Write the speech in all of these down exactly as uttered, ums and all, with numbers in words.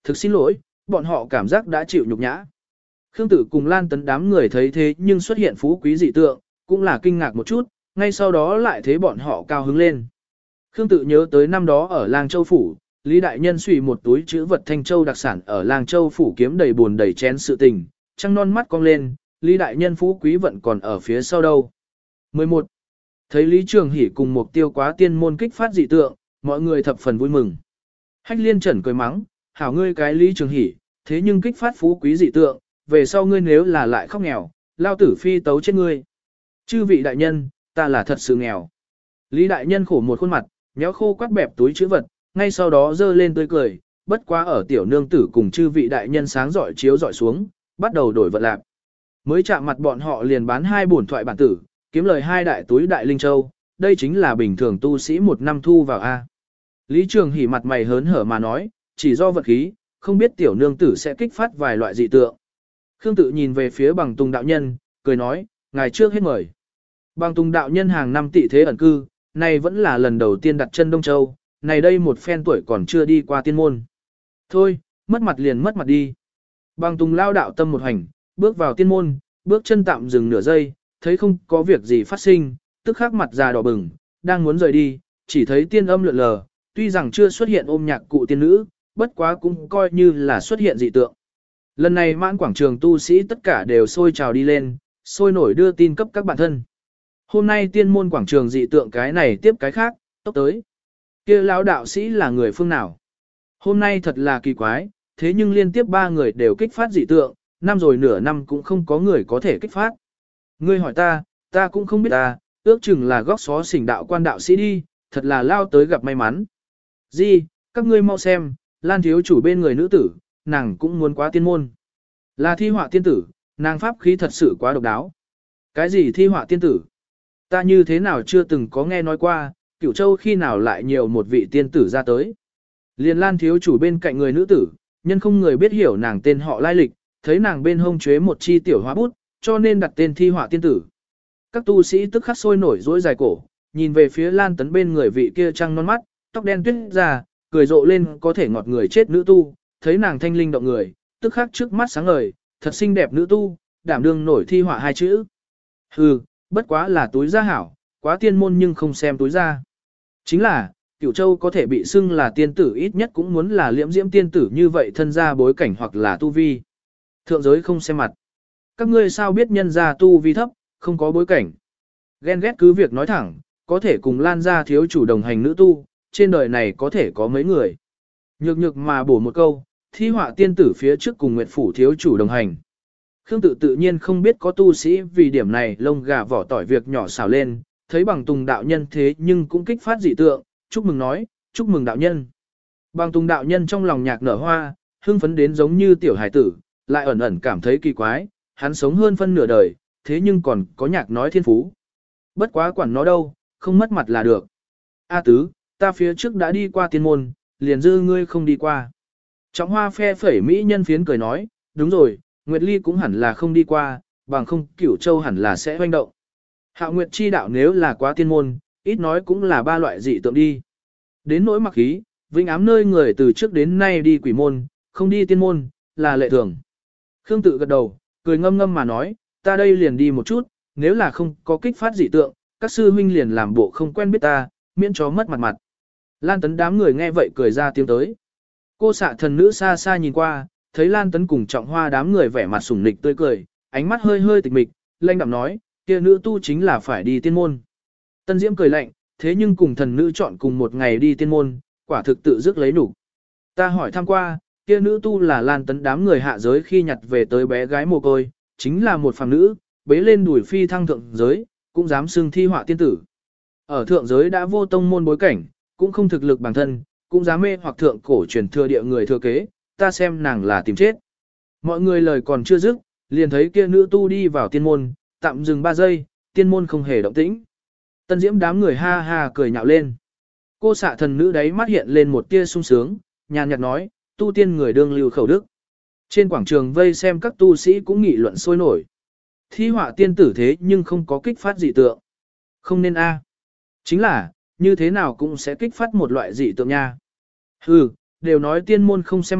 thực xin lỗi, bọn họ cảm giác đã chịu nhục nhã. Khương Tử cùng Lan Tấn đám người thấy thế nhưng xuất hiện phú quý dị tượng, cũng là kinh ngạc một chút, ngay sau đó lại thấy bọn họ cao hứng lên. Khương Tử nhớ tới năm đó ở Lang Châu Phủ, Lý Đại Nhân suy một túi chữ vật Thanh Châu đặc sản ở Lang Châu Phủ kiếm đầy buồn đầy chén sự tình, trăng non mắt cong lên, Lý Đại Nhân phú quý vận còn ở phía sau đâu. mười một. Thấy Lý Trường Hỷ cùng mục tiêu quá tiên môn kích phát dị tượng, mọi người thập phần vui mừng. Hách Liên Trần cười mắng, hảo ngươi cái Lý Trường Hỷ, thế nhưng kích phát phú quý dị tượng, về sau ngươi nếu là lại khóc nghèo, lao tử phi tấu chết ngươi. Chư vị đại nhân, ta là thật sự nghèo. Lý Đại Nhân khổ một khuôn mặt, nhéo khô quắt bẹp túi chữ vật, ngay sau đó dơ lên tươi cười, bất quá ở tiểu nương tử cùng chư vị đại nhân sáng rọi chiếu rọi xuống, bắt đầu đổi vận lạc. Mới chạm mặt bọn họ liền bán hai bổn thoại bản tử, kiếm lời hai đại túi đại linh châu, đây chính là bình thường tu sĩ một năm thu vào A. Lý Trường Hỷ mặt mày hớn hở mà nói, chỉ do vật khí, không biết tiểu nương tử sẽ kích phát vài loại dị tượng. Khương Tự nhìn về phía Bằng Tùng đạo nhân, cười nói, ngài trước hết mời. Bằng Tùng đạo nhân hàng năm tị thế ẩn cư, này vẫn là lần đầu tiên đặt chân Đông Châu, này đây một phen tuổi còn chưa đi qua tiên môn. Thôi, mất mặt liền mất mặt đi. Bằng Tùng lao đạo tâm một hành, bước vào tiên môn, bước chân tạm dừng nửa giây, thấy không có việc gì phát sinh, tức khắc mặt già đỏ bừng, đang muốn rời đi, chỉ thấy tiên âm lượn lờ, tuy rằng chưa xuất hiện ôm nhạc cụ tiên nữ, bất quá cũng coi như là xuất hiện dị tượng. Lần này mãn quảng trường tu sĩ tất cả đều sôi trào đi lên, sôi nổi đưa tin cấp các bạn thân. Hôm nay tiên môn quảng trường dị tượng cái này tiếp cái khác, tốc tới. Kia lão đạo sĩ là người phương nào? Hôm nay thật là kỳ quái, thế nhưng liên tiếp ba người đều kích phát dị tượng, năm rồi nửa năm cũng không có người có thể kích phát. Ngươi hỏi ta, ta cũng không biết ta, ước chừng là góc xó xỉnh đạo quan đạo sĩ đi, thật là lao tới gặp may mắn. Gì, các ngươi mau xem, Lan thiếu chủ bên người nữ tử, nàng cũng muốn quá tiên môn. Là thi họa tiên tử, nàng pháp khí thật sự quá độc đáo. Cái gì thi họa tiên tử? Ta như thế nào chưa từng có nghe nói qua, Cửu Châu khi nào lại nhiều một vị tiên tử ra tới. Liên Lan thiếu chủ bên cạnh người nữ tử, nhân không người biết hiểu nàng tên họ lai lịch, thấy nàng bên hông chế một chi tiểu hóa bút, cho nên đặt tên thi họa tiên tử. Các tu sĩ tức khắc sôi nổi dỗi dài cổ, nhìn về phía Lan Tấn bên người vị kia trăng non mắt, tóc đen tuyết ra, cười rộ lên có thể ngọt người chết nữ tu, thấy nàng thanh linh động người, tức khắc trước mắt sáng ngời, thật xinh đẹp nữ tu, đảm đương nổi thi họa hai chữ. Hừ, bất quá là túi gia hảo, quá tiên môn nhưng không xem túi gia. Chính là, Cửu Châu có thể bị xưng là tiên tử ít nhất cũng muốn là liễm diễm tiên tử như vậy thân gia bối cảnh hoặc là tu vi. Thượng giới không xem mặt. Các ngươi sao biết nhân gia tu vi thấp, không có bối cảnh. Ghen ghét cứ việc nói thẳng, có thể cùng Lan gia thiếu chủ đồng hành nữ tu, trên đời này có thể có mấy người. Nhược nhược mà bổ một câu, thi họa tiên tử phía trước cùng Nguyệt Phủ thiếu chủ đồng hành. Khương Tự tự nhiên không biết có tu sĩ vì điểm này lông gà vỏ tỏi việc nhỏ xào lên, thấy Bằng Tùng đạo nhân thế nhưng cũng kích phát dị tượng, chúc mừng nói, chúc mừng đạo nhân. Bằng Tùng đạo nhân trong lòng nhạc nở hoa, hưng phấn đến giống như tiểu hải tử, lại ẩn ẩn cảm thấy kỳ quái, hắn sống hơn phân nửa đời, thế nhưng còn có nhạc nói thiên phú. Bất quá quản nó đâu, không mất mặt là được. A tứ, ta phía trước đã đi qua tiên môn, liền dư ngươi không đi qua. Trọng hoa phe phẩy mỹ nhân phiến cười nói, đúng rồi, Nguyệt Ly cũng hẳn là không đi qua, bằng không Cửu Châu hẳn là sẽ hoành động. Hạo Nguyệt chi đạo nếu là quá tiên môn, ít nói cũng là ba loại dị tượng đi. Đến nỗi mặc khí, vinh ám nơi người từ trước đến nay đi quỷ môn, không đi tiên môn, là lệ thường. Khương Tự gật đầu, cười ngâm ngâm mà nói, ta đây liền đi một chút, nếu là không có kích phát dị tượng, các sư huynh liền làm bộ không quen biết ta, miễn cho mất mặt mặt. Lan Tấn đám người nghe vậy cười ra tiếng tới. Cô xạ thần nữ xa xa nhìn qua, thấy Lan Tấn cùng Trọng Hoa đám người vẻ mặt sủng nịch tươi cười, ánh mắt hơi hơi tịch mịch, lanh đạm nói, kia nữ tu chính là phải đi tiên môn. Tân Diễm cười lạnh, thế nhưng cùng thần nữ chọn cùng một ngày đi tiên môn, quả thực tự dứt lấy đủ. Ta hỏi thăm qua, kia nữ tu là Lan Tấn đám người hạ giới khi nhặt về tới bé gái mồ côi, chính là một phàm nữ, bế lên đuổi phi thăng thượng giới, cũng dám xưng thi họa tiên tử. Ở thượng giới đã vô tông môn bối cảnh, cũng không thực lực bản thân, cũng dám mê hoặc thượng cổ truyền thừa địa người thừa kế, ta xem nàng là tìm chết. Mọi người lời còn chưa dứt, liền thấy kia nữ tu đi vào tiên môn, tạm dừng ba giây, tiên môn không hề động tĩnh. Tân Diễm đám người ha ha cười nhạo lên. Cô xạ thần nữ đấy mắt hiện lên một tia sung sướng, nhàn nhạt nói, tu tiên người đương lưu khẩu đức. Trên quảng trường vây xem các tu sĩ cũng nghị luận sôi nổi. Thi họa tiên tử thế nhưng không có kích phát dị tượng. Không nên a. Chính là, như thế nào cũng sẽ kích phát một loại dị tượng nha. Hừ, đều nói tiên môn không xem mặt,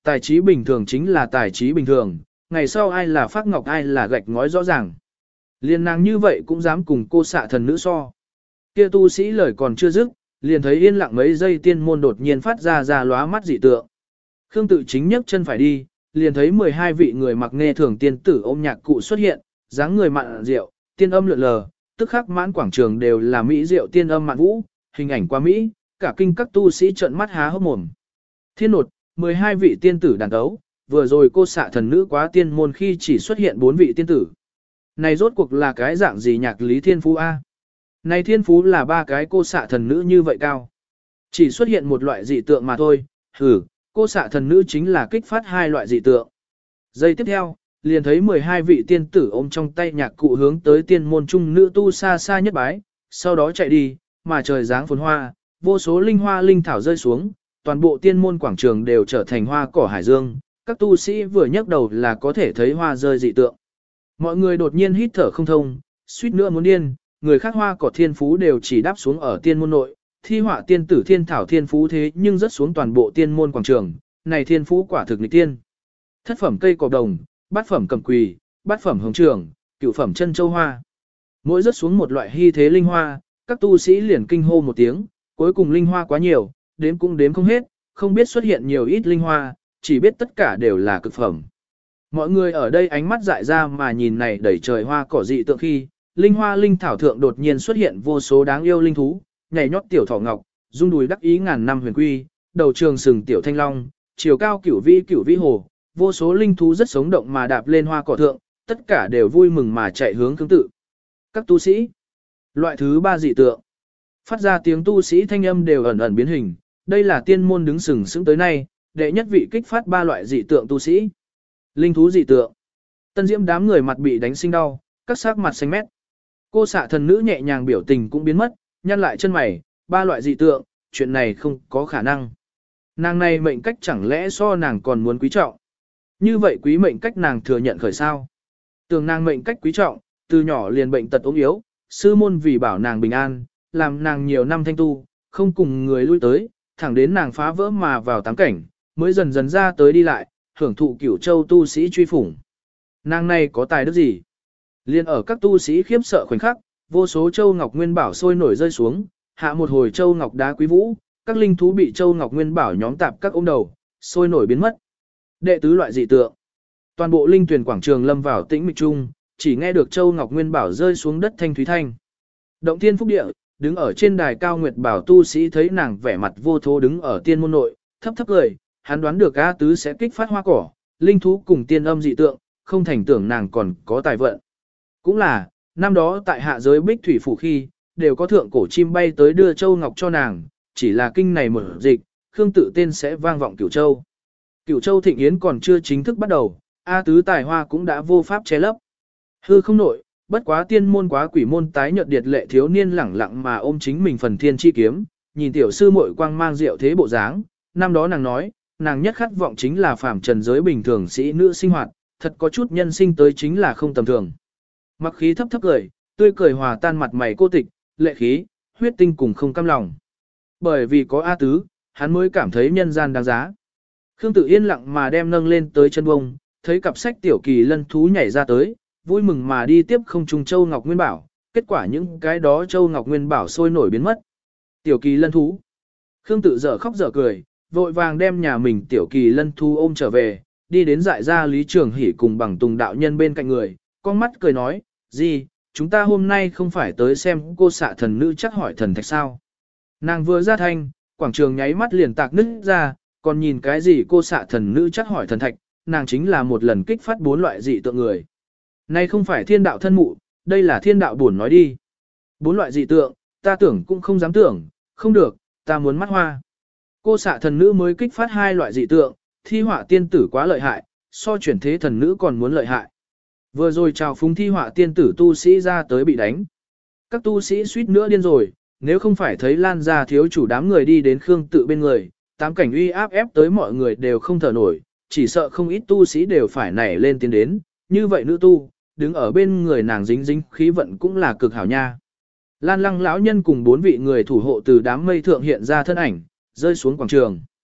tài trí bình thường chính là tài trí bình thường, ngày sau ai là phát ngọc ai là gạch ngói rõ ràng. Liên nàng như vậy cũng dám cùng cô xạ thần nữ so. Kia tu sĩ lời còn chưa dứt, liền thấy yên lặng mấy giây tiên môn đột nhiên phát ra ra lóa mắt dị tượng. Khương Tự chính nhấc chân phải đi, liền thấy mười hai vị người mặc nghe thường tiên tử ôm nhạc cụ xuất hiện, dáng người mặn rượu, tiên âm lượn lờ, tức khắc mãn quảng trường đều là mỹ rượu tiên âm mạn vũ, hình ảnh quá mỹ, cả kinh các tu sĩ trợn mắt há hốc mồm. Thiên nột, mười hai vị tiên tử đàn đấu, vừa rồi cô xạ thần nữ quá tiên môn khi chỉ xuất hiện bốn vị tiên tử. Này rốt cuộc là cái dạng gì nhạc lý thiên phú a? Này thiên phú là ba cái cô xạ thần nữ như vậy cao. Chỉ xuất hiện một loại dị tượng mà thôi, hừ, cô xạ thần nữ chính là kích phát hai loại dị tượng. Giây tiếp theo, liền thấy mười hai vị tiên tử ôm trong tay nhạc cụ hướng tới tiên môn trung nữ tu xa xa nhất bái, sau đó chạy đi, mà trời giáng phồn hoa, vô số linh hoa linh thảo rơi xuống, toàn bộ tiên môn quảng trường đều trở thành hoa cỏ hải dương, các tu sĩ vừa nhấc đầu là có thể thấy hoa rơi dị tượng. Mọi người đột nhiên hít thở không thông, suýt nữa muốn điên, người khác hoa cỏ thiên phú đều chỉ đáp xuống ở tiên môn nội, thi họa tiên tử thiên thảo thiên phú thế nhưng rớt xuống toàn bộ tiên môn quảng trường, này thiên phú quả thực nghịch tiên. Thất phẩm cây cỏ đồng, bát phẩm cầm quỳ, bát phẩm hồng trường, cửu phẩm chân châu hoa. Mỗi rớt xuống một loại hy thế linh hoa, các tu sĩ liền kinh hô một tiếng, cuối cùng linh hoa quá nhiều, đếm cũng đếm không hết, không biết xuất hiện nhiều ít linh hoa, chỉ biết tất cả đều là cực phẩm. Mọi người ở đây ánh mắt dại ra mà nhìn này đẩy trời hoa cỏ dị tượng khi, linh hoa linh thảo thượng đột nhiên xuất hiện vô số đáng yêu linh thú, nhảy nhót tiểu thỏ ngọc, rung đùi đắc ý ngàn năm huyền quy, đầu trường sừng tiểu thanh long, chiều cao cửu vĩ cửu vĩ hồ, vô số linh thú rất sống động mà đạp lên hoa cỏ thượng, tất cả đều vui mừng mà chạy hướng Khương Tự. Các tu sĩ, loại thứ ba dị tượng, phát ra tiếng tu sĩ thanh âm đều ẩn ẩn biến hình, đây là tiên môn đứng sừng sững tới nay, đệ nhất vị kích phát ba loại dị tượng tu sĩ. Linh thú dị tượng. Tân Diễm đám người mặt bị đánh sinh đau, các sắc mặt xanh mét. Cô xạ thần nữ nhẹ nhàng biểu tình cũng biến mất, nhăn lại chân mày, ba loại dị tượng, chuyện này không có khả năng. Nàng này mệnh cách chẳng lẽ so nàng còn muốn quý trọng. Như vậy quý mệnh cách nàng thừa nhận khởi sao. Tưởng nàng mệnh cách quý trọng, từ nhỏ liền bệnh tật ốm yếu, sư môn vì bảo nàng bình an, làm nàng nhiều năm thanh tu, không cùng người lui tới, thẳng đến nàng phá vỡ mà vào tám cảnh, mới dần dần ra tới đi lại, hưởng thụ cửu châu tu sĩ truy phủng. Nàng này có tài đức gì? Liên ở các tu sĩ khiếp sợ khoảnh khắc, vô số châu ngọc nguyên bảo sôi nổi rơi xuống, hạ một hồi châu ngọc đá quý vũ, các linh thú bị châu ngọc nguyên bảo nhóm tạp các ôm đầu, sôi nổi biến mất. Đệ tứ loại dị tượng. Toàn bộ linh tuyển quảng trường lâm vào tĩnh mịch trung, chỉ nghe được châu ngọc nguyên bảo rơi xuống đất thanh thúy thanh. Động thiên phúc địa, đứng ở trên đài cao nguyệt bảo tu sĩ thấy nàng vẻ mặt vô thố đứng ở tiên môn nội, thấp thấp cười, hắn đoán được A tứ sẽ kích phát hoa cỏ, linh thú cùng tiên âm dị tượng, không thành tưởng nàng còn có tài vận. Cũng là, năm đó tại hạ giới bích thủy phủ khi, đều có thượng cổ chim bay tới đưa châu ngọc cho nàng, chỉ là kinh này một dịch, Khương Tự tên sẽ vang vọng Cửu Châu. Cửu Châu thịnh yến còn chưa chính thức bắt đầu, A tứ tài hoa cũng đã vô pháp che lấp. Hư không nội, bất quá tiên môn quá quỷ môn tái nhợt điệt lệ thiếu niên lẳng lặng mà ôm chính mình phần thiên chi kiếm, nhìn tiểu sư muội quang mang diệu thế bộ dáng, năm đó nàng nói, nàng nhất khát vọng chính là phàm trần giới bình thường sĩ nữ sinh hoạt, thật có chút nhân sinh tới chính là không tầm thường. Mặc khí thấp thấp cười, tươi cười hòa tan mặt mày cô tịch, lệ khí, huyết tinh cùng không cam lòng. Bởi vì có A tứ, hắn mới cảm thấy nhân gian đáng giá. Khương Tự yên lặng mà đem nâng lên tới chân bông, thấy cặp sách tiểu kỳ lân thú nhảy ra tới, vui mừng mà đi tiếp không trung châu ngọc nguyên bảo, kết quả những cái đó châu ngọc nguyên bảo sôi nổi biến mất. Tiểu kỳ lân thú. Khương Tự dở khóc dở cười, vội vàng đem nhà mình tiểu kỳ lân thú ôm trở về, đi đến dại gia Lý Trường Hỷ cùng bằng tùng đạo nhân bên cạnh người, con mắt cười nói, gì, chúng ta hôm nay không phải tới xem cô xạ thần nữ chắc hỏi thần thạch sao. Nàng vừa ra thanh, quảng trường nháy mắt liền tạc nứt ra, còn nhìn cái gì cô xạ thần nữ chắc hỏi thần thạch, nàng chính là một lần kích phát bốn loại dị tượng người. Này không phải thiên đạo thân mụ, đây là thiên đạo buồn nói đi. Bốn loại dị tượng, ta tưởng cũng không dám tưởng, không được, ta muốn mắt hoa. Cô xạ thần nữ mới kích phát hai loại dị tượng, thi họa tiên tử quá lợi hại, so chuyển thế thần nữ còn muốn lợi hại. Vừa rồi chào phúng thi họa tiên tử tu sĩ ra tới bị đánh. Các tu sĩ suýt nữa điên rồi, nếu không phải thấy Lan gia thiếu chủ đám người đi đến Khương Tự bên người, tám cảnh uy áp ép tới mọi người đều không thở nổi, chỉ sợ không ít tu sĩ đều phải nảy lên tiến đến, như vậy nữ tu, đứng ở bên người nàng dính dính khí vận cũng là cực hảo nha. Lan Lăng lão nhân cùng bốn vị người thủ hộ từ đám mây thượng hiện ra thân ảnh, rơi xuống quảng trường.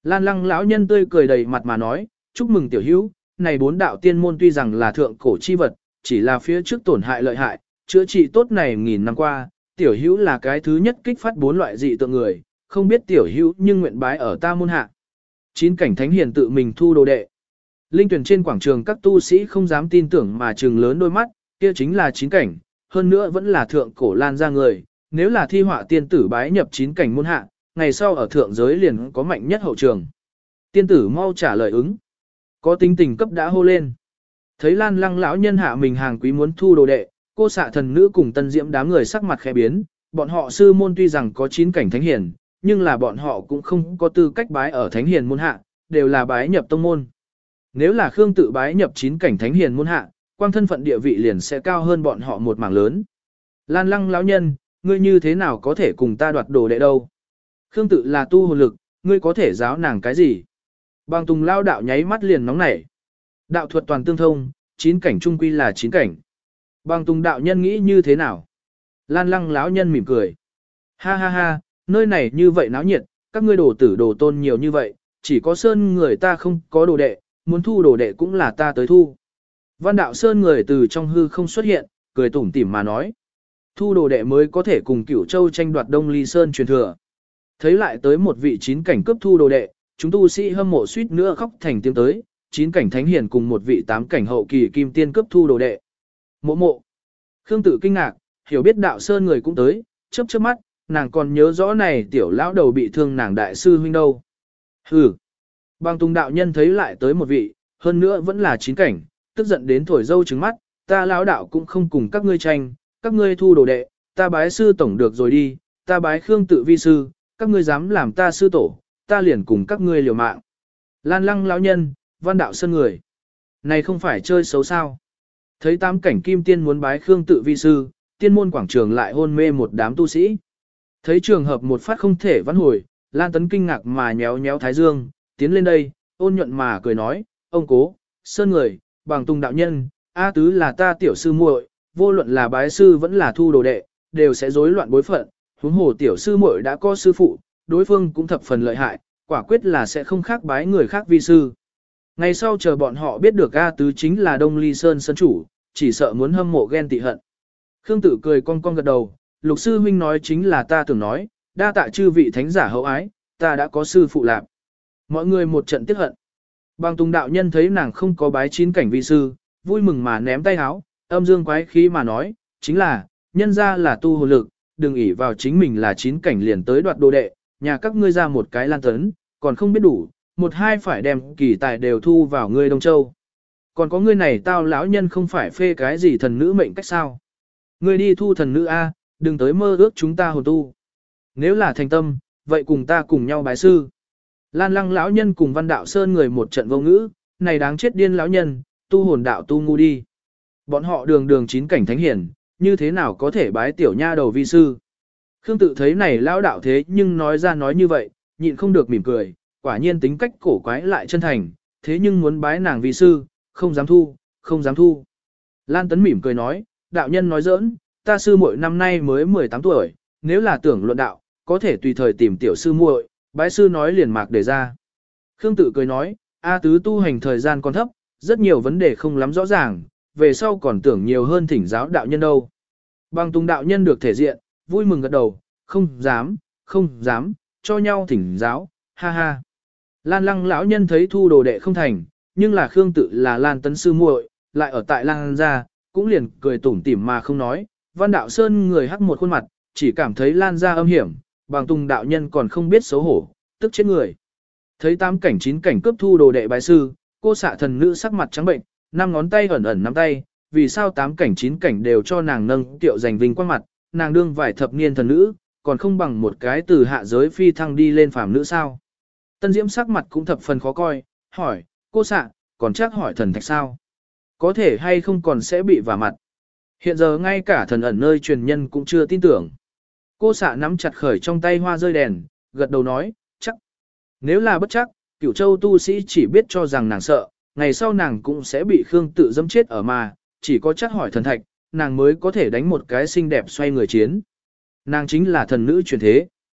Lan Lăng lão nhân tươi cười đầy mặt mà nói, chúc mừng tiểu hữu, này bốn đạo tiên môn tuy rằng là thượng cổ chi vật, chỉ là phía trước tổn hại lợi hại, chữa trị tốt này nghìn năm qua, tiểu hữu là cái thứ nhất kích phát bốn loại dị tượng người, không biết tiểu hữu nhưng nguyện bái ở ta môn hạ. Chín cảnh thánh hiền tự mình thu đồ đệ. Linh tuyển trên quảng trường các tu sĩ không dám tin tưởng mà trừng lớn đôi mắt, kia chính là chín cảnh, hơn nữa vẫn là thượng cổ Lan ra người, nếu là thi họa tiên tử bái nhập chín cảnh môn hạ, ngày sau ở thượng giới liền có mạnh nhất hậu trường. Tiên tử mau trả lời ứng. Có tính tình cấp đã hô lên. Thấy Lan Lăng lão nhân hạ mình hàng quý muốn thu đồ đệ, cô xạ thần nữ cùng tân diễm đám người sắc mặt khẽ biến, bọn họ sư môn tuy rằng có chín cảnh thánh hiền, nhưng là bọn họ cũng không có tư cách bái ở thánh hiền môn hạ, đều là bái nhập tông môn. Nếu là Khương tự bái nhập chín cảnh thánh hiền môn hạ, quang thân phận địa vị liền sẽ cao hơn bọn họ một mảng lớn. Lan Lăng lão nhân, ngươi như thế nào có thể cùng ta đoạt đồ đệ đâu? Khương tự là tu hồn lực, ngươi có thể giáo nàng cái gì? Bàng Tùng lao đạo nháy mắt liền nóng nảy. Đạo thuật toàn tương thông, chín cảnh trung quy là chín cảnh. Bàng Tùng đạo nhân nghĩ như thế nào? Lan Lăng lão nhân mỉm cười. Ha ha ha, nơi này như vậy náo nhiệt, các ngươi đồ tử đồ tôn nhiều như vậy, chỉ có Sơn người ta không có đồ đệ, muốn thu đồ đệ cũng là ta tới thu. Văn đạo Sơn người từ trong hư không xuất hiện, cười tủm tỉm mà nói. Thu đồ đệ mới có thể cùng Cửu Châu tranh đoạt Đông Ly Sơn truyền thừa. Thấy lại tới một vị chín cảnh cướp thu đồ đệ, chúng tu sĩ hâm mộ suýt nữa khóc thành tiếng tới, chín cảnh thánh hiền cùng một vị tám cảnh hậu kỳ kim tiên cướp thu đồ đệ. Mộ mộ. Khương tự kinh ngạc, hiểu biết đạo Sơn người cũng tới, chớp chớp mắt, nàng còn nhớ rõ này tiểu lão đầu bị thương nàng đại sư huynh đâu. Hừ. Bàng Tùng đạo nhân thấy lại tới một vị, hơn nữa vẫn là chín cảnh, tức giận đến thổi dâu trứng mắt, ta lão đạo cũng không cùng các ngươi tranh, các ngươi thu đồ đệ, ta bái sư tổng được rồi đi, ta bái Khương tự vi sư, các ngươi dám làm ta sư tổ, ta liền cùng các ngươi liều mạng. Lan Lăng lão nhân, Văn đạo Sơn người. Này không phải chơi xấu sao. Thấy tám cảnh kim tiên muốn bái Khương tự vi sư, tiên môn quảng trường lại hôn mê một đám tu sĩ. Thấy trường hợp một phát không thể vãn hồi, Lan Tấn kinh ngạc mà nhéo nhéo thái dương, tiến lên đây, ôn nhuận mà cười nói, ông cố, Sơn người, Bàng Tùng đạo nhân, A Tứ là ta tiểu sư muội, vô luận là bái sư vẫn là thu đồ đệ, đều sẽ rối loạn bối phận, huống hồ tiểu sư muội đã có sư phụ, đối phương cũng thập phần lợi hại, quả quyết là sẽ không khác bái người khác vi sư. Ngày sau chờ bọn họ biết được A Tứ chính là Đông Ly Sơn sơn chủ, chỉ sợ muốn hâm mộ ghen tị hận. Khương Tử cười cong cong gật đầu, lục sư huynh nói chính là ta tưởng nói, đa tạ chư vị thánh giả hậu ái, ta đã có sư phụ lạc. Mọi người một trận tiếc hận. Bàng Tùng đạo nhân thấy nàng không có bái chín cảnh vi sư, vui mừng mà ném tay háo, âm dương quái khí mà nói, chính là, nhân ra là tu hồn lực, đừng ỷ vào chính mình là chín cảnh liền tới đoạt đồ đệ, nhà các ngươi ra một cái Lan Tấn, còn không biết đủ, một hai phải đem kỳ tài đều thu vào ngươi Đông Châu. Còn có ngươi này tao lão nhân không phải phê cái gì thần nữ mệnh cách sao. Ngươi đi thu thần nữ A, đừng tới mơ ước chúng ta hồn tu. Nếu là thành tâm, vậy cùng ta cùng nhau bái sư. Lan Lăng lão nhân cùng Văn đạo Sơn người một trận vô ngữ, này đáng chết điên lão nhân, tu hồn đạo tu ngu đi. Bọn họ đường đường chín cảnh thánh hiển, như thế nào có thể bái tiểu nha đầu vi sư. Khương tự thấy này lão đạo thế nhưng nói ra nói như vậy, nhịn không được mỉm cười, quả nhiên tính cách cổ quái lại chân thành, thế nhưng muốn bái nàng vi sư, không dám thu, không dám thu. Lan Tấn mỉm cười nói, đạo nhân nói giỡn, ta sư muội năm nay mới mười tám tuổi, nếu là tưởng luận đạo, có thể tùy thời tìm tiểu sư muội, bái sư nói liền mạc để ra. Khương tự cười nói, A Tứ tu hành thời gian còn thấp, rất nhiều vấn đề không lắm rõ ràng, về sau còn tưởng nhiều hơn thỉnh giáo đạo nhân đâu. Bàng Tùng đạo nhân được thể diện, vui mừng gật đầu, không dám, không dám, cho nhau thỉnh giáo, ha ha. Lan Lăng lão nhân thấy thu đồ đệ không thành, nhưng là Khương tự là Lan Tấn sư muội, lại ở tại Lan gia, cũng liền cười tủm tỉm mà không nói. Văn đạo Sơn người hắc một khuôn mặt, chỉ cảm thấy Lan gia âm hiểm, Bàng Tùng đạo nhân còn không biết xấu hổ, tức chết người. Thấy tám cảnh chín cảnh cướp thu đồ đệ bái sư, cô xạ thần nữ sắc mặt trắng bệnh, năm ngón tay ẩn ẩn nắm tay, vì sao tám cảnh chín cảnh đều cho nàng nâng tiệu giành vinh quang mặt, nàng đương vài thập niên thần nữ, còn không bằng một cái từ hạ giới phi thăng đi lên phàm nữ sao. Tân Diễm sắc mặt cũng thập phần khó coi, hỏi, cô xạ, còn chắc hỏi thần thạch sao? Có thể hay không còn sẽ bị vả mặt. Hiện giờ ngay cả thần ẩn nơi truyền nhân cũng chưa tin tưởng. Cô xạ nắm chặt khởi trong tay hoa rơi đèn, gật đầu nói, chắc. Nếu là bất chắc, Cửu Châu tu sĩ chỉ biết cho rằng nàng sợ, ngày sau nàng cũng sẽ bị Khương tự dẫm chết ở mà, chỉ có chắc hỏi thần thạch, nàng mới có thể đánh một cái xinh đẹp xoay người chiến. Nàng chính là thần nữ truyền thế.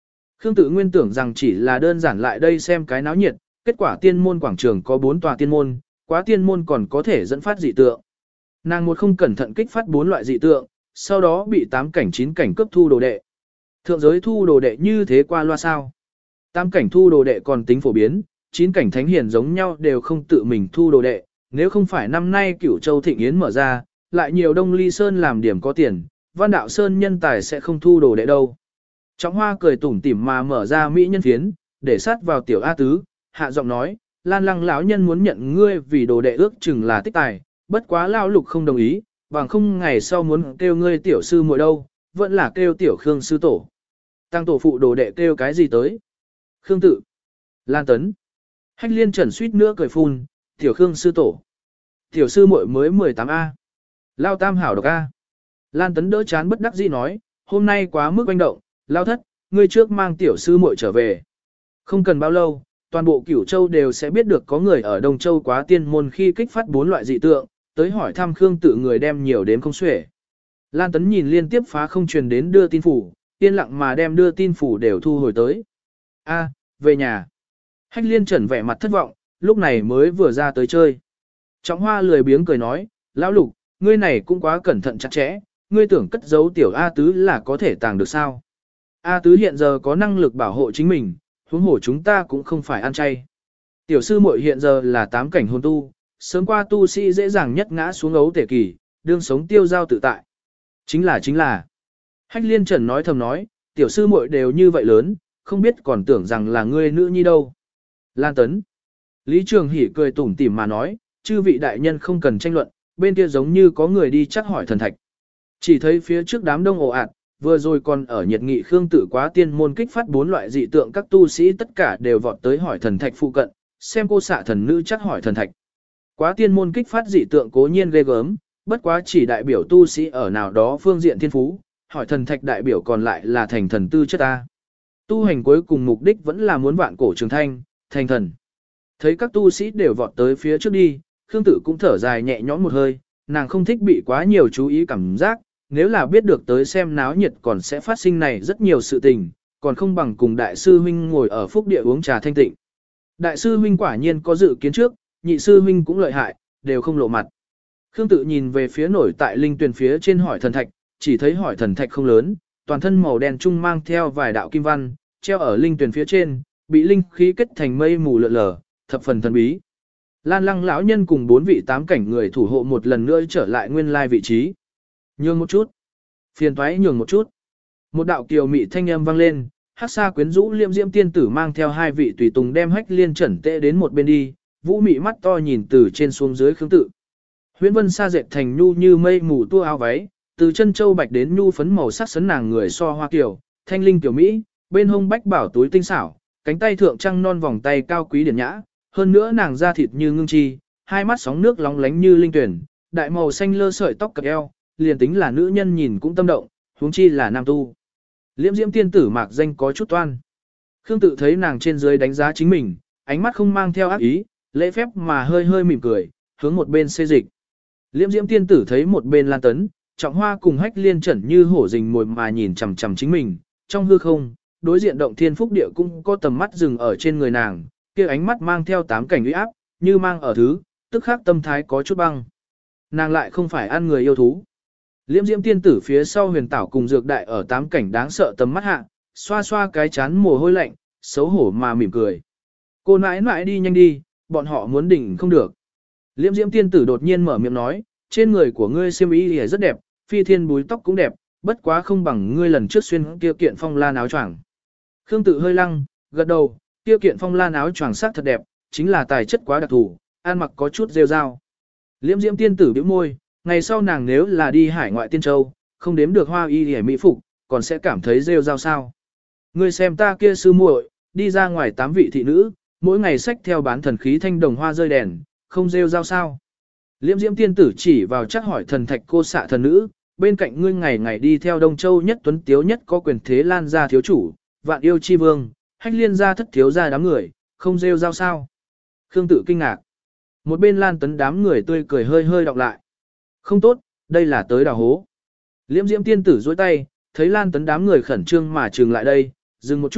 Khương Tự nguyên tưởng rằng chỉ là đơn giản lại đây xem cái náo nhiệt, kết quả tiên môn quảng trường có bốn tòa tiên môn, quá tiên môn còn có thể dẫn phát dị tượng. Nàng một không cẩn thận kích phát bốn loại dị tượng, sau đó bị tám cảnh chín cảnh cướp thu đồ đệ. Thượng giới thu đồ đệ như thế qua loa sao? Tám cảnh thu đồ đệ còn tính phổ biến, chín cảnh thánh hiền giống nhau đều không tự mình thu đồ đệ, nếu không phải năm nay Cửu Châu Thịnh Yến mở ra, lại nhiều Đông Ly Sơn làm điểm có tiền, Văn Đạo Sơn nhân tài sẽ không thu đồ đệ đâu. Trọng Hoa cười tủm tỉm mà mở ra mỹ nhân phiến, để sát vào tiểu A Tứ, hạ giọng nói, Lan Lăng lão nhân muốn nhận ngươi vì đồ đệ ước chừng là tích tài, bất quá lão lục không đồng ý, bằng không ngày sau muốn kêu ngươi tiểu sư muội đâu, vẫn là kêu tiểu Khương sư tổ. Tăng tổ phụ đồ đệ kêu cái gì tới? Khương Tự, Lan Tấn. Hách Liên Trần suýt nữa cười phun, tiểu Khương sư tổ. Tiểu sư muội mới mười tám A. Lao tam hảo độc A. Lan Tấn đỡ chán bất đắc dĩ nói, hôm nay quá mức oanh động, Lao thất, ngươi trước mang tiểu sư muội trở về. Không cần bao lâu, toàn bộ Cửu Châu đều sẽ biết được có người ở Đông Châu quá tiên môn khi kích phát bốn loại dị tượng, tới hỏi thăm Khương Tự người đem nhiều đến không xuể. Lan Tấn nhìn liên tiếp phá không truyền đến đưa tin phủ, yên lặng mà đem đưa tin phủ đều thu hồi tới. A, về nhà. Hách Liên Trần vẻ mặt thất vọng, lúc này mới vừa ra tới chơi. Trọng Hoa lười biếng cười nói, lão lục, ngươi này cũng quá cẩn thận chặt chẽ, ngươi tưởng cất giấu tiểu A Tứ là có thể tàng được sao? A Tứ hiện giờ có năng lực bảo hộ chính mình, huống hồ chúng ta cũng không phải ăn chay. Tiểu sư muội hiện giờ là tám cảnh hồn tu, sớm qua tu sĩ dễ dàng nhất ngã xuống ấu tể kỳ, đương sống tiêu giao tự tại. Chính là chính là. Hách Liên Trần nói thầm nói, tiểu sư muội đều như vậy lớn, không biết còn tưởng rằng là ngươi nữ nhi đâu. Lan Tấn. Lý Trường Hỷ cười tủm tỉm mà nói, chư vị đại nhân không cần tranh luận, bên kia giống như có người đi chắc hỏi thần thạch. Chỉ thấy phía trước đám đông ồ ạt, vừa rồi còn ở nhiệt nghị Khương Tự quá tiên môn kích phát bốn loại dị tượng, các tu sĩ tất cả đều vọt tới hỏi thần thạch phụ cận, xem cô xạ thần nữ chắc hỏi thần thạch. Quá tiên môn kích phát dị tượng cố nhiên ghê gớm, bất quá chỉ đại biểu tu sĩ ở nào đó phương diện thiên phú, hỏi thần thạch đại biểu còn lại là thành thần tư chất ta. Tu hành cuối cùng mục đích vẫn là muốn vạn cổ trường thanh, thành thần. Thấy các tu sĩ đều vọt tới phía trước đi, Khương Tự cũng thở dài nhẹ nhõm một hơi, nàng không thích bị quá nhiều chú ý cảm giác, nếu là biết được tới xem náo nhiệt còn sẽ phát sinh này rất nhiều sự tình, còn không bằng cùng đại sư huynh ngồi ở phúc địa uống trà thanh tịnh. Đại sư huynh quả nhiên có dự kiến trước, nhị sư huynh cũng lợi hại, đều không lộ mặt. Khương Tự nhìn về phía nổi tại linh tuyền phía trên hỏi thần thạch, chỉ thấy hỏi thần thạch không lớn, toàn thân màu đen trung mang theo vài đạo kim văn, treo ở linh tuyền phía trên, bị linh khí kết thành mây mù lượn lờ, thập phần thần bí. Lan Lăng lão nhân cùng bốn vị tám cảnh người thủ hộ một lần nữa trở lại nguyên lai vị trí. Nhường một chút. Phiền toái nhường một chút. Một đạo kiều mị thanh âm vang lên, Hắc Sa quyến rũ Liêm Diễm tiên tử mang theo hai vị tùy tùng đem Hách Liên Trần tệ đến một bên đi, vũ mị mắt to nhìn từ trên xuống dưới Khương Tự. Huyễn Vân Sa dệt thành nhu như mây mù tua áo váy, từ chân châu bạch đến nhu phấn màu sắc sấn nàng người so hoa kiều, thanh linh tiểu mỹ, bên hông bách bảo túi tinh xảo, cánh tay thượng trăng non vòng tay cao quý điển nhã, hơn nữa nàng da thịt như ngưng chi, hai mắt sóng nước lóng lánh như linh tuyển, đại màu xanh lơ sợi tóc cặp eo, liền tính là nữ nhân nhìn cũng tâm động, huống chi là nam tu. Liễm Diễm tiên tử mạc danh có chút toan. Khương Tự thấy nàng trên dưới đánh giá chính mình, ánh mắt không mang theo ác ý, lễ phép mà hơi hơi mỉm cười, hướng một bên xê dịch. Liễm Diễm tiên tử thấy một bên Lan Tấn, Trọng Hoa cùng Hách Liên Trần như hổ rình mồi mà nhìn chằm chằm chính mình, trong hư không, đối diện động thiên phúc địa cũng có tầm mắt dừng ở trên người nàng, kia ánh mắt mang theo tám cảnh uy áp, như mang ở thứ, tức khắc tâm thái có chút băng. Nàng lại không phải ăn người yêu thú. Liễm Diễm tiên tử phía sau Huyền Tảo cùng Dược Đại ở tám cảnh đáng sợ tầm mắt hạ, xoa xoa cái chán mồ hôi lạnh, xấu hổ mà mỉm cười. Cô nãi nãi đi nhanh đi, bọn họ muốn đỉnh không được. Liễm Diễm tiên tử đột nhiên mở miệng nói, trên người của ngươi xiêm y rất đẹp, phi thiên búi tóc cũng đẹp, bất quá không bằng ngươi lần trước xuyên kia kiện phong lan áo choàng. Khương Tự hơi lăng, gật đầu, kia kiện phong lan áo choàng sắc thật đẹp, chính là tài chất quá đặc thù, ăn mặc có chút rêu rao. Liễm Diễm tiên tử bĩu môi, ngày sau nàng nếu là đi hải ngoại tiên châu, không đếm được hoa y hề mỹ phục, còn sẽ cảm thấy rêu rao sao. Ngươi xem ta kia sư muội, đi ra ngoài tám vị thị nữ, mỗi ngày xách theo bán thần khí thanh đồng hoa rơi đèn, không rêu rao sao. Liễm Diễm tiên tử chỉ vào chắc hỏi thần thạch cô xạ thần nữ, bên cạnh ngươi ngày ngày đi theo Đông Châu nhất tuấn tiếu nhất có quyền thế Lan gia thiếu chủ, vạn yêu chi vương, Hách Liên gia thất thiếu gia đám người, không rêu rao sao. Khương Tự kinh ngạc. Một bên Lan Tấn đám người tươi cười hơi hơi đọc lại. Không tốt, đây là tới đào hố. Liễm Diễm tiên tử duỗi tay, thấy Lan Tấn đám người khẩn trương mà trừng lại đây, dừng một chút,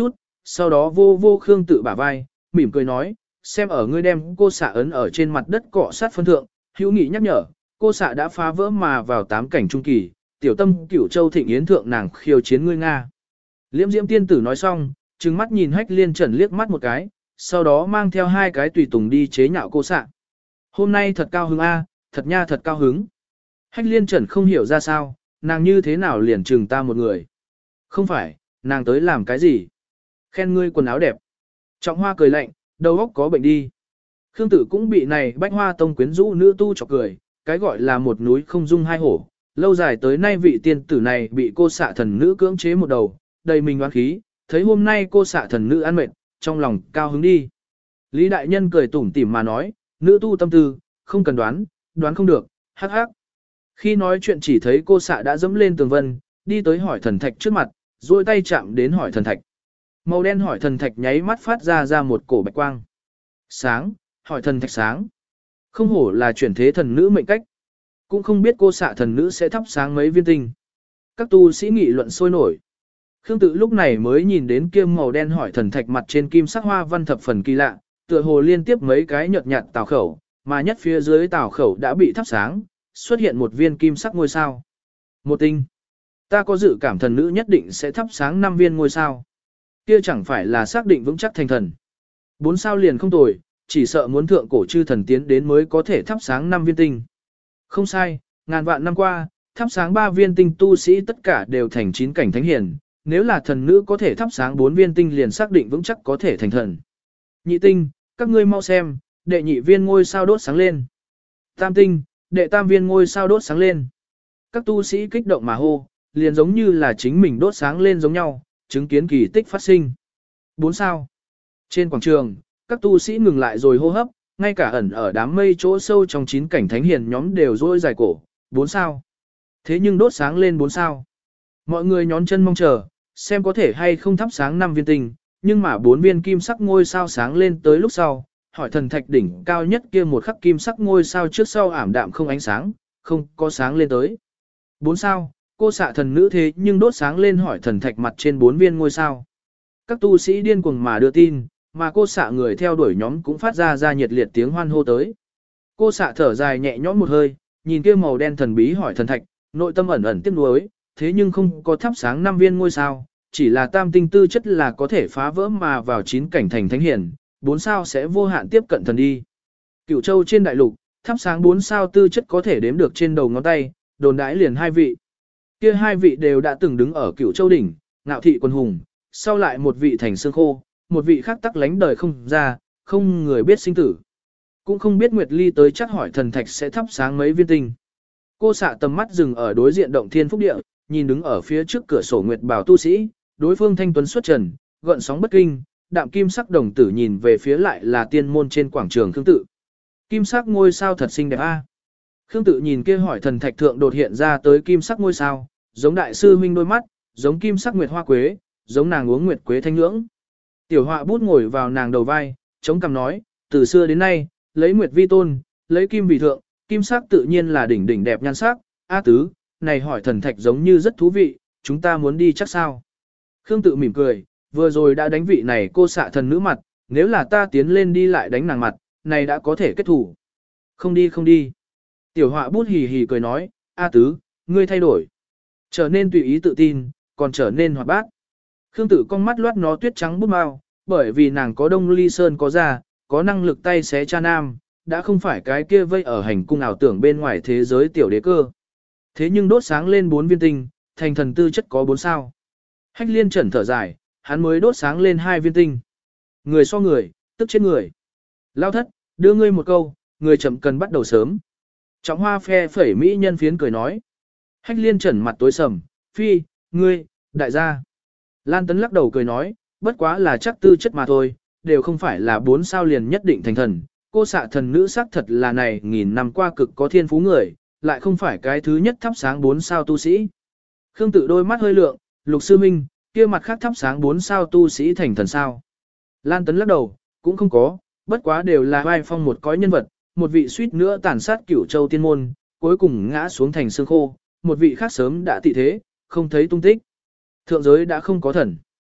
sau đó vô vô Khương Tự bả vai, mỉm cười nói, xem ở ngươi đem cô xạ ấn ở trên mặt đất cọ sát phân thượng, hữu nghị nhắc nhở, cô xạ đã phá vỡ mà vào tám cảnh trung kỳ, tiểu tâm Cửu Châu Thịnh Yến thượng nàng khiêu chiến ngươi Nga. Liễm Diễm tiên tử nói xong, trừng mắt nhìn Hách Liên Trần liếc mắt một cái, sau đó mang theo hai cái tùy tùng đi chế nhạo cô xạ. Hôm nay thật cao hứng a, thật nha thật cao hứng. Hách Liên Trần không hiểu ra sao, nàng như thế nào liền trừng ta một người. Không phải, nàng tới làm cái gì? Khen ngươi quần áo đẹp. Trọng Hoa cười lạnh, đầu óc có bệnh đi. Khương Tử cũng bị này Bách Hoa Tông quyến rũ nữ tu chọc cười, cái gọi là một núi không dung hai hổ. Lâu dài tới nay vị tiên tử này bị cô xạ thần nữ cưỡng chế một đầu, đầy mình oán khí, thấy hôm nay cô xạ thần nữ ăn mệt, trong lòng cao hứng đi. Lý Đại Nhân cười tủm tỉm mà nói, nữ tu tâm tư, không cần đoán, đoán không được, hắc hắc. Khi nói chuyện chỉ thấy cô xạ đã dẫm lên tường vân, đi tới hỏi thần thạch trước mặt, duỗi tay chạm đến hỏi thần thạch. Màu đen hỏi thần thạch nháy mắt phát ra ra một cổ bạch quang. Sáng, hỏi thần thạch sáng. Không hổ là chuyển thế thần nữ mệnh cách. Cũng không biết cô xạ thần nữ sẽ thắp sáng mấy viên tinh. Các tu sĩ nghị luận sôi nổi. Khương Tự lúc này mới nhìn đến kia màu đen hỏi thần thạch mặt trên kim sắc hoa văn thập phần kỳ lạ, tựa hồ liên tiếp mấy cái nhợt nhạt tào khẩu, mà nhất phía dưới tào khẩu đã bị thắp sáng, xuất hiện một viên kim sắc ngôi sao. Một tinh. Ta có dự cảm thần nữ nhất định sẽ thắp sáng năm viên ngôi sao. Kia chẳng phải là xác định vững chắc thành thần. Bốn sao liền không tồi, chỉ sợ muốn thượng cổ chư thần tiến đến mới có thể thắp sáng năm viên tinh. Không sai, ngàn vạn năm qua, thắp sáng ba viên tinh tu sĩ tất cả đều thành chín cảnh thánh hiển, nếu là thần nữ có thể thắp sáng bốn viên tinh liền xác định vững chắc có thể thành thần. Nhị tinh, các ngươi mau xem, đệ nhị viên ngôi sao đốt sáng lên. Tam tinh, đệ tam viên ngôi sao đốt sáng lên. Các tu sĩ kích động mà hô, liền giống như là chính mình đốt sáng lên giống nhau, chứng kiến kỳ tích phát sinh. Bốn sao. Trên quảng trường, các tu sĩ ngừng lại rồi hô hấp, ngay cả ẩn ở đám mây chỗ sâu trong chín cảnh thánh hiền nhóm đều rôi dài cổ. Bốn sao. Thế nhưng đốt sáng lên bốn sao. Mọi người nhón chân mong chờ, xem có thể hay không thắp sáng năm viên tinh, nhưng mà bốn viên kim sắc ngôi sao sáng lên tới lúc sau, hỏi thần thạch đỉnh cao nhất kia một khắc kim sắc ngôi sao trước sau ảm đạm không ánh sáng, không có sáng lên tới. Bốn sao, cô xạ thần nữ thế nhưng đốt sáng lên hỏi thần thạch mặt trên bốn viên ngôi sao. Các tu sĩ điên cuồng mà đưa tin, mà cô xạ người theo đuổi nhóm cũng phát ra ra nhiệt liệt tiếng hoan hô tới. Cô xạ thở dài nhẹ nhõm một hơi, nhìn kia màu đen thần bí hỏi thần thạch, nội tâm ẩn ẩn tiếc nuối, thế nhưng không có thắp sáng năm viên ngôi sao, chỉ là tam tinh tư chất là có thể phá vỡ mà vào chín cảnh thành thánh hiển, bốn sao sẽ vô hạn tiếp cận thần đi. Cửu Châu trên đại lục, thắp sáng bốn sao tư chất có thể đếm được trên đầu ngón tay, đồn đãi liền hai vị. Kia hai vị đều đã từng đứng ở Cửu Châu đỉnh, ngạo thị quân hùng, sau lại một vị thành xương khô, một vị khác tắc lánh đời không ra, không người biết sinh tử. Cũng không biết Nguyệt Ly tới chắc hỏi thần thạch sẽ thắp sáng mấy viên tinh. Cô xạ tầm mắt dừng ở đối diện động thiên phúc địa, nhìn đứng ở phía trước cửa sổ Nguyệt Bảo tu sĩ, đối phương thanh tuấn xuất trần, gợn sóng bất kinh, đạm kim sắc đồng tử nhìn về phía lại là tiên môn trên quảng trường Khương Tự. Kim sắc ngôi sao thật xinh đẹp a. Khương Tự nhìn kia hỏi thần thạch thượng đột hiện ra tới kim sắc ngôi sao, giống đại sư huynh đôi mắt, giống kim sắc nguyệt hoa quế, giống nàng uống nguyệt quế thanh nhưỡng. Tiểu Họa bút ngồi vào nàng đầu vai, chống cằm nói, từ xưa đến nay, lấy nguyệt vi tôn, lấy kim vì thượng, kim sắc tự nhiên là đỉnh đỉnh đẹp nhan sắc. A tứ, này hỏi thần thạch giống như rất thú vị, chúng ta muốn đi chắc sao? Khương Tự mỉm cười, vừa rồi đã đánh vị này cô xạ thần nữ mặt, nếu là ta tiến lên đi lại đánh nàng mặt, này đã có thể kết thủ. Không đi không đi. Tiểu Họa bút hì hì cười nói, A tứ, ngươi thay đổi. Trở nên tùy ý tự tin, còn trở nên hoạt bát. Khương Tự con mắt loát nó tuyết trắng bút mao, bởi vì nàng có Đông Ly Sơn có ra, có năng lực tay xé cha nam, đã không phải cái kia vây ở hành cung ảo tưởng bên ngoài thế giới tiểu đế cơ. Thế nhưng đốt sáng lên bốn viên tinh, thành thần tư chất có bốn sao. Hách Liên Trần thở dài, hắn mới đốt sáng lên hai viên tinh. Người so người, tức chết người. Lao thất, đưa ngươi một câu, người chậm cần bắt đầu sớm. Trọng Hoa phe phẩy mỹ nhân phiến cười nói. Hách Liên Trần mặt tối sầm, phi, ngươi, đại gia. Lan Tấn lắc đầu cười nói, bất quá là chắc tư chất mà thôi, đều không phải là bốn sao liền nhất định thành thần. Cô xạ thần nữ xác thật là này nghìn năm qua cực có thiên phú người, lại không phải cái thứ nhất thắp sáng bốn sao tu sĩ. Khương Tự đôi mắt hơi lượng, Lục sư minh, kia mặt khác thắp sáng bốn sao tu sĩ thành thần sao. Lan Tấn lắc đầu, cũng không có, bất quá đều là vai phong một cõi nhân vật, một vị suýt nữa tàn sát Cửu Châu tiên môn, cuối cùng ngã xuống thành xương khô, một vị khác sớm đã tị thế, không thấy tung tích. Thượng giới đã không có thần.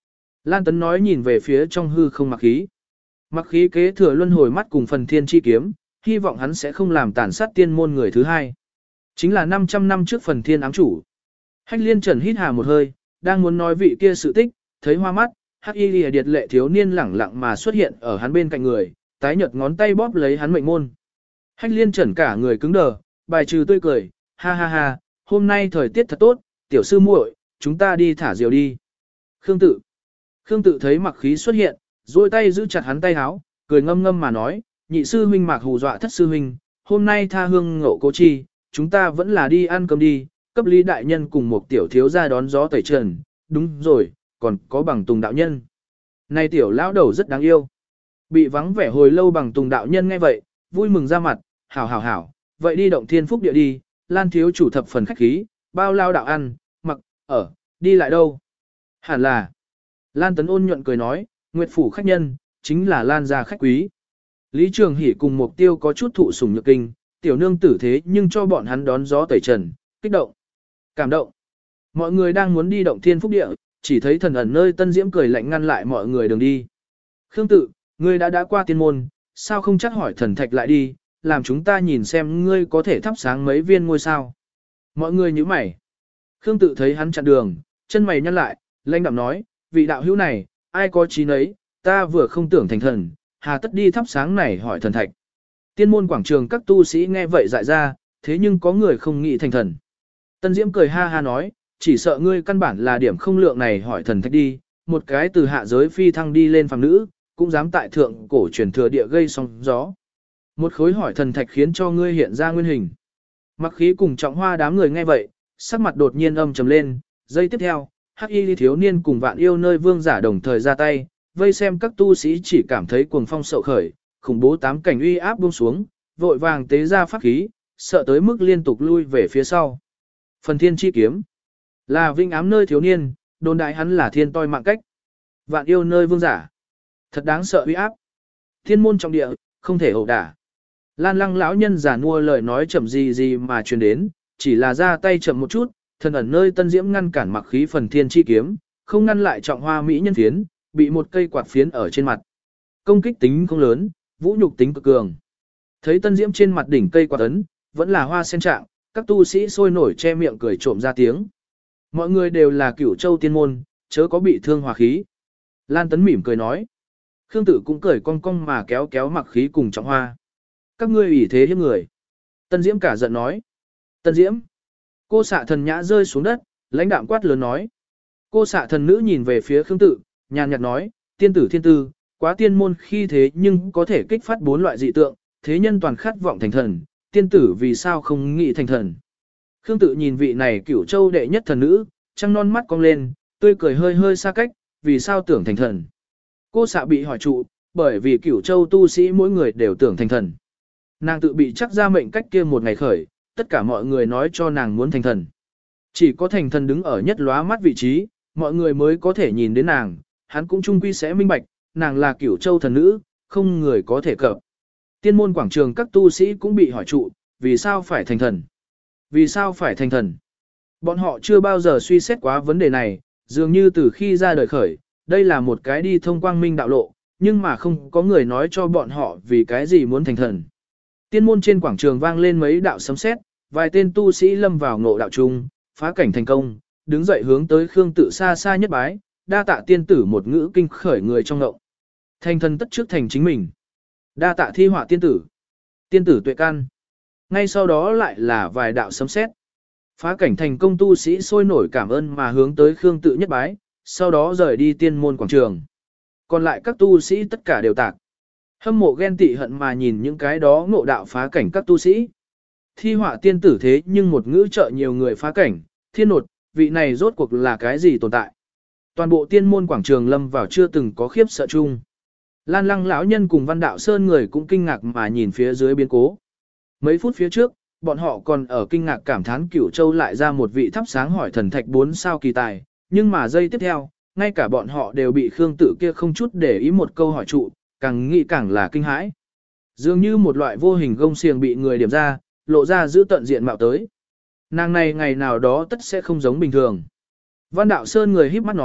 Lan Tấn nói nhìn về phía trong hư không mặc khí. Mặc khí kế thừa luân hồi mắt cùng phần thiên chi kiếm, hy vọng hắn sẽ không làm tàn sát tiên môn người thứ hai. Chính là năm trăm năm trước phần thiên ám chủ. Hách liên trần hít hà một hơi, đang muốn nói vị kia sự tích, thấy hoa mắt, hắc y lìa điệt lệ thiếu niên lẳng lặng mà xuất hiện ở hắn bên cạnh người, tái nhợt ngón tay bóp lấy hắn mệnh môn. Hách liên trần cả người cứng đờ, bài trừ tươi cười, ha ha ha, hôm nay thời tiết thật tốt, tiểu sư muội, chúng ta đi thả diều đi. Khương tự. Khương tự thấy mặc khí xuất hiện, duỗi tay giữ chặt hắn tay áo, cười ngâm ngâm mà nói, nhị sư huynh mạc hù dọa thất sư huynh, hôm nay tha hương ngộ cố chi, chúng ta vẫn là đi ăn cơm đi, cấp lý đại nhân cùng một tiểu thiếu ra đón gió tẩy trần, đúng rồi, còn có bằng tùng đạo nhân. Này tiểu lão đầu rất đáng yêu. Bị vắng vẻ hồi lâu bằng tùng đạo nhân nghe vậy, vui mừng ra mặt, hảo hảo hảo, vậy đi động thiên phúc địa đi, Lan thiếu chủ thập phần khách khí, bao lao đạo ăn, mặc, ở, đi lại đâu. Hẳn là. Lan Tấn ôn nhuận cười nói, Nguyệt phủ khách nhân, chính là Lan gia khách quý. Lý Trường Hỷ cùng Mục Tiêu có chút thụ sủng nhược kinh, tiểu nương tử thế nhưng cho bọn hắn đón gió tẩy trần, kích động, cảm động. Mọi người đang muốn đi động thiên phúc địa, chỉ thấy thần ẩn nơi Tân Diễm cười lạnh ngăn lại mọi người đường đi. Khương tự, ngươi đã đã qua tiên môn, sao không chắc hỏi thần thạch lại đi, làm chúng ta nhìn xem ngươi có thể thắp sáng mấy viên ngôi sao. Mọi người nhíu mày. Khương tự thấy hắn chặn đường, chân mày nhăn lại, lãnh đạm nói, vị đạo hữu này, ai có trí nấy, ta vừa không tưởng thành thần, hà tất đi thắp sáng này hỏi thần thạch. Tiên môn quảng trường các tu sĩ nghe vậy dại ra, thế nhưng có người không nghĩ thành thần. Tân Diễm cười ha ha nói, chỉ sợ ngươi căn bản là điểm không lượng này hỏi thần thạch đi, một cái từ hạ giới phi thăng đi lên phàm nữ, cũng dám tại thượng cổ truyền thừa địa gây sóng gió. Một khối hỏi thần thạch khiến cho ngươi hiện ra nguyên hình. Mặc khí cùng trọng hoa đám người nghe vậy, sắc mặt đột nhiên âm trầm lên, giây tiếp theo, hắc y thiếu niên cùng vạn yêu nơi vương giả đồng thời ra tay, vây xem các tu sĩ chỉ cảm thấy cuồng phong sậu khởi, khủng bố tám cảnh uy áp buông xuống, vội vàng tế ra pháp khí, sợ tới mức liên tục lui về phía sau. Phần thiên chi kiếm là vinh ám nơi thiếu niên, đồn đại hắn là thiên toi mạng cách. Vạn yêu nơi vương giả, thật đáng sợ uy áp. Thiên môn trọng địa, không thể ẩu đả. Lan lăng lão nhân giả nua lời nói chậm gì gì mà truyền đến, chỉ là ra tay chậm một chút, thần ẩn nơi Tân Diễm ngăn cản mặc khí phần thiên chi kiếm, không ngăn lại trọng hoa mỹ nhân phiến, bị một cây quạt phiến ở trên mặt. Công kích tính không lớn, vũ nhục tính cực cường. Thấy Tân Diễm trên mặt đỉnh cây quạt ấn, vẫn là hoa sen trạng, các tu sĩ sôi nổi che miệng cười trộm ra tiếng. Mọi người đều là cửu châu tiên môn, chớ có bị thương hòa khí. Lan Tấn mỉm cười nói. Khương Tử cũng cười cong cong mà kéo kéo mặc khí cùng trọng hoa. Các ngươi ủy thế hiếp người. Tân Diễm cả giận nói. Tân Diễm. Cô xạ thần nhã rơi xuống đất, lãnh đạm quát lớn nói. Cô xạ thần nữ nhìn về phía Khương Tự, nhàn nhạt nói, tiên tử thiên tư, quá tiên môn khi thế nhưng có thể kích phát bốn loại dị tượng, thế nhân toàn khát vọng thành thần, tiên tử vì sao không nghĩ thành thần. Khương Tự nhìn vị này cửu châu đệ nhất thần nữ, trăng non mắt cong lên, tươi cười hơi hơi xa cách, vì sao tưởng thành thần. Cô xạ bị hỏi trụ, bởi vì cửu châu tu sĩ mỗi người đều tưởng thành thần. Nàng tự bị chắc ra mệnh cách kia một ngày khởi, tất cả mọi người nói cho nàng muốn thành thần. Chỉ có thành thần đứng ở nhất lóa mắt vị trí, mọi người mới có thể nhìn đến nàng, hắn cũng chung quy sẽ minh bạch, nàng là cửu châu thần nữ, không người có thể cập. Tiên môn quảng trường các tu sĩ cũng bị hỏi trụ, vì sao phải thành thần? Vì sao phải thành thần? Bọn họ chưa bao giờ suy xét quá vấn đề này, dường như từ khi ra đời khởi, đây là một cái đi thông quang minh đạo lộ, nhưng mà không có người nói cho bọn họ vì cái gì muốn thành thần. Tiên môn trên quảng trường vang lên mấy đạo sấm sét, vài tên tu sĩ lâm vào ngộ đạo chung, phá cảnh thành công, đứng dậy hướng tới Khương Tự xa xa nhất bái, đa tạ tiên tử một ngữ kinh khởi người trong ngộ. Thành thần tất trước thành chính mình. Đa tạ thi họa tiên tử. Tiên tử tuệ can. Ngay sau đó lại là vài đạo sấm sét. Phá cảnh thành công tu sĩ sôi nổi cảm ơn mà hướng tới Khương Tự nhất bái, sau đó rời đi tiên môn quảng trường. Còn lại các tu sĩ tất cả đều tạc. Hâm mộ ghen tị hận mà nhìn những cái đó ngộ đạo phá cảnh các tu sĩ. Thi họa tiên tử thế nhưng một ngữ trợ nhiều người phá cảnh, thiên nột, vị này rốt cuộc là cái gì tồn tại. Toàn bộ tiên môn quảng trường lâm vào chưa từng có khiếp sợ chung. Lan lăng lão nhân cùng văn đạo sơn người cũng kinh ngạc mà nhìn phía dưới biến cố. Mấy phút phía trước, bọn họ còn ở kinh ngạc cảm thán Cửu Châu lại ra một vị thắp sáng hỏi thần thạch bốn sao kỳ tài, nhưng mà giây tiếp theo, ngay cả bọn họ đều bị Khương Tự kia không chút để ý một câu hỏi trụ, càng nghĩ càng là kinh hãi. Dường như một loại vô hình gông xiềng bị người điểm ra, lộ ra giữ tận diện mạo tới. Nàng này ngày nào đó tất sẽ không giống bình thường. Văn đạo sơn người híp mắt nói,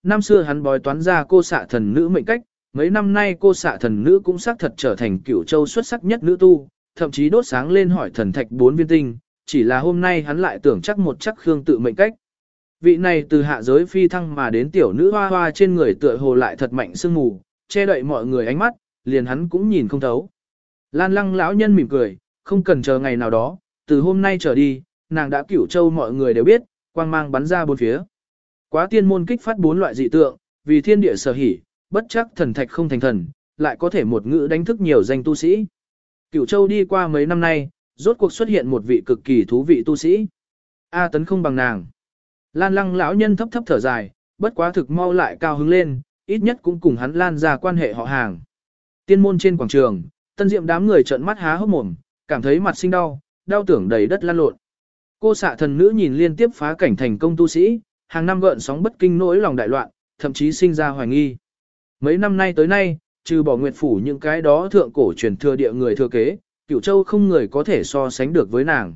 năm xưa hắn bói toán ra cô xạ thần nữ mệnh cách, mấy năm nay cô xạ thần nữ cũng xác thật trở thành Cửu Châu xuất sắc nhất nữ tu, thậm chí đốt sáng lên hỏi thần thạch bốn viên tinh, chỉ là hôm nay hắn lại tưởng chắc một chắc Khương Tự mệnh cách. Vị này từ hạ giới phi thăng mà đến tiểu nữ hoa hoa trên người tựa hồ lại thật mạnh sương mù, che đậy mọi người ánh mắt, liền hắn cũng nhìn không thấu. Lan Lăng lão nhân mỉm cười, không cần chờ ngày nào đó, từ hôm nay trở đi, nàng đã Cửu Châu mọi người đều biết, quang mang bắn ra bốn phía. Quá tiên môn kích phát bốn loại dị tượng, vì thiên địa sở hỉ, bất chắc thần thạch không thành thần, lại có thể một ngữ đánh thức nhiều danh tu sĩ. Cửu Châu đi qua mấy năm nay, rốt cuộc xuất hiện một vị cực kỳ thú vị tu sĩ. A Tấn không bằng nàng. Lan Lăng lão nhân thấp thấp thở dài, bất quá thực mau lại cao hứng lên, ít nhất cũng cùng hắn Lan ra quan hệ họ hàng. Tiên môn trên quảng trường, Tân Diệm đám người trợn mắt há hốc mồm, cảm thấy mặt sinh đau, đau tưởng đầy đất lan lộn. Cô xạ thần nữ nhìn liên tiếp phá cảnh thành công tu sĩ, hàng năm gợn sóng bất kinh nỗi lòng đại loạn, thậm chí sinh ra hoài nghi. Mấy năm nay tới nay, trừ bỏ Nguyệt phủ những cái đó thượng cổ truyền thừa địa người thừa kế, Cửu Châu không người có thể so sánh được với nàng.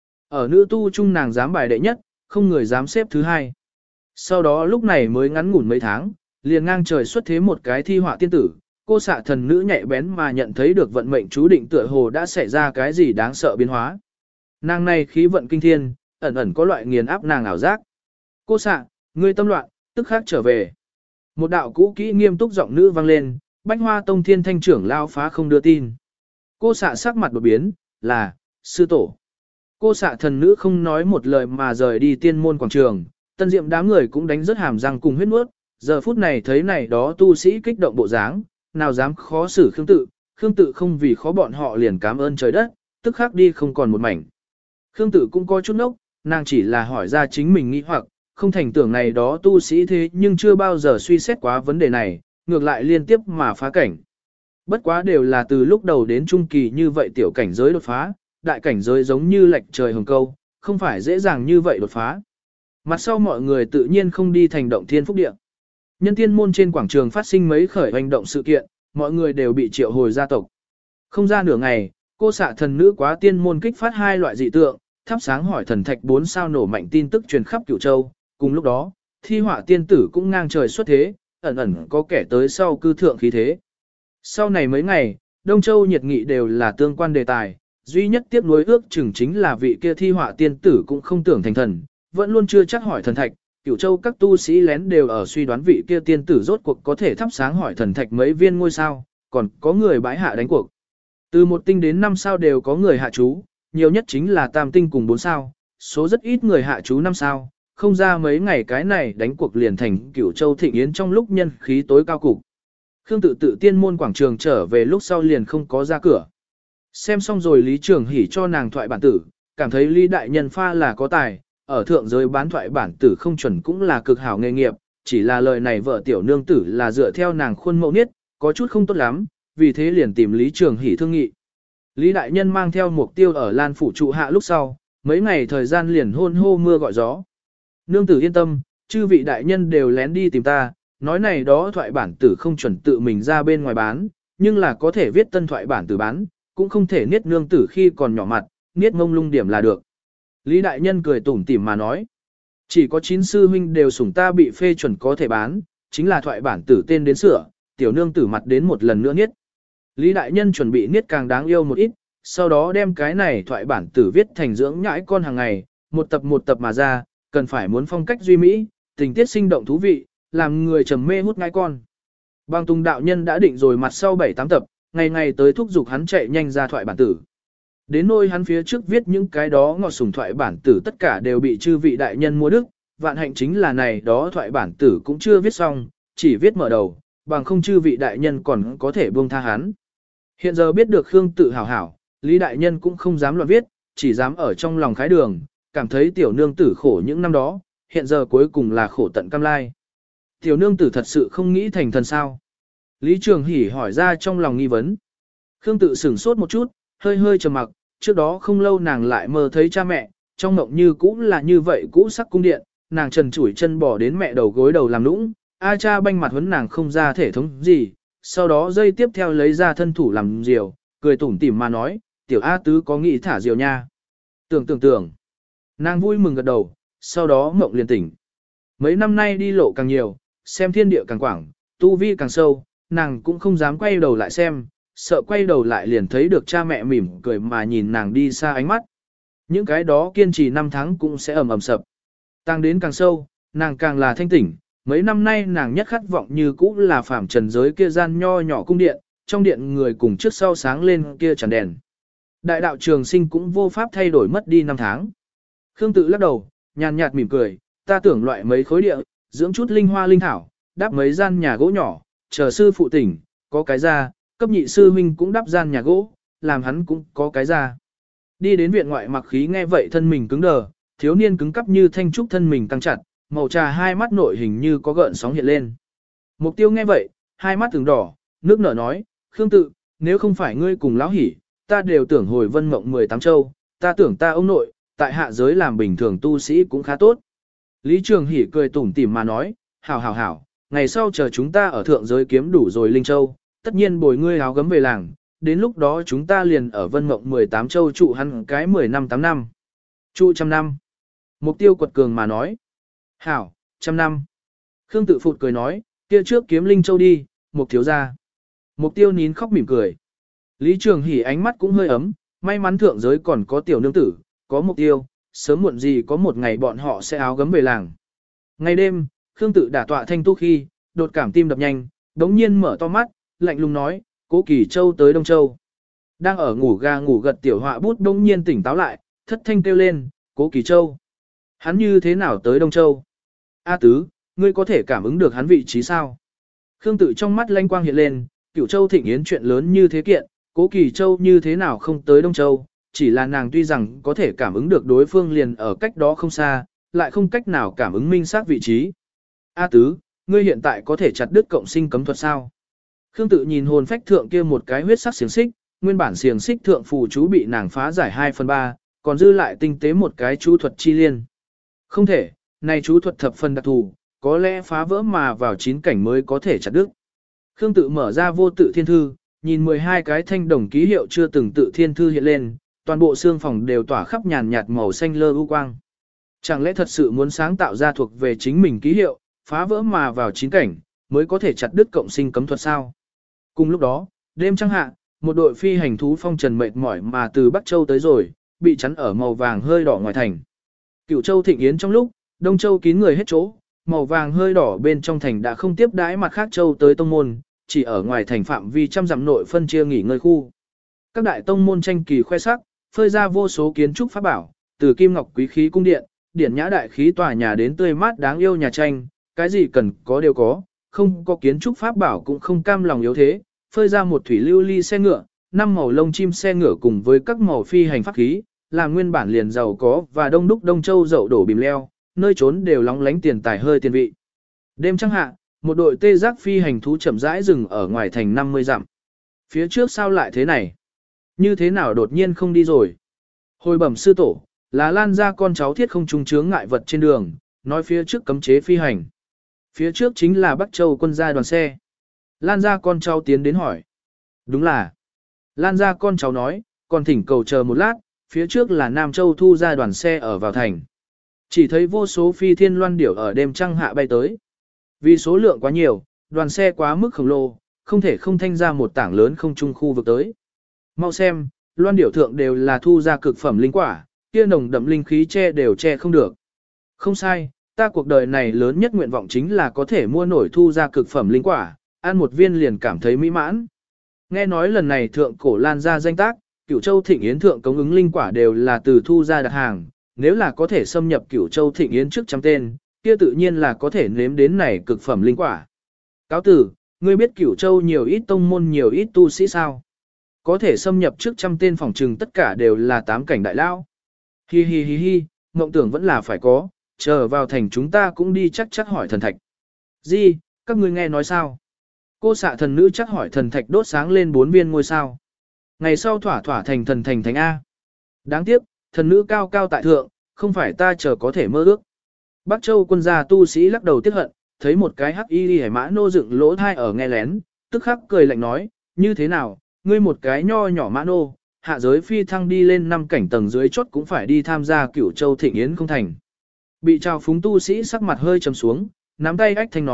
Ở nữ tu chung nàng dám bài đệ nhất, không người dám xếp thứ hai. Sau đó lúc này mới ngắn ngủn mấy tháng, liền ngang trời xuất thế một cái thi họa tiên tử, cô xạ thần nữ nhạy bén mà nhận thấy được vận mệnh chú định tựa hồ đã xảy ra cái gì đáng sợ biến hóa. Nàng này khí vận kinh thiên, ẩn ẩn có loại nghiền áp nàng ảo giác. Cô xạ, ngươi tâm loạn, tức khắc trở về. Một đạo cũ kỹ nghiêm túc giọng nữ vang lên, Bách Hoa Tông Thiên Thanh trưởng lao phá không đưa tin. Cô xạ sắc mặt đột biến, là, sư tổ. Cô xạ thần nữ không nói một lời mà rời đi tiên môn quảng trường, Tân Diệm đám người cũng đánh rất hàm răng cùng huyết nuốt, giờ phút này thấy này đó tu sĩ kích động bộ dáng, nào dám khó xử Khương Tự, Khương Tự không vì khó bọn họ liền cảm ơn trời đất, tức khắc đi không còn một mảnh. Khương Tự cũng có chút nốc, nàng chỉ là hỏi ra chính mình nghĩ hoặc, không thành tưởng này đó tu sĩ thế nhưng chưa bao giờ suy xét quá vấn đề này, ngược lại liên tiếp mà phá cảnh. Bất quá đều là từ lúc đầu đến trung kỳ như vậy tiểu cảnh giới đột phá, đại cảnh giới giống như lệch trời hồng câu, không phải dễ dàng như vậy đột phá. Mặt sau mọi người tự nhiên không đi thành động thiên phúc địa. Nhân tiên môn trên quảng trường phát sinh mấy khởi hành động sự kiện, mọi người đều bị triệu hồi gia tộc. Không ra nửa ngày, cô xạ thần nữ quá tiên môn kích phát hai loại dị tượng, thắp sáng hỏi thần thạch bốn sao nổ mạnh tin tức truyền khắp Cửu Châu. Cùng lúc đó, thi họa tiên tử cũng ngang trời xuất thế, ẩn ẩn có kẻ tới sau cư thượng khí thế. Sau này mấy ngày, Đông Châu nhiệt nghị đều là tương quan đề tài, duy nhất tiếc nuối ước chừng chính là vị kia thi họa tiên tử cũng không tưởng thành thần, vẫn luôn chưa chắc hỏi thần thạch. Cửu Châu các tu sĩ lén đều ở suy đoán vị kia tiên tử rốt cuộc có thể thắp sáng hỏi thần thạch mấy viên ngôi sao, còn có người bãi hạ đánh cuộc. Từ một tinh đến năm sao đều có người hạ chú, nhiều nhất chính là tam tinh cùng bốn sao, số rất ít người hạ chú năm sao, không ra mấy ngày cái này đánh cuộc liền thành Cửu Châu thịnh yến trong lúc nhân khí tối cao cục. Khương Tự tự tiên môn quảng trường trở về lúc sau liền không có ra cửa. Xem xong rồi Lý Trường Hỷ cho nàng thoại bản tử, cảm thấy Lý đại nhân pha là có tài, ở thượng giới bán thoại bản tử không chuẩn cũng là cực hảo nghề nghiệp, chỉ là lời này vợ tiểu nương tử là dựa theo nàng khuôn mẫu niết, có chút không tốt lắm, vì thế liền tìm Lý Trường Hỷ thương nghị. Lý đại nhân mang theo mục tiêu ở Lan phủ trụ hạ lúc sau, mấy ngày thời gian liền hôn hô mưa gọi gió. Nương tử yên tâm, chư vị đại nhân đều lén đi tìm ta, nói này đó thoại bản tử không chuẩn tự mình ra bên ngoài bán, nhưng là có thể viết tân thoại bản tử bán, cũng không thể niết nương tử khi còn nhỏ mặt, niết mông lung điểm là được. Lý đại nhân cười tủm tỉm mà nói, chỉ có chín sư huynh đều sủng ta bị phê chuẩn có thể bán, chính là thoại bản tử tên đến sửa, tiểu nương tử mặt đến một lần nữa niết. Lý đại nhân chuẩn bị niết càng đáng yêu một ít, sau đó đem cái này thoại bản tử viết thành dưỡng nhãi con hàng ngày, một tập một tập mà ra, cần phải muốn phong cách duy mỹ, tình tiết sinh động thú vị, làm người trầm mê hút nhãi con. Bang Tùng đạo nhân đã định rồi mặt sau bảy tám tập, ngày ngày tới thúc giục hắn chạy nhanh ra thoại bản tử. Đến nôi hắn phía trước viết những cái đó ngọt sủng thoại bản tử tất cả đều bị chư vị đại nhân mua đức, vạn hạnh chính là này đó thoại bản tử cũng chưa viết xong, chỉ viết mở đầu, bằng không chư vị đại nhân còn có thể buông tha hắn. Hiện giờ biết được Khương Tự hảo hảo, Lý đại nhân cũng không dám loạn viết, chỉ dám ở trong lòng khái đường, cảm thấy tiểu nương tử khổ những năm đó, hiện giờ cuối cùng là khổ tận cam lai. Tiểu nương tử thật sự không nghĩ thành thần sao? Lý Trường Hỷ hỏi ra trong lòng nghi vấn. Khương Tự sửng sốt một chút, hơi hơi trầm mặc, trước đó không lâu nàng lại mơ thấy cha mẹ, trong mộng như cũ là như vậy cũ sắc cung điện, nàng trần chủi chân bỏ đến mẹ đầu gối đầu làm nũng, a cha banh mặt huấn nàng không ra thể thống gì, sau đó dây tiếp theo lấy ra thân thủ làm diều, cười tủm tỉm mà nói, tiểu A tứ có nghĩ thả diều nha. Tưởng tưởng tưởng, nàng vui mừng gật đầu, sau đó mộng liền tỉnh. Mấy năm nay đi lộ càng nhiều, xem thiên địa càng quảng, tu vi càng sâu, nàng cũng không dám quay đầu lại xem, sợ quay đầu lại liền thấy được cha mẹ mỉm cười mà nhìn nàng đi xa ánh mắt. Những cái đó kiên trì năm tháng cũng sẽ ầm ầm sập. Tăng đến càng sâu, nàng càng là thanh tỉnh, mấy năm nay nàng nhất khát vọng như cũ là phàm trần giới kia gian nho nhỏ cung điện, trong điện người cùng trước sau sáng lên kia tràn đèn. Đại đạo trường sinh cũng vô pháp thay đổi mất đi năm tháng. Khương tự lắc đầu, nhàn nhạt mỉm cười, ta tưởng loại mấy khối địa, dưỡng chút linh hoa linh thảo, đắp mấy gian nhà gỗ nhỏ, chờ sư phụ tỉnh, có cái ra, cấp nhị sư huynh cũng đắp gian nhà gỗ, làm hắn cũng có cái ra. Đi đến viện ngoại mặc khí nghe vậy thân mình cứng đờ, thiếu niên cứng cắp như thanh trúc thân mình căng chặt, màu trà hai mắt nội hình như có gợn sóng hiện lên. Mục tiêu nghe vậy, hai mắt từng đỏ, nước nở nói, Khương tự, nếu không phải ngươi cùng lão hỉ, ta đều tưởng hồi vân mộng mười tám châu, ta tưởng ta ông nội, tại hạ giới làm bình thường tu sĩ cũng khá tốt. Lý Trường Hỷ cười tủm tỉm mà nói, hảo hảo hảo, ngày sau chờ chúng ta ở thượng giới kiếm đủ rồi Linh Châu, tất nhiên bồi ngươi áo gấm về làng, đến lúc đó chúng ta liền ở vân mộng mười tám châu trụ hắn cái mười năm tám năm. Trụ trăm năm. Mục tiêu quật cường mà nói. Hảo, trăm năm. Khương tự phụt cười nói, kia trước kiếm Linh Châu đi, mục thiếu ra. Mục tiêu nín khóc mỉm cười. Lý Trường Hỷ ánh mắt cũng hơi ấm, may mắn thượng giới còn có tiểu nương tử, có mục tiêu, sớm muộn gì có một ngày bọn họ sẽ áo gấm về làng. Ngày đêm, Khương tự đả tọa thanh tu khi, đột cảm tim đập nhanh, đống nhiên mở to mắt, lạnh lùng nói, Cố Kỳ Châu tới Đông Châu. Đang ở ngủ ga ngủ gật tiểu họa bút đống nhiên tỉnh táo lại, thất thanh kêu lên, Cố Kỳ Châu. Hắn như thế nào tới Đông Châu? A tứ, ngươi có thể cảm ứng được hắn vị trí sao? Khương tự trong mắt lanh quang hiện lên, Cửu Châu thịnh yến chuyện lớn như thế kiện, Cố Kỳ Châu như thế nào không tới Đông Châu? Chỉ là nàng tuy rằng có thể cảm ứng được đối phương liền ở cách đó không xa, lại không cách nào cảm ứng minh xác vị trí. A tứ, ngươi hiện tại có thể chặt đứt cộng sinh cấm thuật sao? Khương tự nhìn hồn phách thượng kia một cái huyết sắc xiềng xích, nguyên bản xiềng xích thượng phù chú bị nàng phá giải hai phần ba, còn dư lại tinh tế một cái chú thuật chi liên. Không thể, này chú thuật thập phần đặc thù, có lẽ phá vỡ mà vào chín cảnh mới có thể chặt đứt. Khương tự mở ra vô tự thiên thư, nhìn mười hai cái thanh đồng ký hiệu chưa từng tự thiên thư hiện lên, toàn bộ xương phòng đều tỏa khắp nhàn nhạt màu xanh lơ u quang. Chẳng lẽ thật sự muốn sáng tạo ra thuộc về chính mình ký hiệu, phá vỡ mà vào chín cảnh, mới có thể chặt đứt cộng sinh cấm thuật sao? Cùng lúc đó, đêm trăng hạ, một đội phi hành thú phong trần mệt mỏi mà từ Bắc Châu tới rồi, bị chắn ở màu vàng hơi đỏ ngoài thành. Cửu Châu thịnh yến trong lúc, Đông Châu kín người hết chỗ, màu vàng hơi đỏ bên trong thành đã không tiếp đãi mặt khác châu tới tông môn, chỉ ở ngoài thành phạm vi trăm dặm nội phân chia nghỉ ngơi khu. Các đại tông môn tranh kỳ khoe sắc, phơi ra vô số kiến trúc pháp bảo, từ kim ngọc quý khí cung điện, điển nhã đại khí tòa nhà đến tươi mát đáng yêu nhà tranh, cái gì cần có đều có, không có kiến trúc pháp bảo cũng không cam lòng yếu thế, phơi ra một thủy lưu ly xe ngựa, năm màu lông chim xe ngựa cùng với các màu phi hành pháp khí, làm nguyên bản liền giàu có và đông đúc Đông Châu dậu đổ bìm leo, nơi trốn đều lóng lánh tiền tài hơi tiền vị. Đêm trăng hạ, một đội tê giác phi hành thú chậm rãi dừng ở ngoài thành năm mươi dặm. Phía trước sao lại thế này? Như thế nào đột nhiên không đi rồi? Hồi bẩm sư tổ, là Lan ra con cháu thiết không trung chướng ngại vật trên đường, nói phía trước cấm chế phi hành. Phía trước chính là Bắc Châu quân gia đoàn xe. Lan ra con cháu tiến đến hỏi. Đúng là. Lan ra con cháu nói, còn thỉnh cầu chờ một lát, phía trước là Nam Châu thu ra đoàn xe ở vào thành. Chỉ thấy vô số phi thiên loan điểu ở đêm trăng hạ bay tới. Vì số lượng quá nhiều, đoàn xe quá mức khổng lồ, không thể không thanh ra một tảng lớn không trung khu vực tới. Mau xem, loan điểu thượng đều là thu ra cực phẩm linh quả, kia nồng đậm linh khí che đều che không được. Không sai, ta cuộc đời này lớn nhất nguyện vọng chính là có thể mua nổi thu ra cực phẩm linh quả, ăn một viên liền cảm thấy mỹ mãn. Nghe nói lần này thượng cổ Lan ra danh tác, Cửu Châu Thịnh Yến thượng cống ứng linh quả đều là từ thu ra đặt hàng, nếu là có thể xâm nhập Cửu Châu Thịnh Yến trước trăm tên, kia tự nhiên là có thể nếm đến này cực phẩm linh quả. Cáo tử, ngươi biết Cửu Châu nhiều ít tông môn nhiều ít tu sĩ sao? Có thể xâm nhập trước trăm tên phòng trừng tất cả đều là tám cảnh đại lao. Hi hi hi hi, mộng tưởng vẫn là phải có, chờ vào thành chúng ta cũng đi chắc chắc hỏi thần thạch. Gì, các ngươi nghe nói sao? Cô xạ thần nữ chắc hỏi thần thạch đốt sáng lên bốn viên ngôi sao. Ngày sau thỏa thỏa thành thần thành thánh A. Đáng tiếc, thần nữ cao cao tại thượng, không phải ta chờ có thể mơ ước. Bắc Châu quân gia tu sĩ lắc đầu tiếc hận, thấy một cái hắc y hải mã nô dựng lỗ thai ở nghe lén, tức khắc cười lạnh nói, như thế nào, ngươi một cái nho nhỏ mã nô, hạ giới phi thăng đi lên năm cảnh tầng dưới chốt cũng phải đi tham gia Cửu Châu Thịnh Yến không thành. Bị trao phúng tu sĩ sắc mặt hơi trầm xuống, nắm tay ách thanh nói,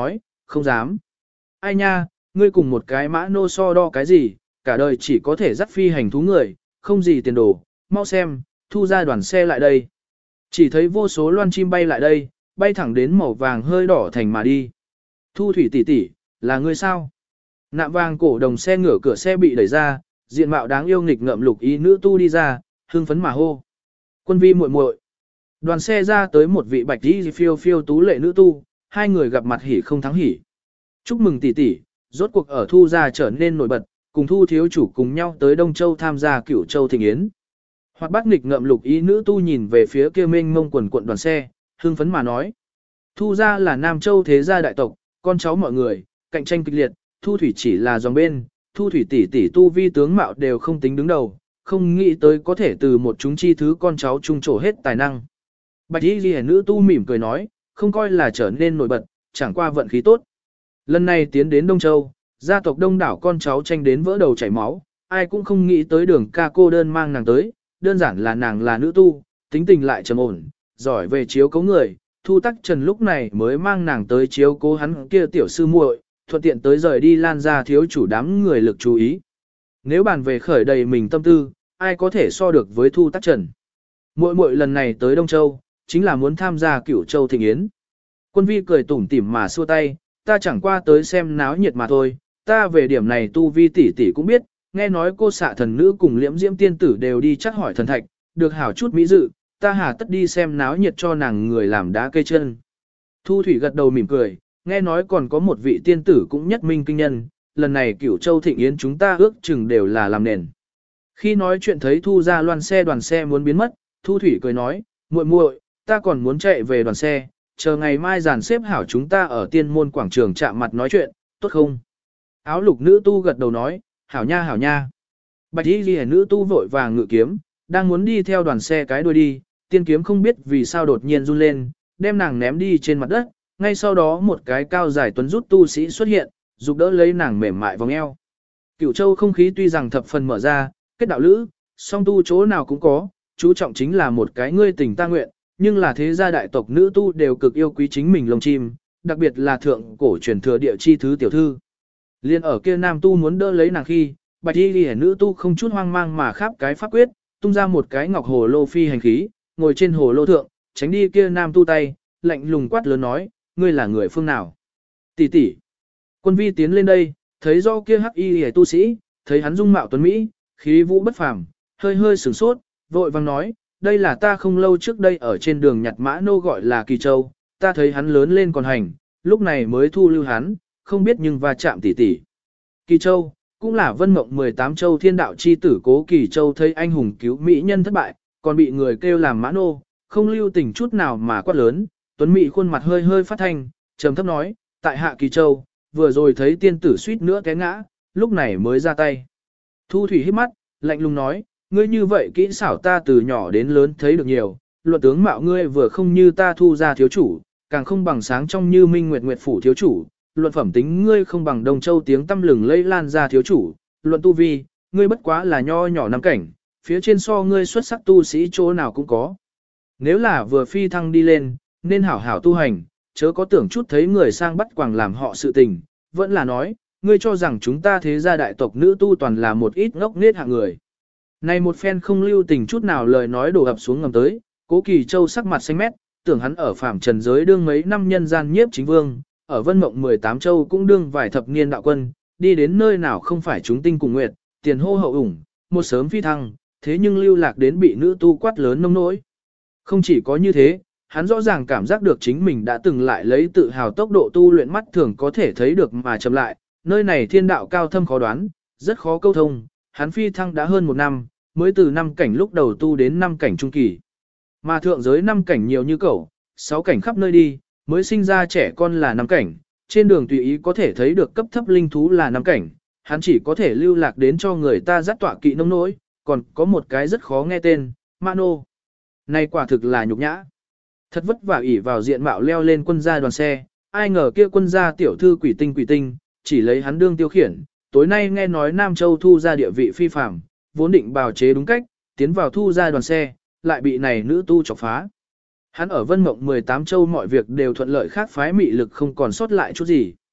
không dám. Ai nha, ngươi cùng một cái mã nô so đo cái gì, cả đời chỉ có thể dắt phi hành thú người, không gì tiền đồ, mau xem, thu ra đoàn xe lại đây. Chỉ thấy vô số loan chim bay lại đây, bay thẳng đến màu vàng hơi đỏ thành mà đi. Thu thủy tỷ tỷ, là ngươi sao? Nạm vàng cổ đồng xe ngửa cửa xe bị đẩy ra, diện mạo đáng yêu nghịch ngợm lục ý nữ tu đi ra, hưng phấn mà hô. Quân vi muội muội. Đoàn xe ra tới một vị bạch y phiêu phiêu tú lệ nữ tu, hai người gặp mặt hỉ không thắng hỉ. Chúc mừng tỷ tỷ, rốt cuộc ở thu gia trở nên nổi bật, cùng thu thiếu chủ cùng nhau tới Đông Châu tham gia Cửu Châu thịnh yến. Hoạt bát nghịch ngợm lục ý nữ tu nhìn về phía kia mênh mông quần cuộn đoàn xe, hưng phấn mà nói. Thu gia là Nam Châu thế gia đại tộc, con cháu mọi người, cạnh tranh kịch liệt, thu thủy chỉ là dòng bên, thu thủy tỷ tỷ tu vi tướng mạo đều không tính đứng đầu, không nghĩ tới có thể từ một chúng chi thứ con cháu trung trổ hết tài năng. Bạch y ghi nữ tu mỉm cười nói, không coi là trở nên nổi bật, chẳng qua vận khí tốt. Lần này tiến đến Đông Châu, gia tộc đông đảo con cháu tranh đến vỡ đầu chảy máu, ai cũng không nghĩ tới đường ca cô đơn mang nàng tới, đơn giản là nàng là nữ tu, tính tình lại trầm ổn, giỏi về chiếu cố người. Thu Tắc Trần lúc này mới mang nàng tới chiếu cố hắn kia tiểu sư muội, thuận tiện tới rời đi lan ra thiếu chủ đám người lực chú ý. Nếu bàn về khởi đầy mình tâm tư, ai có thể so được với Thu Tắc Trần. Muội muội lần này tới Đông Châu, chính là muốn tham gia Cửu Châu thịnh yến. Quân vi cười tủm tỉm mà xua tay, ta chẳng qua tới xem náo nhiệt mà thôi, ta về điểm này tu vi tỷ tỷ cũng biết, nghe nói cô xạ thần nữ cùng liễm diễm tiên tử đều đi chắc hỏi thần thạch, được hảo chút mỹ dự, ta hà tất đi xem náo nhiệt cho nàng người làm đá cây chân. Thu thủy gật đầu mỉm cười, nghe nói còn có một vị tiên tử cũng nhất minh kinh nhân, lần này Cửu Châu thịnh yến chúng ta ước chừng đều là làm nền. Khi nói chuyện thấy thu ra loan xe đoàn xe muốn biến mất, Thu thủy cười nói, muội muội, ta còn muốn chạy về đoàn xe, chờ ngày mai dàn xếp hảo chúng ta ở tiên môn quảng trường chạm mặt nói chuyện, tốt không? Áo lục nữ tu gật đầu nói, hảo nha hảo nha. Bạch y ghi nữ tu vội vàng ngự kiếm, đang muốn đi theo đoàn xe cái đuôi đi, tiên kiếm không biết vì sao đột nhiên run lên, đem nàng ném đi trên mặt đất, ngay sau đó một cái cao dài tuấn rút tu sĩ xuất hiện, giúp đỡ lấy nàng mềm mại vòng eo. Cửu Châu không khí tuy rằng thập phần mở ra, kết đạo lữ, song tu chỗ nào cũng có, chú trọng chính là một cái ngươi tình ta nguyện, nhưng là thế gia đại tộc nữ tu đều cực yêu quý chính mình lông chim, đặc biệt là thượng cổ truyền thừa địa chi thứ tiểu thư. Liên ở kia nam tu muốn đỡ lấy nàng khi, bạch y ghi nữ tu không chút hoang mang mà khắp cái pháp quyết, tung ra một cái ngọc hồ lô phi hành khí, ngồi trên hồ lô thượng, tránh đi kia nam tu tay, lạnh lùng quát lớn nói, ngươi là người phương nào? Tỷ tỷ. Quân vi tiến lên đây, thấy do kia hắc y hề tu sĩ, thấy hắn dung mạo tuấn Mỹ, khí vũ bất phàm, hơi hơi sửng sốt, vội vang nói, đây là ta không lâu trước đây ở trên đường nhặt mã nô gọi là Kỳ Châu, ta thấy hắn lớn lên còn hành, lúc này mới thu lưu hắn, không biết nhưng va chạm tỷ tỷ. Kỳ Châu, cũng là vân mộng mười tám châu thiên đạo chi tử Cố Kỳ Châu thấy anh hùng cứu mỹ nhân thất bại, còn bị người kêu làm mã nô, không lưu tình chút nào mà quát lớn, tuấn mỹ khuôn mặt hơi hơi phát thanh, trầm thấp nói, tại hạ Kỳ Châu, vừa rồi thấy tiên tử suýt nữa té ngã, lúc này mới ra tay. Thu thủy hít mắt, lạnh lùng nói, ngươi như vậy kỹ xảo ta từ nhỏ đến lớn thấy được nhiều, luận tướng mạo ngươi vừa không như ta thu ra thiếu chủ, càng không bằng sáng trong như minh nguyệt nguyệt phủ thiếu chủ, luận phẩm tính ngươi không bằng Đông Châu tiếng tâm lừng lây lan ra thiếu chủ, luận tu vi, ngươi bất quá là nho nhỏ năm cảnh, phía trên so ngươi xuất sắc tu sĩ chỗ nào cũng có. Nếu là vừa phi thăng đi lên, nên hảo hảo tu hành, chớ có tưởng chút thấy người sang bắt quàng làm họ sự tình, vẫn là nói, ngươi cho rằng chúng ta thế gia đại tộc nữ tu toàn là một ít ngốc nghếch hạng người. Này một phen không lưu tình chút nào lời nói đổ ập xuống ngầm tới, Cố Kỳ Châu sắc mặt xanh mét, tưởng hắn ở phạm trần giới đương mấy năm nhân gian nhiếp chính vương, ở vân mộng mười tám châu cũng đương vài thập niên đạo quân, đi đến nơi nào không phải chúng tinh cùng nguyệt, tiền hô hậu ủng, một sớm phi thăng, thế nhưng lưu lạc đến bị nữ tu quát lớn nông nỗi. Không chỉ có như thế, hắn rõ ràng cảm giác được chính mình đã từng lại lấy tự hào tốc độ tu luyện mắt thường có thể thấy được mà chậm lại, nơi này thiên đạo cao thâm khó đoán, rất khó câu thông, hắn phi thăng đã hơn một năm, mới từ năm cảnh lúc đầu tu đến năm cảnh trung kỳ. Mà thượng giới năm cảnh nhiều như cẩu, sáu cảnh khắp nơi đi, mới sinh ra trẻ con là năm cảnh, trên đường tùy ý có thể thấy được cấp thấp linh thú là năm cảnh, hắn chỉ có thể lưu lạc đến cho người ta dắt tọa kỵ nông nỗi, còn có một cái rất khó nghe tên, Mano. Này quả thực là nhục nhã. Thật vất vả ỉ vào diện mạo leo lên quân gia đoàn xe, ai ngờ kia quân gia tiểu thư quỷ tinh quỷ tinh, chỉ lấy hắn đương tiêu khiển, tối nay nghe nói Nam Châu thu ra địa vị phi phạm, vốn định bào chế đúng cách, tiến vào thu ra đoàn xe, lại bị này nữ tu chọc phá. Hắn ở vân mộng mười tám châu mọi việc đều thuận lợi khác phái mị lực không còn sót lại chút gì.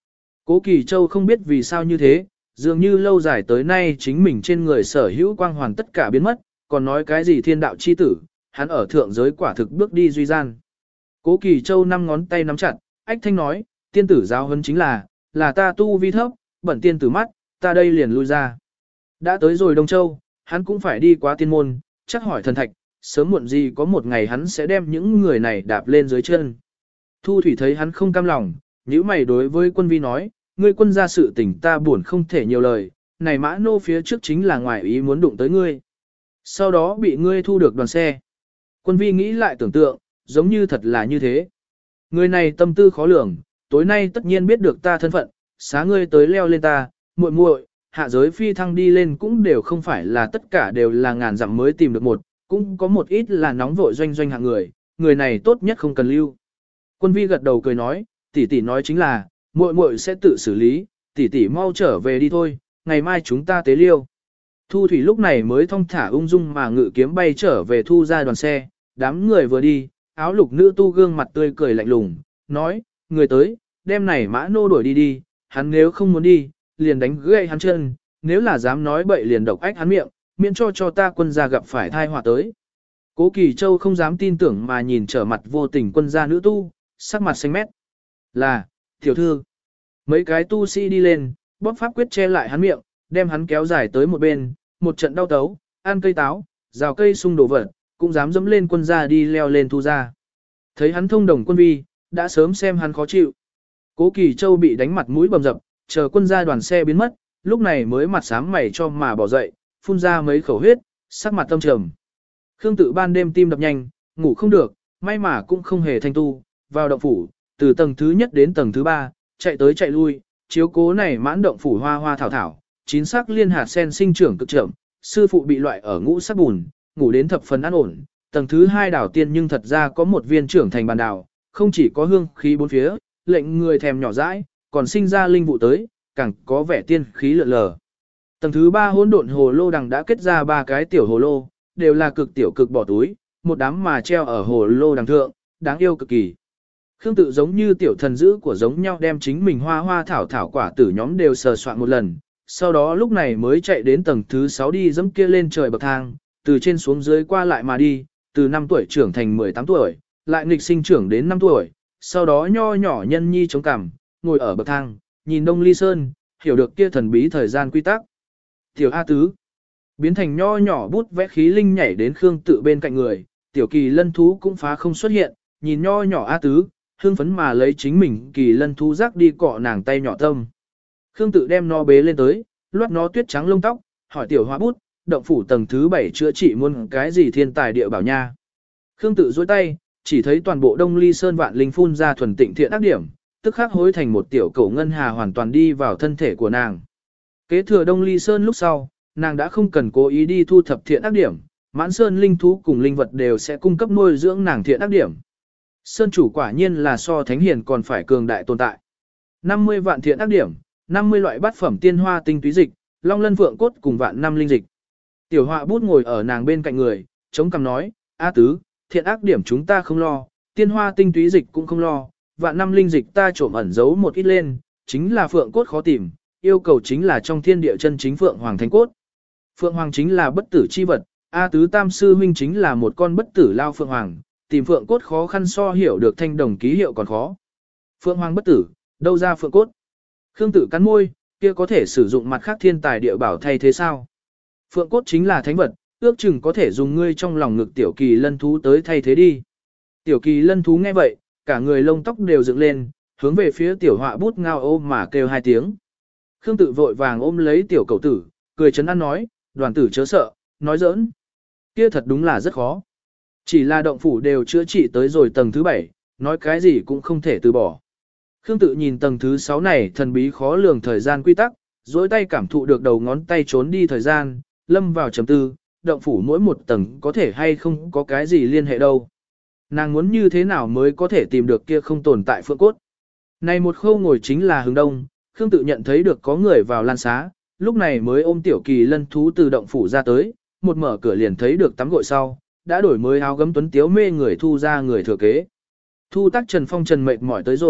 Cố Kỳ Châu không biết vì sao như thế, dường như lâu dài tới nay chính mình trên người sở hữu quang hoàn tất cả biến mất, còn nói cái gì thiên đạo chi tử, hắn ở thượng giới quả thực bước đi duy gian. Cố Kỳ Châu năm ngón tay nắm chặt, ách thanh nói, tiên tử giáo huấn chính là, là ta tu vi thấp, bẩn tiên tử mắt, ta đây liền lui ra. Đã tới rồi Đông Châu, hắn cũng phải đi qua tiên môn, chắc hỏi thần thạch, sớm muộn gì có một ngày hắn sẽ đem những người này đạp lên dưới chân. Thu Thủy thấy hắn không cam lòng, nhíu mày đối với quân vi nói, ngươi quân ra sự tình ta buồn không thể nhiều lời, này mã nô phía trước chính là ngoài ý muốn đụng tới ngươi. Sau đó bị ngươi thu được đoàn xe. Quân vi nghĩ lại tưởng tượng, giống như thật là như thế. Người này tâm tư khó lường, tối nay tất nhiên biết được ta thân phận, xá ngươi tới leo lên ta, muội muội, hạ giới phi thăng đi lên cũng đều không phải là tất cả đều là ngàn dặm mới tìm được một, cũng có một ít là nóng vội doanh doanh hạng người, người này tốt nhất không cần lưu. Quân vi gật đầu cười nói, tỷ tỷ nói chính là, muội muội sẽ tự xử lý, tỷ tỷ mau trở về đi thôi, ngày mai chúng ta tế liêu. Thu Thủy lúc này mới thong thả ung dung mà ngự kiếm bay trở về thu ra đoàn xe, đám người vừa đi, áo lục nữ tu gương mặt tươi cười lạnh lùng, nói, người tới, đem này mã nô đuổi đi đi, hắn nếu không muốn đi, liền đánh gãy hắn chân, nếu là dám nói bậy liền độc ách hắn miệng, miễn cho cho ta quân gia gặp phải thai họa tới. Cố Kỳ Châu không dám tin tưởng mà nhìn trở mặt vô tình quân gia nữ tu, sắc mặt xanh mét. Là, tiểu thư. Mấy cái tu sĩ đi lên, bóp pháp quyết che lại hắn miệng, đem hắn kéo dài tới một bên, một trận đau tấu, ăn cây táo, rào cây sung đổ vật, cũng dám dẫm lên quân gia đi leo lên thu ra. Thấy hắn thông đồng quân vi, đã sớm xem hắn khó chịu. Cố Kỳ Châu bị đánh mặt mũi bầm dập, chờ quân gia đoàn xe biến mất, lúc này mới mặt sám mày cho mà bỏ dậy, phun ra mấy khẩu huyết, sắc mặt tâm trầm. Khương Tự ban đêm tim đập nhanh, ngủ không được, may mà cũng không hề thanh tu, vào động phủ, từ tầng thứ nhất đến tầng thứ ba, chạy tới chạy lui, chiếu cố này mãn động phủ hoa hoa thảo thảo, chín sắc liên hạt sen sinh trưởng cực chậm, sư phụ bị loại ở ngũ sắc bùn, ngủ đến thập phần an ổn. Tầng thứ hai đảo tiên nhưng thật ra có một viên trưởng thành bàn đảo, không chỉ có hương khí bốn phía, lệnh người thèm nhỏ dãi, còn sinh ra linh vụ tới, càng có vẻ tiên khí lượn lờ. Tầng thứ ba hỗn độn hồ lô đằng đã kết ra ba cái tiểu hồ lô, đều là cực tiểu cực bỏ túi, một đám mà treo ở hồ lô đằng thượng, đáng yêu cực kỳ. Khương Tự giống như tiểu thần dữ của giống nhau đem chính mình hoa hoa thảo thảo quả tử nhóm đều sờ soạn một lần, sau đó lúc này mới chạy đến tầng thứ sáu đi dẫm kia lên trời bậc thang, từ trên xuống dưới qua lại mà đi, từ năm tuổi trưởng thành mười tám tuổi, lại nghịch sinh trưởng đến năm tuổi, sau đó nho nhỏ nhân nhi chống cằm, ngồi ở bậc thang, nhìn Đông Ly Sơn, hiểu được kia thần bí thời gian quy tắc. Tiểu A Tứ biến thành nho nhỏ bút vẽ khí linh nhảy đến Khương Tự bên cạnh người, tiểu kỳ lân thú cũng phá không xuất hiện, nhìn nho nhỏ A Tứ, hương phấn mà lấy chính mình kỳ lân thú rác đi cọ nàng tay nhỏ tâm. Khương Tự đem nó bế lên tới, loát nó tuyết trắng lông tóc, hỏi tiểu hóa bút, động phủ tầng thứ bảy chữa trị muôn cái gì thiên tài địa bảo nha. Khương Tự duỗi tay, chỉ thấy toàn bộ Đông Ly Sơn vạn linh phun ra thuần tịnh thiện ác điểm, tức khắc hối thành một tiểu cầu ngân hà hoàn toàn đi vào thân thể của nàng. Kế thừa Đông Ly Sơn lúc sau, nàng đã không cần cố ý đi thu thập thiện ác điểm, mãn sơn linh thú cùng linh vật đều sẽ cung cấp nuôi dưỡng nàng thiện ác điểm. Sơn chủ quả nhiên là so thánh hiền còn phải cường đại tồn tại. năm mươi vạn thiện ác điểm, năm mươi loại bát phẩm tiên hoa tinh túy dịch, long lân phượng cốt cùng vạn năm linh dịch. Tiểu họa bút ngồi ở nàng bên cạnh người, chống cằm nói, A Tứ, thiện ác điểm chúng ta không lo, tiên hoa tinh túy dịch cũng không lo, vạn năm linh dịch ta trộm ẩn giấu một ít lên, chính là phượng cốt khó tìm, yêu cầu chính là trong thiên địa chân chính phượng hoàng thánh cốt. Phượng hoàng chính là bất tử chi vật, A Tứ tam sư huynh chính là một con bất tử lao phượng hoàng, tìm phượng cốt khó khăn so hiểu được thanh đồng ký hiệu còn khó. Phượng hoàng bất tử, đâu ra phượng cốt? Khương Tự cắn môi, kia có thể sử dụng mặt khác thiên tài địa bảo thay thế sao? Phượng cốt chính là thánh vật, ước chừng có thể dùng ngươi trong lòng ngực tiểu kỳ lân thú tới thay thế đi. Tiểu kỳ lân thú nghe vậy, cả người lông tóc đều dựng lên, hướng về phía tiểu họa bút ngao ôm mà kêu hai tiếng. Khương Tự vội vàng ôm lấy tiểu cầu tử, cười chấn an nói, đoàn tử chớ sợ, nói giỡn. Kia thật đúng là rất khó. Chỉ là động phủ đều chữa trị tới rồi tầng thứ bảy, nói cái gì cũng không thể từ bỏ. Khương Tự nhìn tầng thứ sáu này thần bí khó lường thời gian quy tắc, dối tay cảm thụ được đầu ngón tay trốn đi thời gian, lâm vào trầm tư, động phủ mỗi một tầng có thể hay không có cái gì liên hệ đâu. Nàng muốn như thế nào mới có thể tìm được kia không tồn tại phượng cốt. Này một khâu ngồi chính là hướng đông, Khương Tự nhận thấy được có người vào lan xá, lúc này mới ôm tiểu kỳ lân thú từ động phủ ra tới, một mở cửa liền thấy được tắm gội sau, đã đổi mới áo gấm tuấn tiếu mê người thu ra người thừa kế. Thu Tác Trần Phong Trần mệt mỏi tới rồi,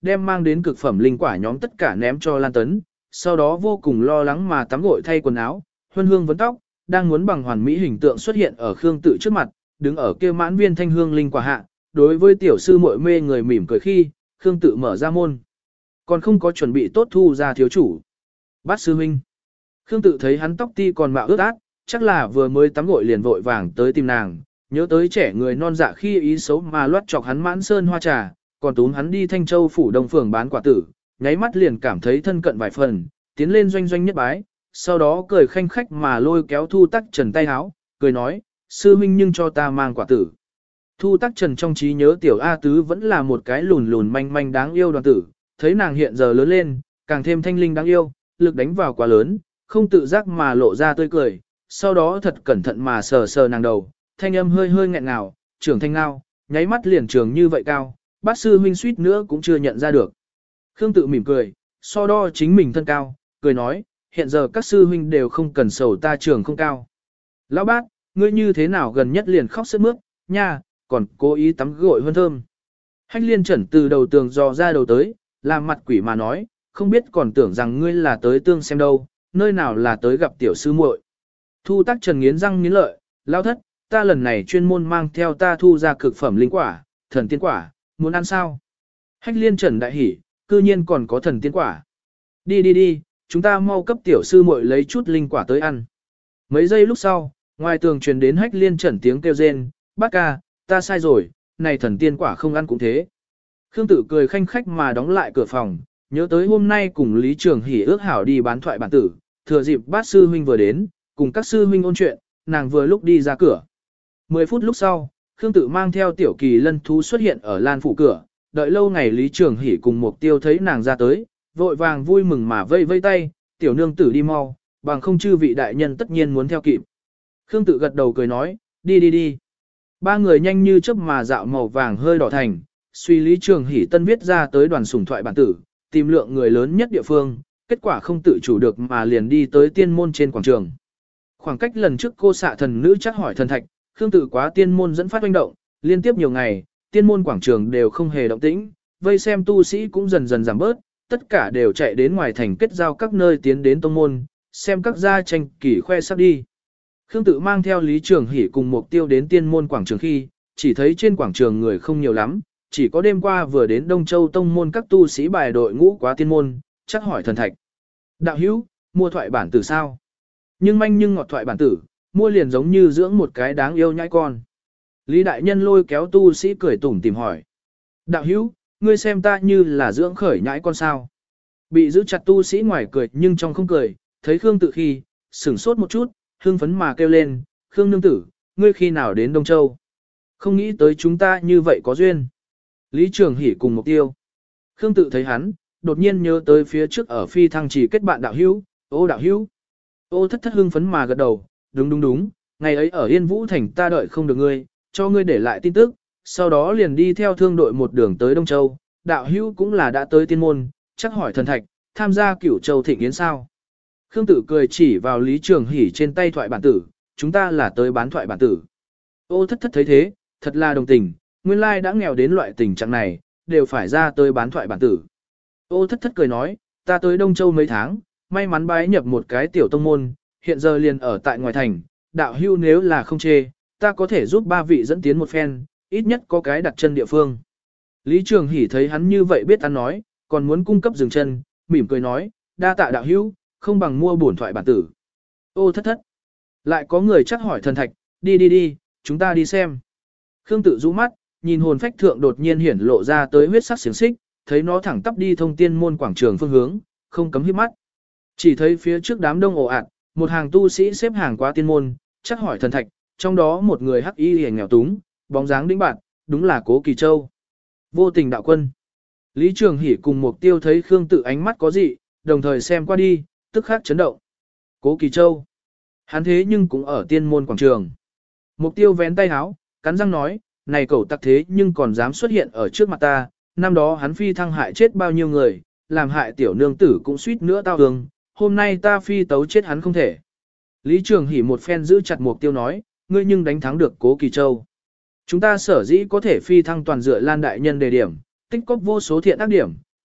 đem mang đến cực phẩm linh quả nhóm tất cả ném cho Lan Tấn, sau đó vô cùng lo lắng mà tắm gội thay quần áo, huân hương vấn tóc, đang muốn bằng hoàn mỹ hình tượng xuất hiện ở Khương Tự trước mặt, đứng ở kia mãn viên thanh hương linh quả hạ, đối với tiểu sư muội mê người mỉm cười khi, Khương Tự mở ra môn. Còn không có chuẩn bị tốt thu ra thiếu chủ. Bát sư huynh. Khương Tự thấy hắn tóc ti còn mạo ướt át, chắc là vừa mới tắm gội liền vội vàng tới tìm nàng, nhớ tới trẻ người non dạ khi ý xấu mà loát chọc hắn mãn sơn hoa trà, còn túm hắn đi Thanh Châu phủ Đông Phường bán quả tử, nháy mắt liền cảm thấy thân cận vài phần, tiến lên doanh doanh nhất bái, sau đó cười khanh khách mà lôi kéo Thu Tắc Trần tay háo, cười nói, sư huynh nhưng cho ta mang quả tử. Thu Tắc Trần trong trí nhớ tiểu A Tứ vẫn là một cái lùn lùn manh manh đáng yêu đoàn tử, thấy nàng hiện giờ lớn lên, càng thêm thanh linh đáng yêu, lực đánh vào quá lớn, không tự giác mà lộ ra tươi cười, sau đó thật cẩn thận mà sờ sờ nàng đầu, thanh âm hơi hơi nghẹn ngào, trưởng thanh ngao, nháy mắt liền trường như vậy cao, bát sư huynh suýt nữa cũng chưa nhận ra được. Khương Tự mỉm cười, so đo chính mình thân cao, cười nói, hiện giờ các sư huynh đều không cần sầu ta trường không cao. Lão bát, ngươi như thế nào gần nhất liền khóc sướt mướt, nha, còn cố ý tắm gội hơn thơm. Hách liên trần từ đầu tường dò ra đầu tới, làm mặt quỷ mà nói, không biết còn tưởng rằng ngươi là tới tương xem đâu, nơi nào là tới gặp tiểu sư muội. Thu Tắc Trần nghiến răng nghiến lợi, lão thất, ta lần này chuyên môn mang theo ta thu ra cực phẩm linh quả, thần tiên quả, muốn ăn sao? Hách liên trần đại hỉ, cư nhiên còn có thần tiên quả. Đi đi đi, chúng ta mau cấp tiểu sư muội lấy chút linh quả tới ăn. Mấy giây lúc sau, ngoài tường truyền đến hách liên trần tiếng kêu rên, bác ca, ta sai rồi, này thần tiên quả không ăn cũng thế. Khương Tự cười khanh khách mà đóng lại cửa phòng, nhớ tới hôm nay cùng Lý Trường Hỷ ước hảo đi bán thoại bản tử, thừa dịp bát sư huynh vừa đến, cùng các sư huynh ôn chuyện, nàng vừa lúc đi ra cửa. Mười phút lúc sau, Khương Tự mang theo tiểu kỳ lân thú xuất hiện ở lan phủ cửa, đợi lâu ngày Lý Trường Hỷ cùng Mục Tiêu thấy nàng ra tới, vội vàng vui mừng mà vây vây tay, tiểu nương tử đi mau, bằng không chư vị đại nhân tất nhiên muốn theo kịp. Khương Tự gật đầu cười nói, đi đi đi. Ba người nhanh như chớp mà dạo màu vàng hơi đỏ thành, suy Lý Trường Hỷ tân viết ra tới đoàn sủng thoại bản tử, tìm lượng người lớn nhất địa phương, kết quả không tự chủ được mà liền đi tới tiên môn trên quảng trường. Khoảng cách lần trước cô xạ thần nữ chắc hỏi thần thạch, Khương Tự quá tiên môn dẫn phát hoành động, liên tiếp nhiều ngày, tiên môn quảng trường đều không hề động tĩnh, vây xem tu sĩ cũng dần dần giảm bớt, tất cả đều chạy đến ngoài thành kết giao các nơi tiến đến tông môn, xem các gia tranh kỳ khoe sắp đi. Khương Tự mang theo Lý Trường Hỷ cùng Mục Tiêu đến tiên môn quảng trường khi, chỉ thấy trên quảng trường người không nhiều lắm, chỉ có đêm qua vừa đến Đông Châu tông môn các tu sĩ bài đội ngũ quá tiên môn, chắc hỏi thần thạch. Đạo hữu, mua thoại bản tử sao? Nhưng manh nhưng ngọt thoại bản tử, mua liền giống như dưỡng một cái đáng yêu nhãi con. Lý đại nhân lôi kéo tu sĩ cười tủm tìm hỏi. Đạo hữu, ngươi xem ta như là dưỡng khởi nhãi con sao? Bị giữ chặt tu sĩ ngoài cười nhưng trong không cười, thấy Khương Tự khi, sửng sốt một chút, hưng phấn mà kêu lên, Khương nương tử, ngươi khi nào đến Đông Châu? Không nghĩ tới chúng ta như vậy có duyên. Lý Trường Hỷ cùng Mục Tiêu. Khương Tự thấy hắn, đột nhiên nhớ tới phía trước ở phi thăng chỉ kết bạn đạo hữu, ô đạo hữu. Ô thất thất hưng phấn mà gật đầu, đúng đúng đúng, ngày ấy ở Yên Vũ Thành ta đợi không được ngươi, cho ngươi để lại tin tức, sau đó liền đi theo thương đội một đường tới Đông Châu, đạo hữu cũng là đã tới tiên môn, chắc hỏi thần thạch, tham gia cửu châu thịnh yến sao. Khương Tự cười chỉ vào Lý Trường Hỷ trên tay thoại bản tử, chúng ta là tới bán thoại bản tử. Ô thất thất thấy thế, thật là đồng tình, nguyên lai đã nghèo đến loại tình trạng này, đều phải ra tới bán thoại bản tử. Ô thất thất cười nói, ta tới Đông Châu mấy tháng, may mắn bái nhập một cái tiểu tông môn, hiện giờ liền ở tại ngoài thành, đạo hưu nếu là không chê, ta có thể giúp ba vị dẫn tiến một phen, ít nhất có cái đặt chân địa phương. Lý Trường Hỷ thấy hắn như vậy biết ăn nói, còn muốn cung cấp dừng chân, mỉm cười nói, đa tạ đạo hưu, không bằng mua bổn thoại bản tử. Ô thất thất, lại có người chắc hỏi thần thạch, đi đi đi, chúng ta đi xem. Khương Tự rũ mắt, nhìn hồn phách thượng đột nhiên hiển lộ ra tới huyết sắc xiềng xích, thấy nó thẳng tắp đi thông tiên môn quảng trường phương hướng, không cấm híp mắt. Chỉ thấy phía trước đám đông ồ ạt, một hàng tu sĩ xếp hàng qua tiên môn, chắc hỏi thần thạch, trong đó một người hắc y hề nghèo túng, bóng dáng đĩnh bạn, đúng là Cố Kỳ Châu. Vô Tình đạo quân. Lý Trường Hỷ cùng Mục Tiêu thấy Khương Tự ánh mắt có dị, đồng thời xem qua đi, tức khắc chấn động. Cố Kỳ Châu. Hắn thế nhưng cũng ở tiên môn quảng trường. Mục Tiêu vén tay áo, cắn răng nói, này cẩu tặc thế nhưng còn dám xuất hiện ở trước mặt ta, năm đó hắn phi thăng hại chết bao nhiêu người, làm hại tiểu nương tử cũng suýt nữa tao hương, hôm nay ta phi tấu chết hắn không thể. Lý Trường Hỷ một phen giữ chặt Mục Tiêu nói, ngươi nhưng đánh thắng được Cố Kỳ Châu. Chúng ta sở dĩ có thể phi thăng toàn dựa Lan đại nhân đề điểm, tích cóp vô số thiện ác điểm,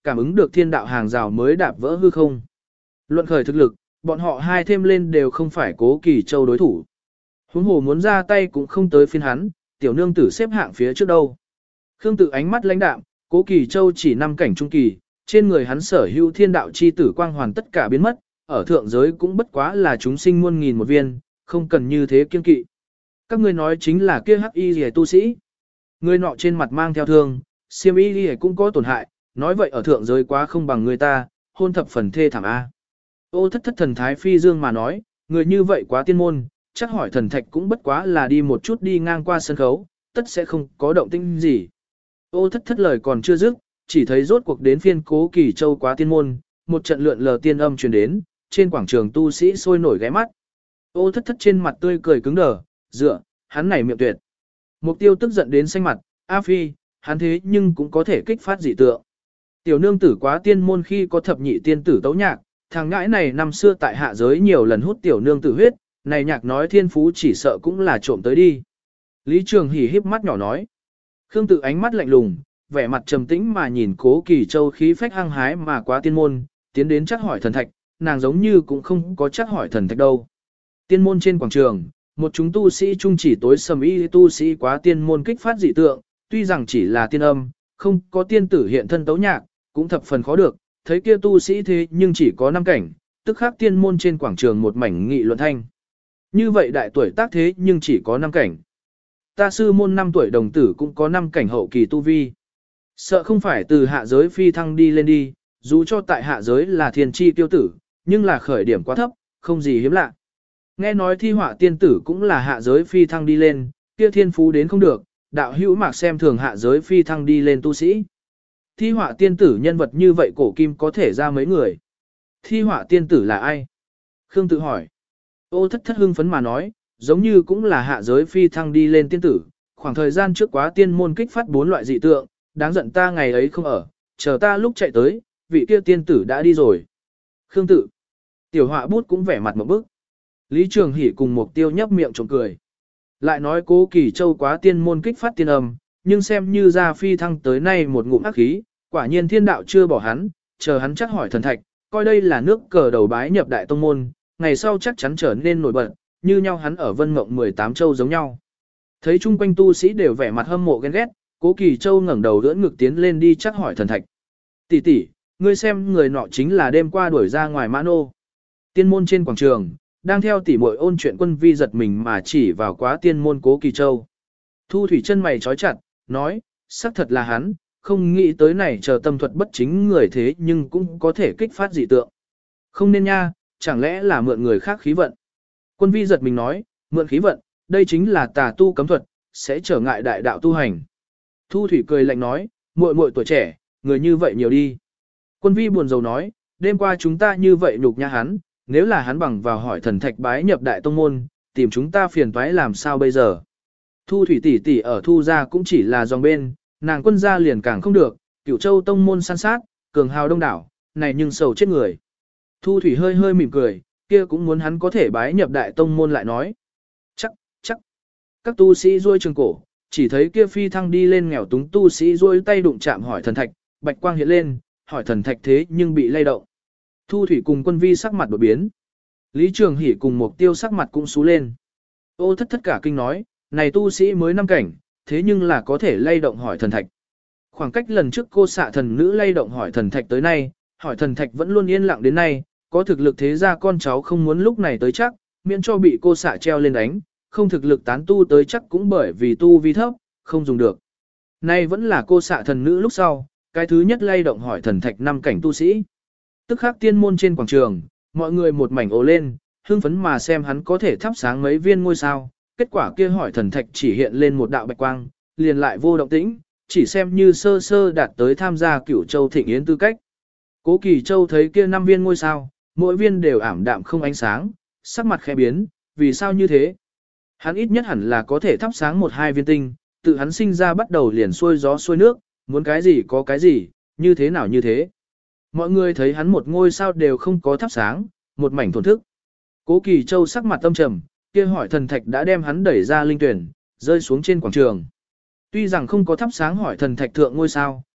cảm ứng được thiên đạo hàng rào mới đạp vỡ hư không. Luận khởi thực lực, bọn họ hai thêm lên đều không phải Cố Kỳ Châu đối thủ. Huống hồ muốn ra tay cũng không tới phiên hắn, tiểu nương tử xếp hạng phía trước đâu. Khương Tự ánh mắt lãnh đạm, Cố Kỳ Châu chỉ năm cảnh trung kỳ, trên người hắn sở hữu thiên đạo chi tử quang hoàn tất cả biến mất, ở thượng giới cũng bất quá là chúng sinh muôn nghìn một viên, không cần như thế kiên kỵ. Các ngươi nói chính là kia hắc y rìa tu sĩ. Người nọ trên mặt mang theo thương, xiêm y rìa cũng có tổn hại, nói vậy ở thượng giới quá không bằng người ta, hôn thập phần thê thảm A. Ô thất thất thần thái phi dương mà nói, người như vậy quá tiên môn, chắc hỏi thần thạch cũng bất quá là đi một chút đi ngang qua sân khấu, tất sẽ không có động tĩnh gì. Ô thất thất lời còn chưa dứt, chỉ thấy rốt cuộc đến phiên Cố Kỳ Châu quá tiên môn, một trận lượn lờ tiên âm truyền đến, trên quảng trường tu sĩ sôi nổi ghé mắt. Ô thất thất trên mặt tươi cười cứng đờ, dựa, hắn này miệng tuyệt. Mục tiêu tức giận đến xanh mặt, A Phi, hắn thế nhưng cũng có thể kích phát dị tượng. Tiểu nương tử quá tiên môn khi có thập nhị tiên tử tấu nhạc, thằng ngãi này năm xưa tại hạ giới nhiều lần hút tiểu nương tử huyết, này nhạc nói thiên phú chỉ sợ cũng là trộm tới đi. Lý Trường Hỉ híp mắt nhỏ nói. Khương Tự ánh mắt lạnh lùng, vẻ mặt trầm tĩnh mà nhìn Cố Kỳ Châu khí phách hăng hái mà quá tiên môn, tiến đến chắc hỏi thần thạch, nàng giống như cũng không có chắc hỏi thần thạch đâu. Tiên môn trên quảng trường, một chúng tu sĩ trung chỉ tối sầm y tu sĩ quá tiên môn kích phát dị tượng, tuy rằng chỉ là tiên âm, không có tiên tử hiện thân tấu nhạc, cũng thập phần khó được, thấy kia tu sĩ thế nhưng chỉ có năm cảnh, tức khác tiên môn trên quảng trường một mảnh nghị luận thanh. Như vậy đại tuổi tác thế nhưng chỉ có năm cảnh. Ta sư môn năm tuổi đồng tử cũng có năm cảnh hậu kỳ tu vi. Sợ không phải từ hạ giới phi thăng đi lên đi, dù cho tại hạ giới là thiên chi tiêu tử, nhưng là khởi điểm quá thấp, không gì hiếm lạ. Nghe nói thi họa tiên tử cũng là hạ giới phi thăng đi lên, kia thiên phú đến không được, đạo hữu mạc xem thường hạ giới phi thăng đi lên tu sĩ. Thi họa tiên tử nhân vật như vậy cổ kim có thể ra mấy người. Thi họa tiên tử là ai? Khương Tự hỏi. Ô thất thất hưng phấn mà nói, giống như cũng là hạ giới phi thăng đi lên tiên tử, khoảng thời gian trước quá tiên môn kích phát bốn loại dị tượng, đáng giận ta ngày ấy không ở, chờ ta lúc chạy tới, vị kia tiên tử đã đi rồi. Khương Tự. Tiểu họa bút cũng vẻ mặt một bức. Lý Trường Hỷ cùng Mục Tiêu nhấp miệng trộm cười. Lại nói Cố Kỳ Châu quá tiên môn kích phát tiên âm, nhưng xem như ra phi thăng tới nay một ngụm ác khí, quả nhiên thiên đạo chưa bỏ hắn, chờ hắn chắc hỏi thần thạch, coi đây là nước cờ đầu bái nhập đại tông môn, ngày sau chắc chắn trở nên nổi bật, như nhau hắn ở Vân Mộng mười tám châu giống nhau. Thấy chung quanh tu sĩ đều vẻ mặt hâm mộ ghen ghét, Cố Kỳ Châu ngẩng đầu đỡ ngực tiến lên đi chắc hỏi thần thạch. Tỷ tỷ, ngươi xem người nọ chính là đêm qua đuổi ra ngoài mã nô. Tiên môn trên quảng trường, đang theo tỷ muội ôn chuyện Quân Vi giật mình mà chỉ vào quá tiên môn Cố Kỳ Châu. Thu Thủy chân mày trói chặt, nói, xác thật là hắn, không nghĩ tới này chờ tâm thuật bất chính người thế nhưng cũng có thể kích phát dị tượng. Không nên nha, chẳng lẽ là mượn người khác khí vận. Quân Vi giật mình nói, mượn khí vận, đây chính là tà tu cấm thuật, sẽ trở ngại đại đạo tu hành. Thu Thủy cười lạnh nói, muội muội tuổi trẻ, người như vậy nhiều đi. Quân Vi buồn rầu nói, đêm qua chúng ta như vậy nhục nhã hắn, nếu là hắn bằng vào hỏi thần thạch bái nhập đại tông môn, tìm chúng ta phiền toái làm sao bây giờ. Thu Thủy tỷ tỷ ở Thu gia cũng chỉ là dòng bên, nàng Quân gia liền càng không được, Cửu Châu tông môn san sát, cường hào đông đảo, này nhưng sầu chết người. Thu Thủy hơi hơi mỉm cười, kia cũng muốn hắn có thể bái nhập đại tông môn lại nói. Chắc, chắc. Các tu sĩ ruôi trường cổ, chỉ thấy kia phi thăng đi lên nghèo túng tu sĩ ruôi tay đụng chạm hỏi thần thạch, bạch quang hiện lên, hỏi thần thạch thế nhưng bị lay động. Thu Thủy cùng Quân Vi sắc mặt đột biến. Lý Trường Hỷ cùng Mục Tiêu sắc mặt cũng xú lên. Ô thất thất cả kinh nói, này tu sĩ mới năm cảnh, thế nhưng là có thể lay động hỏi thần thạch. Khoảng cách lần trước cô xạ thần nữ lay động hỏi thần thạch tới nay, hỏi thần thạch vẫn luôn yên lặng đến nay, có thực lực thế ra con cháu không muốn lúc này tới chắc, miễn cho bị cô xạ treo lên đánh, không thực lực tán tu tới chắc cũng bởi vì tu vi thấp, không dùng được. Nay vẫn là cô xạ thần nữ lúc sau, cái thứ nhất lay động hỏi thần thạch năm cảnh tu sĩ. Tức khắc tiên môn trên quảng trường, mọi người một mảnh ồ lên, hưng phấn mà xem hắn có thể thắp sáng mấy viên ngôi sao, kết quả kia hỏi thần thạch chỉ hiện lên một đạo bạch quang, liền lại vô động tĩnh, chỉ xem như sơ sơ đạt tới tham gia Cửu Châu thịnh yến tư cách. Cố Kỳ Châu thấy kia năm viên ngôi sao, mỗi viên đều ảm đạm không ánh sáng, sắc mặt khẽ biến, vì sao như thế? Hắn ít nhất hẳn là có thể thắp sáng một hai viên tinh, tự hắn sinh ra bắt đầu liền xuôi gió xuôi nước, muốn cái gì có cái gì, như thế nào như thế. Mọi người thấy hắn một ngôi sao đều không có thắp sáng, một mảnh thổn thức. Cố Kỳ Châu sắc mặt tâm trầm, kia hỏi thần thạch đã đem hắn đẩy ra linh tuyển, rơi xuống trên quảng trường. Tuy rằng không có thắp sáng hỏi thần thạch thượng ngôi sao,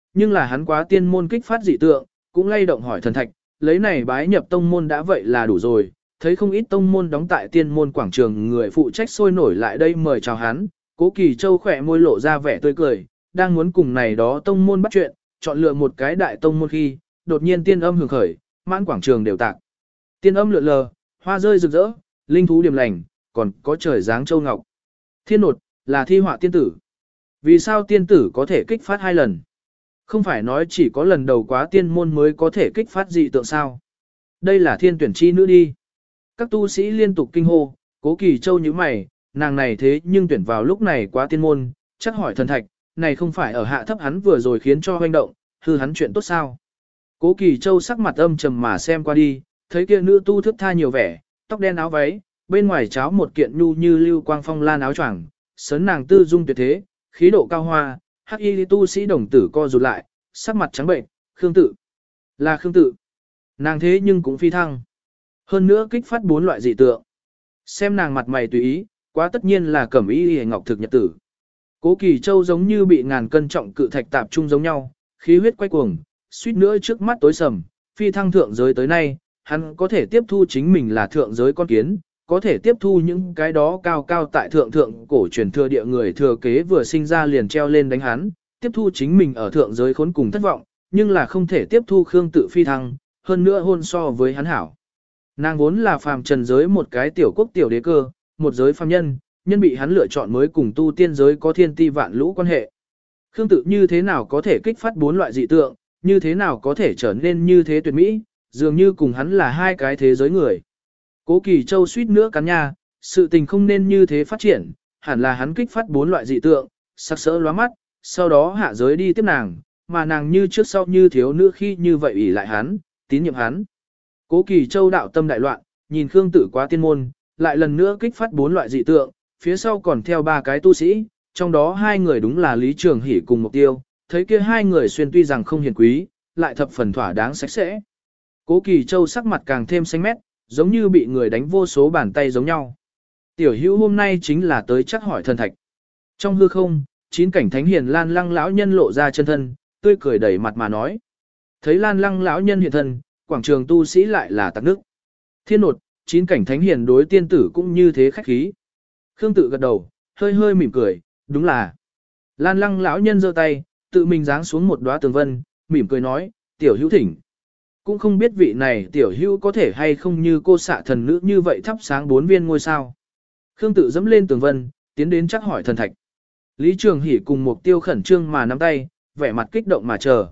nhưng là hắn quá tiên môn kích phát dị tượng, cũng lay động hỏi thần thạch, lấy này bái nhập tông môn đã vậy là đủ rồi, thấy không ít tông môn đóng tại tiên môn quảng trường người phụ trách sôi nổi lại đây mời chào hắn, Cố Kỳ Châu khỏe môi lộ ra vẻ tươi cười, đang muốn cùng này đó tông môn bắt chuyện, chọn lựa một cái đại tông môn khi, đột nhiên tiên âm hưởng khởi, mãn quảng trường đều tạc. Tiên âm lượn lờ, hoa rơi rực rỡ, linh thú điềm lành, còn có trời dáng châu ngọc. Thiên nột, là thi họa tiên tử. Vì sao tiên tử có thể kích phát hai lần? Không phải nói chỉ có lần đầu quá tiên môn mới có thể kích phát dị tượng sao? Đây là thiên tuyển chi nữ đi. Các tu sĩ liên tục kinh hô, Cố Kỳ Châu như mày, nàng này thế nhưng tuyển vào lúc này quá tiên môn, chắc hỏi thần thạch, này không phải ở hạ thấp hắn vừa rồi khiến cho hoành động, hư hắn chuyện tốt sao? Cố Kỳ Châu sắc mặt âm trầm mà xem qua đi, thấy kia nữ tu thức tha nhiều vẻ, tóc đen áo váy, bên ngoài cháo một kiện nhu như lưu quang phong lan áo choàng, sấn nàng tư dung tuyệt thế, khí độ cao hoa, hắc y tu sĩ đồng tử co rụt lại, sắc mặt trắng bệnh, Khương Tự. Là Khương Tự. Nàng thế nhưng cũng phi thăng. Hơn nữa kích phát bốn loại dị tượng. Xem nàng mặt mày tùy ý, quá tất nhiên là cẩm y hề ngọc thực nhật tử. Cố Kỳ Châu giống như bị ngàn cân trọng cự thạch tạp trung giống nhau, khí huyết quay cuồng, suýt nữa trước mắt tối sầm, phi thăng thượng giới tới nay, hắn có thể tiếp thu chính mình là thượng giới con kiến, có thể tiếp thu những cái đó cao cao tại thượng thượng cổ truyền thừa địa người thừa kế vừa sinh ra liền treo lên đánh hắn, tiếp thu chính mình ở thượng giới khốn cùng thất vọng, nhưng là không thể tiếp thu Khương Tự phi thăng, hơn nữa hôn so với hắn hảo. Nàng vốn là phàm trần giới một cái tiểu quốc tiểu đế cơ, một giới phàm nhân, nhân bị hắn lựa chọn mới cùng tu tiên giới có thiên ti vạn lũ quan hệ. Khương Tự như thế nào có thể kích phát bốn loại dị tượng, như thế nào có thể trở nên như thế tuyệt mỹ, dường như cùng hắn là hai cái thế giới người. Cố Kỳ Châu suýt nữa cắn nha, sự tình không nên như thế phát triển, hẳn là hắn kích phát bốn loại dị tượng, sắc sỡ lóa mắt, sau đó hạ giới đi tiếp nàng, mà nàng như trước sau như thiếu nữ khi như vậy ủy lại hắn, tín nhiệm hắn. Cố Kỳ Châu đạo tâm đại loạn, nhìn Khương Tự quá tiên môn, lại lần nữa kích phát bốn loại dị tượng, phía sau còn theo ba cái tu sĩ, trong đó hai người đúng là Lý Trường Hỷ cùng Mục Tiêu, thấy kia hai người xuyên tuy rằng không hiền quý, lại thập phần thỏa đáng sạch sẽ. Cố Kỳ Châu sắc mặt càng thêm xanh mét, giống như bị người đánh vô số bàn tay giống nhau. Tiểu Hữu hôm nay chính là tới chắc hỏi thần thạch. Trong hư không, chín cảnh thánh hiền Lan Lăng lão nhân lộ ra chân thân, tươi cười đầy mặt mà nói. Thấy Lan Lăng lão nhân hiện thân, quảng trường tu sĩ lại là tắc nước. Thiên nột, chín cảnh thánh hiền đối tiên tử cũng như thế khách khí. Khương Tự gật đầu, hơi hơi mỉm cười, đúng là. Lan Lăng lão nhân giơ tay, tự mình giáng xuống một đóa tường vân, mỉm cười nói, tiểu hữu thỉnh. Cũng không biết vị này tiểu hữu có thể hay không như cô xạ thần nữ như vậy thắp sáng bốn viên ngôi sao. Khương Tự dẫm lên tường vân, tiến đến chắc hỏi thần thạch. Lý Trường Hỷ cùng Mục Tiêu khẩn trương mà nắm tay, vẻ mặt kích động mà chờ.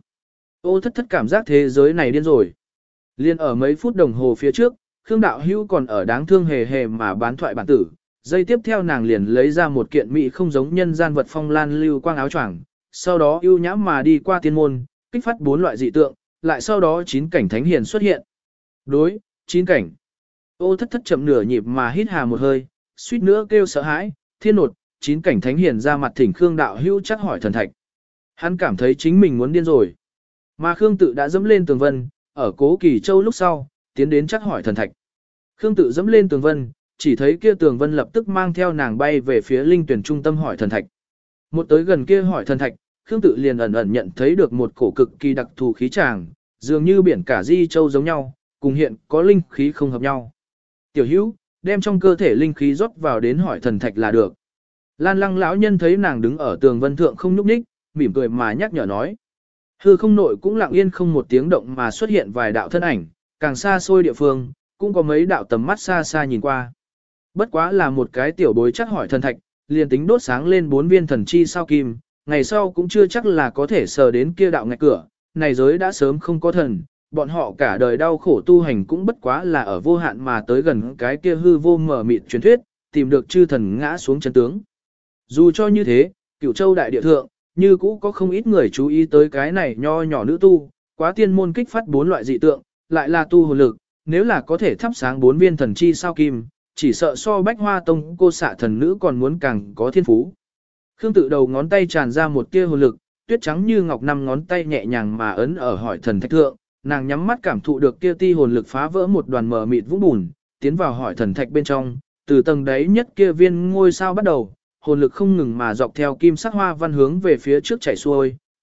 Ô thất thất cảm giác thế giới này điên rồi. Liên ở mấy phút đồng hồ phía trước, Khương đạo hữu còn ở đáng thương hề hề mà bán thoại bản tử. Giây tiếp theo nàng liền lấy ra một kiện mỹ không giống nhân gian vật phong lan lưu quang áo choàng, sau đó ưu nhãm mà đi qua tiên môn, kích phát bốn loại dị tượng, lại sau đó chín cảnh thánh hiền xuất hiện. Đối, chín cảnh. Ô thất thất chậm nửa nhịp mà hít hà một hơi, suýt nữa kêu sợ hãi, thiên nột, chín cảnh thánh hiền ra mặt thỉnh Khương đạo hữu chắc hỏi thần thạch. Hắn cảm thấy chính mình muốn điên rồi. Mà Khương Tự đã dẫm lên tường vân, ở Cố Kỳ Châu lúc sau, tiến đến chắc hỏi thần thạch. Khương Tự dẫm lên tường vân, chỉ thấy kia tường vân lập tức mang theo nàng bay về phía linh tuyển trung tâm hỏi thần thạch. Một tới gần kia hỏi thần thạch, Khương Tự liền ẩn ẩn nhận thấy được một cổ cực kỳ đặc thù khí tràng, dường như biển cả di châu giống nhau, cùng hiện có linh khí không hợp nhau. Tiểu Hữu, đem trong cơ thể linh khí rót vào đến hỏi thần thạch là được. Lan Lăng lão nhân thấy nàng đứng ở tường vân thượng không nhúc nhích, mỉm cười mà nhắc nhở nói. Hư không nội cũng lặng yên không một tiếng động mà xuất hiện vài đạo thân ảnh, càng xa xôi địa phương, cũng có mấy đạo tầm mắt xa xa nhìn qua. Bất quá là một cái tiểu bối chắc hỏi thần thạch, liền tính đốt sáng lên bốn viên thần chi sao kim, ngày sau cũng chưa chắc là có thể sờ đến kia đạo ngạch cửa, này giới đã sớm không có thần, bọn họ cả đời đau khổ tu hành cũng bất quá là ở vô hạn mà tới gần cái kia hư vô mở mịt truyền thuyết, tìm được chư thần ngã xuống chân tướng. Dù cho như thế, Cửu Châu đại địa thượng, như cũ có không ít người chú ý tới cái này nho nhỏ nữ tu, quá tiên môn kích phát bốn loại dị tượng, lại là tu hồn lực, nếu là có thể thắp sáng bốn viên thần chi sao kim, chỉ sợ so Bách Hoa Tông cô xạ thần nữ còn muốn càng có thiên phú. Khương Tự đầu ngón tay tràn ra một tia hồn lực, tuyết trắng như ngọc năm ngón tay nhẹ nhàng mà ấn ở hỏi thần thạch thượng, nàng nhắm mắt cảm thụ được kia ti hồn lực phá vỡ một đoàn mờ mịt vũng bùn, tiến vào hỏi thần thạch bên trong, từ tầng đáy nhất kia viên ngôi sao bắt đầu, hồn lực không ngừng mà dọc theo kim sắc hoa văn hướng về phía trước chảy xuôi,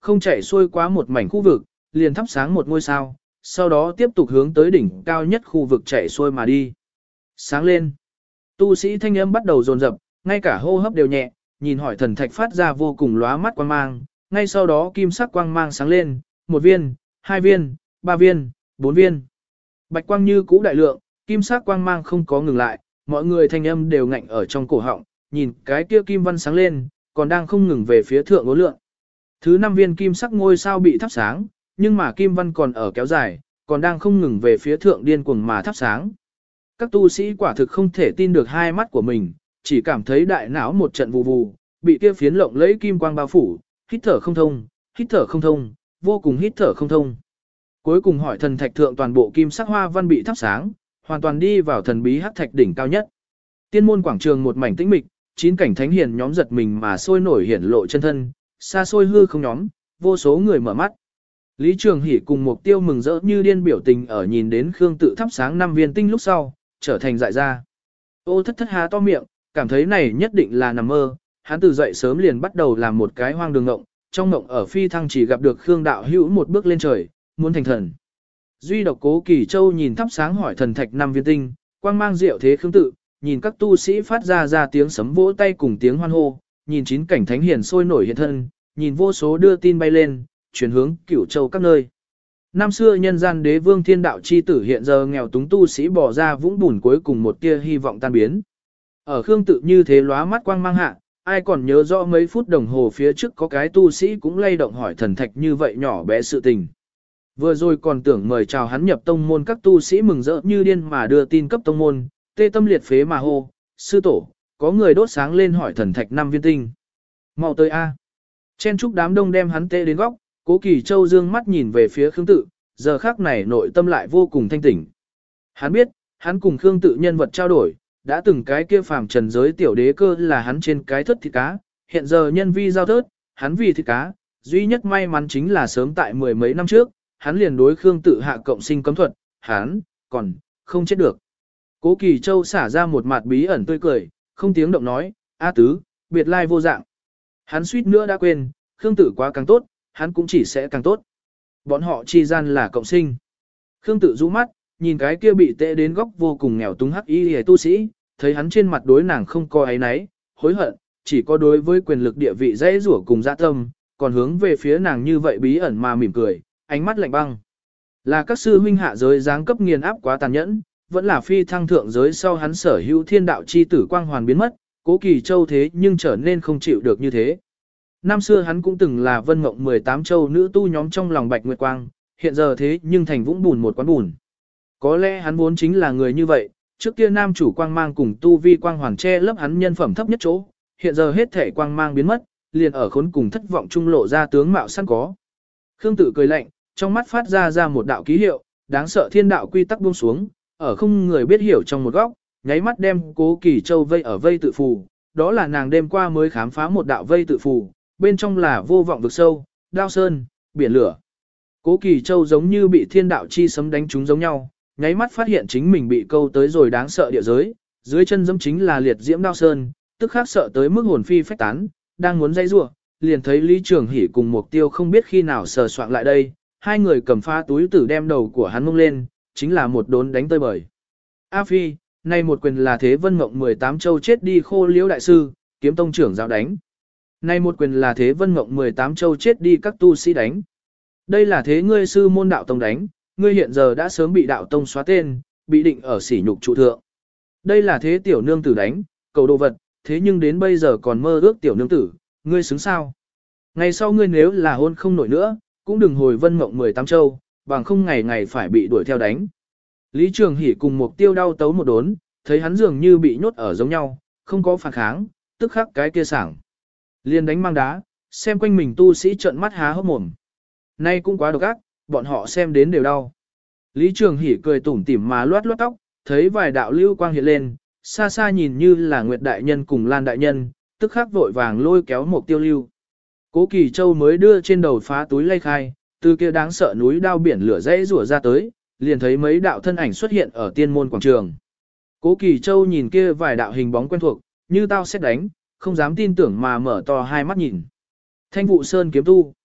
không chạy xuôi quá một mảnh khu vực, liền thắp sáng một ngôi sao, sau đó tiếp tục hướng tới đỉnh cao nhất khu vực chạy xuôi mà đi. Sáng lên. Tu sĩ thanh âm bắt đầu dồn dập, ngay cả hô hấp đều nhẹ, nhìn hỏi thần thạch phát ra vô cùng lóa mắt quang mang, ngay sau đó kim sắc quang mang sáng lên, một viên, hai viên, ba viên, bốn viên. Bạch quang như cũ đại lượng, kim sắc quang mang không có ngừng lại, mọi người thanh âm đều ngạnh ở trong cổ họng, nhìn cái kia kim văn sáng lên, còn đang không ngừng về phía thượng ố lượng. Thứ năm viên kim sắc ngôi sao bị thắp sáng, nhưng mà kim văn còn ở kéo dài, còn đang không ngừng về phía thượng điên cuồng mà thắp sáng. Các tu sĩ quả thực không thể tin được hai mắt của mình, chỉ cảm thấy đại não một trận vù vù, bị kia phiến lộng lẫy kim quang bao phủ, hít thở không thông, hít thở không thông, vô cùng hít thở không thông. Cuối cùng hỏi thần thạch thượng toàn bộ kim sắc hoa văn bị thắp sáng, hoàn toàn đi vào thần bí hắc thạch đỉnh cao nhất. Tiên môn quảng trường một mảnh tĩnh mịch, chín cảnh thánh hiền nhóm giật mình mà sôi nổi hiển lộ chân thân, xa xôi hư không nhóm, vô số người mở mắt. Lý Trường Hỷ cùng Mục Tiêu mừng rỡ như điên biểu tình ở nhìn đến Khương Tự thắp sáng năm viên tinh lúc sau, trở thành dại ra. Ô thất thất há to miệng, cảm thấy này nhất định là nằm mơ, hắn từ dậy sớm liền bắt đầu làm một cái hoang đường ngộng, trong ngộng ở phi thăng chỉ gặp được Khương đạo hữu một bước lên trời, muốn thành thần. Duy độc Cố Kỳ Châu nhìn thắp sáng hỏi thần thạch năm viên tinh, quang mang diệu thế Khương Tự, nhìn các tu sĩ phát ra ra tiếng sấm vỗ tay cùng tiếng hoan hô, nhìn chín cảnh thánh hiền sôi nổi hiện thân, nhìn vô số đưa tin bay lên, chuyển hướng Cửu Châu các nơi. Năm xưa nhân gian đế vương thiên đạo chi tử hiện giờ nghèo túng tu sĩ bỏ ra vũng bùn cuối cùng một tia hy vọng tan biến. Ở Khương Tự như thế lóa mắt quang mang hạ, ai còn nhớ rõ mấy phút đồng hồ phía trước có cái tu sĩ cũng lay động hỏi thần thạch như vậy nhỏ bé sự tình. Vừa rồi còn tưởng mời chào hắn nhập tông môn, các tu sĩ mừng rỡ như điên mà đưa tin cấp tông môn, tê tâm liệt phế mà hô, sư tổ, có người đốt sáng lên hỏi thần thạch năm viên tinh. Mau tới A. Chen chúc đám đông đem hắn tê đến góc, Cố Kỳ Châu dương mắt nhìn về phía Khương Tự, giờ khắc này nội tâm lại vô cùng thanh tỉnh. Hắn biết, hắn cùng Khương Tự nhân vật trao đổi, đã từng cái kia phàm trần giới tiểu đế cơ là hắn trên cái thất thịt cá, hiện giờ nhân vi giao thớt, hắn vì thịt cá, duy nhất may mắn chính là sớm tại mười mấy năm trước, hắn liền đối Khương Tự hạ cộng sinh cấm thuật, hắn, còn, không chết được. Cố Kỳ Châu xả ra một mặt bí ẩn tươi cười, không tiếng động nói, A tứ, biệt lai vô dạng. Hắn suýt nữa đã quên, Khương Tự quá càng tốt, hắn cũng chỉ sẽ càng tốt. Bọn họ chi gian là cộng sinh. Khương Tự rũ mắt, nhìn cái kia bị tệ đến góc vô cùng nghèo túng hắc y hề tu sĩ, thấy hắn trên mặt đối nàng không có áy náy, hối hận, chỉ có đối với quyền lực địa vị dễ rủa cùng dạ tâm, còn hướng về phía nàng như vậy bí ẩn mà mỉm cười, ánh mắt lạnh băng. Là các sư huynh hạ giới giáng cấp nghiền áp quá tàn nhẫn, vẫn là phi thăng thượng giới sau hắn sở hữu thiên đạo chi tử quang hoàn biến mất, Cố Kỳ Châu thế nhưng trở nên không chịu được như thế. Năm xưa hắn cũng từng là vân mộng mười tám châu nữ tu nhóm trong lòng Bạch Nguyệt Quang, hiện giờ thế nhưng thành vũng bùn một quán bùn. Có lẽ hắn vốn chính là người như vậy, trước kia nam chủ quang mang cùng tu vi quang hoàn che lấp hắn nhân phẩm thấp nhất chỗ, hiện giờ hết thể quang mang biến mất, liền ở khốn cùng thất vọng trung lộ ra tướng mạo sẵn có. Khương Tự cười lạnh, trong mắt phát ra ra một đạo ký hiệu, đáng sợ thiên đạo quy tắc buông xuống, ở không người biết hiểu trong một góc, nháy mắt đem Cố Kỳ Châu vây ở vây tự phù, đó là nàng đêm qua mới khám phá một đạo vây tự phù, bên trong là vô vọng vực sâu, đao sơn, biển lửa. Cố Kỳ Châu giống như bị thiên đạo chi sấm đánh trúng giống nhau, nháy mắt phát hiện chính mình bị câu tới rồi đáng sợ địa giới, dưới chân dẫm chính là liệt diễm đao sơn, tức khắc sợ tới mức hồn phi phách tán, đang muốn dây rủa, liền thấy Lý Trường Hỷ cùng Mục Tiêu không biết khi nào sờ soạng lại đây, hai người cầm pha túi tử đem đầu của hắn mông lên, chính là một đốn đánh tơi bời. A Phi, nay một quyền là Thế Vân Mộng mười tám châu chết đi Khô Liễu đại sư, kiếm tông trưởng giáo đánh. Nay một quyền là Thế Vân Mộng mười tám châu chết đi các tu sĩ đánh. Đây là thế ngươi sư môn đạo tông đánh, ngươi hiện giờ đã sớm bị đạo tông xóa tên, bị định ở sỉ nhục trụ thượng. Đây là thế tiểu nương tử đánh, cầu đồ vật, thế nhưng đến bây giờ còn mơ ước tiểu nương tử, ngươi xứng sao? Ngày sau ngươi nếu là hôn không nổi nữa, cũng đừng hồi Vân Mộng mười tám châu, bằng không ngày ngày phải bị đuổi theo đánh. Lý Trường Hỷ cùng Mục Tiêu đau tấu một đốn, thấy hắn dường như bị nhốt ở giống nhau, không có phản kháng, tức khắc cái kia sảng. Liên đánh mang đá, xem quanh mình tu sĩ trợn mắt há hốc mồm. Nay cũng quá độc ác, bọn họ xem đến đều đau. Lý Trường Hỷ cười tủm tỉm mà loát loát tóc, thấy vài đạo lưu quang hiện lên, xa xa nhìn như là Nguyệt đại nhân cùng Lan đại nhân, tức khắc vội vàng lôi kéo Mục Tiêu lưu. Cố Kỳ Châu mới đưa trên đầu phá túi lay khai, từ kia đáng sợ núi đao biển lửa dãy rủa ra tới, liền thấy mấy đạo thân ảnh xuất hiện ở tiên môn quảng trường. Cố Kỳ Châu nhìn kia vài đạo hình bóng quen thuộc, như tao xét đánh, không dám tin tưởng mà mở to hai mắt nhìn. Thanh Vụ Sơn kiếm tu.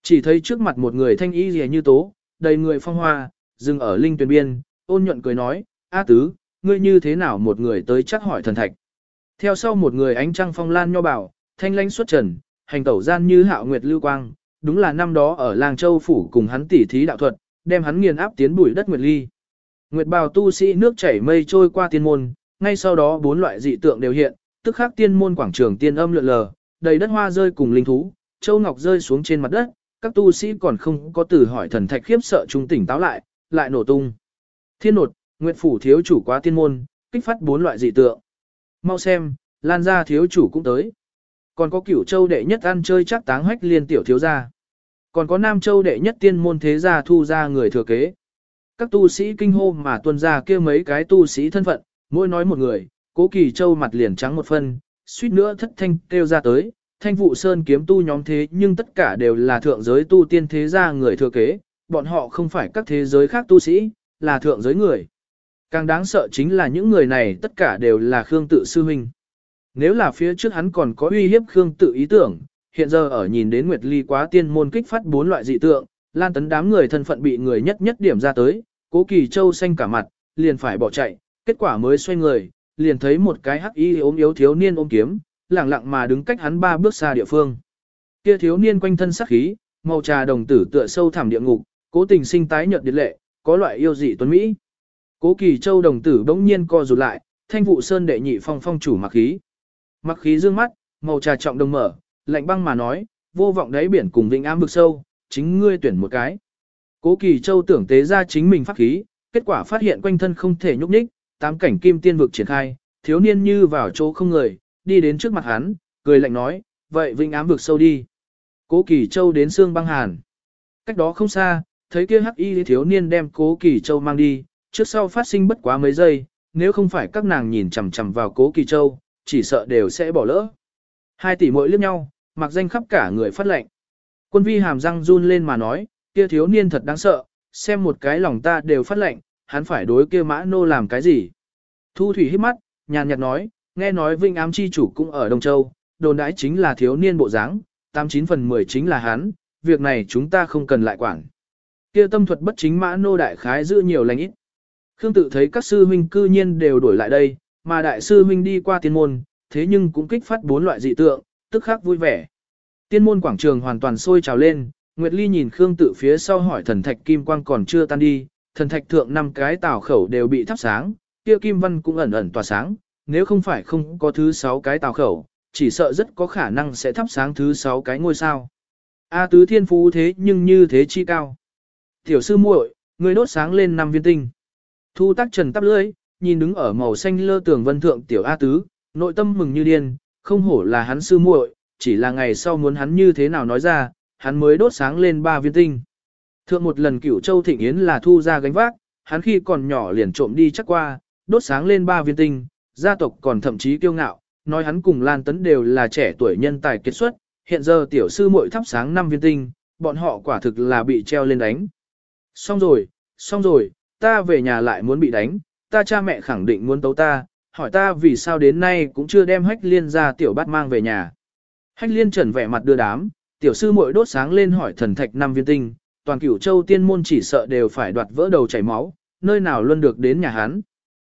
Chỉ thấy trước mặt một người thanh y rìa như tố, đầy người phong hoa, dừng ở linh tuyển biên, ôn nhuận cười nói, A tứ, ngươi như thế nào một người tới chắc hỏi thần thạch. Theo sau một người ánh trăng phong lan nho bảo, thanh lãnh xuất trần, hành tẩu gian như hạo nguyệt lưu quang, đúng là năm đó ở làng châu phủ cùng hắn tỉ thí đạo thuật, đem hắn nghiền áp tiến bụi đất nguyệt ly. Nguyệt bào tu sĩ nước chảy mây trôi qua tiên môn, ngay sau đó bốn loại dị tượng đều hiện, tức khắc tiên môn quảng trường tiên âm lượn lờ, đầy đất hoa rơi cùng linh thú, châu ngọc rơi xuống trên mặt đất, các tu sĩ còn không có từ hỏi thần thạch khiếp sợ trung tỉnh táo lại, lại nổ tung. Thiên nột, Nguyệt phủ thiếu chủ quá tiên môn, kích phát bốn loại dị tượng. Mau xem, Lan gia thiếu chủ cũng tới. Còn có Cửu Châu đệ nhất ăn chơi chắc táng hách liên tiểu thiếu gia. Còn có Nam Châu đệ nhất tiên môn thế gia thu ra người thừa kế. Các tu sĩ kinh hô mà tuân ra kia mấy cái tu sĩ thân phận, mỗi nói một người, Cố Kỳ Châu mặt liền trắng một phân, suýt nữa thất thanh kêu ra tới, thanh vụ sơn kiếm tu nhóm thế nhưng tất cả đều là thượng giới tu tiên thế gia người thừa kế, bọn họ không phải các thế giới khác tu sĩ, là thượng giới người. Càng đáng sợ chính là những người này tất cả đều là Khương Tự sư huynh. Nếu là phía trước hắn còn có uy hiếp Khương Tự ý tưởng, hiện giờ ở nhìn đến Nguyệt Ly quá tiên môn kích phát bốn loại dị tượng, Lan Tấn đám người thân phận bị người nhất nhất điểm ra tới, Cố Kỳ Châu xanh cả mặt, liền phải bỏ chạy, kết quả mới xoay người, liền thấy một cái hắc y ốm yếu thiếu niên ôm kiếm, lẳng lặng mà đứng cách hắn ba bước xa địa phương. Kia thiếu niên quanh thân sắc khí, màu trà đồng tử tựa sâu thẳm địa ngục, cố tình sinh tái nhợt điệt lệ, có loại yêu dị tuấn mỹ. Cố Kỳ Châu đồng tử bỗng nhiên co rụt lại, thanh vụ sơn đệ nhị phong phong chủ mặc khí. Mặc khí dương mắt, màu trà trọng đồng mở, lạnh băng mà nói, vô vọng đáy biển cùng vĩnh ám vực sâu, chính ngươi tuyển một cái. Cố Kỳ Châu tưởng tế ra chính mình pháp khí, kết quả phát hiện quanh thân không thể nhúc nhích, tám cảnh kim tiên vực triển khai, thiếu niên như vào chỗ không người, đi đến trước mặt hắn, cười lạnh nói, vậy vĩnh ám vực sâu đi. Cố Kỳ Châu đến xương băng hàn. Cách đó không xa, thấy kia hắc y thiếu niên đem Cố Kỳ Châu mang đi, trước sau phát sinh bất quá mấy giây, nếu không phải các nàng nhìn chằm chằm vào Cố Kỳ Châu, chỉ sợ đều sẽ bỏ lỡ. Hai tỷ muội liếc nhau, mặc danh khắp cả người phát lệnh. Quân vi hàm răng run lên mà nói, kia thiếu niên thật đáng sợ, xem một cái lòng ta đều phát lệnh, hắn phải đối kia mã nô làm cái gì. Thu thủy hít mắt, nhàn nhạt nói, nghe nói Vinh Ám chi chủ cũng ở Đông Châu, đồn đãi chính là thiếu niên bộ dáng, tám chín phần mười chính là hắn, việc này chúng ta không cần lại quản. Kia tâm thuật bất chính mã nô đại khái giữ nhiều lành ít. Khương Tự thấy các sư huynh cư nhiên đều đổi lại đây, mà đại sư huynh đi qua tiên môn, thế nhưng cũng kích phát bốn loại dị tượng, tức khắc vui vẻ. Tiên môn quảng trường hoàn toàn sôi trào lên, Nguyệt Ly nhìn Khương Tự phía sau hỏi thần thạch kim quang còn chưa tan đi, thần thạch thượng năm cái tảo khẩu đều bị thắp sáng, kia kim văn cũng ẩn ẩn tỏa sáng, nếu không phải không có thứ sáu cái tảo khẩu, chỉ sợ rất có khả năng sẽ thắp sáng thứ sáu cái ngôi sao. A tứ thiên phú thế nhưng như thế chi cao. Tiểu sư muội, ngươi đốt sáng lên năm viên tinh. Thu Tác Trần tắp lưỡi, nhìn đứng ở màu xanh lơ tường vân thượng tiểu A tứ, nội tâm mừng như điên, không hổ là hắn sư muội, chỉ là ngày sau muốn hắn như thế nào nói ra, hắn mới đốt sáng lên ba viên tinh. Thượng một lần Cửu Châu Thịnh Yến là Thu ra gánh vác, hắn khi còn nhỏ liền trộm đi chắc qua, đốt sáng lên ba viên tinh, gia tộc còn thậm chí kiêu ngạo, nói hắn cùng Lan Tấn đều là trẻ tuổi nhân tài kết xuất, hiện giờ tiểu sư muội thắp sáng năm viên tinh, bọn họ quả thực là bị treo lên đánh. Xong rồi, xong rồi, ta về nhà lại muốn bị đánh, ta cha mẹ khẳng định muốn tấu ta, hỏi ta vì sao đến nay cũng chưa đem Hách Liên ra tiểu bát mang về nhà. Hách Liên trần vẻ mặt đưa đám, tiểu sư muội đốt sáng lên hỏi thần thạch năm viên tinh, toàn Cửu Châu tiên môn chỉ sợ đều phải đoạt vỡ đầu chảy máu, nơi nào luôn được đến nhà hắn.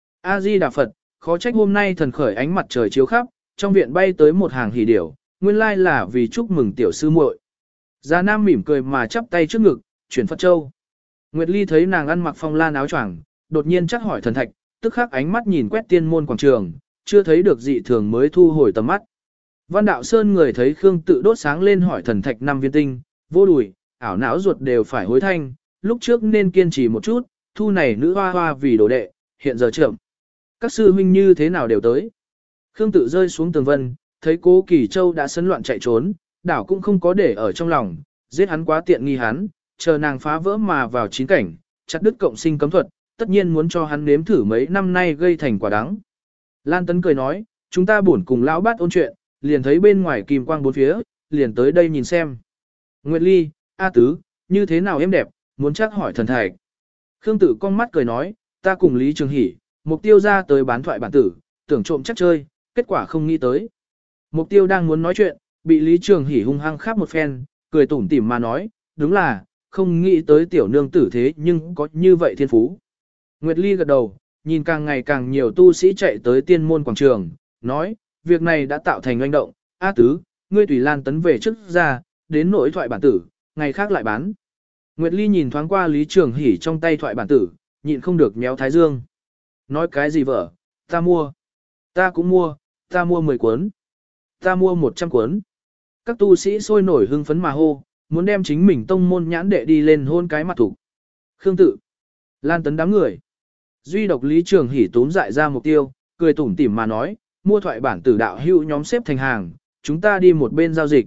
A Di Đà Phật, khó trách hôm nay thần khởi ánh mặt trời chiếu khắp, trong viện bay tới một hàng hỉ điểu, nguyên lai là vì chúc mừng tiểu sư muội. Già Nam mỉm cười mà chắp tay trước ngực, chuyển Phật Châu. Nguyệt Ly thấy nàng ăn mặc phong lan áo choàng, đột nhiên chắc hỏi thần thạch, tức khắc ánh mắt nhìn quét tiên môn quảng trường, chưa thấy được dị thường mới thu hồi tầm mắt. Văn Đạo Sơn người thấy Khương Tự đốt sáng lên hỏi thần thạch năm viên tinh, vô đùi, ảo não ruột đều phải hối thanh, lúc trước nên kiên trì một chút, thu này nữ hoa hoa vì đồ đệ, hiện giờ chậm. Các sư huynh như thế nào đều tới. Khương Tự rơi xuống tường vân, thấy Cố Kỳ Châu đã sấn loạn chạy trốn, đảo cũng không có để ở trong lòng, giết hắn quá tiện nghi hắn, chờ nàng phá vỡ mà vào chín cảnh, chặt đứt cộng sinh cấm thuật, tất nhiên muốn cho hắn nếm thử mấy năm nay gây thành quả đắng. Lan Tấn cười nói, chúng ta buồn cùng lão bát ôn chuyện, liền thấy bên ngoài kim quang bốn phía, liền tới đây nhìn xem. Nguyệt Ly, A Tứ, như thế nào em đẹp, muốn chắc hỏi thần thạch. Khương Tự cong mắt cười nói, ta cùng Lý Trường Hỷ, mục tiêu ra tới bán thoại bản tử, tưởng trộm chắc chơi, kết quả không nghĩ tới. Mục tiêu đang muốn nói chuyện, bị Lý Trường Hỷ hung hăng khắp một phen, cười tủm tỉm mà nói, đúng là, không nghĩ tới tiểu nương tử thế nhưng có như vậy thiên phú. Nguyệt Ly gật đầu, nhìn càng ngày càng nhiều tu sĩ chạy tới tiên môn quảng trường, nói, việc này đã tạo thành oanh động, A Tứ, ngươi tùy Lan Tấn về trước ra, đến nỗi thoại bản tử, ngày khác lại bán. Nguyệt Ly nhìn thoáng qua Lý Trường Hỷ trong tay thoại bản tử, nhịn không được méo thái dương. Nói cái gì vợ, ta mua, ta cũng mua, ta mua mười cuốn, ta mua một trăm cuốn. Các tu sĩ sôi nổi hưng phấn mà hô, muốn đem chính mình tông môn nhãn đệ đi lên hôn cái mặt thủ. Khương Tự, Lan Tấn đám người. Duy độc Lý Trường Hỷ túm dại ra mục tiêu, cười tủm tỉm mà nói, mua thoại bản tử đạo hữu nhóm xếp thành hàng, chúng ta đi một bên giao dịch.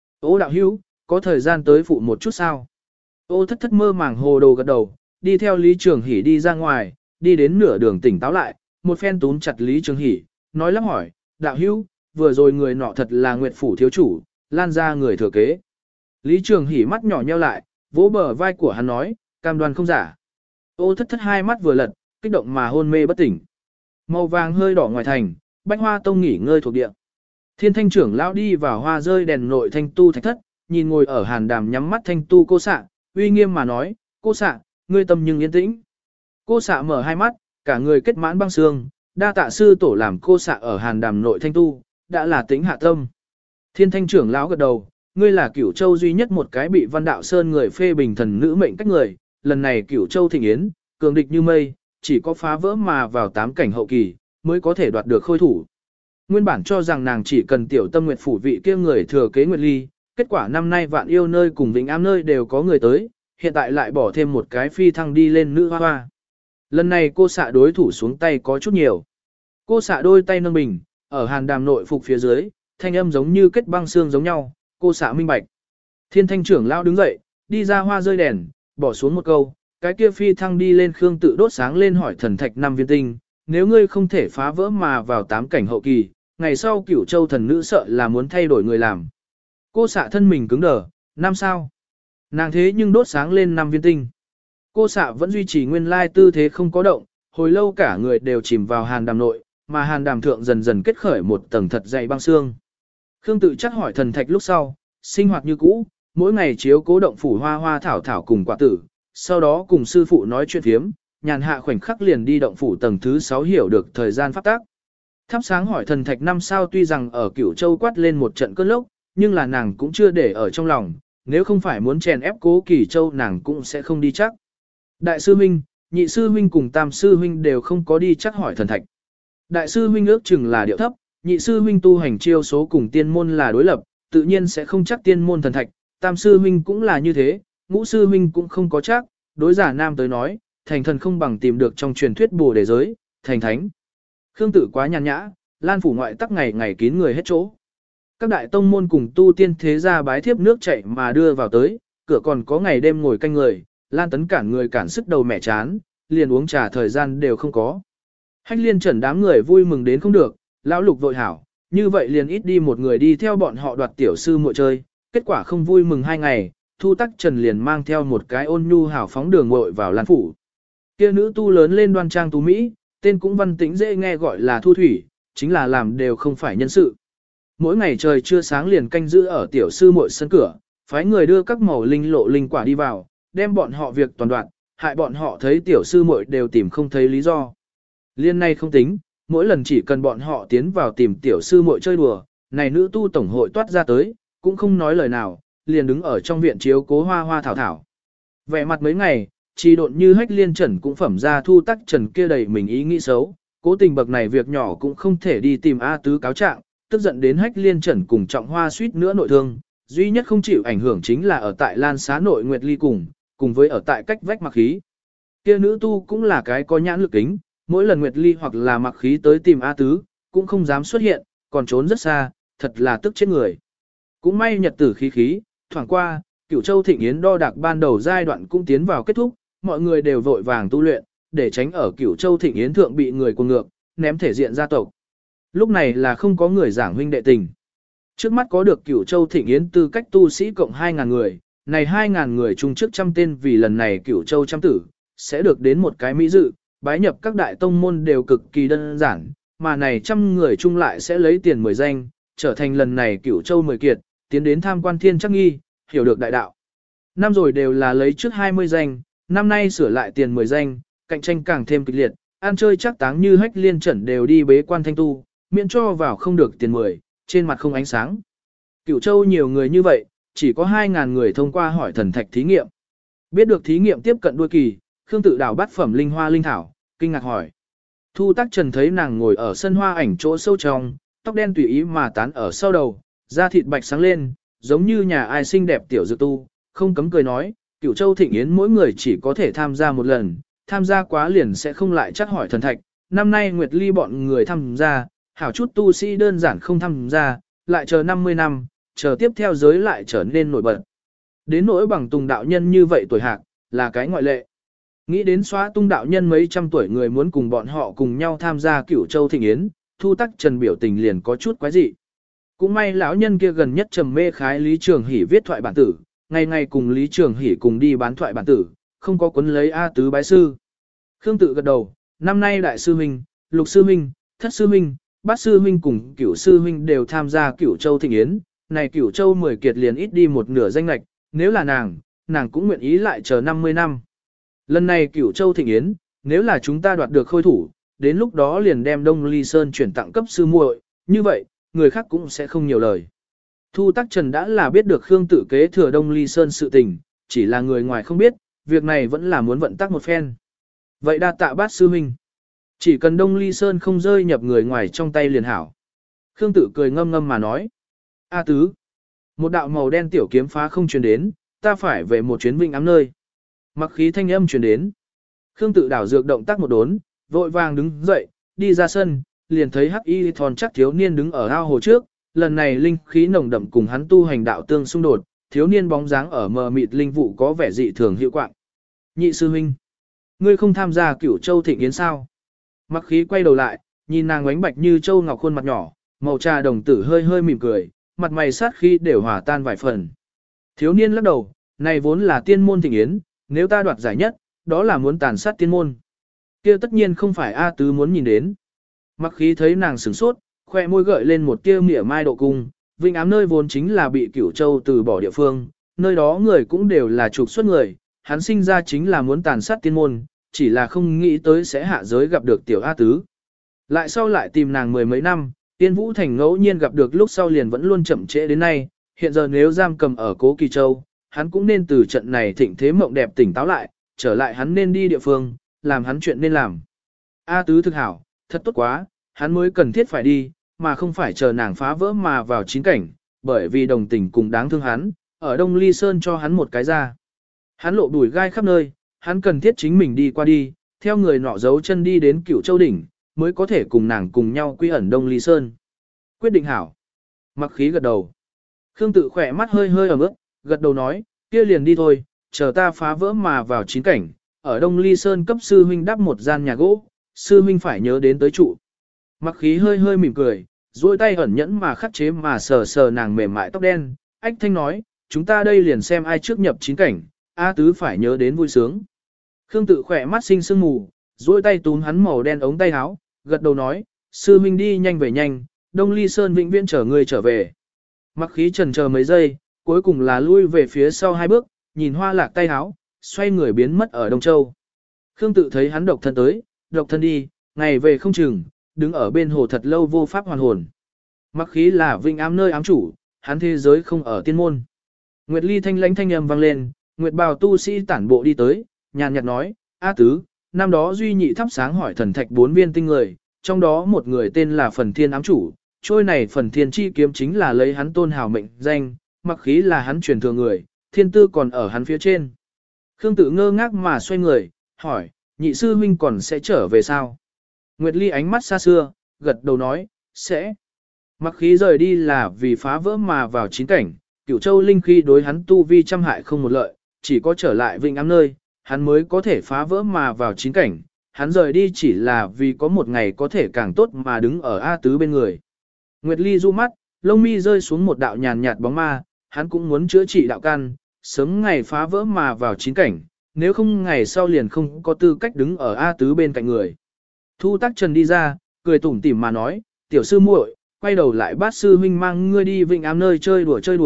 Ô đạo hữu, có thời gian tới phụ một chút sao? Ô thất thất mơ màng hồ đồ gật đầu, đi theo Lý Trường Hỷ đi ra ngoài, đi đến nửa đường tỉnh táo lại, một phen túm chặt Lý Trường Hỷ, nói lắp hỏi, đạo hữu, vừa rồi người nọ thật là Nguyệt Phủ thiếu chủ, Lan ra người thừa kế. Lý Trường Hỷ mắt nhỏ nheo lại, vỗ bờ vai của hắn nói, cam đoan không giả. Ô thất thất hai mắt vừa lật, kích động mà hôn mê bất tỉnh. Màu vàng hơi đỏ ngoài thành, Bách Hoa Tông nghỉ ngơi thuộc địa. Thiên Thanh trưởng lão đi vào hoa rơi đèn nội thanh tu thạch thất, nhìn ngồi ở hàn đàm nhắm mắt thanh tu cô xạ, uy nghiêm mà nói, cô xạ, ngươi tâm nhưng yên tĩnh. Cô xạ mở hai mắt, cả người kết mãn băng xương, đa tạ sư tổ làm cô xạ ở hàn đàm nội thanh tu, đã là tĩnh hạ tâm. Thiên Thanh trưởng lão gật đầu, ngươi là Cửu Châu duy nhất một cái bị Văn Đạo Sơn người phê bình thần nữ mệnh cách người, lần này Cửu Châu thịnh yến, cường địch như mây, chỉ có phá vỡ mà vào tám cảnh hậu kỳ, mới có thể đoạt được khôi thủ. Nguyên bản cho rằng nàng chỉ cần tiểu tâm nguyệt phủ vị kia người thừa kế Nguyệt Ly, kết quả năm nay vạn yêu nơi cùng Vĩnh Am nơi đều có người tới, hiện tại lại bỏ thêm một cái phi thăng đi lên nữ hoa hoa. Lần này cô xạ đối thủ xuống tay có chút nhiều. Cô xạ đôi tay nâng bình, ở hàn đàm nội phục phía dưới, thanh âm giống như kết băng xương giống nhau, cô xạ minh bạch. Thiên Thanh trưởng lao đứng dậy, đi ra hoa rơi đèn, bỏ xuống một câu, cái kia phi thăng đi lên Khương Tự đốt sáng lên hỏi thần thạch năm viên tinh, nếu ngươi không thể phá vỡ mà vào tám cảnh hậu kỳ, ngày sau Cửu Châu thần nữ sợ là muốn thay đổi người làm. Cô xạ thân mình cứng đờ, năm sao? Nàng thế nhưng đốt sáng lên năm viên tinh. Cô xạ vẫn duy trì nguyên lai tư thế không có động, hồi lâu cả người đều chìm vào hàn đàm nội, mà hàn đàm thượng dần dần kết khởi một tầng thật dày băng xương. Khương Tự chắc hỏi thần thạch lúc sau, sinh hoạt như cũ, mỗi ngày chiếu cố động phủ hoa hoa thảo thảo cùng quả tử, sau đó cùng sư phụ nói chuyện thiếm, nhàn hạ khoảnh khắc liền đi động phủ tầng thứ sáu hiểu được thời gian pháp tác. Thắp sáng hỏi thần thạch năm sao tuy rằng ở Cửu Châu quát lên một trận cơn lốc, nhưng là nàng cũng chưa để ở trong lòng, nếu không phải muốn chèn ép Cố Kỳ Châu nàng cũng sẽ không đi chắc. Đại sư huynh, nhị sư huynh cùng tam sư huynh đều không có đi chắc hỏi thần thạch. Đại sư huynh ước chừng là điệu thấp, nhị sư huynh tu hành chiêu số cùng tiên môn là đối lập, tự nhiên sẽ không chắc tiên môn thần thạch, tam sư huynh cũng là như thế, ngũ sư huynh cũng không có chắc, đối giả nam tới nói, thành thần không bằng tìm được trong truyền thuyết bồ đề giới, thành thánh. Khương Tự quá nhàn nhã, Lan phủ ngoại tắc ngày ngày kín người hết chỗ. Các đại tông môn cùng tu tiên thế gia bái thiếp nước chảy mà đưa vào tới, cửa còn có ngày đêm ngồi canh người, Lan Tấn cản người cản sức đầu mẹ chán, liền uống trà thời gian đều không có. Hách Liên Trần đám người vui mừng đến không được, lão lục vội hảo, như vậy liền ít đi một người đi theo bọn họ đoạt tiểu sư muội chơi, kết quả không vui mừng hai ngày, Thu Tắc Trần liền mang theo một cái ôn nhu hảo phóng đường muội vào Lan phủ. Kia nữ tu lớn lên đoan trang tú mỹ, tên cũng văn tĩnh dễ nghe gọi là Thu Thủy, chính là làm đều không phải nhân sự. Mỗi ngày trời chưa sáng liền canh giữ ở tiểu sư muội sân cửa, phái người đưa các màu linh lộ linh quả đi vào, đem bọn họ việc toàn đoạn, hại bọn họ thấy tiểu sư muội đều tìm không thấy lý do. Liên này không tính, mỗi lần chỉ cần bọn họ tiến vào tìm tiểu sư muội chơi đùa, này nữ tu tổng hội toát ra tới, cũng không nói lời nào, liền đứng ở trong viện chiếu cố hoa hoa thảo thảo. Vẻ mặt mấy ngày, chỉ độn như Hách Liên Trần cũng phẩm ra Thu Tắc Trần kia đầy mình ý nghĩ xấu, cố tình bậc này việc nhỏ cũng không thể đi tìm A Tứ cáo trạng, tức giận đến Hách Liên Trần cùng Trọng Hoa suýt nữa nội thương, duy nhất không chịu ảnh hưởng chính là ở tại Lan Xá nội Nguyệt Ly cùng, cùng với ở tại cách vách Mặc Khí. Kia nữ tu cũng là cái có nhãn lực kính, mỗi lần Nguyệt Ly hoặc là Mặc Khí tới tìm A Tứ, cũng không dám xuất hiện, còn trốn rất xa, thật là tức chết người. Cũng may nhật tử khí khí, thoảng qua, Cửu Châu Thịnh Yến đo đạc ban đầu giai đoạn cũng tiến vào kết thúc, mọi người đều vội vàng tu luyện, để tránh ở Cửu Châu Thịnh Yến thượng bị người cuồng ngược, ném thể diện gia tộc. Lúc này là không có người giảng huynh đệ tình. Trước mắt có được Cửu Châu Thịnh Yến tư cách tu sĩ cộng hai ngàn người, này hai ngàn người chung trước trăm tên vì lần này Cửu Châu trăm tử, sẽ được đến một cái mỹ dự, bái nhập các đại tông môn đều cực kỳ đơn giản, mà này trăm người chung lại sẽ lấy tiền mười danh, trở thành lần này Cửu Châu mười kiệt, tiến đến tham quan thiên chắc nghi, hiểu được đại đạo. Năm rồi đều là lấy trước hai mươi danh, năm nay sửa lại tiền mười danh, cạnh tranh càng thêm kịch liệt, ăn chơi chắc táng như hách liên trần đều đi bế quan thanh tu, miễn cho vào không được tiền mười, trên mặt không ánh sáng. Cửu Châu nhiều người như vậy, chỉ có hai ngàn người thông qua hỏi thần thạch thí nghiệm. Biết được thí nghiệm tiếp cận đuôi kỳ, Khương Tự đào bát phẩm linh hoa linh thảo, kinh ngạc hỏi. Thu Tác Trần thấy nàng ngồi ở sân hoa ảnh chỗ sâu trong, tóc đen tùy ý mà tán ở sau đầu, da thịt bạch sáng lên, giống như nhà ai xinh đẹp tiểu dược tu, không cấm cười nói, Cửu Châu thịnh yến mỗi người chỉ có thể tham gia một lần, tham gia quá liền sẽ không lại chắc hỏi thần thạch. Năm nay Nguyệt Ly bọn người tham gia, hảo chút tu sĩ đơn giản không tham gia, lại chờ năm mươi năm, chờ tiếp theo giới lại trở nên nổi bật. Đến nỗi bằng Tùng đạo nhân như vậy tuổi hạc, là cái ngoại lệ. Nghĩ đến xóa Tung đạo nhân mấy trăm tuổi người muốn cùng bọn họ cùng nhau tham gia Cửu Châu thịnh yến, Thu Tắc Trần biểu tình liền có chút quái dị. Cũng may lão nhân kia gần nhất trầm mê khái Lý Trường Hỷ viết thoại bản tử, ngày ngày cùng Lý Trường Hỷ cùng đi bán thoại bản tử, không có cuốn lấy A tứ bái sư. Khương Tự gật đầu, năm nay đại sư huynh, lục sư huynh, thất sư huynh, bát sư huynh cùng cửu sư huynh đều tham gia Cửu Châu thịnh yến, này Cửu Châu mười kiệt liền ít đi một nửa danh lệch, nếu là nàng, nàng cũng nguyện ý lại chờ năm mươi năm. Lần này Cửu Châu thịnh yến, nếu là chúng ta đoạt được khôi thủ, đến lúc đó liền đem Đông Ly Sơn chuyển tặng cấp sư muội, như vậy, người khác cũng sẽ không nhiều lời. Thu Tắc Trần đã là biết được Khương Tự kế thừa Đông Ly Sơn sự tình, chỉ là người ngoài không biết, việc này vẫn là muốn vận tắc một phen. Vậy đa tạ bát sư huynh. Chỉ cần Đông Ly Sơn không rơi nhập người ngoài trong tay liền hảo. Khương Tự cười ngâm ngâm mà nói. A tứ. Một đạo màu đen tiểu kiếm phá không truyền đến, ta phải về một chuyến vinh ám nơi. Mặc khí thanh âm truyền đến. Khương Tự đảo dược động tác một đốn, vội vàng đứng dậy, đi ra sân, liền thấy hắc y thon chắc thiếu niên đứng ở ao hồ trước. Lần này linh khí nồng đậm cùng hắn tu hành đạo tương xung đột, thiếu niên bóng dáng ở mờ mịt linh vụ có vẻ dị thường hiệu quạng. Nhị sư huynh, ngươi không tham gia Cửu Châu thịnh yến sao? Mặc khí quay đầu lại, nhìn nàng ánh bạch như châu ngọc khuôn mặt nhỏ, màu trà đồng tử hơi hơi mỉm cười, mặt mày sát khí đều hòa tan vài phần. Thiếu niên lắc đầu, này vốn là tiên môn thịnh yến, nếu ta đoạt giải nhất, đó là muốn tàn sát tiên môn. Kia tất nhiên không phải A tứ muốn nhìn đến. Mặc khí thấy nàng sửng sốt, khoe môi gợi lên một tia mỉa mai độ cung, vinh ám nơi vốn chính là bị Cửu Châu từ bỏ địa phương, nơi đó người cũng đều là trục xuất người, hắn sinh ra chính là muốn tàn sát tiên môn, chỉ là không nghĩ tới sẽ hạ giới gặp được tiểu A tứ. Lại sau lại tìm nàng mười mấy năm, Tiên Vũ Thành ngẫu nhiên gặp được lúc sau liền vẫn luôn chậm trễ đến nay, hiện giờ nếu giam cầm ở Cố Kỳ Châu, hắn cũng nên từ trận này thịnh thế mộng đẹp tỉnh táo lại, trở lại hắn nên đi địa phương, làm hắn chuyện nên làm. A tứ thực hảo, thật tốt quá, hắn mới cần thiết phải đi, mà không phải chờ nàng phá vỡ mà vào chín cảnh, bởi vì đồng tình cùng đáng thương hắn, ở Đông Ly Sơn cho hắn một cái ra. Hắn lộ đùi gai khắp nơi, hắn cần thiết chính mình đi qua đi, theo người nọ giấu chân đi đến Cửu Châu đỉnh, mới có thể cùng nàng cùng nhau quy ẩn Đông Ly Sơn. Quyết định hảo. Mặc khí gật đầu. Khương Tự khỏe mắt hơi hơi ẩm ướt, gật đầu nói, kia liền đi thôi, chờ ta phá vỡ mà vào chín cảnh, ở Đông Ly Sơn cấp sư huynh đắp một gian nhà gỗ, sư huynh phải nhớ đến tới trụ. Mặc khí hơi hơi mỉm cười, duỗi tay ẩn nhẫn mà khắc chế mà sờ sờ nàng mềm mại tóc đen, ách thanh nói, chúng ta đây liền xem ai trước nhập chín cảnh, A tứ phải nhớ đến vui sướng. Khương Tự khỏe mắt sinh sương mù, duỗi tay túm hắn màu đen ống tay áo, gật đầu nói, sư huynh đi nhanh về nhanh, Đông Ly Sơn vĩnh viễn chở người trở về. Mặc khí chần chờ mấy giây, cuối cùng là lui về phía sau hai bước, nhìn hoa lạc tay áo, xoay người biến mất ở Đông Châu. Khương Tự thấy hắn độc thân tới, độc thân đi, ngày về không chừng, đứng ở bên hồ thật lâu vô pháp hoàn hồn. Mặc khí là vinh ám nơi ám chủ, hắn thế giới không ở tiên môn. Nguyệt Ly thanh lãnh thanh âm vang lên, Nguyệt bào tu sĩ tản bộ đi tới, nhàn nhạt nói, A tứ, năm đó duy nhị thắp sáng hỏi thần thạch bốn viên tinh người, trong đó một người tên là Phần Thiên ám chủ, trôi này Phần Thiên chi kiếm chính là lấy hắn tôn hào mệnh danh, mặc khí là hắn truyền thừa người, thiên tư còn ở hắn phía trên. Khương Tự ngơ ngác mà xoay người, hỏi, nhị sư huynh còn sẽ trở về sao? Nguyệt Ly ánh mắt xa xưa, gật đầu nói, sẽ. Mặc khí rời đi là vì phá vỡ mà vào chín cảnh, Cửu Châu linh khí đối hắn tu vi trăm hại không một lợi, chỉ có trở lại vinh ám nơi, hắn mới có thể phá vỡ mà vào chín cảnh. Hắn rời đi chỉ là vì có một ngày có thể càng tốt mà đứng ở A tứ bên người. Nguyệt Ly du mắt, lông mi rơi xuống một đạo nhàn nhạt bóng ma, hắn cũng muốn chữa trị đạo căn, sớm ngày phá vỡ mà vào chín cảnh, nếu không ngày sau liền không có tư cách đứng ở A tứ bên cạnh người. Thu Tắc Trần đi ra, cười tủm tỉm mà nói, tiểu sư muội, quay đầu lại bát sư huynh mang ngươi đi vịnh ám nơi chơi đùa chơi đùa,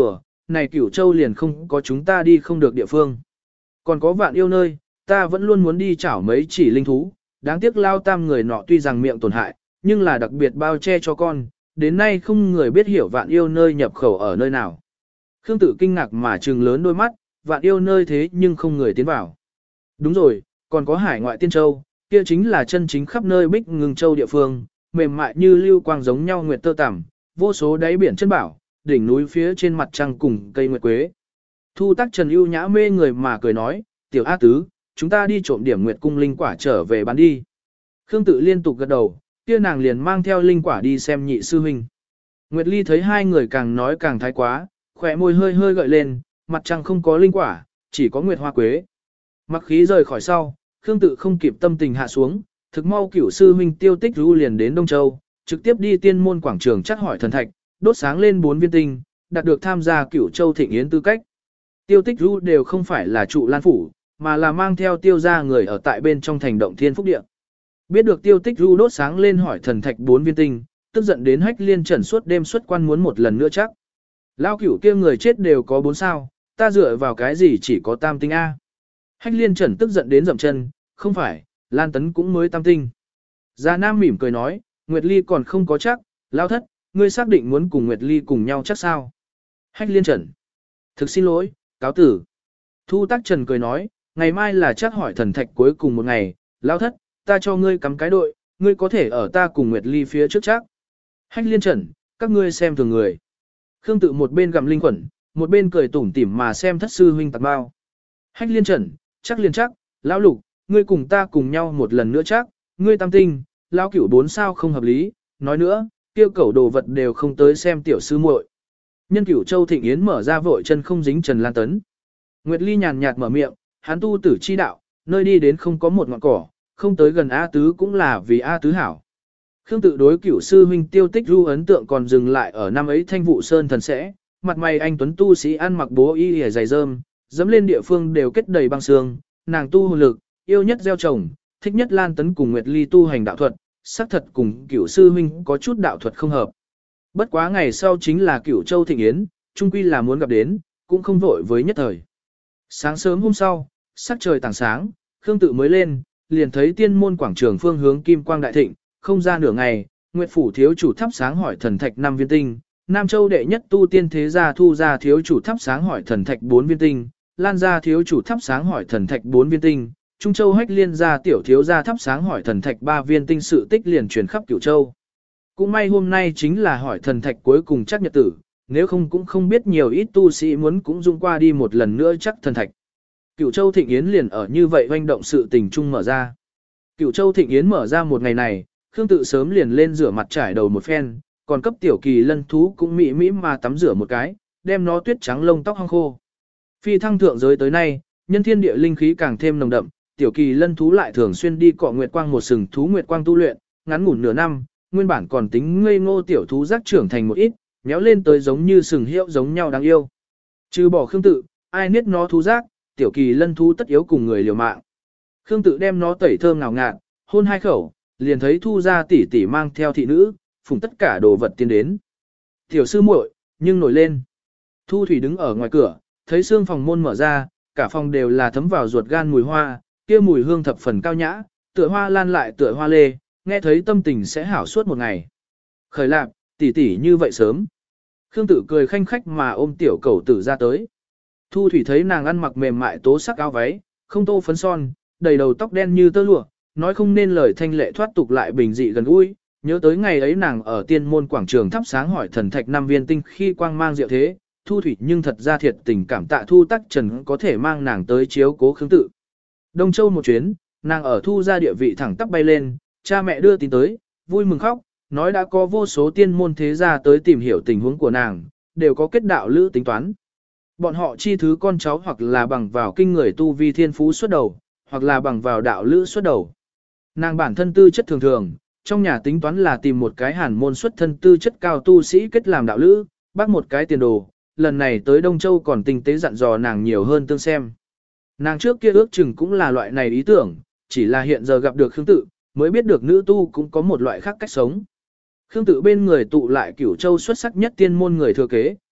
này Cửu Châu liền không có chúng ta đi không được địa phương. Còn có vạn yêu nơi, ta vẫn luôn muốn đi chảo mấy chỉ linh thú, đáng tiếc lao tam người nọ tuy rằng miệng tổn hại, nhưng là đặc biệt bao che cho con, đến nay không người biết hiểu vạn yêu nơi nhập khẩu ở nơi nào. Khương Tử kinh ngạc mà trừng lớn đôi mắt, vạn yêu nơi thế nhưng không người tiến vào. Đúng rồi, còn có hải ngoại tiên châu, kia chính là chân chính khắp nơi bích ngừng châu địa phương, mềm mại như lưu quang giống nhau nguyệt tơ tằm, vô số đáy biển chân bảo, đỉnh núi phía trên mặt trăng cùng cây nguyệt quế. Thu Tắc Trần ưu nhã mê người mà cười nói, tiểu A tứ, chúng ta đi trộm điểm nguyệt cung linh quả trở về bán đi. Khương Tự liên tục gật đầu, kia nàng liền mang theo linh quả đi xem nhị sư huynh. Nguyệt Ly thấy hai người càng nói càng thái quá, khỏe môi hơi hơi gợi lên, mặt trăng không có linh quả, chỉ có nguyệt hoa quế. Mặc khí rời khỏi sau, Khương Tự không kịp tâm tình hạ xuống, thực mau cửu sư huynh Tiêu Tích Du liền đến Đông Châu, trực tiếp đi tiên môn quảng trường chắc hỏi thần thạch, đốt sáng lên bốn viên tinh, đạt được tham gia cửu châu thịnh yến tư cách. Tiêu Tích Du đều không phải là trụ Lan phủ, mà là mang theo tiêu gia người ở tại bên trong thành động thiên phúc địa. Biết được Tiêu Tích Du đốt sáng lên hỏi thần thạch bốn viên tinh, tức giận đến Hách Liên Trần suốt đêm xuất quan muốn một lần nữa chắc. Lao cửu kia người chết đều có bốn sao, ta dựa vào cái gì chỉ có tam tinh A. Hách Liên Trần tức giận đến dậm chân, không phải, Lan Tấn cũng mới tam tinh. Già Nam mỉm cười nói, Nguyệt Ly còn không có chắc, Lao thất, ngươi xác định muốn cùng Nguyệt Ly cùng nhau chắc sao. Hách Liên Trần, thực xin lỗi, cáo tử. Thu Tắc Trần cười nói, ngày mai là chắc hỏi thần thạch cuối cùng một ngày, Lao thất, ta cho ngươi cắm cái đội, ngươi có thể ở ta cùng Nguyệt Ly phía trước chắc. Hách Liên Trần, các ngươi xem thường người. Khương Tự một bên gặm linh quẩn, một bên cười tủm tỉm mà xem thất sư huynh tạc bao. Hách Liên Trần, chắc liền chắc, lão lục, ngươi cùng ta cùng nhau một lần nữa chắc, ngươi tam tinh, lão cửu bốn sao không hợp lý, nói nữa, tiêu cẩu đồ vật đều không tới xem tiểu sư muội. Nhân Cửu Châu thịnh yến mở ra vội chân không dính Trần Lan Tấn. Nguyệt Ly nhàn nhạt mở miệng, hắn tu tử chi đạo, nơi đi đến không có một ngọn cỏ, không tới gần A tứ cũng là vì A tứ hảo. Khương Tự đối Cửu sư huynh Tiêu Tích Du ấn tượng còn dừng lại ở năm ấy Thanh Vụ Sơn thần sẽ, mặt mày anh tuấn tu sĩ ăn mặc bố y hề dày rơm, dẫm lên địa phương đều kết đầy băng xương, nàng tu hồn lực, yêu nhất gieo trồng, thích nhất Lan Tấn cùng Nguyệt Ly tu hành đạo thuật, xác thật cùng Cửu sư huynh có chút đạo thuật không hợp. Bất quá ngày sau chính là Cửu Châu thịnh yến, chung quy là muốn gặp đến, cũng không vội với nhất thời. Sáng sớm hôm sau, sắc trời tảng sáng, Khương Tự mới lên, liền thấy tiên môn quảng trường phương hướng kim quang đại thịnh, không ra nửa ngày, Nguyệt phủ thiếu chủ thắp sáng hỏi thần thạch năm viên tinh, Nam Châu đệ nhất tu tiên thế gia Thu gia thiếu chủ thắp sáng hỏi thần thạch bốn viên tinh, Lan gia thiếu chủ thắp sáng hỏi thần thạch bốn viên tinh, Trung Châu Hách Liên gia tiểu thiếu gia thắp sáng hỏi thần thạch ba viên tinh, sự tích liền truyền khắp Cửu Châu. Cũng may hôm nay chính là hỏi thần thạch cuối cùng chắc nhật tử, nếu không cũng không biết nhiều ít tu sĩ muốn cũng dung qua đi một lần nữa chắc thần thạch. Cửu Châu thịnh yến liền ở như vậy hoành động sự tình trung mở ra. Cửu Châu thịnh yến mở ra một ngày này, Khương Tự sớm liền lên rửa mặt trải đầu một phen, còn cấp tiểu kỳ lân thú cũng mỹ mỹ mà tắm rửa một cái, đem nó tuyết trắng lông tóc hong khô. Phi thăng thượng giới tới nay, nhân thiên địa linh khí càng thêm nồng đậm, tiểu kỳ lân thú lại thường xuyên đi cọ nguyệt quang một sừng thú nguyệt quang tu luyện, ngắn ngủn nửa năm, nguyên bản còn tính ngây ngô tiểu thú giác trưởng thành một ít, méo lên tới giống như sừng hiệu giống nhau đáng yêu. Trừ bỏ Khương Tự, ai niết nó thú giác, tiểu kỳ lân thú tất yếu cùng người liều mạng. Khương Tự đem nó tẩy thơm ngào ngạt, hôn hai khẩu, liền thấy Thu gia tỷ tỷ mang theo thị nữ, phùng tất cả đồ vật tiến đến. Tiểu sư muội, nhưng nổi lên. Thu Thủy đứng ở ngoài cửa, thấy xương phòng môn mở ra, cả phòng đều là thấm vào ruột gan mùi hoa, kia mùi hương thập phần cao nhã, tựa hoa lan lại tựa hoa lê, nghe thấy tâm tình sẽ hảo suốt một ngày. Khởi lạc, tỷ tỷ như vậy sớm. Khương Tự cười khanh khách mà ôm tiểu cẩu tử ra tới. Thu Thủy thấy nàng ăn mặc mềm mại tố sắc áo váy, không tô phấn son, đầy đầu tóc đen như tơ lụa, nói không nên lời thanh lệ thoát tục lại bình dị gần gũi, nhớ tới ngày ấy nàng ở tiên môn quảng trường thắp sáng hỏi thần thạch năm viên tinh khi quang mang diệu thế, Thu Thủy nhưng thật ra thiệt tình cảm tạ Thu Tắc Trần có thể mang nàng tới chiếu cố Khương Tự. Đông Châu một chuyến, nàng ở Thu gia địa vị thẳng tắp bay lên, cha mẹ đưa tin tới, vui mừng khóc, nói đã có vô số tiên môn thế gia tới tìm hiểu tình huống của nàng, đều có kết đạo lữ tính toán. Bọn họ chi thứ con cháu hoặc là bằng vào kinh người tu vi thiên phú xuất đầu, hoặc là bằng vào đạo lữ xuất đầu. Nàng bản thân tư chất thường thường, trong nhà tính toán là tìm một cái hàn môn xuất thân tư chất cao tu sĩ kết làm đạo lữ, bác một cái tiền đồ, lần này tới Đông Châu còn tinh tế dặn dò nàng nhiều hơn tương xem. Nàng trước kia ước chừng cũng là loại này ý tưởng, chỉ là hiện giờ gặp được Khương Tự, mới biết được nữ tu cũng có một loại khác cách sống. Khương Tự bên người tụ lại Cửu Châu xuất sắc nhất tiên môn người thừa kế,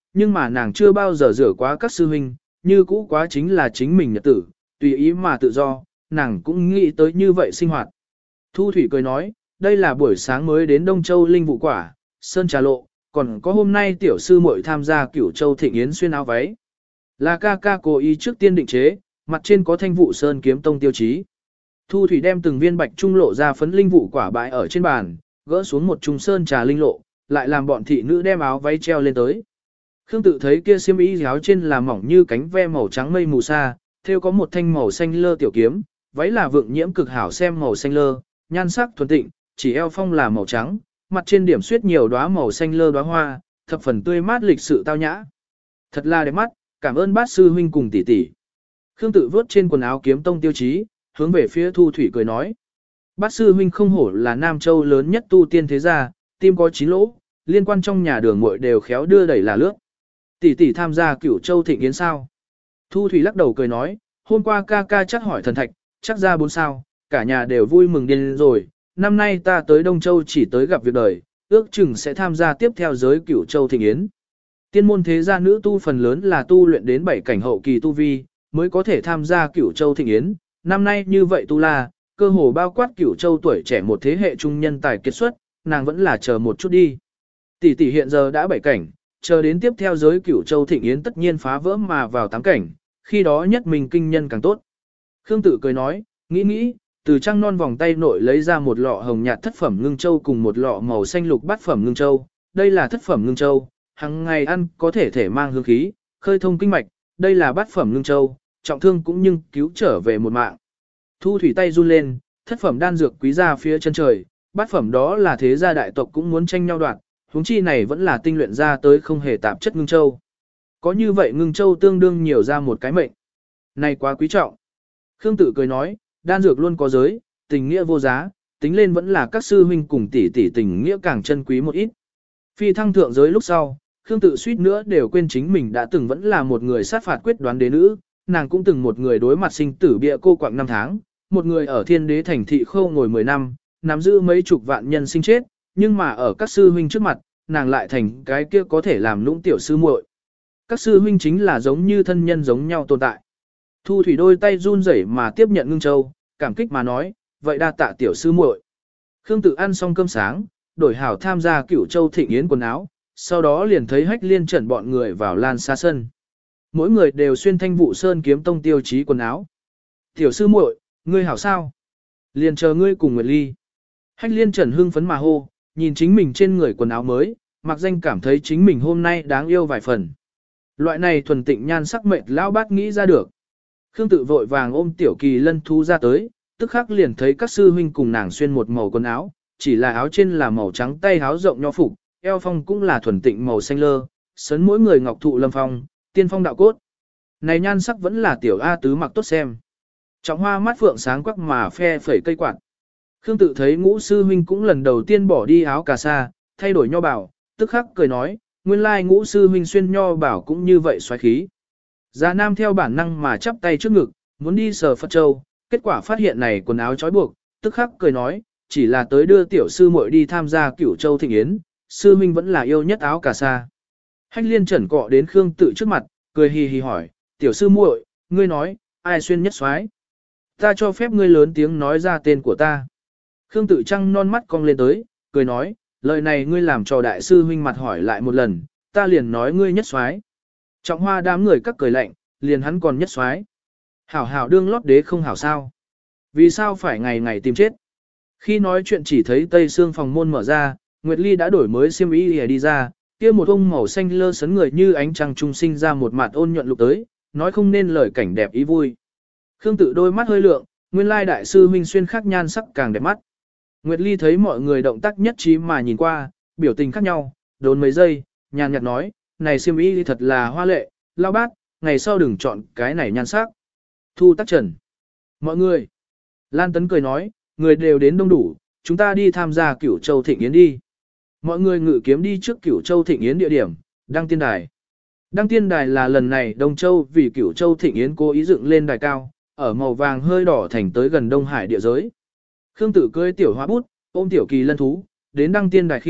nhưng mà nàng chưa bao giờ rửa quá các sư huynh, như cũ quá chính là chính mình nhật tử, tùy ý mà tự do, nàng cũng nghĩ tới như vậy sinh hoạt. Thu Thủy cười nói, đây là buổi sáng mới đến Đông Châu Linh Vụ Quả, Sơn Trà Lộ, còn có hôm nay tiểu sư muội tham gia Cửu Châu Thịnh Yến xuyên áo váy. Là ca ca cố ý trước tiên định chế, mặt trên có thanh vụ Sơn Kiếm Tông tiêu chí. Thu Thủy đem từng viên bạch trung lộ ra phấn linh vụ quả bãi ở trên bàn, gỡ xuống một trung sơn trà linh lộ, lại làm bọn thị nữ đem áo váy treo lên tới. Khương Tự thấy kia xiêm y áo trên là mỏng như cánh ve màu trắng mây mù sa, thêu có một thanh màu xanh lơ tiểu kiếm, váy là vượng nhiễm cực hảo xem màu xanh lơ, nhan sắc thuần tịnh, chỉ eo phong là màu trắng, mặt trên điểm xuyết nhiều đóa màu xanh lơ đóa hoa, thập phần tươi mát lịch sự tao nhã. Thật là đẹp mắt, cảm ơn bát sư huynh cùng tỷ tỷ. Khương Tự vớt trên quần áo kiếm tông tiêu chí, hướng về phía Thu Thủy cười nói. Bát sư huynh không hổ là Nam Châu lớn nhất tu tiên thế gia, tim có chín lỗ, liên quan trong nhà đường muội đều khéo đưa đẩy là lướt. Tỷ tỷ tham gia Cửu Châu Thịnh Yến sao? Thu Thủy lắc đầu cười nói, hôm qua ca ca chắc hỏi thần thạch, chắc ra bốn sao, cả nhà đều vui mừng điên rồi, năm nay ta tới Đông Châu chỉ tới gặp việc đời, ước chừng sẽ tham gia tiếp theo giới Cửu Châu Thịnh Yến. Tiên môn thế gia nữ tu phần lớn là tu luyện đến bảy cảnh hậu kỳ tu vi, mới có thể tham gia Cửu Châu Thịnh Yến, năm nay như vậy tu la, cơ hồ bao quát Cửu Châu tuổi trẻ một thế hệ trung nhân tài kiệt xuất, nàng vẫn là chờ một chút đi. Tỷ tỷ hiện giờ đã bảy cảnh, chờ đến tiếp theo giới Cửu Châu Thịnh Yến tất nhiên phá vỡ mà vào tám cảnh, khi đó nhất mình kinh nhân càng tốt. Khương Tự cười nói, nghĩ nghĩ, từ trăng non vòng tay nội lấy ra một lọ hồng nhạt thất phẩm ngưng châu cùng một lọ màu xanh lục bát phẩm ngưng châu, đây là thất phẩm ngưng châu, hàng ngày ăn có thể thể mang hương khí, khơi thông kinh mạch, đây là bát phẩm ngưng châu, trọng thương cũng nhưng cứu trở về một mạng. Thu Thủy tay run lên, thất phẩm đan dược quý ra phía chân trời, bát phẩm đó là thế gia đại tộc cũng muốn tranh nhau đoạt, huống chi này vẫn là tinh luyện ra tới không hề tạp chất ngưng châu. Có như vậy ngưng châu tương đương nhiều ra một cái mệnh. Này quá quý trọng. Khương Tự cười nói, đan dược luôn có giới, tình nghĩa vô giá, tính lên vẫn là các sư huynh cùng tỷ tỷ tình nghĩa càng chân quý một ít. Phi thăng thượng giới lúc sau, Khương Tự suýt nữa đều quên chính mình đã từng vẫn là một người sát phạt quyết đoán đế nữ, nàng cũng từng một người đối mặt sinh tử bịa cô quạng năm tháng, một người ở thiên đế thành thị khâu ngồi mười năm, nắm giữ mấy chục vạn nhân sinh chết, nhưng mà ở các sư huynh trước mặt, nàng lại thành cái kia có thể làm lũng tiểu sư muội. Các sư huynh chính là giống như thân nhân giống nhau tồn tại. Thu Thủy đôi tay run rẩy mà tiếp nhận ngưng châu, cảm kích mà nói, vậy đa tạ tiểu sư muội. Khương Tự ăn xong cơm sáng, đổi hảo tham gia Cửu Châu Thịnh Yến quần áo, sau đó liền thấy Hách Liên Trần bọn người vào lan xa sân. Mỗi người đều xuyên thanh vụ Sơn Kiếm Tông tiêu chí quần áo. Tiểu sư muội, ngươi hảo sao? Liền chờ ngươi cùng Nguyệt Ly. Hách Liên Trần hưng phấn mà hô, nhìn chính mình trên người quần áo mới, mặc danh cảm thấy chính mình hôm nay đáng yêu vài phần. Loại này thuần tịnh nhan sắc mệt lão bát nghĩ ra được. Khương Tự vội vàng ôm Tiểu Kỳ Lân thú ra tới, tức khắc liền thấy các sư huynh cùng nàng xuyên một màu quần áo, chỉ là áo trên là màu trắng tay áo rộng nho phục, eo phong cũng là thuần tịnh màu xanh lơ, sấn mỗi người ngọc thụ lâm phong, tiên phong đạo cốt. Này nhan sắc vẫn là Tiểu A tứ mặc tốt xem. Trọng Hoa mắt phượng sáng quắc mà phe phẩy cây quạt. Khương Tự thấy Ngũ sư huynh cũng lần đầu tiên bỏ đi áo cà sa, thay đổi nho bảo, tức khắc cười nói, nguyên lai Ngũ sư huynh xuyên nho bảo cũng như vậy xoáy khí. Già Nam theo bản năng mà chắp tay trước ngực, muốn đi sờ Phật Châu, kết quả phát hiện này quần áo trói buộc, tức khắc cười nói, chỉ là tới đưa tiểu sư muội đi tham gia Cửu Châu Thịnh Yến, sư huynh vẫn là yêu nhất áo cà sa. Hách Liên Trần cọ đến Khương Tự trước mặt, cười hì hì hỏi, tiểu sư muội, ngươi nói, ai xuyên nhất xoái? Ta cho phép ngươi lớn tiếng nói ra tên của ta. Khương Tự trăng non mắt cong lên tới, cười nói, lời này ngươi làm cho đại sư huynh mặt hỏi lại một lần, ta liền nói ngươi nhất xoái. Trọng Hoa đám người các cười lạnh, liền hắn còn nhất xoái. Hảo hảo đương lót đế không hảo sao. Vì sao phải ngày ngày tìm chết? Khi nói chuyện chỉ thấy tây xương phòng môn mở ra, Nguyệt Ly đã đổi mới xiêm y đi ra, kia một ông màu xanh lơ sấn người như ánh trăng trung sinh ra một mặt ôn nhuận lục tới, nói không nên lời cảnh đẹp ý vui. Khương Tự đôi mắt hơi lượng, nguyên lai đại sư huynh xuyên khắc nhan sắc càng đẹp mắt. Nguyệt Ly thấy mọi người động tác nhất trí mà nhìn qua, biểu tình khác nhau, đốn mấy giây, nhàn nhạt nói, này xiêm y thật là hoa lệ, lao bát, ngày sau đừng chọn cái này nhan sắc. Thu Tắc Trần. Mọi người. Lan Tấn cười nói, người đều đến đông đủ, chúng ta đi tham gia Cửu Châu Thịnh Yến đi. Mọi người ngự kiếm đi trước Cửu Châu Thịnh Yến địa điểm, Đăng Tiên Đài. Đăng Tiên Đài là lần này Đông Châu vì Cửu Châu Thịnh Yến cố ý dựng lên đài cao, ở màu vàng hơi đỏ thành tới gần Đông Hải địa giới. Khương Tự cưỡi tiểu hóa bút, ôm Tiểu Kỳ Lân thú, đến Đăng Tiên Đài khi,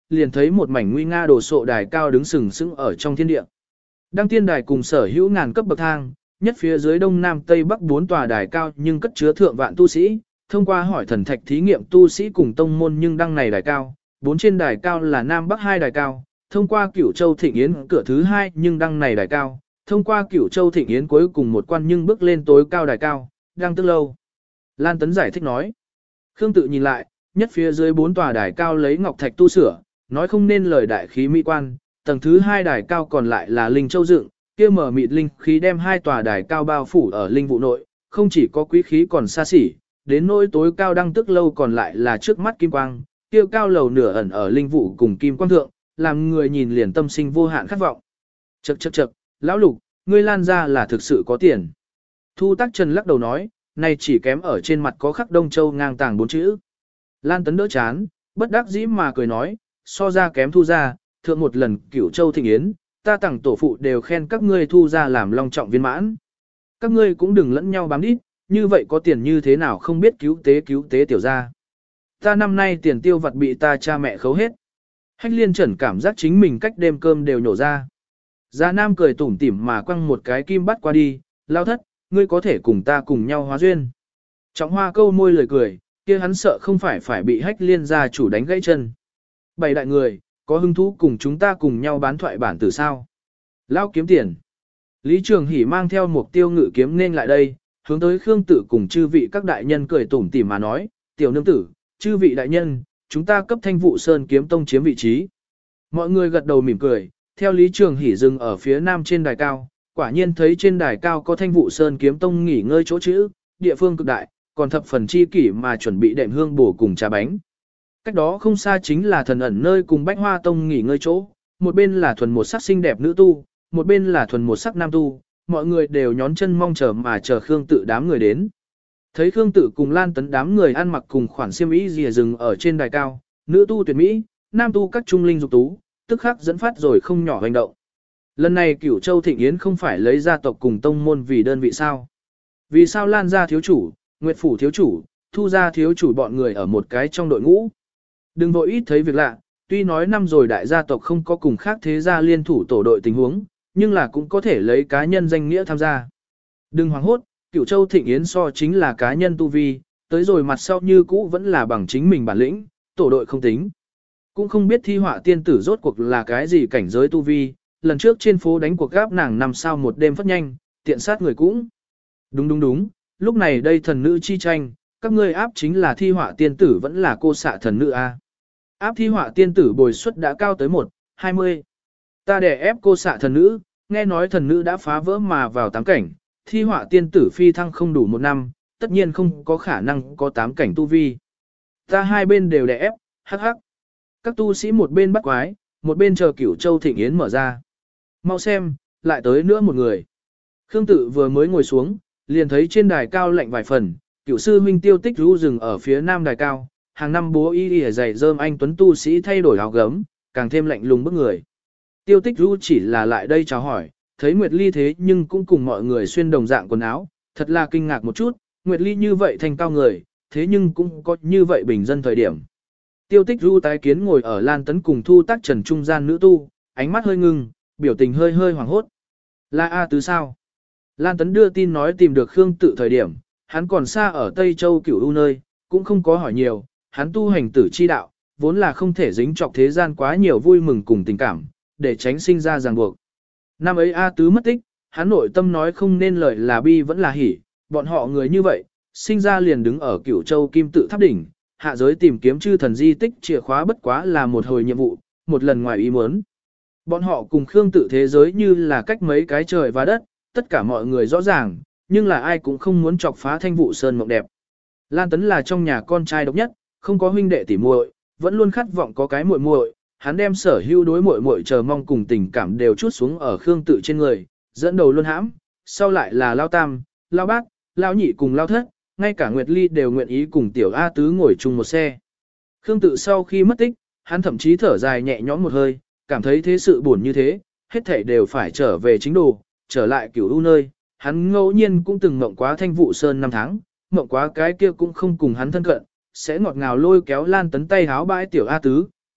liền thấy một mảnh nguy nga đồ sộ đài cao đứng sừng sững ở trong thiên địa. Đăng tiên đài cùng sở hữu ngàn cấp bậc thang, nhất phía dưới đông nam tây bắc bốn tòa đài cao nhưng cất chứa thượng vạn tu sĩ, thông qua hỏi thần thạch thí nghiệm tu sĩ cùng tông môn nhưng đăng này đài cao, bốn trên đài cao là nam bắc hai đài cao, thông qua Cửu Châu Thịnh Yến cửa thứ hai nhưng đăng này đài cao, thông qua Cửu Châu Thịnh Yến cuối cùng một quan nhưng bước lên tối cao đài cao, đăng tức lâu. Lan Tấn giải thích nói. Khương Tự nhìn lại, nhất phía dưới bốn tòa đài cao lấy ngọc thạch tu sửa, nói không nên lời đại khí mỹ quan, tầng thứ hai đài cao còn lại là linh châu dựng, kia mở mịt linh khí đem hai tòa đài cao bao phủ ở linh vụ nội, không chỉ có quý khí còn xa xỉ, đến nỗi tối cao đăng tức lâu còn lại là trước mắt kim quang, kia cao lầu nửa ẩn ở linh vụ cùng kim quang thượng, làm người nhìn liền tâm sinh vô hạn khát vọng. Chậc chậc chậc, lão Lục, ngươi Lan ra là thực sự có tiền. Thu Tác Trần lắc đầu nói, này chỉ kém ở trên mặt có khắc Đông Châu ngang tàng bốn chữ. Lan Tấn đỡ chán, bất đắc dĩ mà cười nói, so ra kém Thu ra, thượng một lần Cửu Châu Thịnh Yến, ta tặng tổ phụ đều khen các ngươi Thu ra làm long trọng viên mãn. Các ngươi cũng đừng lẫn nhau bám đít, như vậy có tiền như thế nào không biết cứu tế cứu tế tiểu ra. Ta năm nay tiền tiêu vặt bị ta cha mẹ khấu hết. Hách Liên Trần cảm giác chính mình cách đêm cơm đều nhổ ra. Gia Nam cười tủm tỉm mà quăng một cái kim bắt qua đi, lao thất, ngươi có thể cùng ta cùng nhau hóa duyên. Trọng Hoa câu môi lời cười, kia hắn sợ không phải phải bị Hách Liên gia chủ đánh gãy chân. Bảy đại người, có hứng thú cùng chúng ta cùng nhau bán thoại bản từ sao? Lao kiếm tiền. Lý Trường Hỷ mang theo một tiêu ngự kiếm nên lại đây, hướng tới Khương Tự cùng chư vị các đại nhân cười tủm tỉm mà nói, tiểu nương tử, chư vị đại nhân, chúng ta cấp Thanh Vụ Sơn kiếm tông chiếm vị trí. Mọi người gật đầu mỉm cười, theo Lý Trường Hỷ dừng ở phía nam trên đài cao, quả nhiên thấy trên đài cao có Thanh Vụ Sơn kiếm tông nghỉ ngơi chỗ chữ, địa phương cực đại, còn thập phần chi kỷ mà chuẩn bị đệm hương bổ cùng trà bánh. Cách đó không xa chính là thần ẩn nơi cùng Bách Hoa Tông nghỉ ngơi chỗ, một bên là thuần một sắc xinh đẹp nữ tu, một bên là thuần một sắc nam tu, mọi người đều nhón chân mong chờ mà chờ Khương Tự đám người đến. Thấy Khương Tự cùng Lan Tấn đám người ăn mặc cùng khoản xiêm y rìa rừng ở trên đài cao, nữ tu tuyệt mỹ, nam tu các trung linh dục tú, tức khắc dẫn phát rồi không nhỏ hành động. Lần này Cửu Châu Thịnh Yến không phải lấy gia tộc cùng tông môn vì đơn vị sao? Vì sao Lan gia thiếu chủ, Nguyệt phủ thiếu chủ, Thu gia thiếu chủ bọn người ở một cái trong đội ngũ? Đừng vội ít thấy việc lạ, tuy nói năm rồi đại gia tộc không có cùng khác thế gia liên thủ tổ đội tình huống, nhưng là cũng có thể lấy cá nhân danh nghĩa tham gia. Đừng hoảng hốt, Cửu Châu Thịnh Yến so chính là cá nhân tu vi, tới rồi mặt sau như cũ vẫn là bằng chính mình bản lĩnh, tổ đội không tính. Cũng không biết thi họa tiên tử rốt cuộc là cái gì cảnh giới tu vi, lần trước trên phố đánh cuộc gáp nàng năm sao một đêm phất nhanh, tiện sát người cũng. Đúng đúng đúng, lúc này đây thần nữ chi tranh, các ngươi áp chính là thi họa tiên tử vẫn là cô xạ thần nữ a. Áp thi họa tiên tử bồi suất đã cao tới một, hai mươi. Ta đè ép cô xạ thần nữ, nghe nói thần nữ đã phá vỡ mà vào tám cảnh, thi họa tiên tử phi thăng không đủ một năm, tất nhiên không có khả năng có tám cảnh tu vi. Ta hai bên đều đè ép, hắc hắc. Các tu sĩ một bên bắt quái, một bên chờ Cửu Châu Thịnh Yến mở ra. Mau xem, lại tới nữa một người. Khương Tự vừa mới ngồi xuống, liền thấy trên đài cao lạnh vài phần, Cửu sư huynh Tiêu Tích Ru dừng ở phía nam đài cao, hàng năm bố y y dày rơm anh tuấn tu sĩ thay đổi áo gấm, càng thêm lạnh lùng bức người. Tiêu Tích Ru chỉ là lại đây chào hỏi, thấy Nguyệt Ly thế nhưng cũng cùng mọi người xuyên đồng dạng quần áo, thật là kinh ngạc một chút, Nguyệt Ly như vậy thành cao người, thế nhưng cũng có như vậy bình dân thời điểm. Tiêu Tích Ru tái kiến ngồi ở Lan Tấn cùng Thu Tác Trần trung gian nữ tu, ánh mắt hơi ngưng, biểu tình hơi hơi hoảng hốt. Là A Tứ sao? Lan Tấn đưa tin nói tìm được Khương Tự thời điểm, hắn còn xa ở Tây Châu Cửu U nơi, cũng không có hỏi nhiều, hắn tu hành tử chi đạo, vốn là không thể dính chọc thế gian quá nhiều vui mừng cùng tình cảm, để tránh sinh ra ràng buộc. Năm ấy A Tứ mất tích, hắn nội tâm nói không nên lời là bi vẫn là hỉ, bọn họ người như vậy, sinh ra liền đứng ở Cửu Châu Kim Tự Tháp đỉnh, hạ giới tìm kiếm chư thần di tích chìa khóa bất quá là một hồi nhiệm vụ, một lần ngoài ý muốn. Bọn họ cùng Khương Tự thế giới như là cách mấy cái trời và đất, tất cả mọi người rõ ràng, nhưng là ai cũng không muốn chọc phá Thanh Vụ Sơn mộng đẹp. Lan Tấn là trong nhà con trai độc nhất, không có huynh đệ tỉ muội, vẫn luôn khát vọng có cái muội muội, hắn đem sở hữu đối muội muội chờ mong cùng tình cảm đều chút xuống ở Khương Tự trên người, dẫn đầu luôn hãm, sau lại là Lao Tam, Lao Bác, Lao Nhị cùng Lao Thất, ngay cả Nguyệt Ly đều nguyện ý cùng tiểu A Tứ ngồi chung một xe. Khương Tự sau khi mất tích, hắn thậm chí thở dài nhẹ nhõm một hơi, cảm thấy thế sự buồn như thế, hết thảy đều phải trở về chính đồ, trở lại Cửu U nơi. Hắn ngẫu nhiên cũng từng mộng quá Thanh Vụ Sơn năm tháng, mộng quá cái kia cũng không cùng hắn thân cận, sẽ ngọt ngào lôi kéo Lan Tấn tay háo bãi tiểu A Tứ,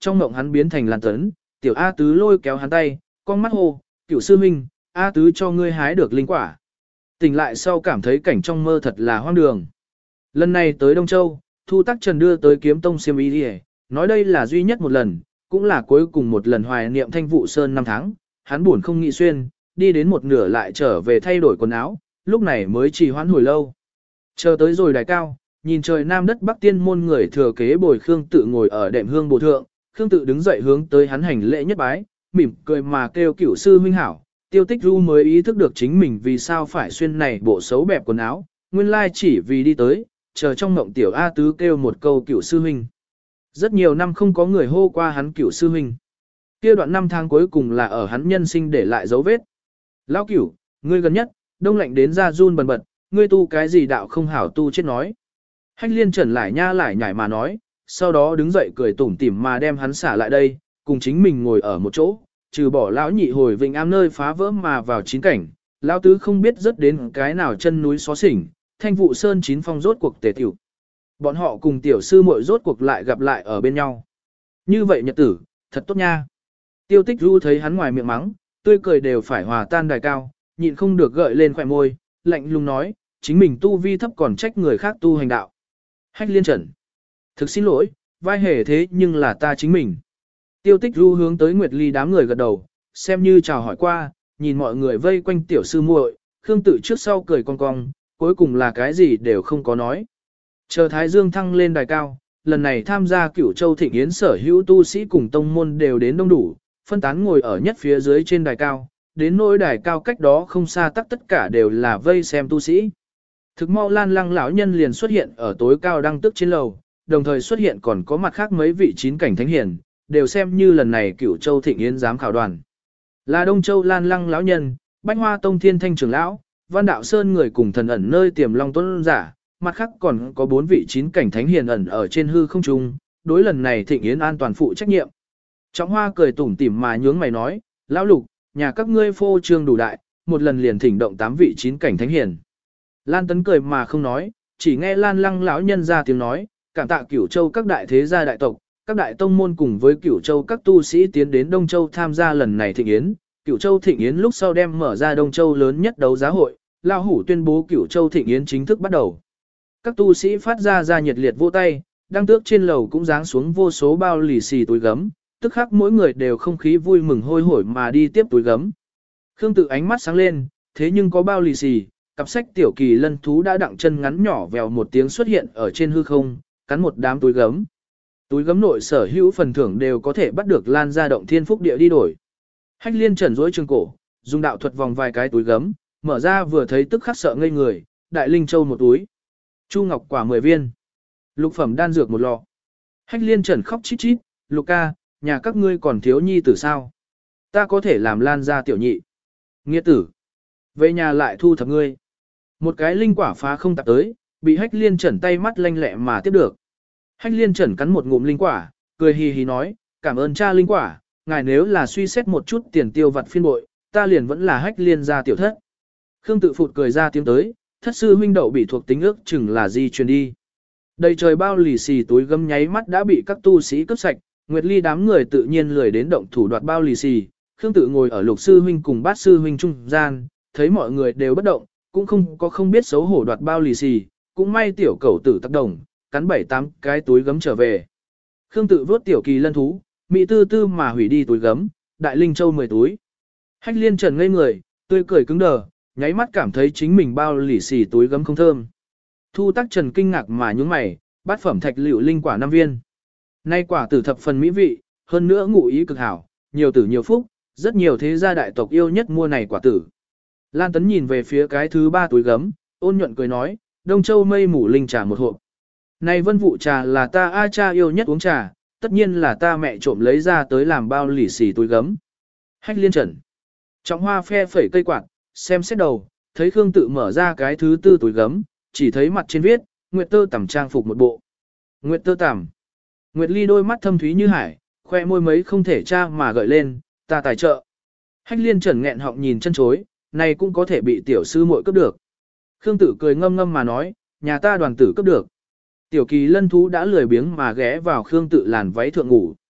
trong mộng hắn biến thành Lan Tấn, tiểu A Tứ lôi kéo hắn tay, con mắt hô, cửu sư huynh, A Tứ cho ngươi hái được linh quả. Tỉnh lại sau cảm thấy cảnh trong mơ thật là hoang đường. Lần này tới Đông Châu, Thu Tắc Trần đưa tới kiếm tông xiêm y đi, nói đây là duy nhất một lần, cũng là cuối cùng một lần hoài niệm Thanh Vụ Sơn năm tháng, hắn buồn không nghĩ xuyên, đi đến một nửa lại trở về thay đổi quần áo, lúc này mới trì hoãn hồi lâu. Chờ tới rồi đài cao, nhìn trời nam đất bắc tiên môn người thừa kế bồi Khương Tự ngồi ở đệm hương bồ thượng, Khương Tự đứng dậy hướng tới hắn hành lễ nhất bái, mỉm cười mà kêu cửu sư huynh hảo. Tiêu Tích Du mới ý thức được chính mình vì sao phải xuyên này bộ xấu bẹp quần áo, nguyên lai chỉ vì đi tới, chờ trong mộng tiểu A Tứ kêu một câu cửu sư huynh. Rất nhiều năm không có người hô qua hắn cửu sư huynh. Kia đoạn năm tháng cuối cùng là ở hắn nhân sinh để lại dấu vết. Lão cửu, ngươi gần nhất, đông lạnh đến ra run bần bật, ngươi tu cái gì đạo không hảo tu chết nói. Hách liên trần lại nha lại nhảy mà nói, sau đó đứng dậy cười tủm tỉm mà đem hắn xả lại đây, cùng chính mình ngồi ở một chỗ, trừ bỏ lão nhị hồi Vịnh Am nơi phá vỡ mà vào chín cảnh, lão tứ không biết rất đến cái nào chân núi xó xỉnh, Thanh Vụ Sơn chín phong rốt cuộc tề tiểu. Bọn họ cùng tiểu sư muội rốt cuộc lại gặp lại ở bên nhau. Như vậy nhật tử, thật tốt nha. Tiêu Tích Du thấy hắn ngoài miệng mắng, tươi cười đều phải hòa tan đài cao, nhịn không được gợi lên khóe môi, lạnh lùng nói, chính mình tu vi thấp còn trách người khác tu hành đạo. Hách liên trần. Thực xin lỗi, vai hề thế nhưng là ta chính mình. Tiêu Tích Du hướng tới Nguyệt Ly đám người gật đầu, xem như chào hỏi qua, nhìn mọi người vây quanh tiểu sư muội, Khương Tự trước sau cười cong cong, cuối cùng là cái gì đều không có nói. Chờ Thái Dương thăng lên đài cao, lần này tham gia Cửu Châu Thịnh Yến sở hữu tu sĩ cùng tông môn đều đến đông đủ, phân tán ngồi ở nhất phía dưới trên đài cao, đến nỗi đài cao cách đó không xa tắc tất cả đều là vây xem tu sĩ. Thực mau Lan Lăng lão nhân liền xuất hiện ở tối cao đăng tức trên lầu, đồng thời xuất hiện còn có mặt khác mấy vị chín cảnh thánh hiền, đều xem như lần này Cửu Châu Thịnh Yến giám khảo đoàn. Là Đông Châu Lan Lăng lão nhân, Bách Hoa Tông Thiên Thanh trưởng lão, Văn Đạo Sơn người cùng thần ẩn nơi tiềm long tuấn giả, mặt khác còn có bốn vị chín cảnh thánh hiền ẩn ở trên hư không trung, đối lần này Thịnh Yến an toàn phụ trách nhiệm. Trọng Hoa cười tủm tỉm mà nhướng mày nói, lão Lục, nhà các ngươi phô trương đủ đại, một lần liền thỉnh động tám vị chín cảnh thánh hiền. Lan Tấn cười mà không nói, chỉ nghe Lan Lăng lão nhân ra tiếng nói, cảm tạ Cửu Châu các đại thế gia đại tộc, các đại tông môn cùng với Cửu Châu các tu sĩ tiến đến Đông Châu tham gia lần này Thịnh Yến. Cửu Châu Thịnh Yến lúc sau đem mở ra Đông Châu lớn nhất đấu giá hội, Lão Hủ tuyên bố Cửu Châu Thịnh Yến chính thức bắt đầu. Các tu sĩ phát ra ra nhiệt liệt vỗ tay, đăng tước trên lầu cũng giáng xuống vô số bao lì xì túi gấm, tức khắc mỗi người đều không khí vui mừng hôi hổi mà đi tiếp túi gấm. Khương Tự ánh mắt sáng lên, thế nhưng có bao lì xì, cặp sách tiểu kỳ lân thú đã đặng chân ngắn nhỏ vèo một tiếng xuất hiện ở trên hư không, cắn một đám túi gấm. Túi gấm nội sở hữu phần thưởng đều có thể bắt được Lan ra động thiên phúc địa đi đổi. Hách liên trần rối trường cổ, dùng đạo thuật vòng vài cái túi gấm, mở ra vừa thấy tức khắc sợ ngây người, đại linh châu một túi, chu ngọc quả mười viên, lục phẩm đan dược một lọ. Hách liên trần khóc chít chít, Lục ca, nhà các ngươi còn thiếu nhi tử sao? Ta có thể làm Lan ra tiểu nhị. Nghĩa tử, về nhà lại thu thập ngươi. Một cái linh quả phá không tạp tới, bị hách liên trần tay mắt lanh lẹ mà tiếp được. Hách liên trần cắn một ngụm linh quả, cười hì hì nói, cảm ơn cha linh quả, ngài nếu là suy xét một chút tiền tiêu vặt phiên bội, ta liền vẫn là hách liên gia tiểu thất. Khương Tự phụt cười ra tiếng tới, thất sư huynh đậu bị thuộc tính ước chừng là di truyền đi. Đầy trời bao lì xì túi gấm nháy mắt đã bị các tu sĩ cướp sạch, Nguyệt Ly đám người tự nhiên lười đến động thủ đoạt bao lì xì. Khương Tự ngồi ở Lục sư huynh cùng Bát sư huynh trung gian, thấy mọi người đều bất động, cũng không có không biết xấu hổ đoạt bao lì xì, cũng may tiểu cẩu tử tác động, cắn bảy tám cái túi gấm trở về. Khương Tự vớt tiểu kỳ lân thú, mỹ tư tư mà hủy đi túi gấm, đại linh châu mười túi. Hách liên trần ngây người, tươi cười cứng đờ, nháy mắt cảm thấy chính mình bao lì xì túi gấm không thơm. Thu Tắc Trần kinh ngạc mà nhướng mày, bát phẩm thạch liệu linh quả năm viên. Nay quả tử thập phần mỹ vị, hơn nữa ngụ ý cực hảo, nhiều tử nhiều phúc, rất nhiều thế gia đại tộc yêu nhất mua này quả tử. Lan Tấn nhìn về phía cái thứ ba túi gấm, ôn nhuận cười nói, Đông Châu mây mù linh trà một hộp. Này vân vụ trà là ta a cha yêu nhất uống trà, tất nhiên là ta mẹ trộm lấy ra tới làm bao lì xì túi gấm. Hách liên trần. Trọng Hoa phe phẩy cây quạt, xem xét đầu, thấy Khương Tự mở ra cái thứ tư túi gấm, chỉ thấy mặt trên viết, Nguyệt tơ tằm trang phục một bộ. Nguyệt tơ tằm. Nguyệt Ly đôi mắt thâm thúy như hải, khoe môi mấy không thể tra mà gợi lên, ta tài trợ. Hách liên trần nghẹn họng nhìn chân chối, này cũng có thể bị tiểu sư muội cấp được. Khương Tự cười ngâm ngâm mà nói, nhà ta đoàn tử cấp được. Tiểu kỳ lân thú đã lười biếng mà ghé vào Khương Tự làn váy thượng ngủ.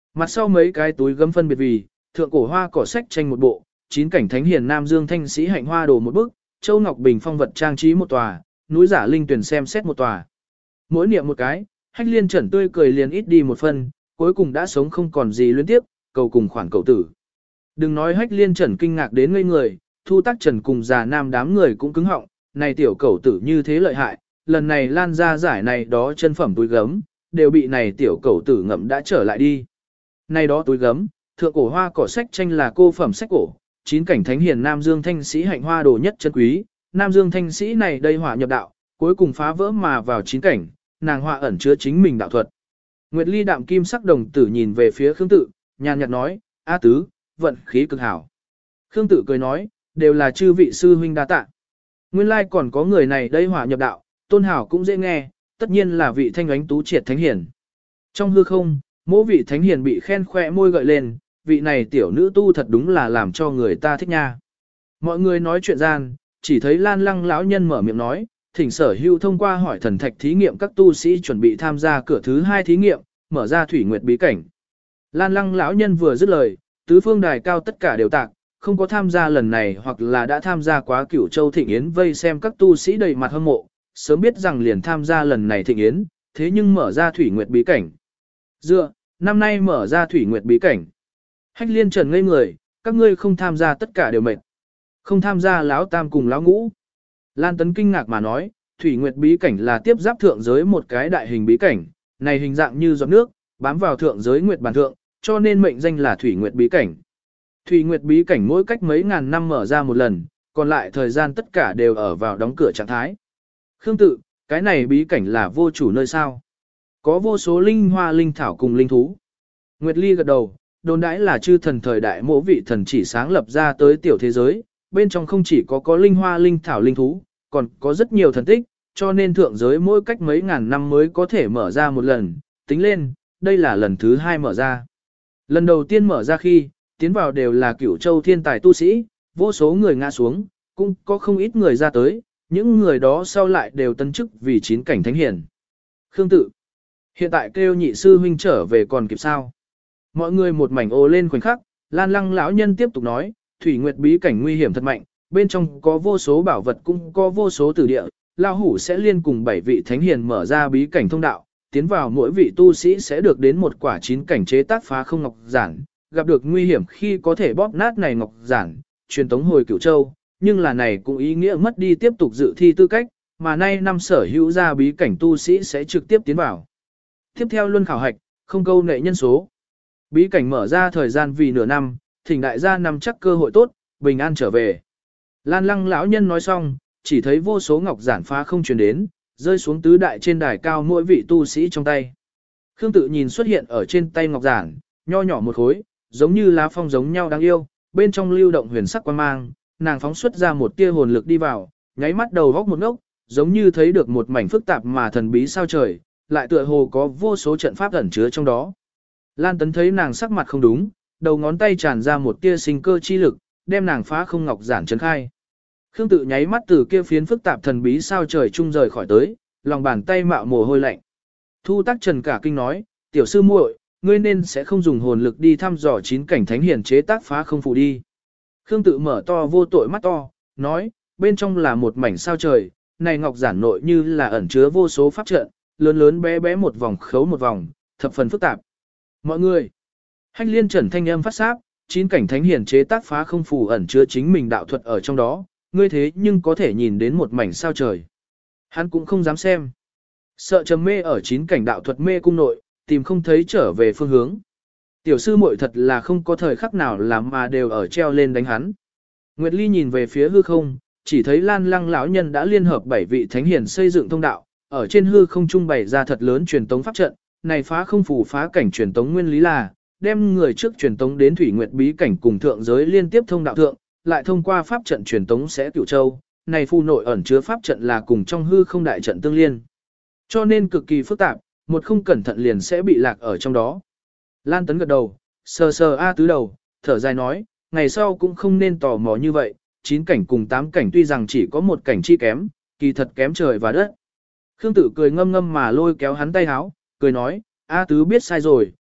Mặt sau mấy cái túi gấm phân biệt vì, thượng cổ hoa cỏ sách tranh một bộ, chín cảnh thánh hiền Nam Dương thanh sĩ hạnh hoa đồ một bức, Châu Ngọc Bình phong vật trang trí một tòa, núi giả linh tuyển xem xét một tòa. Mỗi niệm một cái, Hách Liên Trần tươi cười liền ít đi một phần, cuối cùng đã sống không còn gì luyến tiếp, cầu cùng khoản cậu tử. Đừng nói Hách Liên Trần kinh ngạc đến ngây người, Thu Tác Trần cùng già nam đám người cũng cứng họng, này tiểu cậu tử như thế lợi hại, lần này lan ra giải này đó chân phẩm túi gấm, đều bị này tiểu cậu tử ngậm đã trở lại đi. Này đó túi gấm, thượng cổ hoa cỏ sách tranh là cô phẩm sách cổ, chín cảnh thánh hiền Nam Dương thanh sĩ hạnh hoa đồ nhất chân quý, Nam Dương thanh sĩ này đây hỏa nhập đạo, cuối cùng phá vỡ mà vào chín cảnh, nàng họa ẩn chứa chính mình đạo thuật. Nguyệt Ly đạm kim sắc đồng tử nhìn về phía Khương Tự, nhàn nhạt nói, A tứ, vận khí cực hảo. Khương Tự cười nói, đều là chư vị sư huynh đa tạ. Nguyên lai còn có người này đây hỏa nhập đạo, tôn hảo cũng dễ nghe, tất nhiên là vị thanh ánh tú triệt thánh hiền. Trong hư không, mỗi vị thánh hiền bị khen khoe môi gợi lên, vị này tiểu nữ tu thật đúng là làm cho người ta thích nha. Mọi người nói chuyện gian, chỉ thấy Lan Lăng lão nhân mở miệng nói, thỉnh Sở Hưu thông qua hỏi thần thạch thí nghiệm các tu sĩ chuẩn bị tham gia cửa thứ hai thí nghiệm, mở ra thủy nguyệt bí cảnh. Lan Lăng lão nhân vừa dứt lời, tứ phương đài cao tất cả đều tạc, không có tham gia lần này hoặc là đã tham gia quá Cửu Châu thịnh yến vây xem các tu sĩ đầy mặt hâm mộ, sớm biết rằng liền tham gia lần này thịnh yến, thế nhưng mở ra thủy nguyệt bí cảnh. Dựa, năm nay mở ra thủy nguyệt bí cảnh. Hách Liên Trần ngây người, các ngươi không tham gia tất cả đều mệt. Không tham gia lão tam cùng lão ngũ. Lan Tấn kinh ngạc mà nói, thủy nguyệt bí cảnh là tiếp giáp thượng giới một cái đại hình bí cảnh, này hình dạng như giọt nước, bám vào thượng giới nguyệt bản thượng, cho nên mệnh danh là thủy nguyệt bí cảnh. Thủy nguyệt bí cảnh mỗi cách mấy ngàn năm mở ra một lần, còn lại thời gian tất cả đều ở vào đóng cửa trạng thái. Khương Tự, cái này bí cảnh là vô chủ nơi sao? Có vô số linh hoa linh thảo cùng linh thú. Nguyệt Ly gật đầu, đồn đãi là chư thần thời đại mỗ vị thần chỉ sáng lập ra tới tiểu thế giới, bên trong không chỉ có có linh hoa linh thảo linh thú, còn có rất nhiều thần tích, cho nên thượng giới mỗi cách mấy ngàn năm mới có thể mở ra một lần, tính lên, đây là lần thứ hai mở ra. Lần đầu tiên mở ra khi, tiến vào đều là Cửu Châu thiên tài tu sĩ, vô số người ngã xuống, cũng có không ít người ra tới, những người đó sau lại đều tân chức vì chín cảnh thánh hiền. Khương Tự, hiện tại kêu nhị sư huynh trở về còn kịp sao? Mọi người một mảnh ồ lên khoảnh khắc, Lan Lăng lão nhân tiếp tục nói, thủy nguyệt bí cảnh nguy hiểm thật mạnh, bên trong có vô số bảo vật cũng có vô số tử địa, lão hủ sẽ liên cùng bảy vị thánh hiền mở ra bí cảnh thông đạo, tiến vào mỗi vị tu sĩ sẽ được đến một quả chín cảnh chế tác phá không ngọc giản, gặp được nguy hiểm khi có thể bóp nát này ngọc giản, truyền tống hồi Cửu Châu, nhưng là này cũng ý nghĩa mất đi tiếp tục dự thi tư cách, mà nay năm sở hữu ra bí cảnh tu sĩ sẽ trực tiếp tiến vào. Tiếp theo luân khảo hạch, không câu nệ nhân số. Bí cảnh mở ra thời gian vì nửa năm, thỉnh đại gia nằm chắc cơ hội tốt, bình an trở về. Lan Lăng lão nhân nói xong, chỉ thấy vô số ngọc giản phá không truyền đến, rơi xuống tứ đại trên đài cao mỗi vị tu sĩ trong tay. Khương Tự nhìn xuất hiện ở trên tay ngọc giản, nho nhỏ một khối, giống như lá phong giống nhau đáng yêu, bên trong lưu động huyền sắc quang mang, nàng phóng xuất ra một tia hồn lực đi vào, nháy mắt đầu góc một ngốc, giống như thấy được một mảnh phức tạp mà thần bí sao trời, lại tựa hồ có vô số trận pháp ẩn chứa trong đó. Lan Tấn thấy nàng sắc mặt không đúng, đầu ngón tay tràn ra một tia sinh cơ chi lực, đem nàng phá không ngọc giản trấn khai. Khương Tự nháy mắt từ kia phiến phức tạp thần bí sao trời trung rời khỏi tới, lòng bàn tay mạo mồ hôi lạnh. Thu Tác Trần cả kinh nói, tiểu sư muội, ngươi nên sẽ không dùng hồn lực đi thăm dò chín cảnh thánh hiền chế tác phá không phù đi. Khương Tự mở to vô tội mắt to, nói, bên trong là một mảnh sao trời, này ngọc giản nội như là ẩn chứa vô số pháp trận, lớn lớn bé bé một vòng khấu một vòng, thập phần phức tạp. Mọi người, Hách Liên Trần thanh âm phát sáp, chín cảnh thánh hiền chế tác phá không phù ẩn chứa chính mình đạo thuật ở trong đó, ngươi thế nhưng có thể nhìn đến một mảnh sao trời. Hắn cũng không dám xem. Sợ trầm mê ở chín cảnh đạo thuật mê cung nội, tìm không thấy trở về phương hướng. Tiểu sư muội thật là không có thời khắc nào làm mà đều ở treo lên đánh hắn. Nguyệt Ly nhìn về phía hư không, chỉ thấy Lan Lăng lão nhân đã liên hợp bảy vị thánh hiền xây dựng thông đạo, ở trên hư không trung bày ra thật lớn truyền tống pháp trận, này phá không phù phá cảnh truyền tống nguyên lý là đem người trước truyền tống đến thủy nguyệt bí cảnh cùng thượng giới liên tiếp thông đạo thượng, lại thông qua pháp trận truyền tống sẽ Cửu Châu, này phù nội ẩn chứa pháp trận là cùng trong hư không đại trận tương liên. Cho nên cực kỳ phức tạp, một không cẩn thận liền sẽ bị lạc ở trong đó. Lan Tấn gật đầu, sờ sờ A tứ đầu, thở dài nói, ngày sau cũng không nên tò mò như vậy, chín cảnh cùng tám cảnh tuy rằng chỉ có một cảnh chi kém, kỳ thật kém trời và đất. Khương Tự cười ngâm ngâm mà lôi kéo hắn tay háo, cười nói, A tứ biết sai rồi,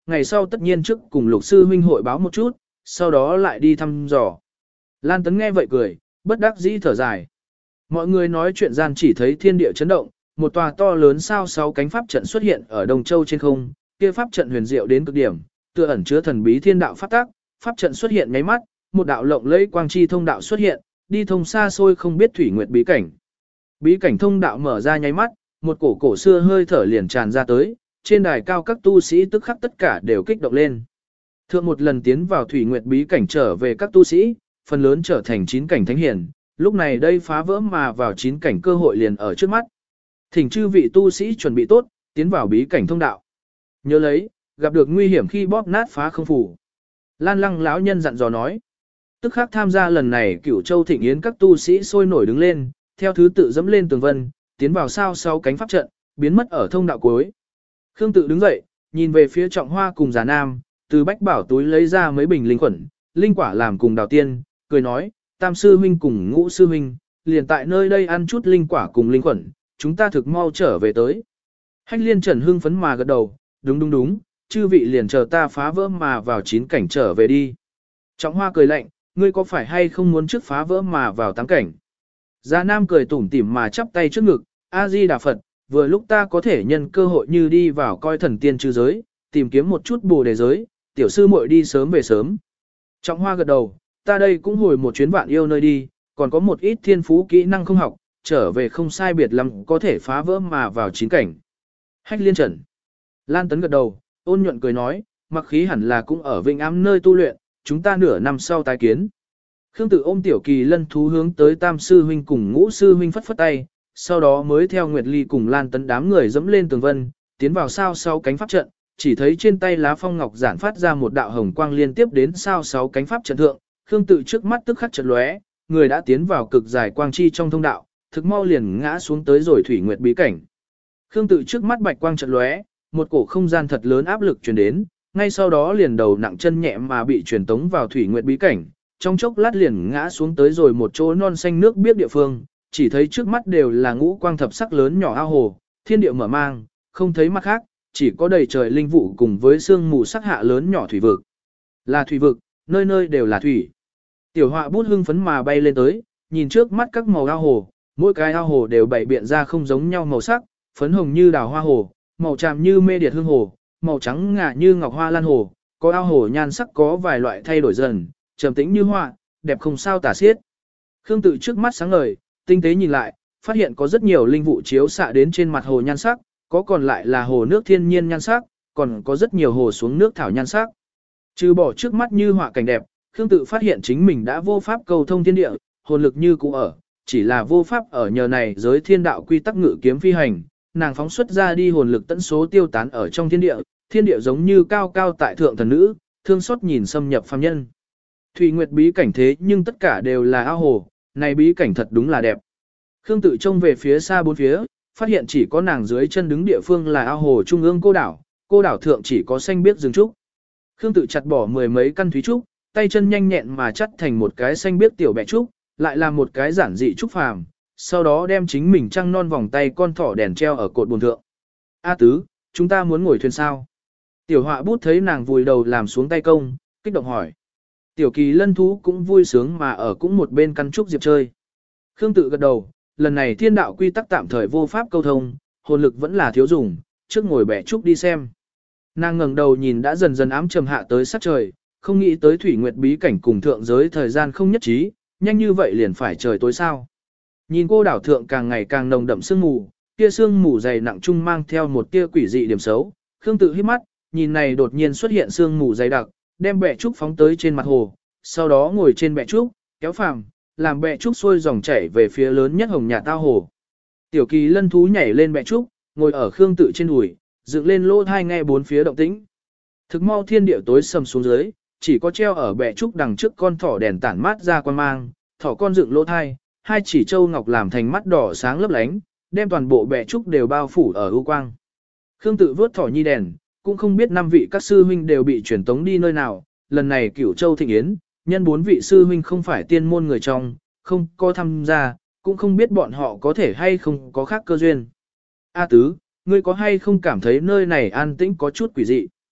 ngày sau tất nhiên trước cùng lục sư huynh hội báo một chút, sau đó lại đi thăm dò. Lan Tấn nghe vậy cười, bất đắc dĩ thở dài. Mọi người nói chuyện gian chỉ thấy thiên địa chấn động, một tòa to lớn sao sáu cánh pháp trận xuất hiện ở Đông Châu trên không, kia pháp trận huyền diệu đến cực điểm, tựa ẩn chứa thần bí thiên đạo pháp tác, pháp trận xuất hiện nháy mắt, một đạo lộng lẫy quang chi thông đạo xuất hiện, đi thông xa xôi không biết thủy nguyệt bí cảnh. Bí cảnh thông đạo mở ra nháy mắt, một cổ cổ xưa hơi thở liền tràn ra tới, trên đài cao các tu sĩ tức khắc tất cả đều kích động lên. Thượng một lần tiến vào thủy nguyệt bí cảnh trở về các tu sĩ, phần lớn trở thành chín cảnh thánh hiển, lúc này đây phá vỡ mà vào chín cảnh cơ hội liền ở trước mắt. Thỉnh chư vị tu sĩ chuẩn bị tốt, tiến vào bí cảnh thông đạo. Nhớ lấy, gặp được nguy hiểm khi bóp nát phá không phủ. Lan Lăng lão nhân dặn dò nói. Tức khắc tham gia lần này Cửu Châu Thịnh Yến các tu sĩ sôi nổi đứng lên, theo thứ tự dẫm lên tường vân, tiến vào sao sau cánh pháp trận, biến mất ở thông đạo cuối. Khương Tự đứng dậy, nhìn về phía Trọng Hoa cùng Già Nam, từ bách bảo túi lấy ra mấy bình linh quẩn, linh quả làm cùng đào tiên, cười nói, Tam sư huynh cùng Ngũ sư huynh, liền tại nơi đây ăn chút linh quả cùng linh quẩn, chúng ta thực mau trở về tới. Hách Liên Trần hưng phấn mà gật đầu, đúng đúng đúng, chư vị liền chờ ta phá vỡ mà vào chín cảnh trở về đi. Trọng Hoa cười lạnh, ngươi có phải hay không muốn trước phá vỡ mà vào tám cảnh? Già Nam cười tủm tỉm mà chắp tay trước ngực, A-di Đà Phật, vừa lúc ta có thể nhân cơ hội như đi vào coi thần tiên chư giới, tìm kiếm một chút bồ đề giới, tiểu sư muội đi sớm về sớm. Trọng Hoa gật đầu, ta đây cũng hồi một chuyến vạn yêu nơi đi, còn có một ít thiên phú kỹ năng không học, trở về không sai biệt lắm có thể phá vỡ mà vào chín cảnh. Hách Liên Trần. Lan Tấn gật đầu, ôn nhuận cười nói, mặc khí hẳn là cũng ở Vinh Ám nơi tu luyện, chúng ta nửa năm sau tái kiến. Khương Tự ôm Tiểu Kỳ Lân thú hướng tới Tam sư huynh cùng Ngũ sư huynh phất phất tay, sau đó mới theo Nguyệt Ly cùng Lan Tấn đám người dẫm lên tường vân, tiến vào sao sáu cánh pháp trận, chỉ thấy trên tay lá phong ngọc giản phát ra một đạo hồng quang liên tiếp đến sao sáu cánh pháp trận thượng, Khương Tự trước mắt tức khắc chợt lóe, người đã tiến vào cực dài quang chi trong thông đạo, thực mau liền ngã xuống tới rồi thủy nguyệt bí cảnh. Khương Tự trước mắt bạch quang chợt lóe, một cổ không gian thật lớn áp lực truyền đến, ngay sau đó liền đầu nặng chân nhẹ mà bị truyền tống vào thủy nguyệt bí cảnh, trong chốc lát liền ngã xuống tới rồi một chỗ non xanh nước biếc địa phương, chỉ thấy trước mắt đều là ngũ quang thập sắc lớn nhỏ ao hồ, thiên địa mở mang, không thấy mặt khác, chỉ có đầy trời linh vụ cùng với sương mù sắc hạ lớn nhỏ thủy vực. Là thủy vực, nơi nơi đều là thủy. Tiểu Họa bút hưng phấn mà bay lên tới, nhìn trước mắt các màu ao hồ, mỗi cái ao hồ đều bày biện ra không giống nhau màu sắc, phấn hồng như đào hoa hồ, màu tràm như mê điệt hương hồ, màu trắng ngà như ngọc hoa lan hồ, có ao hồ nhan sắc có vài loại thay đổi dần, trầm tĩnh như hoa, đẹp không sao tả xiết. Khương Tự trước mắt sáng ngời, tinh tế nhìn lại, phát hiện có rất nhiều linh vụ chiếu xạ đến trên mặt hồ nhan sắc, có còn lại là hồ nước thiên nhiên nhan sắc, còn có rất nhiều hồ xuống nước thảo nhan sắc. Trừ bỏ trước mắt như họa cảnh đẹp, Khương Tự phát hiện chính mình đã vô pháp cầu thông thiên địa, hồn lực như cũ ở, chỉ là vô pháp ở nhờ này giới thiên đạo quy tắc ngự kiếm phi hành, nàng phóng xuất ra đi hồn lực tận số tiêu tán ở trong thiên địa, thiên địa giống như cao cao tại thượng thần nữ, thương xót nhìn xâm nhập phàm nhân. Thủy Nguyệt bí cảnh thế nhưng tất cả đều là ao hồ, này bí cảnh thật đúng là đẹp. Khương Tự trông về phía xa bốn phía, phát hiện chỉ có nàng dưới chân đứng địa phương là ao hồ trung ương cô đảo, cô đảo thượng chỉ có xanh biếc rừng trúc. Khương Tự chặt bỏ mười mấy căn thúy trúc, tay chân nhanh nhẹn mà chắt thành một cái xanh biếc tiểu bẹ trúc, lại làm một cái giản dị trúc phàm, sau đó đem chính mình trăng non vòng tay con thỏ đèn treo ở cột buồm thượng. A Tứ, chúng ta muốn ngồi thuyền sao? Tiểu Họa bút thấy nàng vùi đầu làm xuống tay công, kích động hỏi. Tiểu Kỳ Lân thú cũng vui sướng mà ở cũng một bên căn trúc diệp chơi. Khương Tự gật đầu, lần này thiên đạo quy tắc tạm thời vô pháp câu thông, hồn lực vẫn là thiếu dùng, trước ngồi bẻ trúc đi xem. Nàng ngẩng đầu nhìn đã dần dần ám trầm hạ tới sắc trời, không nghĩ tới thủy nguyệt bí cảnh cùng thượng giới thời gian không nhất trí, nhanh như vậy liền phải trời tối sao. Nhìn cô đảo thượng càng ngày càng nồng đậm sương mù, kia sương mù dày nặng chung mang theo một tia quỷ dị điểm xấu, Khương Tự híp mắt, nhìn này đột nhiên xuất hiện sương mù dày đặc, đem bẹ trúc phóng tới trên mặt hồ, sau đó ngồi trên bẹ trúc, kéo phàm, làm bẹ trúc xuôi dòng chảy về phía lớn nhất hồng nhà tao hồ. Tiểu Kỳ Lân thú nhảy lên bẹ trúc, ngồi ở Khương Tự trên đùi, dựng lên lỗ tai nghe bốn phía động tĩnh. Thực mau thiên địa tối sầm xuống dưới, chỉ có treo ở bẹ trúc đằng trước con thỏ đèn tản mát ra quan mang, thỏ con dựng lỗ thai, hai chỉ châu ngọc làm thành mắt đỏ sáng lấp lánh, đem toàn bộ bẹ trúc đều bao phủ ở ưu quang. Khương Tự vớt thỏ nhi đèn, cũng không biết năm vị các sư huynh đều bị chuyển tống đi nơi nào, lần này Cửu Châu Thịnh Yến, nhân bốn vị sư huynh không phải tiên môn người trong, không có tham gia, cũng không biết bọn họ có thể hay không có khác cơ duyên. A Tứ, ngươi có hay không cảm thấy nơi này an tĩnh có chút quỷ dị?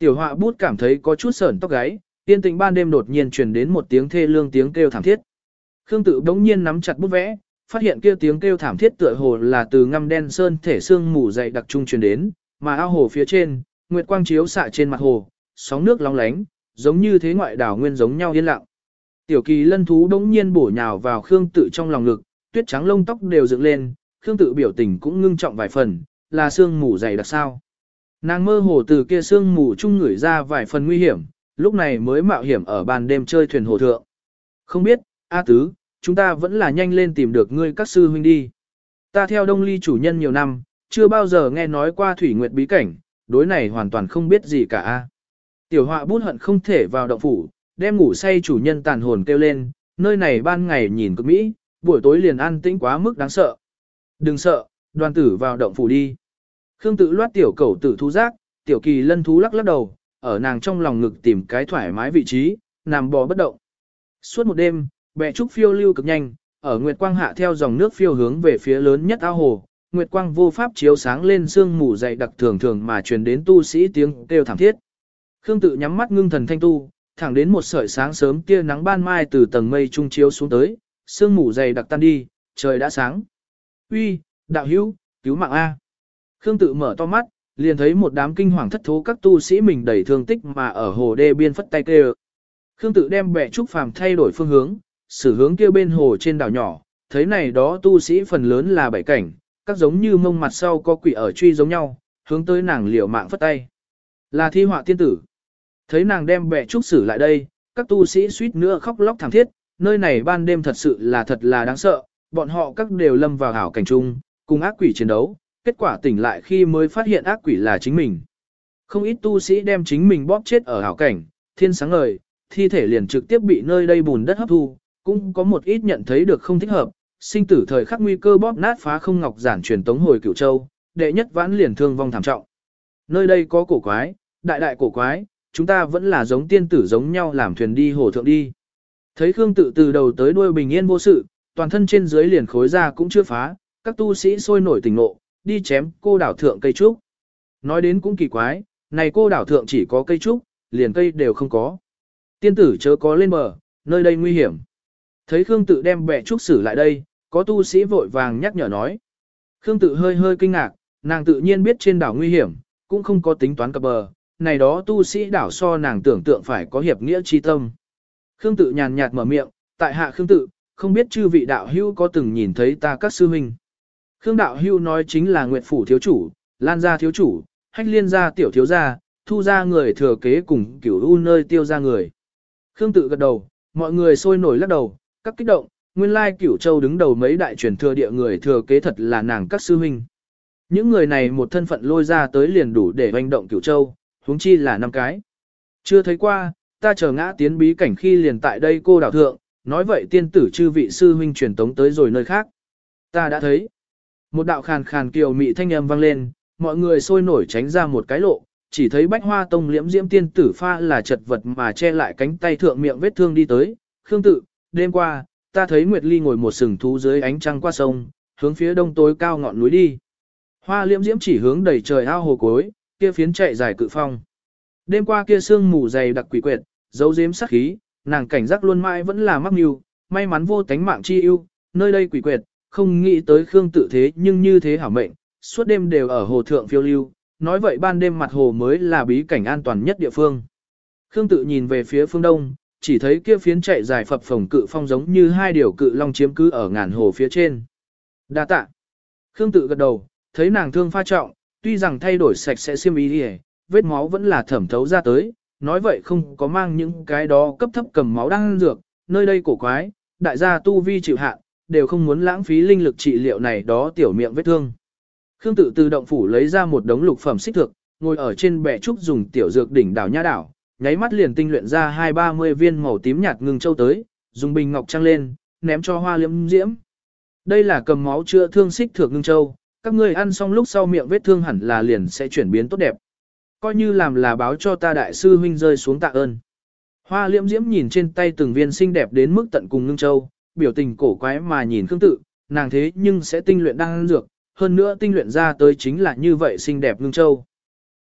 Tiểu họa bút cảm thấy có chút sởn tóc gáy, tiên tĩnh ban đêm đột nhiên truyền đến một tiếng thê lương tiếng kêu thảm thiết. Khương Tự bỗng nhiên nắm chặt bút vẽ, phát hiện kia tiếng kêu thảm thiết tựa hồ là từ ngăm đen sơn thể xương mù dày đặc trung truyền đến, mà ao hồ phía trên, nguyệt quang chiếu xạ trên mặt hồ, sóng nước long lánh, giống như thế ngoại đảo nguyên giống nhau yên lặng. Tiểu Kỳ lân thú bỗng nhiên bổ nhào vào Khương Tự trong lòng ngực, tuyết trắng lông tóc đều dựng lên, Khương Tự biểu tình cũng ngưng trọng vài phần, là xương mù dày đặc sao? Nàng mơ hồ từ kia xương mù chung ngửi ra vài phần nguy hiểm, lúc này mới mạo hiểm ở ban đêm chơi thuyền hồ thượng. Không biết, A Tứ, chúng ta vẫn là nhanh lên tìm được ngươi các sư huynh đi. Ta theo Đông Ly chủ nhân nhiều năm, chưa bao giờ nghe nói qua thủy nguyệt bí cảnh, đối này hoàn toàn không biết gì cả. A. Tiểu họa bút hận không thể vào động phủ, đem ngủ say chủ nhân tàn hồn kêu lên, nơi này ban ngày nhìn cực mỹ, buổi tối liền an tĩnh quá mức đáng sợ. Đừng sợ, đoàn tử vào động phủ đi. Khương Tự loát tiểu cẩu tử thú giác, tiểu kỳ lân thú lắc lắc đầu, ở nàng trong lòng ngực tìm cái thoải mái vị trí, nằm bò bất động. Suốt một đêm, bè trúc phiêu lưu cực nhanh, ở nguyệt quang hạ theo dòng nước phiêu hướng về phía lớn nhất ao hồ, nguyệt quang vô pháp chiếu sáng lên sương mù dày đặc thường thường mà truyền đến tu sĩ tiếng kêu thảm thiết. Khương Tự nhắm mắt ngưng thần thanh tu, thẳng đến một sợi sáng sớm tia nắng ban mai từ tầng mây trung chiếu xuống tới, sương mù dày đặc tan đi, trời đã sáng. Uy, đạo hữu, cứu mạng a! Khương Tự mở to mắt, liền thấy một đám kinh hoàng thất thố các tu sĩ mình đẩy thương tích mà ở hồ đê biên phất tay kêu. Khương Tự đem bè trúc phàm thay đổi phương hướng, xử hướng kia bên hồ trên đảo nhỏ, thấy này đó tu sĩ phần lớn là bảy cảnh, các giống như mông mặt sau có quỷ ở truy giống nhau, hướng tới nàng liều mạng phất tay. Là thi họa tiên tử. Thấy nàng đem bè trúc xử lại đây, các tu sĩ suýt nữa khóc lóc thảm thiết, nơi này ban đêm thật sự là thật là đáng sợ, bọn họ các đều lâm vào hảo cảnh chung, cùng ác quỷ chiến đấu, kết quả tỉnh lại khi mới phát hiện ác quỷ là chính mình. Không ít tu sĩ đem chính mình bóp chết ở hảo cảnh, thiên sáng ngời, thi thể liền trực tiếp bị nơi đây bùn đất hấp thu, cũng có một ít nhận thấy được không thích hợp, sinh tử thời khắc nguy cơ bóp nát phá không ngọc giản truyền tống hồi Cửu Châu, đệ nhất vãn liền thương vong thảm trọng. Nơi đây có cổ quái, đại đại cổ quái, chúng ta vẫn là giống tiên tử giống nhau làm thuyền đi hồ thượng đi. Thấy Khương Tự từ đầu tới đuôi bình yên vô sự, toàn thân trên dưới liền khối ra cũng chưa phá, các tu sĩ sôi nổi tỉnh nộ, đi chém cô đảo thượng cây trúc. Nói đến cũng kỳ quái, này cô đảo thượng chỉ có cây trúc, liền cây đều không có. Tiên tử chớ có lên bờ, nơi đây nguy hiểm. Thấy Khương Tự đem bè trúc xử lại đây, có tu sĩ vội vàng nhắc nhở nói. Khương Tự hơi hơi kinh ngạc, nàng tự nhiên biết trên đảo nguy hiểm, cũng không có tính toán cập bờ, này đó tu sĩ đảo so nàng tưởng tượng phải có hiệp nghĩa chi tâm. Khương Tự nhàn nhạt mở miệng, tại hạ Khương Tự, không biết chư vị đạo hữu có từng nhìn thấy ta các sư huynh. Khương đạo hữu nói chính là Nguyệt phủ thiếu chủ, Lan gia thiếu chủ, Hách Liên gia tiểu thiếu gia, Thu gia người thừa kế cùng Cửu U nơi tiêu gia người. Khương Tự gật đầu, mọi người sôi nổi lắc đầu, các kích động, nguyên lai Cửu Châu đứng đầu mấy đại truyền thừa địa người thừa kế thật là nàng các sư huynh. Những người này một thân phận lôi ra tới liền đủ để hoành động Cửu Châu, huống chi là năm cái. Chưa thấy qua, ta chờ ngã tiến bí cảnh khi liền tại đây cô đảo thượng, nói vậy tiên tử chư vị sư huynh truyền tống tới rồi nơi khác. Ta đã thấy. Một đạo khàn khàn kiều mị thanh âm vang lên, mọi người sôi nổi tránh ra một cái lộ, chỉ thấy Bách Hoa Tông Liễm Diễm tiên tử pha là chật vật mà che lại cánh tay thượng miệng vết thương đi tới. Khương Tự, đêm qua, ta thấy Nguyệt Ly ngồi một sừng thú dưới ánh trăng qua sông, hướng phía đông tối cao ngọn núi đi. Hoa Liễm Diễm chỉ hướng đầy trời ao hồ cối, kia phiến chạy dài cự phong. Đêm qua kia sương mù dày đặc quỷ quyệt, giấu giếm sát khí, nàng cảnh giác luôn mãi vẫn là mắc mưu, may mắn vô tánh mạng chi ưu, nơi đây quỷ quyệt, không nghĩ tới Khương Tự thế nhưng như thế hảo mệnh, suốt đêm đều ở hồ thượng phiêu lưu, nói vậy ban đêm mặt hồ mới là bí cảnh an toàn nhất địa phương. Khương Tự nhìn về phía phương đông, chỉ thấy kia phiến chạy dài phập phồng cự phong giống như hai điều cự long chiếm cứ ở ngàn hồ phía trên. Đa tạ. Khương Tự gật đầu, thấy nàng thương pha trọng, tuy rằng thay đổi sạch sẽ xiêm y đi, vết máu vẫn là thẩm thấu ra tới, nói vậy không có mang những cái đó cấp thấp cầm máu đang dược, nơi đây cổ quái, đại gia tu vi chịu hạn, đều không muốn lãng phí linh lực trị liệu này đó tiểu miệng vết thương. Khương Tự từ động phủ lấy ra một đống lục phẩm xích thực, ngồi ở trên bệ trúc dùng tiểu dược đỉnh đảo nha đảo, nháy mắt liền tinh luyện ra hai ba mươi viên màu tím nhạt ngưng châu tới, dùng bình ngọc trăng lên, ném cho Hoa Liễm Diễm. Đây là cầm máu chữa thương xích thược ngưng châu, các ngươi ăn xong lúc sau miệng vết thương hẳn là liền sẽ chuyển biến tốt đẹp. Coi như làm là báo cho ta đại sư huynh rơi xuống tạ ơn. Hoa Liễm Diễm nhìn trên tay từng viên xinh đẹp đến mức tận cùng ngưng châu, biểu tình cổ quái mà nhìn Khương Tự, nàng thế nhưng sẽ tinh luyện đan dược, hơn nữa tinh luyện ra tới chính là như vậy xinh đẹp ngưng châu.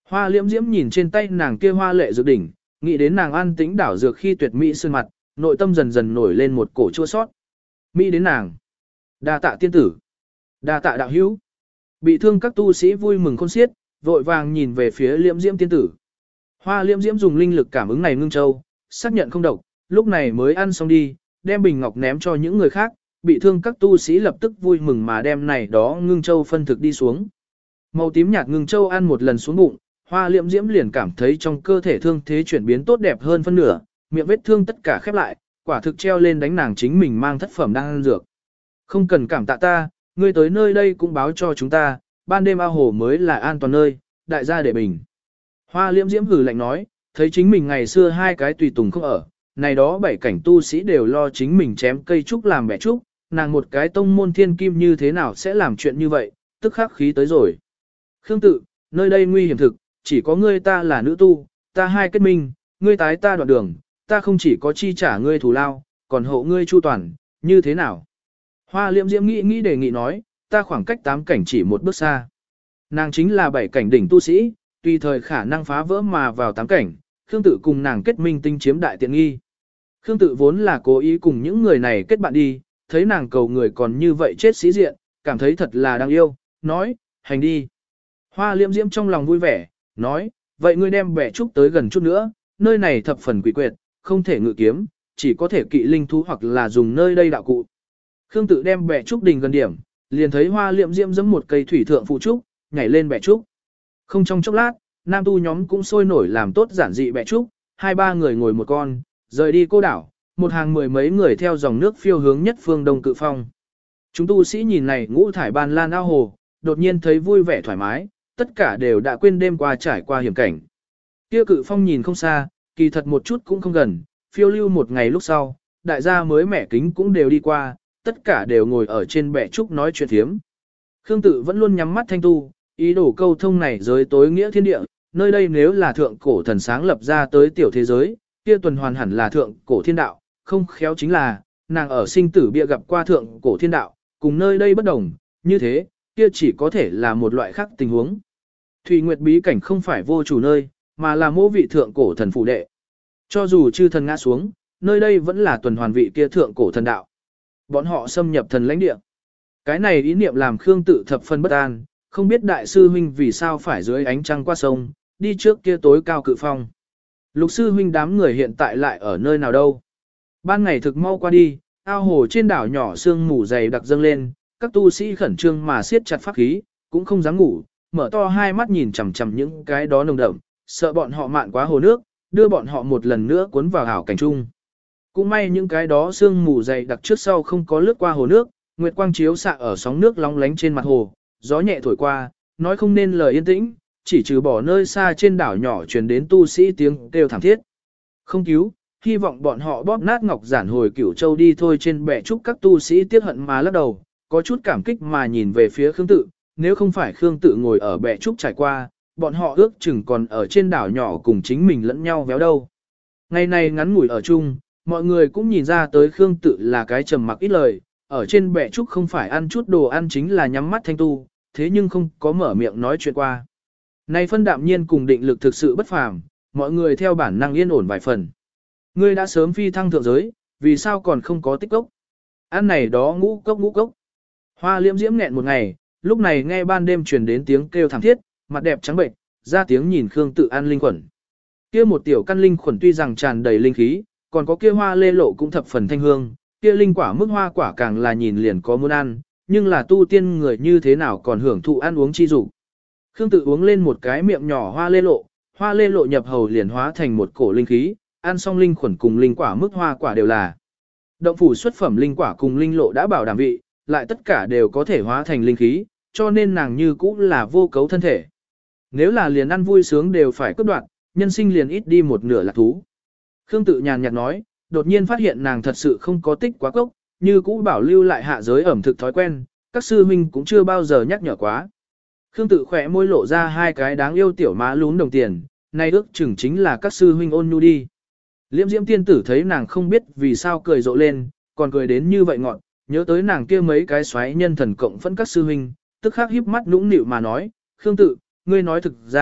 Hoa liễm diễm nhìn trên tay nàng kia hoa lệ dược đỉnh, nghĩ đến nàng an tĩnh đảo dược khi tuyệt mỹ sơn mặt, nội tâm dần dần nổi lên một cổ chua sót. Mỹ đến nàng. Đa tạ tiên tử. Đa tạ đạo hữu. Bị thương các tu sĩ vui mừng khôn xiết, vội vàng nhìn về phía liễm diễm tiên tử. Hoa liễm diễm dùng linh lực cảm ứng này ngưng châu, xác nhận không độc, lúc này mới ăn xong đi, đem bình ngọc ném cho những người khác, bị thương các tu sĩ lập tức vui mừng mà đem này đó ngưng châu phân thực đi xuống. Màu tím nhạt ngưng châu ăn một lần xuống bụng, hoa liễm diễm liền cảm thấy trong cơ thể thương thế chuyển biến tốt đẹp hơn phân nửa, miệng vết thương tất cả khép lại, quả thực treo lên đánh nàng chính mình mang thất phẩm đang ăn dược. Không cần cảm tạ ta, ngươi tới nơi đây cũng báo cho chúng ta, ban đêm ao hồ mới là an toàn nơi, đại gia để bình. Hoa liễm diễm hử lạnh nói, thấy chính mình ngày xưa hai cái tùy tùng không ở, này đó bảy cảnh tu sĩ đều lo chính mình chém cây trúc làm bẻ trúc, nàng một cái tông môn thiên kim như thế nào sẽ làm chuyện như vậy, tức khắc khí tới rồi. Khương tự, nơi đây nguy hiểm thực, chỉ có ngươi ta là nữ tu, ta hai kết minh, ngươi tái ta đoạn đường, ta không chỉ có chi trả ngươi thù lao, còn hộ ngươi chu toàn, như thế nào? Hoa liễm diễm nghĩ nghĩ đề nghị nói, ta khoảng cách tám cảnh chỉ một bước xa. Nàng chính là bảy cảnh đỉnh tu sĩ, tùy thời khả năng phá vỡ mà vào tám cảnh, Khương tự cùng nàng kết minh tinh chiếm đại tiện nghi. Khương tự vốn là cố ý cùng những người này kết bạn đi, thấy nàng cầu người còn như vậy chết sĩ diện, cảm thấy thật là đáng yêu, nói, hành đi. Hoa liễm diễm trong lòng vui vẻ, nói, vậy ngươi đem bẻ trúc tới gần chút nữa, nơi này thập phần quỷ quyệt, không thể ngự kiếm, chỉ có thể kỵ linh thú hoặc là dùng nơi đây đạo cụ. Khương tự đem bẻ trúc đình gần điểm, liền thấy hoa liễm diễm giẫm một cây thủy thượng phụ trúc, nhảy lên bẻ trúc. Không trong chốc lát, nam tu nhóm cũng sôi nổi làm tốt giản dị bẻ trúc, hai ba người ngồi một con, rời đi cô đảo, một hàng mười mấy người theo dòng nước phiêu hướng nhất phương đông cự phong. Chúng tu sĩ nhìn này ngũ thải ban lan ao hồ, đột nhiên thấy vui vẻ thoải mái, tất cả đều đã quên đêm qua trải qua hiểm cảnh. Kia cự phong nhìn không xa, kỳ thật một chút cũng không gần, phiêu lưu một ngày lúc sau, đại gia mới mẻ kính cũng đều đi qua, tất cả đều ngồi ở trên bệ trúc nói chuyện thiếm. Khương tự vẫn luôn nhắm mắt thanh tu, ý đồ câu thông này giới tối nghĩa thiên địa, nơi đây nếu là thượng cổ thần sáng lập ra tới tiểu thế giới, kia tuần hoàn hẳn là thượng cổ thiên đạo, không khéo chính là, nàng ở sinh tử bia gặp qua thượng cổ thiên đạo, cùng nơi đây bất đồng, như thế, kia chỉ có thể là một loại khác tình huống. Thủy Nguyệt bí cảnh không phải vô chủ nơi, mà là mô vị thượng cổ thần phụ đệ. Cho dù chư thần ngã xuống, nơi đây vẫn là tuần hoàn vị kia thượng cổ thần đạo. Bọn họ xâm nhập thần lãnh địa. Cái này ý niệm làm Khương tự thập phân bất an, không biết đại sư huynh vì sao phải dưới ánh trăng qua sông, đi trước kia tối cao cự phong. Lục sư huynh đám người hiện tại lại ở nơi nào đâu. Ban ngày thực mau qua đi, ao hồ trên đảo nhỏ sương mù dày đặc dâng lên, các tu sĩ khẩn trương mà siết chặt pháp khí, cũng không dám ngủ, mở to hai mắt nhìn chằm chằm những cái đó nồng đậm, sợ bọn họ mạn quá hồ nước, đưa bọn họ một lần nữa cuốn vào hảo cảnh chung. Cũng may những cái đó sương mù dày đặc trước sau không có lướt qua hồ nước, nguyệt quang chiếu xạ ở sóng nước long lánh trên mặt hồ, gió nhẹ thổi qua, nói không nên lời yên tĩnh, chỉ trừ bỏ nơi xa trên đảo nhỏ truyền đến tu sĩ tiếng kêu thảm thiết. Không cứu, hy vọng bọn họ bóp nát ngọc giản hồi Cửu Châu đi thôi. Trên bệ trúc các tu sĩ tiếc hận mà lắc đầu, có chút cảm kích mà nhìn về phía Khương tự, nếu không phải Khương tự ngồi ở bệ trúc trải qua, bọn họ ước chừng còn ở trên đảo nhỏ cùng chính mình lẫn nhau véo đâu. Ngày này ngắn ngủi ở chung, mọi người cũng nhìn ra tới Khương tự là cái trầm mặc ít lời, ở trên bệ trúc không phải ăn chút đồ ăn chính là nhắm mắt thanh tu, thế nhưng không có mở miệng nói chuyện qua. Này phân đạm nhiên cùng định lực thực sự bất phàm, mọi người theo bản năng yên ổn vài phần. Ngươi đã sớm phi thăng thượng giới, vì sao còn không có tích cốc? Ăn này đó ngũ cốc ngũ cốc. Hoa liễm diễm nghẹn một ngày, lúc này nghe ban đêm truyền đến tiếng kêu thảm thiết, mặt đẹp trắng bệnh, ra tiếng nhìn Khương tự ăn linh khuẩn. Kia một tiểu căn linh khuẩn tuy rằng tràn đầy linh khí, còn có kia hoa lê lộ cũng thập phần thanh hương, kia linh quả mức hoa quả càng là nhìn liền có muốn ăn, nhưng là tu tiên người như thế nào còn hưởng thụ ăn uống chi dục. Khương tự uống lên một cái miệng nhỏ hoa lê lộ, hoa lê lộ nhập hầu liền hóa thành một cổ linh khí, ăn xong linh khuẩn cùng linh quả mức hoa quả đều là. Động phủ xuất phẩm linh quả cùng linh lộ đã bảo đảm vị, lại tất cả đều có thể hóa thành linh khí, cho nên nàng như cũ là vô cấu thân thể. Nếu là liền ăn vui sướng đều phải cướp đoạt, nhân sinh liền ít đi một nửa lạc thú. Khương tự nhàn nhạt nói, đột nhiên phát hiện nàng thật sự không có tích quá cốc, như cũ bảo lưu lại hạ giới ẩm thực thói quen, các sư huynh cũng chưa bao giờ nhắc nhở quá. Khương tự khỏe môi lộ ra hai cái đáng yêu tiểu má lún đồng tiền, nay ước chừng chính là các sư huynh ôn nhu đi. Liễm diễm tiên tử thấy nàng không biết vì sao cười rộ lên, còn cười đến như vậy ngọn, nhớ tới nàng kia mấy cái xoáy nhân thần cộng phân các sư huynh, tức khắc híp mắt nũng nịu mà nói, Khương tự, ngươi nói thực ra,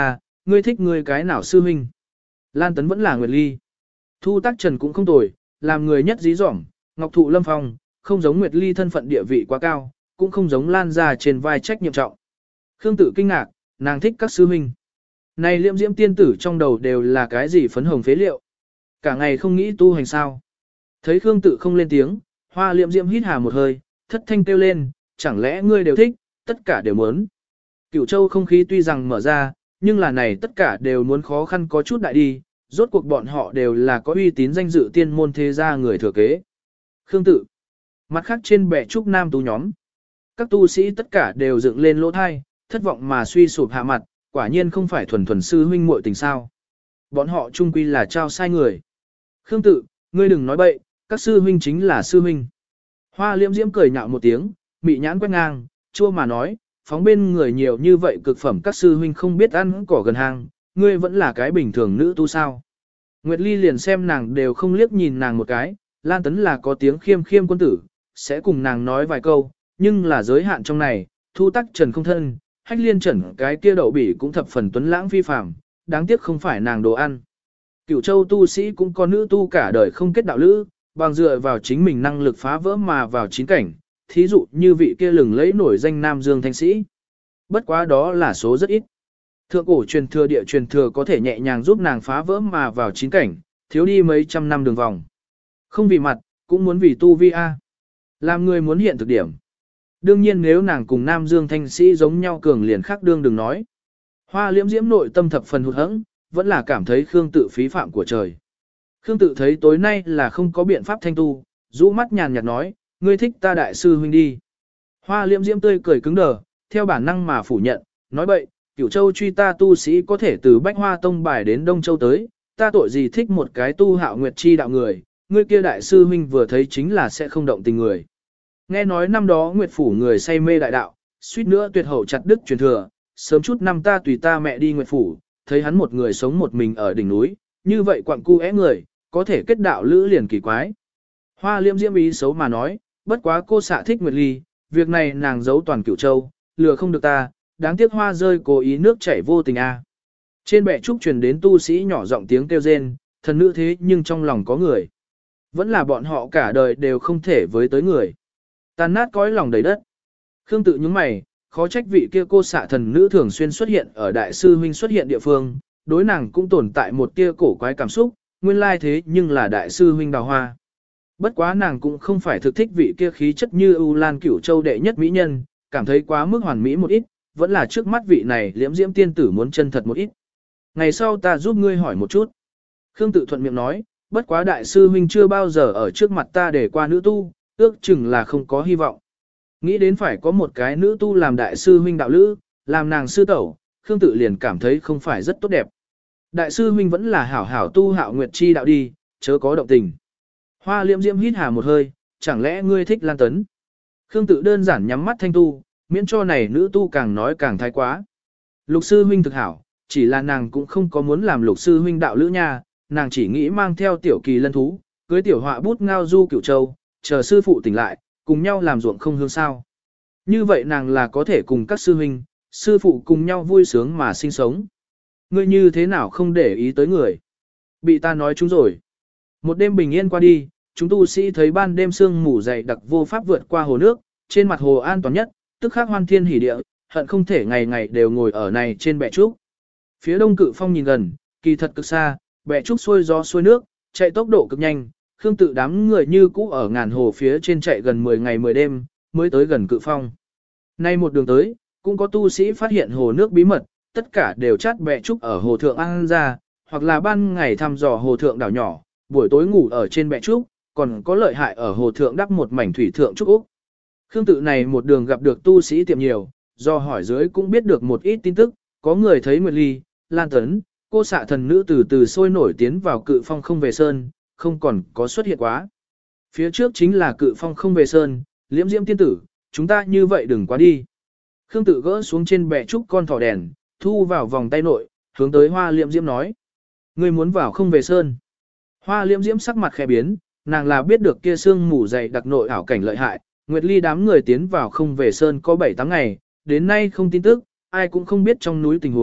ngươi thích ngươi cái nào sư huynh? Lan Tấn vẫn là Nguyệt Ly. Thu Tác Trần cũng không tồi, làm người nhất dí dỏm, ngọc thụ lâm phong, không giống Nguyệt Ly thân phận địa vị quá cao, cũng không giống Lan gia trên vai trách nhiệm trọng. Khương Tự kinh ngạc, nàng thích các sư huynh. Này liễm diễm tiên tử trong đầu đều là cái gì phấn hồng phế liệu? Cả ngày không nghĩ tu hành sao? Thấy Khương Tự không lên tiếng, Hoa liễm diễm hít hà một hơi, thất thanh kêu lên, chẳng lẽ ngươi đều thích, tất cả đều muốn. Cửu Châu không khí tuy rằng mở ra, nhưng là này tất cả đều muốn khó khăn có chút đại đi, rốt cuộc bọn họ đều là có uy tín danh dự tiên môn thế gia người thừa kế. Khương Tự. Mặt khác trên bệ trúc nam tu nhóm. Các tu sĩ tất cả đều dựng lên lỗ thai, thất vọng mà suy sụp hạ mặt, quả nhiên không phải thuần thuần sư huynh muội tình sao. Bọn họ chung quy là trao sai người. Khương Tự, ngươi đừng nói bậy, các sư huynh chính là sư huynh. Hoa liễm diễm cười nhạo một tiếng, mị nhãn quét ngang, chua mà nói, phóng bên người nhiều như vậy cực phẩm các sư huynh không biết ăn cỏ gần hang, ngươi vẫn là cái bình thường nữ tu sao. Nguyệt Ly liền xem nàng đều không liếc nhìn nàng một cái, Lan Tấn là có tiếng khiêm khiêm quân tử, sẽ cùng nàng nói vài câu, nhưng là giới hạn trong này, Thu Tác Trần không thân, Hách Liên Trần cái kia đậu bỉ cũng thập phần tuấn lãng phi phàm, đáng tiếc không phải nàng đồ ăn. Cửu Châu tu sĩ cũng có nữ tu cả đời không kết đạo lữ, bằng dựa vào chính mình năng lực phá vỡ mà vào chín cảnh, thí dụ như vị kia lừng lẫy nổi danh Nam Dương Thanh Sĩ. Bất quá đó là số rất ít. Thượng cổ truyền thừa địa truyền thừa có thể nhẹ nhàng giúp nàng phá vỡ mà vào chín cảnh, thiếu đi mấy trăm năm đường vòng. Không vì mặt, cũng muốn vì tu vi A. Làm người muốn hiện thực điểm. Đương nhiên nếu nàng cùng Nam Dương Thanh Sĩ giống nhau cường liền khác đương đừng nói. Hoa liễm diễm nội tâm thập phần hụt hẫng, vẫn là cảm thấy Khương Tự phí phạm của trời. Khương Tự thấy tối nay là không có biện pháp thanh tu, rũ mắt nhàn nhạt nói, ngươi thích ta đại sư huynh đi. Hoa liễm diễm tươi cười cứng đờ, theo bản năng mà phủ nhận, nói bậy, Cửu Châu truy ta tu sĩ có thể từ Bách Hoa Tông bài đến Đông Châu tới, ta tội gì thích một cái tu hạo nguyệt chi đạo người, ngươi kia đại sư huynh vừa thấy chính là sẽ không động tình người. Nghe nói năm đó Nguyệt Phủ người say mê đại đạo, suýt nữa tuyệt hậu chặt đứt truyền thừa, sớm chút năm ta tùy ta mẹ đi Nguyệt Phủ, thấy hắn một người sống một mình ở đỉnh núi, như vậy quặng cu é người, có thể kết đạo lữ liền kỳ quái. Hoa liễm diễm ý xấu mà nói, bất quá cô xạ thích Nguyệt Ly, việc này nàng giấu toàn Cửu Châu, lừa không được ta, đáng tiếc hoa rơi cố ý nước chảy vô tình a. Trên bệ trúc truyền đến tu sĩ nhỏ giọng tiếng kêu rên, thần nữ thế nhưng trong lòng có người. Vẫn là bọn họ cả đời đều không thể với tới người. Tàn nát cõi lòng đầy đất. Khương Tự nhướng mày, khó trách vị kia cô xạ thần nữ thường xuyên xuất hiện ở đại sư huynh xuất hiện địa phương, đối nàng cũng tồn tại một tia cổ quái cảm xúc, nguyên lai thế nhưng là đại sư huynh Đào Hoa. Bất quá nàng cũng không phải thực thích vị kia khí chất như ưu lan Cửu Châu đệ nhất mỹ nhân, cảm thấy quá mức hoàn mỹ một ít, vẫn là trước mắt vị này liễm diễm tiên tử muốn chân thật một ít. Ngày sau ta giúp ngươi hỏi một chút. Khương Tự thuận miệng nói, bất quá đại sư huynh chưa bao giờ ở trước mặt ta để qua nữ tu, ước chừng là không có hy vọng. Nghĩ đến phải có một cái nữ tu làm đại sư huynh đạo lữ, làm nàng sư tẩu, Khương Tự liền cảm thấy không phải rất tốt đẹp. Đại sư huynh vẫn là hảo hảo tu hạo nguyệt chi đạo đi, chớ có động tình. Hoa liễm diễm hít hà một hơi, chẳng lẽ ngươi thích Lan Tấn? Khương Tự đơn giản nhắm mắt thanh tu, miễn cho này nữ tu càng nói càng thái quá. Lục sư huynh thực hảo, chỉ là nàng cũng không có muốn làm lục sư huynh đạo lữ nha, nàng chỉ nghĩ mang theo tiểu kỳ lân thú, cưới tiểu họa bút ngao du Cửu Châu, chờ sư phụ tỉnh lại, cùng nhau làm ruộng không hương sao. Như vậy nàng là có thể cùng các sư huynh, sư phụ cùng nhau vui sướng mà sinh sống. Ngươi như thế nào không để ý tới người? Bị ta nói chúng rồi. Một đêm bình yên qua đi, chúng tu sĩ thấy ban đêm sương mù dày đặc vô pháp vượt qua hồ nước, trên mặt hồ an toàn nhất, tức khắc hoan thiên hỉ địa, hận không thể ngày ngày đều ngồi ở này trên bệ trúc. Phía đông Cự Phong nhìn gần, kỳ thật cực xa, bệ trúc xuôi gió xuôi nước, chạy tốc độ cực nhanh, Khương Tự đám người như cũ ở ngàn hồ phía trên chạy gần mười ngày mười đêm, mới tới gần Cự Phong. Nay một đường tới, cũng có tu sĩ phát hiện hồ nước bí mật, tất cả đều chát bệ trúc ở hồ thượng ăn ra, hoặc là ban ngày thăm dò hồ thượng đảo nhỏ, buổi tối ngủ ở trên bệ trúc, còn có lợi hại ở hồ thượng đắp một mảnh thủy thượng trúc úc. Khương Tự này một đường gặp được tu sĩ tiệm nhiều, do hỏi dưới cũng biết được một ít tin tức, có người thấy Nguyệt Ly, Lan Tấn, cô xạ thần nữ từ từ sôi nổi tiến vào Cự Phong không về sơn, không còn có xuất hiện quá. Phía trước chính là Cự Phong không về sơn, liễm diễm tiên tử, chúng ta như vậy đừng quá đi. Khương Tự gỡ xuống trên bệ trúc con thỏ đèn, thu vào vòng tay nội, hướng tới Hoa liễm diễm nói. Ngươi muốn vào không về sơn. Hoa liễm diễm sắc mặt khẽ biến, nàng là biết được kia sương mù dày đặc nội ảo cảnh lợi hại, Nguyệt Ly đám người tiến vào không về sơn có bảy tám ngày, đến nay không tin tức, ai cũng không biết trong núi tình huống,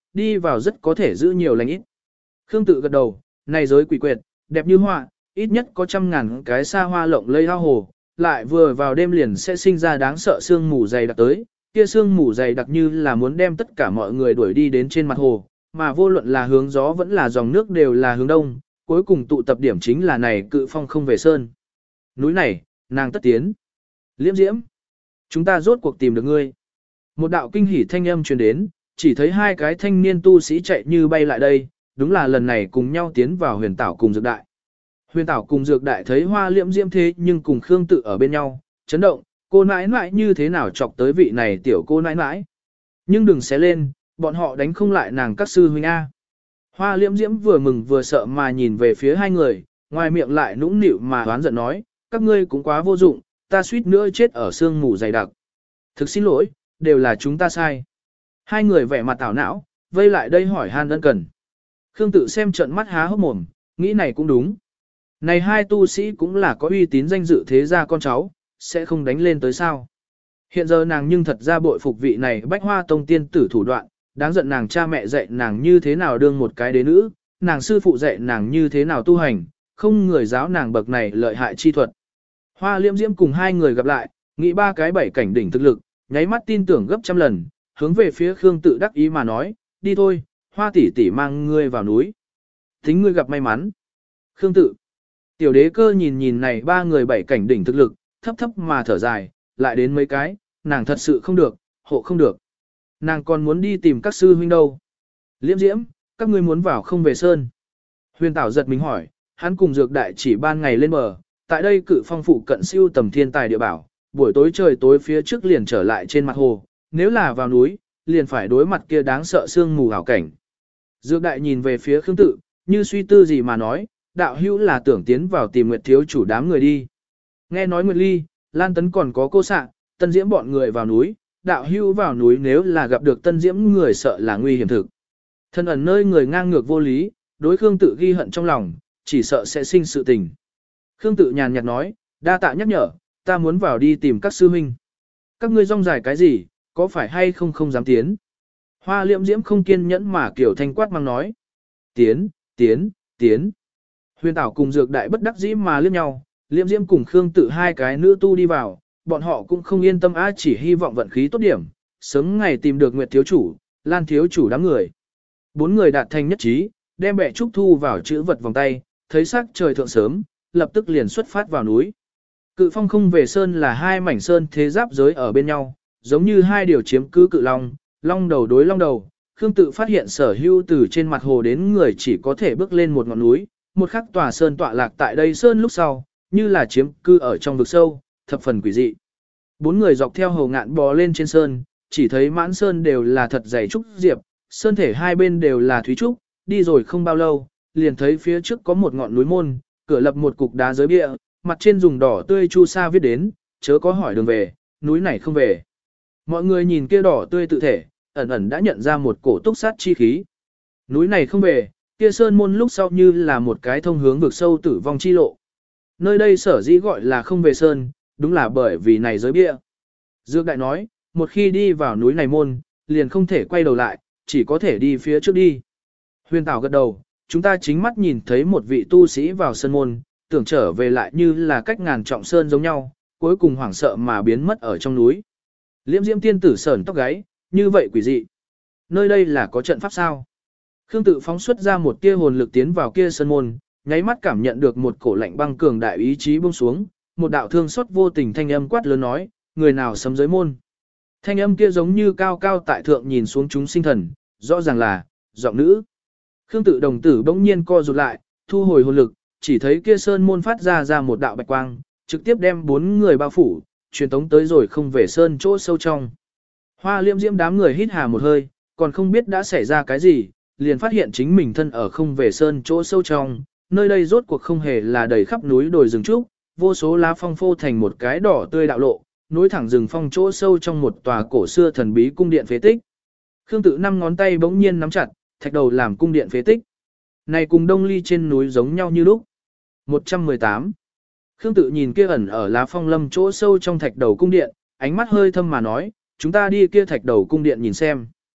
đi vào rất có thể giữ nhiều lành ít. Khương Tự gật đầu, này giới quỷ quyệt, đẹp như họa, ít nhất có trăm ngàn cái xa hoa lộng lây ao hồ, lại vừa vào đêm liền sẽ sinh ra đáng sợ sương mù dày đặc tới, kia sương mù dày đặc như là muốn đem tất cả mọi người đuổi đi đến trên mặt hồ, mà vô luận là hướng gió vẫn là dòng nước đều là hướng đông, cuối cùng tụ tập điểm chính là này Cự Phong không về sơn. Núi này, nàng tất tiến. Liễm Diễm, chúng ta rốt cuộc tìm được ngươi. Một đạo kinh hỉ thanh âm truyền đến, chỉ thấy hai cái thanh niên tu sĩ chạy như bay lại đây, đúng là lần này cùng nhau tiến vào huyền tảo cùng dược đại. Huyền tảo cùng dược đại thấy Hoa Liễm Diễm thế nhưng cùng Khương Tự ở bên nhau, chấn động, cô nãi nãi như thế nào chọc tới vị này tiểu cô nãi nãi. Nhưng đừng xé lên, bọn họ đánh không lại nàng các sư huynh A. Hoa Liễm Diễm vừa mừng vừa sợ mà nhìn về phía hai người, ngoài miệng lại nũng nịu mà đoán giận nói, các ngươi cũng quá vô dụng, ta suýt nữa chết ở sương mù dày đặc. Thực xin lỗi, đều là chúng ta sai. Hai người vẻ mặt tảo não, vây lại đây hỏi han ân cần. Khương Tự xem trận mắt há hốc mồm, nghĩ này cũng đúng. Này hai tu sĩ cũng là có uy tín danh dự thế gia con cháu, sẽ không đánh lên tới sao. Hiện giờ nàng nhưng thật ra bội phục vị này Bách Hoa Tông tiên tử thủ đoạn, đáng giận nàng cha mẹ dạy nàng như thế nào đương một cái đế nữ, nàng sư phụ dạy nàng như thế nào tu hành, không người giáo nàng bậc này lợi hại chi thuật. Hoa Liễm Diễm cùng hai người gặp lại, nghĩ ba cái bảy cảnh đỉnh thực lực, nháy mắt tin tưởng gấp trăm lần, hướng về phía Khương Tự đắc ý mà nói, đi thôi, Hoa tỷ tỷ mang ngươi vào núi. Tính ngươi gặp may mắn. Khương Tự. Tiểu đế cơ nhìn nhìn này ba người bảy cảnh đỉnh thực lực, thấp thấp mà thở dài, lại đến mấy cái, nàng thật sự không được, hộ không được. Nàng còn muốn đi tìm các sư huynh đâu. Liễm Diễm, các ngươi muốn vào không về sơn. Huyền Tảo giật mình hỏi, hắn cùng dược đại chỉ ban ngày lên bờ, tại đây Cự Phong phụ cận siêu tầm thiên tài địa bảo, buổi tối trời tối phía trước liền trở lại trên mặt hồ, nếu là vào núi, liền phải đối mặt kia đáng sợ sương mù ảo cảnh. Dược đại nhìn về phía Khương Tự, như suy tư gì mà nói, đạo hữu là tưởng tiến vào tìm Nguyệt thiếu chủ đám người đi. Nghe nói Nguyệt Ly, Lan Tấn còn có cô Sạ, Tân Diễm bọn người vào núi, đạo hữu vào núi nếu là gặp được Tân Diễm người sợ là nguy hiểm thực. Thân ẩn nơi người ngang ngược vô lý, đối Khương Tự ghi hận trong lòng, chỉ sợ sẽ sinh sự tình. Khương Tự nhàn nhạt nói, đa tạ nhắc nhở, ta muốn vào đi tìm các sư huynh. Các ngươi rong dài cái gì, có phải hay không không dám tiến. Hoa Liễm Diễm không kiên nhẫn mà kiểu thanh quát mang nói. Tiến, tiến, tiến. Huyền Tảo cùng dược đại bất đắc dĩ mà liếc nhau, Liễm Diễm cùng Khương Tự hai cái nữ tu đi vào, bọn họ cũng không yên tâm á, chỉ hy vọng vận khí tốt điểm, sớm ngày tìm được Nguyệt thiếu chủ, Lan thiếu chủ đám người. Bốn người đạt thành nhất trí, đem bẹ trúc thu vào chữ vật vòng tay, thấy sắc trời thượng sớm, lập tức liền xuất phát vào núi. Cự Phong không về sơn là hai mảnh sơn thế giáp giới ở bên nhau, giống như hai điều chiếm cứ cự long, long đầu đối long đầu. Khương Tự phát hiện sở hữu từ trên mặt hồ đến người chỉ có thể bước lên một ngọn núi, một khắc tòa sơn tọa lạc tại đây sơn lúc sau, như là chiếm cư ở trong vực sâu, thập phần quỷ dị. Bốn người dọc theo hồ ngạn bò lên trên sơn, chỉ thấy mãn sơn đều là thật dày trúc diệp, sơn thể hai bên đều là thúy trúc, đi rồi không bao lâu, liền thấy phía trước có một ngọn núi môn, cửa lập một cục đá giới bia, mặt trên dùng đỏ tươi chu sa viết đến, chớ có hỏi đường về, núi này không về. Mọi người nhìn kia đỏ tươi tự thể, ẩn ẩn đã nhận ra một cổ túc sát chi khí. Núi này không về, kia sơn môn lúc sau như là một cái thông hướng vực sâu tử vong chi lộ. Nơi đây sở dĩ gọi là không về sơn, đúng là bởi vì này giới bia. Dược đại nói, một khi đi vào núi này môn, liền không thể quay đầu lại, chỉ có thể đi phía trước đi. Huyền Tảo gật đầu, chúng ta chính mắt nhìn thấy một vị tu sĩ vào sơn môn, tưởng trở về lại như là cách ngàn trọng sơn giống nhau, cuối cùng hoảng sợ mà biến mất ở trong núi. Liễm Diễm tiên tử sởn tóc gáy, như vậy quỷ dị. Nơi đây là có trận pháp sao? Khương Tự phóng xuất ra một tia hồn lực tiến vào kia sơn môn, nháy mắt cảm nhận được một cổ lạnh băng cường đại ý chí buông xuống, một đạo thương xót vô tình thanh âm quát lớn nói, người nào sấm giới môn. Thanh âm kia giống như cao cao tại thượng nhìn xuống chúng sinh thần, rõ ràng là giọng nữ. Khương Tự đồng tử bỗng nhiên co rụt lại, thu hồi hồn lực, chỉ thấy kia sơn môn phát ra ra một đạo bạch quang, trực tiếp đem bốn người bao phủ, truyền tống tới rồi không về sơn chỗ sâu trong. Hoa Liễm Diễm đám người hít hà một hơi, còn không biết đã xảy ra cái gì, liền phát hiện chính mình thân ở không về sơn chỗ sâu trong, nơi đây rốt cuộc không hề là đầy khắp núi đồi rừng trúc, vô số lá phong phô thành một cái đỏ tươi đạo lộ, nối thẳng rừng phong chỗ sâu trong một tòa cổ xưa thần bí cung điện phế tích. Khương Tự năm ngón tay bỗng nhiên nắm chặt, thạch đầu làm cung điện phế tích. Này cùng Đông Ly trên núi giống nhau như lúc. một trăm mười tám. Khương Tự nhìn kia ẩn ở lá phong lâm chỗ sâu trong thạch đầu cung điện, ánh mắt hơi thâm mà nói, chúng ta đi kia thạch đầu cung điện nhìn xem.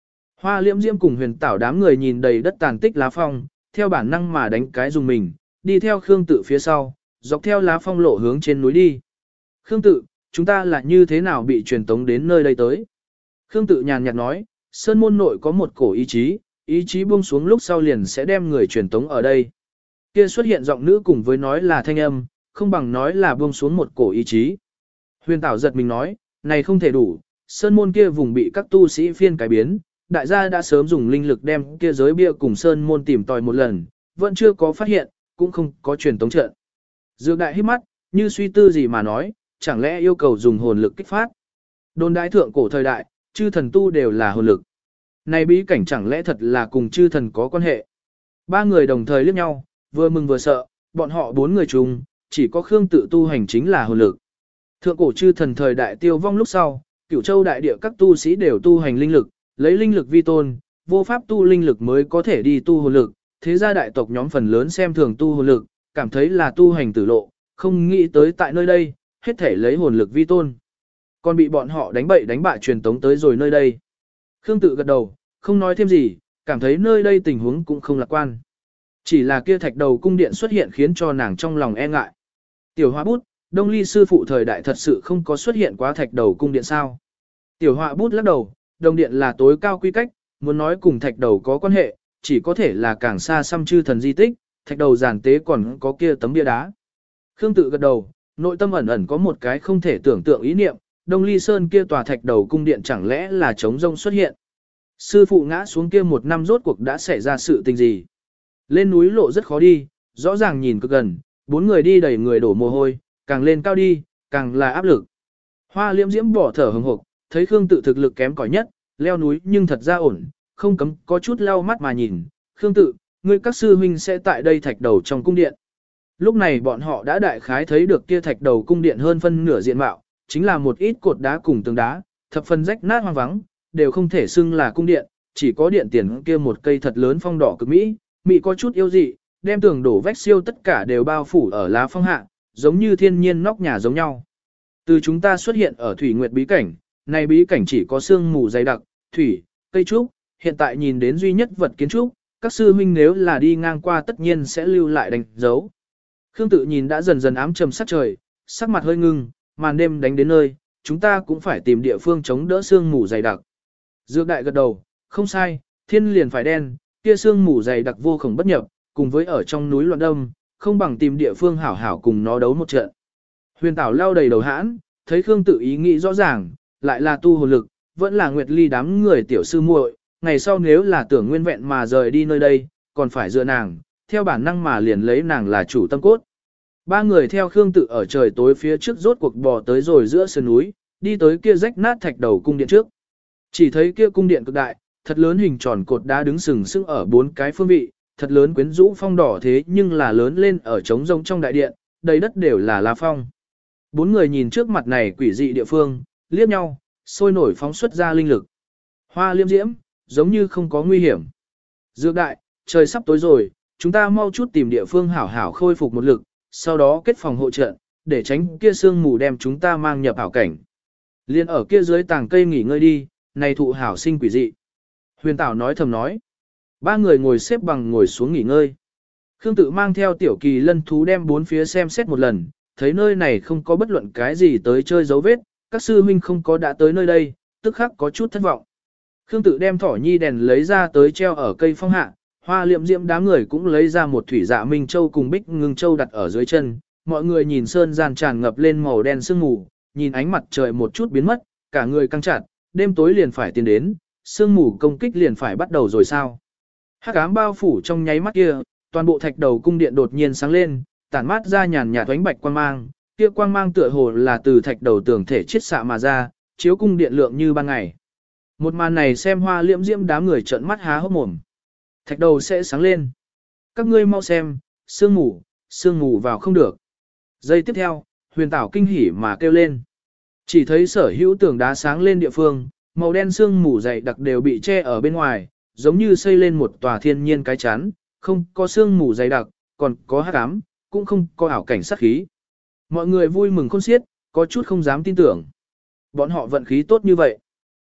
Hoa Liễm Diễm cùng Huyền Tảo đám người nhìn đầy đất tàn tích lá phong, theo bản năng mà đánh cái dùng mình, đi theo Khương Tự phía sau, dọc theo lá phong lộ hướng trên núi đi. Khương Tự, chúng ta là như thế nào bị truyền tống đến nơi đây tới? Khương Tự nhàn nhạt nói, sơn môn nội có một cổ ý chí, ý chí buông xuống lúc sau liền sẽ đem người truyền tống ở đây. Kia xuất hiện giọng nữ cùng với nói là thanh âm, không bằng nói là buông xuống một cổ ý chí. Huyền Tảo giật mình nói, này không thể đủ, sơn môn kia vùng bị các tu sĩ phiên cải biến, đại gia đã sớm dùng linh lực đem kia giới bia cùng sơn môn tìm tòi một lần, vẫn chưa có phát hiện, cũng không có truyền tống trận. Dược đại hít mắt, như suy tư gì mà nói, chẳng lẽ yêu cầu dùng hồn lực kích phát. Đồn đại thượng cổ thời đại, chư thần tu đều là hồn lực. Này bí cảnh chẳng lẽ thật là cùng chư thần có quan hệ. Ba người đồng thời liếc nhau, vừa mừng vừa sợ, bọn họ bốn người chung, chỉ có Khương Tự tu hành chính là hồn lực. Thượng cổ chư thần thời đại tiêu vong lúc sau, Cửu Châu đại địa các tu sĩ đều tu hành linh lực, lấy linh lực vi tôn, vô pháp tu linh lực mới có thể đi tu hồn lực. Thế gia đại tộc nhóm phần lớn xem thường tu hồn lực, cảm thấy là tu hành tử lộ, không nghĩ tới tại nơi đây, hết thể lấy hồn lực vi tôn. Còn bị bọn họ đánh bậy đánh bạ truyền tống tới rồi nơi đây. Khương Tự gật đầu, không nói thêm gì, cảm thấy nơi đây tình huống cũng không lạc quan. Chỉ là kia thạch đầu cung điện xuất hiện khiến cho nàng trong lòng e ngại. Tiểu Họa Bút, Đông Ly sư phụ thời đại thật sự không có xuất hiện quá thạch đầu cung điện sao? Tiểu Họa Bút lắc đầu, đồng điện là tối cao quy cách, muốn nói cùng thạch đầu có quan hệ, chỉ có thể là càng xa xăm chư thần di tích, thạch đầu giản tế còn có kia tấm bia đá. Khương Tự gật đầu, nội tâm ẩn ẩn có một cái không thể tưởng tượng ý niệm, Đông Ly Sơn kia tòa thạch đầu cung điện chẳng lẽ là trống rông xuất hiện. Sư phụ ngã xuống kia một năm rốt cuộc đã xảy ra sự tình gì. Lên núi lộ rất khó đi, rõ ràng nhìn cực gần, bốn người đi đầy người đổ mồ hôi, càng lên cao đi, càng là áp lực. Hoa Liễm Diễm bỏ thở hừng hực, thấy Khương Tự thực lực kém cỏi nhất, leo núi nhưng thật ra ổn, không cấm có chút lau mắt mà nhìn. Khương Tự, ngươi các sư huynh sẽ tại đây thạch đầu trong cung điện. Lúc này bọn họ đã đại khái thấy được kia thạch đầu cung điện hơn phân nửa diện mạo, chính là một ít cột đá cùng tường đá, thập phần rách nát hoang vắng, đều không thể xưng là cung điện, chỉ có điện tiền kia một cây thật lớn phong đỏ cực mỹ, mỹ có chút yêu dị, đem tường đổ vách siêu tất cả đều bao phủ ở lá phong hạ, giống như thiên nhiên nóc nhà giống nhau. Từ chúng ta xuất hiện ở Thủy Nguyệt bí cảnh, này bí cảnh chỉ có sương mù dày đặc, thủy, cây trúc, hiện tại nhìn đến duy nhất vật kiến trúc, các sư huynh nếu là đi ngang qua tất nhiên sẽ lưu lại đánh dấu. Khương Tự nhìn đã dần dần ám trầm sắc trời, sắc mặt hơi ngưng, màn đêm đánh đến nơi, chúng ta cũng phải tìm địa phương chống đỡ sương mù dày đặc. Dược đại gật đầu, không sai, thiên liền phải đen, kia sương mù dày đặc vô khổng bất nhập, cùng với ở trong núi loạn đâm, không bằng tìm địa phương hảo hảo cùng nó đấu một trận. Huyền Tảo lao đầy đầu hãn, thấy Khương Tự ý nghĩ rõ ràng, lại là tu hồn lực, vẫn là Nguyệt Ly đám người tiểu sư muội, ngày sau nếu là tưởng nguyên vẹn mà rời đi nơi đây, còn phải dựa nàng, theo bản năng mà liền lấy nàng là chủ tâm cốt. Ba người theo Khương Tự ở trời tối phía trước rốt cuộc bò tới rồi giữa sườn núi, đi tới kia rách nát thạch đầu cung điện trước. Chỉ thấy kia cung điện cực đại, thật lớn hình tròn cột đá đứng sừng sững ở bốn cái phương vị, thật lớn quyến rũ phong đỏ thế nhưng là lớn lên ở trống rông trong đại điện, đầy đất đều là lá phong. Bốn người nhìn trước mặt này quỷ dị địa phương, liếc nhau, sôi nổi phóng xuất ra linh lực. Hoa Liễm Diễm, giống như không có nguy hiểm. Dược đại, trời sắp tối rồi, chúng ta mau chút tìm địa phương hảo hảo khôi phục một lực, sau đó kết phòng hộ trận, để tránh kia sương mù đem chúng ta mang nhập ảo cảnh. Liên ở kia dưới tàng cây nghỉ ngơi đi, này thụ hảo sinh quỷ dị. Huyền Tảo nói thầm nói. Ba người ngồi xếp bằng ngồi xuống nghỉ ngơi. Khương Tự mang theo tiểu kỳ lân thú đem bốn phía xem xét một lần, thấy nơi này không có bất luận cái gì tới chơi dấu vết, các sư huynh không có đã tới nơi đây, tức khắc có chút thất vọng. Khương Tự đem thỏ nhi đèn lấy ra tới treo ở cây phong hạ, Hoa Liễm Diễm đám người cũng lấy ra một thủy dạ minh châu cùng bích ngưng châu đặt ở dưới chân, mọi người nhìn sơn gian tràn ngập lên màu đen sương mù, nhìn ánh mặt trời một chút biến mất, cả người căng chặt, đêm tối liền phải tiến đến, sương mù công kích liền phải bắt đầu rồi sao. Hắc ám bao phủ trong nháy mắt kia, toàn bộ thạch đầu cung điện đột nhiên sáng lên, tản mát ra nhàn nhạt ánh bạch quang mang, kia quang mang tựa hồ là từ thạch đầu tường thể chiết xạ mà ra, chiếu cung điện lượng như ban ngày. Một màn này xem Hoa Liễm Diễm đám người trợn mắt há hốc mồm. Thạch đầu sẽ sáng lên. Các ngươi mau xem, sương mù, sương mù vào không được. Giây tiếp theo, Huyền Tảo kinh hỉ mà kêu lên. Chỉ thấy sở hữu tường đá sáng lên địa phương, màu đen sương mù dày đặc đều bị che ở bên ngoài, giống như xây lên một tòa thiên nhiên cái chắn, không có sương mù dày đặc, còn có hắc ám, cũng không có ảo cảnh sát khí. Mọi người vui mừng khôn xiết, có chút không dám tin tưởng. Bọn họ vận khí tốt như vậy.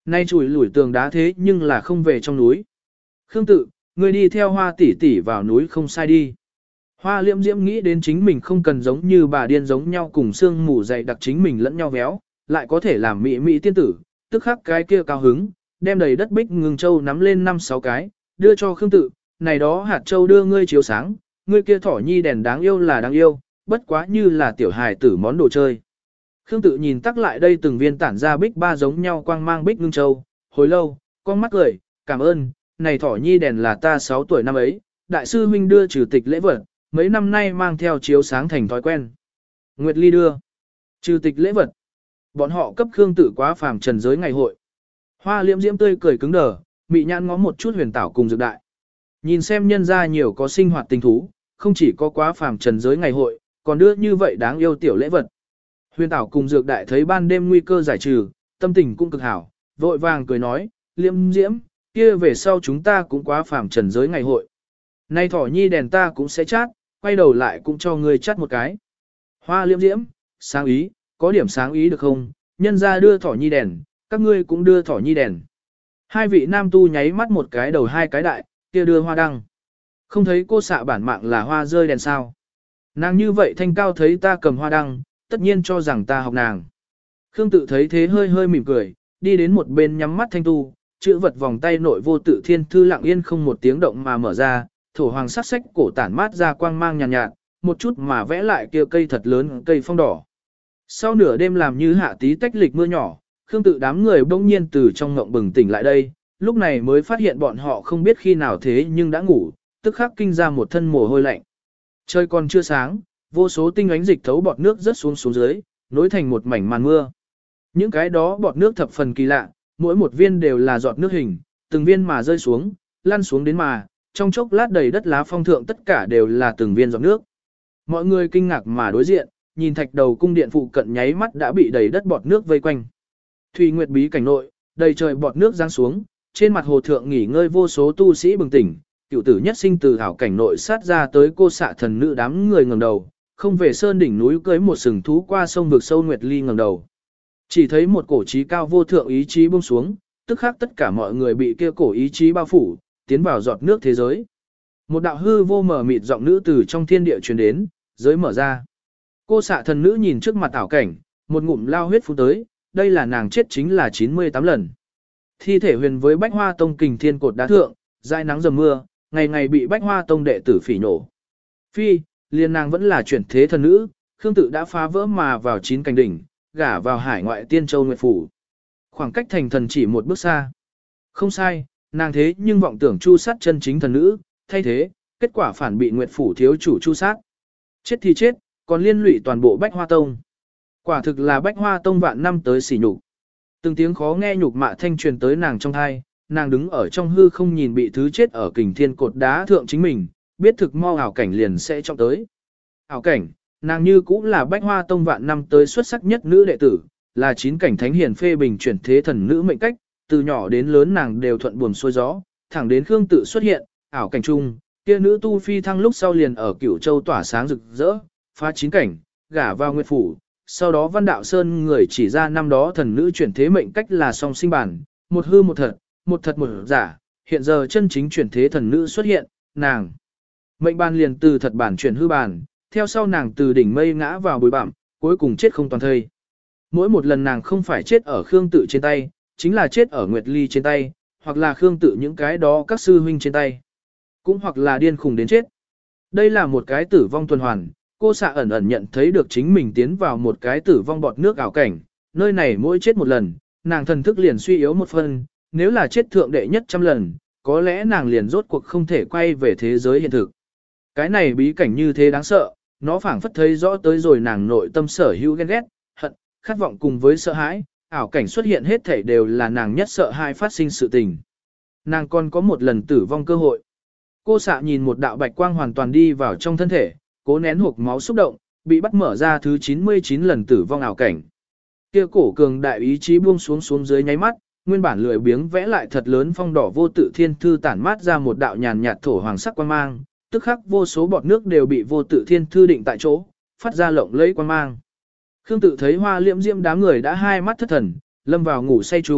Nay chùi lủi tường đá thế nhưng là không về trong núi. Khương tự, ngươi đi theo hoa tỷ tỷ vào núi không sai đi. Hoa liễm diễm nghĩ đến chính mình không cần giống như bà điên giống nhau cùng xương mù dày đặc chính mình lẫn nhau véo, lại có thể làm mỹ mỹ tiên tử, tức khắc cái kia cao hứng, đem đầy đất bích ngừng châu nắm lên năm sáu cái, đưa cho Khương tự, này đó hạt châu đưa ngươi chiếu sáng, ngươi kia thỏ nhi đèn đáng yêu là đáng yêu, bất quá như là tiểu hài tử món đồ chơi. Khương tự nhìn tắc lại đây từng viên tản ra bích ba giống nhau quang mang bích ngưng châu, hồi lâu, con mắt cười, cảm ơn, này thỏ nhi đèn là ta sáu tuổi năm ấy, đại sư huynh đưa trừ tịch lễ vật, mấy năm nay mang theo chiếu sáng thành thói quen. Nguyệt Ly đưa, trừ tịch lễ vật, bọn họ cấp Khương tự quá phàm trần giới ngày hội. Hoa liễm diễm tươi cười cứng đờ, mị nhãn ngó một chút huyền tảo cùng dược đại. Nhìn xem nhân ra nhiều có sinh hoạt tình thú, không chỉ có quá phàm trần giới ngày hội, còn đưa như vậy đáng yêu tiểu lễ vật. Huyền tảo cùng dược đại thấy ban đêm nguy cơ giải trừ, tâm tình cũng cực hảo, vội vàng cười nói, liễm diễm, kia về sau chúng ta cũng quá phàm trần giới ngày hội. Nay thỏ nhi đèn ta cũng sẽ chát, quay đầu lại cũng cho ngươi chát một cái. Hoa liễm diễm, sáng ý, có điểm sáng ý được không, nhân ra đưa thỏ nhi đèn, các ngươi cũng đưa thỏ nhi đèn. Hai vị nam tu nháy mắt một cái đầu hai cái đại, kia đưa hoa đăng. Không thấy cô xạ bản mạng là hoa rơi đèn sao. Nàng như vậy thanh cao thấy ta cầm hoa đăng, tất nhiên cho rằng ta học nàng. Khương tự thấy thế hơi hơi mỉm cười, đi đến một bên nhắm mắt thanh tu, chữ vật vòng tay nội vô tự thiên thư lặng yên không một tiếng động mà mở ra, thổ hoàng sắc sách cổ tản mát ra quang mang nhàn nhạt, nhạt, một chút mà vẽ lại kia cây thật lớn cây phong đỏ. Sau nửa đêm làm như hạ tí tách lịch mưa nhỏ, Khương tự đám người bỗng nhiên từ trong ngộng bừng tỉnh lại đây, lúc này mới phát hiện bọn họ không biết khi nào thế nhưng đã ngủ, tức khắc kinh ra một thân mồ hôi lạnh. Trời còn chưa sáng, vô số tinh ánh dịch thấu bọt nước rớt xuống xuống dưới, nối thành một mảnh màn mưa. Những cái đó bọt nước thập phần kỳ lạ, mỗi một viên đều là giọt nước hình, từng viên mà rơi xuống, lăn xuống đến mà, trong chốc lát đầy đất lá phong thượng tất cả đều là từng viên giọt nước. Mọi người kinh ngạc mà đối diện, nhìn thạch đầu cung điện phụ cận nháy mắt đã bị đầy đất bọt nước vây quanh. Thủy Nguyệt bí cảnh nội, đầy trời bọt nước giáng xuống, trên mặt hồ thượng nghỉ ngơi vô số tu sĩ bừng tỉnh, cựu tử nhất sinh từ hảo cảnh nội sát ra tới cô xạ thần nữ đám người ngẩng đầu, không về sơn đỉnh núi cưới một sừng thú qua sông vực sâu Nguyệt Ly ngẩng đầu. Chỉ thấy một cổ trí cao vô thượng ý chí buông xuống, tức khắc tất cả mọi người bị kia cổ ý chí bao phủ, tiến vào giọt nước thế giới. Một đạo hư vô mờ mịt giọng nữ từ trong thiên địa truyền đến, giới mở ra. Cô xạ thần nữ nhìn trước mặt ảo cảnh, một ngụm lao huyết phun tới, đây là nàng chết chính là chín mươi tám lần. Thi thể huyền với Bách Hoa Tông kình thiên cột đá thượng, dãi nắng dầm mưa, ngày ngày bị Bách Hoa Tông đệ tử phỉ nổ. Phi, liền nàng vẫn là chuyển thế thần nữ, Khương tự đã phá vỡ mà vào chín cảnh đỉnh, gả vào hải ngoại tiên châu Nguyệt Phủ. Khoảng cách thành thần chỉ một bước xa. Không sai, nàng thế nhưng vọng tưởng chu sát chân chính thần nữ, thay thế, kết quả phản bị Nguyệt Phủ thiếu chủ chu sát. Chết thì chết, còn liên lụy toàn bộ Bách Hoa Tông. Quả thực là Bách Hoa Tông vạn năm tới sỉ nhục. Từng tiếng khó nghe nhục mạ thanh truyền tới nàng trong thai, nàng đứng ở trong hư không nhìn bị thứ chết ở kình thiên cột đá thượng chính mình, biết thực mau ảo cảnh liền sẽ trọng tới. Ảo cảnh, nàng như cũng là Bách Hoa Tông vạn năm tới xuất sắc nhất nữ đệ tử, là chín cảnh thánh hiền phê bình chuyển thế thần nữ mệnh cách, từ nhỏ đến lớn nàng đều thuận buồm xuôi gió, thẳng đến Khương tự xuất hiện, ảo cảnh chung, kia nữ tu phi thăng lúc sau liền ở Cửu Châu tỏa sáng rực rỡ, phá chín cảnh, gả vào Nguyệt Phủ. Sau đó Văn Đạo Sơn người chỉ ra năm đó thần nữ chuyển thế mệnh cách là song sinh bản, một hư một thật, một thật một giả, hiện giờ chân chính chuyển thế thần nữ xuất hiện, nàng. Mệnh bản liền từ thật bản chuyển hư bản, theo sau nàng từ đỉnh mây ngã vào bụi bặm, cuối cùng chết không toàn thây. Mỗi một lần nàng không phải chết ở Khương tự trên tay, chính là chết ở Nguyệt Ly trên tay, hoặc là Khương tự những cái đó các sư huynh trên tay, cũng hoặc là điên khùng đến chết. Đây là một cái tử vong tuần hoàn. Cô xạ ẩn ẩn nhận thấy được chính mình tiến vào một cái tử vong bọt nước ảo cảnh, nơi này mỗi chết một lần, nàng thần thức liền suy yếu một phần, nếu là chết thượng đệ nhất trăm lần, có lẽ nàng liền rốt cuộc không thể quay về thế giới hiện thực. Cái này bí cảnh như thế đáng sợ, nó phảng phất thấy rõ tới rồi nàng nội tâm sở hữu ghen ghét, hận, khát vọng cùng với sợ hãi, ảo cảnh xuất hiện hết thảy đều là nàng nhất sợ hãi phát sinh sự tình. Nàng còn có một lần tử vong cơ hội. Cô xạ nhìn một đạo bạch quang hoàn toàn đi vào trong thân thể, cố nén hộc máu xúc động, bị bắt mở ra thứ chín mươi chín lần tử vong ảo cảnh. Kia cổ cường đại ý chí buông xuống xuống dưới nháy mắt, nguyên bản lười biếng vẽ lại thật lớn phong đỏ vô tự thiên thư tản mát ra một đạo nhàn nhạt thổ hoàng sắc quang mang, tức khắc vô số bọt nước đều bị vô tự thiên thư định tại chỗ, phát ra lộng lẫy quang mang. Khương tự thấy Hoa Liễm Diễm đám người đã hai mắt thất thần, lâm vào ngủ say chung,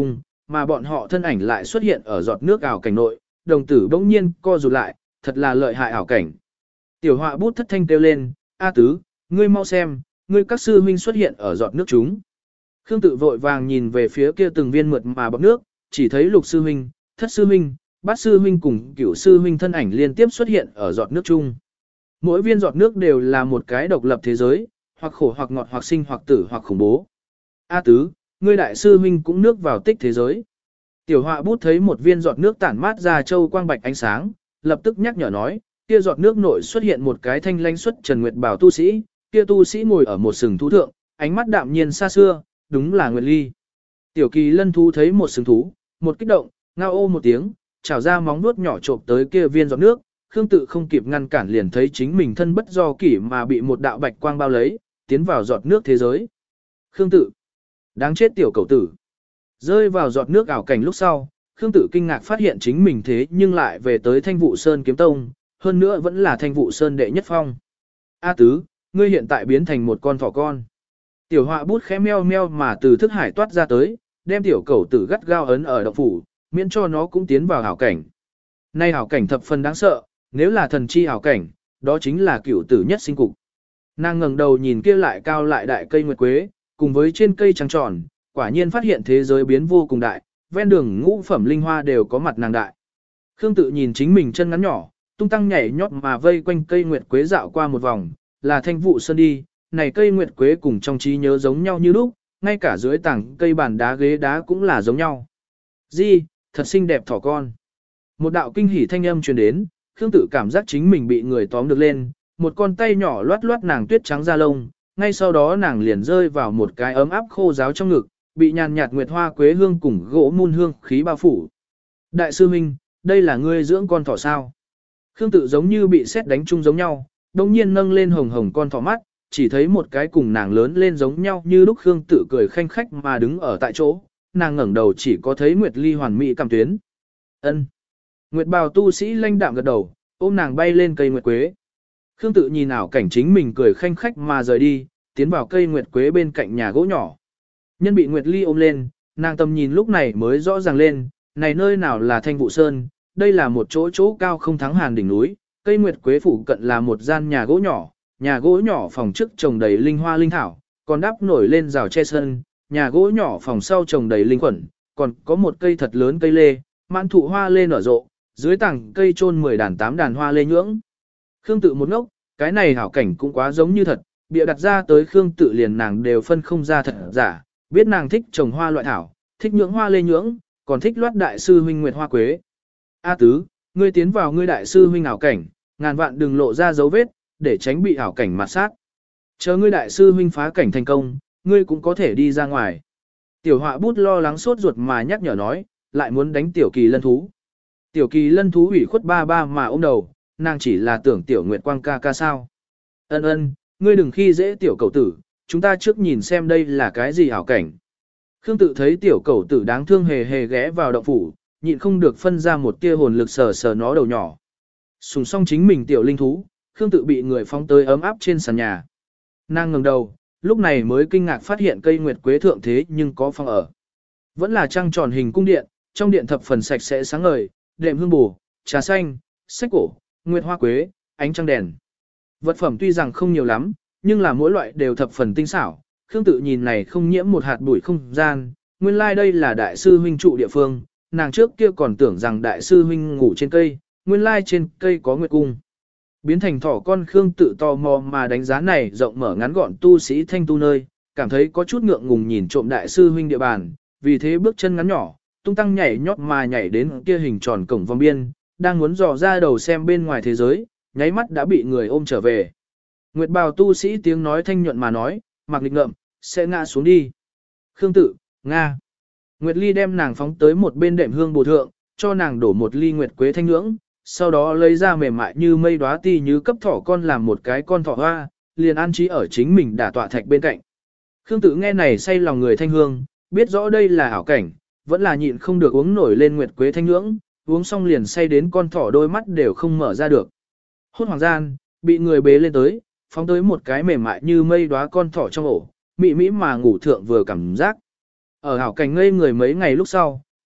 mà bọn họ thân ảnh lại xuất hiện ở giọt nước ảo cảnh nội, đồng tử bỗng nhiên co rụt lại, thật là lợi hại ảo cảnh. Tiểu họa bút thất thanh kêu lên, A Tứ, ngươi mau xem, ngươi các sư huynh xuất hiện ở giọt nước chúng. Khương Tự vội vàng nhìn về phía kia từng viên mượt mà bọt nước, chỉ thấy lục sư huynh, thất sư huynh, bát sư huynh cùng cửu sư huynh thân ảnh liên tiếp xuất hiện ở giọt nước chung. Mỗi viên giọt nước đều là một cái độc lập thế giới, hoặc khổ hoặc ngọt hoặc sinh hoặc tử hoặc khủng bố. A Tứ, ngươi đại sư huynh cũng nước vào tích thế giới. Tiểu họa bút thấy một viên giọt nước tản mát ra châu quang bạch ánh sáng, lập tức nhắc nhở nói, kia giọt nước nội xuất hiện một cái thanh lãnh xuất trần nguyệt bảo tu sĩ, kia tu sĩ ngồi ở một sừng thú thượng, ánh mắt đạm nhiên xa xưa, đúng là Nguyệt Ly. Tiểu Kỳ Lân thú thấy một sừng thú, một kích động, ngao ô một tiếng, chảo ra móng vuốt nhỏ trộm tới kia viên giọt nước, Khương Tự không kịp ngăn cản liền thấy chính mình thân bất do kỷ mà bị một đạo bạch quang bao lấy, tiến vào giọt nước thế giới. Khương Tự, đáng chết tiểu cẩu tử. Rơi vào giọt nước ảo cảnh lúc sau, Khương Tự kinh ngạc phát hiện chính mình thế nhưng lại về tới Thanh Vụ Sơn kiếm tông, hơn nữa vẫn là Thanh Vụ Sơn đệ nhất phong. A Tứ, ngươi hiện tại biến thành một con thỏ con. Tiểu họa bút khẽ meo meo mà từ thức hải toát ra tới, đem tiểu cẩu tử gắt gao ấn ở động phủ, miễn cho nó cũng tiến vào hảo cảnh. Nay hảo cảnh thập phần đáng sợ, nếu là thần chi hảo cảnh, đó chính là cửu tử nhất sinh cục. Nàng ngẩng đầu nhìn kia lại cao lại đại cây nguyệt quế, cùng với trên cây trăng tròn, quả nhiên phát hiện thế giới biến vô cùng đại, ven đường ngũ phẩm linh hoa đều có mặt nàng đại. Khương Tự nhìn chính mình chân ngắn nhỏ, tung tăng nhảy nhót mà vây quanh cây nguyệt quế dạo qua một vòng, là Thanh Vụ Sơn đi, này cây nguyệt quế cùng trong trí nhớ giống nhau như lúc, ngay cả dưới tảng cây bàn đá ghế đá cũng là giống nhau. Di, thật xinh đẹp thỏ con. Một đạo kinh hỉ thanh âm truyền đến, Khương Tự cảm giác chính mình bị người tóm được lên, một con tay nhỏ loát loát nàng tuyết trắng da lông, ngay sau đó nàng liền rơi vào một cái ấm áp khô ráo trong ngực, bị nhàn nhạt nguyệt hoa quế hương cùng gỗ mun hương khí bao phủ. Đại sư huynh, đây là ngươi dưỡng con thỏ sao? Khương Tự giống như bị sét đánh chung giống nhau, đồng nhiên nâng lên hồng hồng con thỏ mắt, chỉ thấy một cái cùng nàng lớn lên giống nhau như lúc Khương Tự cười khanh khách mà đứng ở tại chỗ, nàng ngẩng đầu chỉ có thấy Nguyệt Ly hoàn mỹ cảm tuyến. Ân. Nguyệt bào tu sĩ lanh đạm gật đầu, ôm nàng bay lên cây nguyệt quế. Khương Tự nhìn ảo cảnh chính mình cười khanh khách mà rời đi, tiến vào cây nguyệt quế bên cạnh nhà gỗ nhỏ. Nhân bị Nguyệt Ly ôm lên, nàng tầm nhìn lúc này mới rõ ràng lên, này nơi nào là Thanh Vụ Sơn, đây là một chỗ chỗ cao không thắng hàn đỉnh núi, cây nguyệt quế phủ cận là một gian nhà gỗ nhỏ, nhà gỗ nhỏ phòng trước trồng đầy linh hoa linh thảo, còn đắp nổi lên rào che sân, nhà gỗ nhỏ phòng sau trồng đầy linh quẩn, còn có một cây thật lớn cây lê, mãn thụ hoa lê nở rộ, dưới tảng cây chôn mười đàn tám đàn hoa lê nhưỡng. Khương Tự một ngốc, cái này hảo cảnh cũng quá giống như thật, bịa đặt ra tới Khương Tự liền nàng đều phân không ra thật giả, biết nàng thích trồng hoa loại thảo, thích nhưỡng hoa lê nhưỡng, còn thích loát đại sư huynh nguyệt hoa quế. A Tứ, ngươi tiến vào ngươi đại sư huynh ảo cảnh, ngàn vạn đừng lộ ra dấu vết, để tránh bị ảo cảnh mặt sát. Chờ ngươi đại sư huynh phá cảnh thành công, ngươi cũng có thể đi ra ngoài. Tiểu họa bút lo lắng sốt ruột mà nhắc nhở nói, lại muốn đánh tiểu kỳ lân thú. Tiểu kỳ lân thú ủy khuất ba ba mà ôm đầu, nàng chỉ là tưởng tiểu nguyệt quang ca ca sao. Ân ân, ngươi đừng khi dễ tiểu cầu tử, chúng ta trước nhìn xem đây là cái gì ảo cảnh. Khương Tự thấy tiểu cầu tử đáng thương hề hề ghé vào động phủ, nhịn không được phân ra một tia hồn lực sờ sờ nó đầu nhỏ. Sùng xong chính mình tiểu linh thú, Khương Tự bị người phóng tới ấm áp trên sàn nhà. Nàng ngẩng đầu, lúc này mới kinh ngạc phát hiện cây nguyệt quế thượng thế nhưng có phòng ở. Vẫn là trăng tròn hình cung điện, trong điện thập phần sạch sẽ sáng ngời, đệm hương bù, trà xanh, sách cổ, nguyệt hoa quế, ánh trăng đèn. Vật phẩm tuy rằng không nhiều lắm, nhưng là mỗi loại đều thập phần tinh xảo. Khương Tự nhìn này không nhiễm một hạt bụi không gian, nguyên lai like đây là đại sư huynh trụ địa phương, nàng trước kia còn tưởng rằng đại sư huynh ngủ trên cây, nguyên lai like trên cây có nguyệt cung. Biến thành thỏ con Khương Tự tò mò mà đánh giá này rộng mở ngắn gọn tu sĩ thanh tu nơi, cảm thấy có chút ngượng ngùng nhìn trộm đại sư huynh địa bàn, vì thế bước chân ngắn nhỏ, tung tăng nhảy nhót mà nhảy đến kia hình tròn cổng vòng biên, đang muốn dò ra đầu xem bên ngoài thế giới, nháy mắt đã bị người ôm trở về. Nguyệt bào tu sĩ tiếng nói thanh nhuận mà nói, mặc lịch ngợm, sẽ ngã xuống đi. Khương Tự, Nga. Nguyệt Ly đem nàng phóng tới một bên đệm hương bồ thượng, cho nàng đổ một ly nguyệt quế thanh nhưỡng, sau đó lấy ra mềm mại như mây đóa ti như cấp thỏ con làm một cái con thỏ hoa, liền an trí ở chính mình đả tọa thạch bên cạnh. Khương Tự nghe này say lòng người thanh hương, biết rõ đây là ảo cảnh, vẫn là nhịn không được uống nổi lên nguyệt quế thanh nhưỡng, uống xong liền say đến con thỏ đôi mắt đều không mở ra được. Hốt hoàng gian, bị người bế lên tới, phóng tới một cái mềm mại như mây đóa con thỏ trong ổ, mị mỹ mà ngủ thượng vừa cảm giác. Ở ảo cảnh ngây người mấy ngày lúc sau,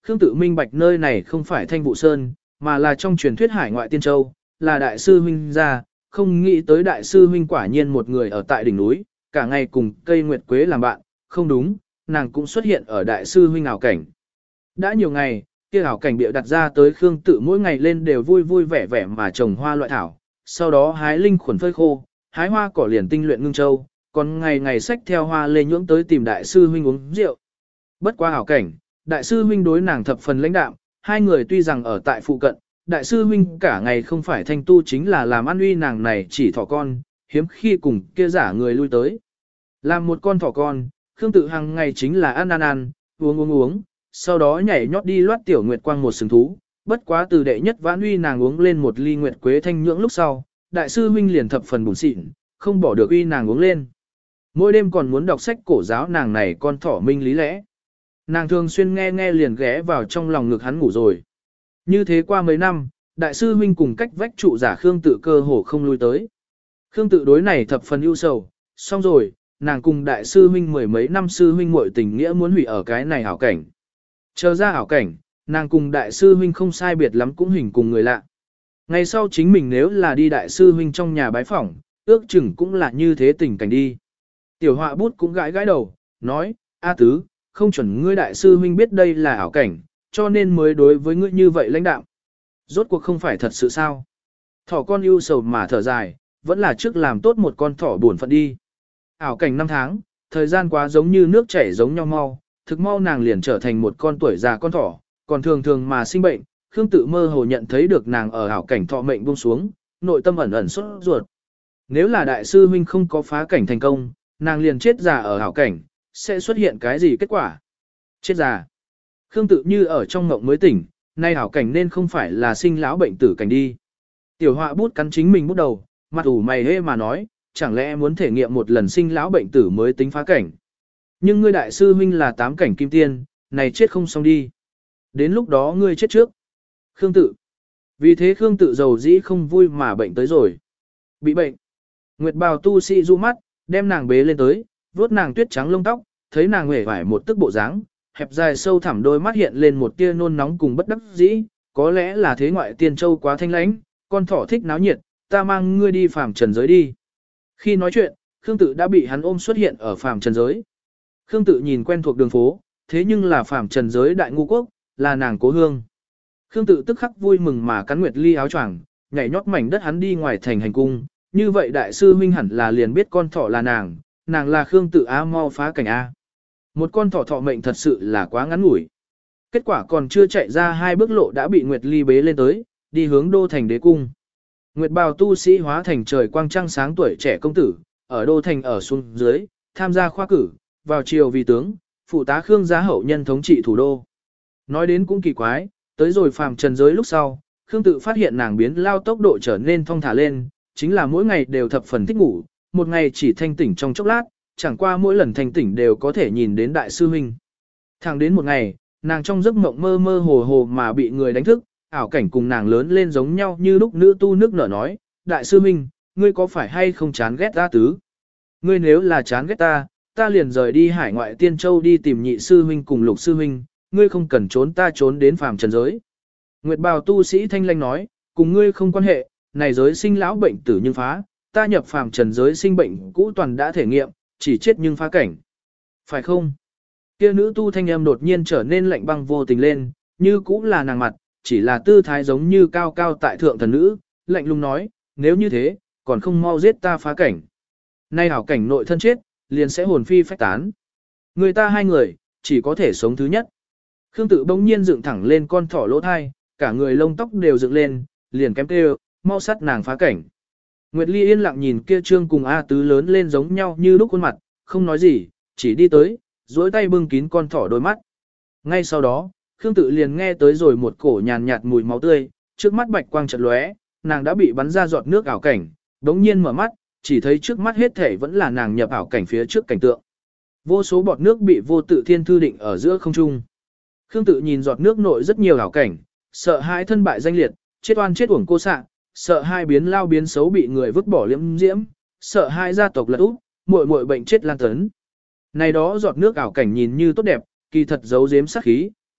Khương Tự minh bạch nơi này không phải Thanh Vụ Sơn, mà là trong truyền thuyết hải ngoại tiên châu, là đại sư huynh gia, không nghĩ tới đại sư huynh quả nhiên một người ở tại đỉnh núi, cả ngày cùng cây nguyệt quế làm bạn, không đúng, nàng cũng xuất hiện ở đại sư huynh ảo cảnh. Đã nhiều ngày, kia ảo cảnh bịa đặt ra tới Khương Tự mỗi ngày lên đều vui vui vẻ vẻ mà trồng hoa loại thảo, sau đó hái linh khuẩn phơi khô, hái hoa cỏ liền tinh luyện ngưng châu, còn ngày ngày xách theo hoa lê nhưỡng tới tìm đại sư huynh uống rượu. Bất qua ảo cảnh, đại sư huynh đối nàng thập phần lãnh đạm, hai người tuy rằng ở tại phụ cận, đại sư huynh cả ngày không phải thanh tu chính là làm ăn uy nàng này chỉ thỏ con, hiếm khi cùng kia giả người lui tới. Làm một con thỏ con, Khương Tự hàng ngày chính là ăn ăn ăn, uống uống uống, sau đó nhảy nhót đi loát tiểu nguyệt quang một sừng thú, bất quá từ đệ nhất vãn uy nàng uống lên một ly nguyệt quế thanh nhưỡng lúc sau, đại sư huynh liền thập phần buồn xịn, không bỏ được uy nàng uống lên. Mỗi đêm còn muốn đọc sách cổ giáo nàng này con thỏ minh lý lẽ. Nàng thường xuyên nghe nghe liền ghé vào trong lòng ngực hắn ngủ rồi. Như thế qua mấy năm, đại sư huynh cùng cách vách trụ giả Khương Tự cơ hồ không lui tới. Khương Tự đối này thập phần ưu sầu, xong rồi, nàng cùng đại sư huynh mười mấy năm sư huynh muội tình nghĩa muốn hủy ở cái này ảo cảnh. Chờ ra ảo cảnh, nàng cùng đại sư huynh không sai biệt lắm cũng hình cùng người lạ. Ngày sau chính mình nếu là đi đại sư huynh trong nhà bái phỏng, ước chừng cũng là như thế tình cảnh đi. Tiểu họa bút cũng gãi gãi đầu, nói, A tứ, không chuẩn ngươi đại sư huynh biết đây là ảo cảnh, cho nên mới đối với ngươi như vậy lãnh đạo. Rốt cuộc không phải thật sự sao. Thỏ con ưu sầu mà thở dài, vẫn là trước làm tốt một con thỏ buồn phận đi. Ảo cảnh năm tháng, thời gian quá giống như nước chảy giống nhau mau, thực mau nàng liền trở thành một con tuổi già con thỏ, còn thường thường mà sinh bệnh, Khương Tự mơ hồ nhận thấy được nàng ở ảo cảnh thọ mệnh buông xuống, nội tâm ẩn ẩn sốt ruột. Nếu là đại sư huynh không có phá cảnh thành công, nàng liền chết già ở ảo cảnh, sẽ xuất hiện cái gì kết quả? Chết già. Khương Tự như ở trong ngộng mới tỉnh, nay ảo cảnh nên không phải là sinh lão bệnh tử cảnh đi. Tiểu họa bút cắn chính mình bút đầu, mặt ủ mày hê mà nói, chẳng lẽ muốn thể nghiệm một lần sinh lão bệnh tử mới tính phá cảnh. Nhưng ngươi đại sư huynh là tám cảnh kim tiên, này chết không xong đi. Đến lúc đó ngươi chết trước. Khương Tự. Vì thế Khương Tự giàu dĩ không vui mà bệnh tới rồi. Bị bệnh. Nguyệt bào tu sĩ du mắt, đem nàng bế lên tới, vuốt nàng tuyết trắng lông tóc, thấy nàng huệ vải một tức bộ dáng, hẹp dài sâu thẳm đôi mắt hiện lên một tia nôn nóng cùng bất đắc dĩ, có lẽ là thế ngoại tiên châu quá thanh lãnh, con thỏ thích náo nhiệt, ta mang ngươi đi phàm trần giới đi. Khi nói chuyện, Khương Tự đã bị hắn ôm xuất hiện ở phàm trần giới. Khương Tự nhìn quen thuộc đường phố, thế nhưng là phàm trần giới đại ngu quốc, là nàng cố hương. Khương Tự tức khắc vui mừng mà cắn Nguyệt Ly áo choàng, nhảy nhót mảnh đất hắn đi ngoài thành hành cung, như vậy đại sư huynh hẳn là liền biết con thỏ là nàng, nàng là Khương Tự a mau phá cảnh a. Một con thỏ thọ mệnh thật sự là quá ngắn ngủi. Kết quả còn chưa chạy ra hai bước lộ đã bị Nguyệt Ly bế lên tới, đi hướng đô thành đế cung. Nguyệt bào tu sĩ hóa thành trời quang trăng sáng tuổi trẻ công tử, ở đô thành ở xuống dưới, tham gia khoa cử, vào triều vì tướng, phụ tá Khương gia hậu nhân thống trị thủ đô. Nói đến cũng kỳ quái, tới rồi phàm trần giới lúc sau, Khương Tự phát hiện nàng biến lao tốc độ trở nên thong thả lên, chính là mỗi ngày đều thập phần thích ngủ, một ngày chỉ thanh tỉnh trong chốc lát, chẳng qua mỗi lần thanh tỉnh đều có thể nhìn đến đại sư huynh. Thẳng đến một ngày, nàng trong giấc mộng mơ mơ hồ hồ mà bị người đánh thức, ảo cảnh cùng nàng lớn lên giống nhau như lúc nữ tu nước nở nói, đại sư huynh, ngươi có phải hay không chán ghét ta tứ? Ngươi nếu là chán ghét ta, ta liền rời đi hải ngoại tiên châu đi tìm nhị sư huynh cùng lục sư huynh, ngươi không cần trốn ta trốn đến phàm trần giới. Nguyệt bào tu sĩ thanh lanh nói, cùng ngươi không quan hệ, này giới sinh lão bệnh tử nhưng phá, ta nhập phàm trần giới sinh bệnh cũ toàn đã thể nghiệm, chỉ chết nhưng phá cảnh. Phải không? Kia nữ tu thanh âm đột nhiên trở nên lạnh băng vô tình lên, như cũ là nàng mặt, chỉ là tư thái giống như cao cao tại thượng thần nữ, lạnh lùng nói, nếu như thế, còn không mau giết ta phá cảnh. Nay hảo cảnh nội thân chết, liền sẽ hồn phi phách tán. Người ta hai người, chỉ có thể sống thứ nhất. Khương Tự bỗng nhiên dựng thẳng lên con thỏ lỗ thai, cả người lông tóc đều dựng lên, liền kém kêu, mau sát nàng phá cảnh. Nguyệt Ly yên lặng nhìn kia trương cùng A Tứ lớn lên giống nhau như lúc khuôn mặt, không nói gì, chỉ đi tới, duỗi tay bưng kín con thỏ đôi mắt. Ngay sau đó, Khương Tự liền nghe tới rồi một cổ nhàn nhạt mùi máu tươi, trước mắt bạch quang chợt lóe, nàng đã bị bắn ra giọt nước ảo cảnh, đống nhiên mở mắt, chỉ thấy trước mắt hết thể vẫn là nàng nhập ảo cảnh phía trước cảnh tượng. Vô số bọt nước bị vô tự thiên thư định ở giữa không trung. Khương Tự nhìn giọt nước nội rất nhiều ảo cảnh, sợ hai thân bại danh liệt, chết oan chết uổng cô sạ, sợ hai biến lao biến xấu bị người vứt bỏ liễm diễm, sợ hai gia tộc lật úp, muội muội bệnh chết lan tấn. Này đó giọt nước ảo cảnh nhìn như tốt đẹp, kỳ thật giấu giếm sát khí,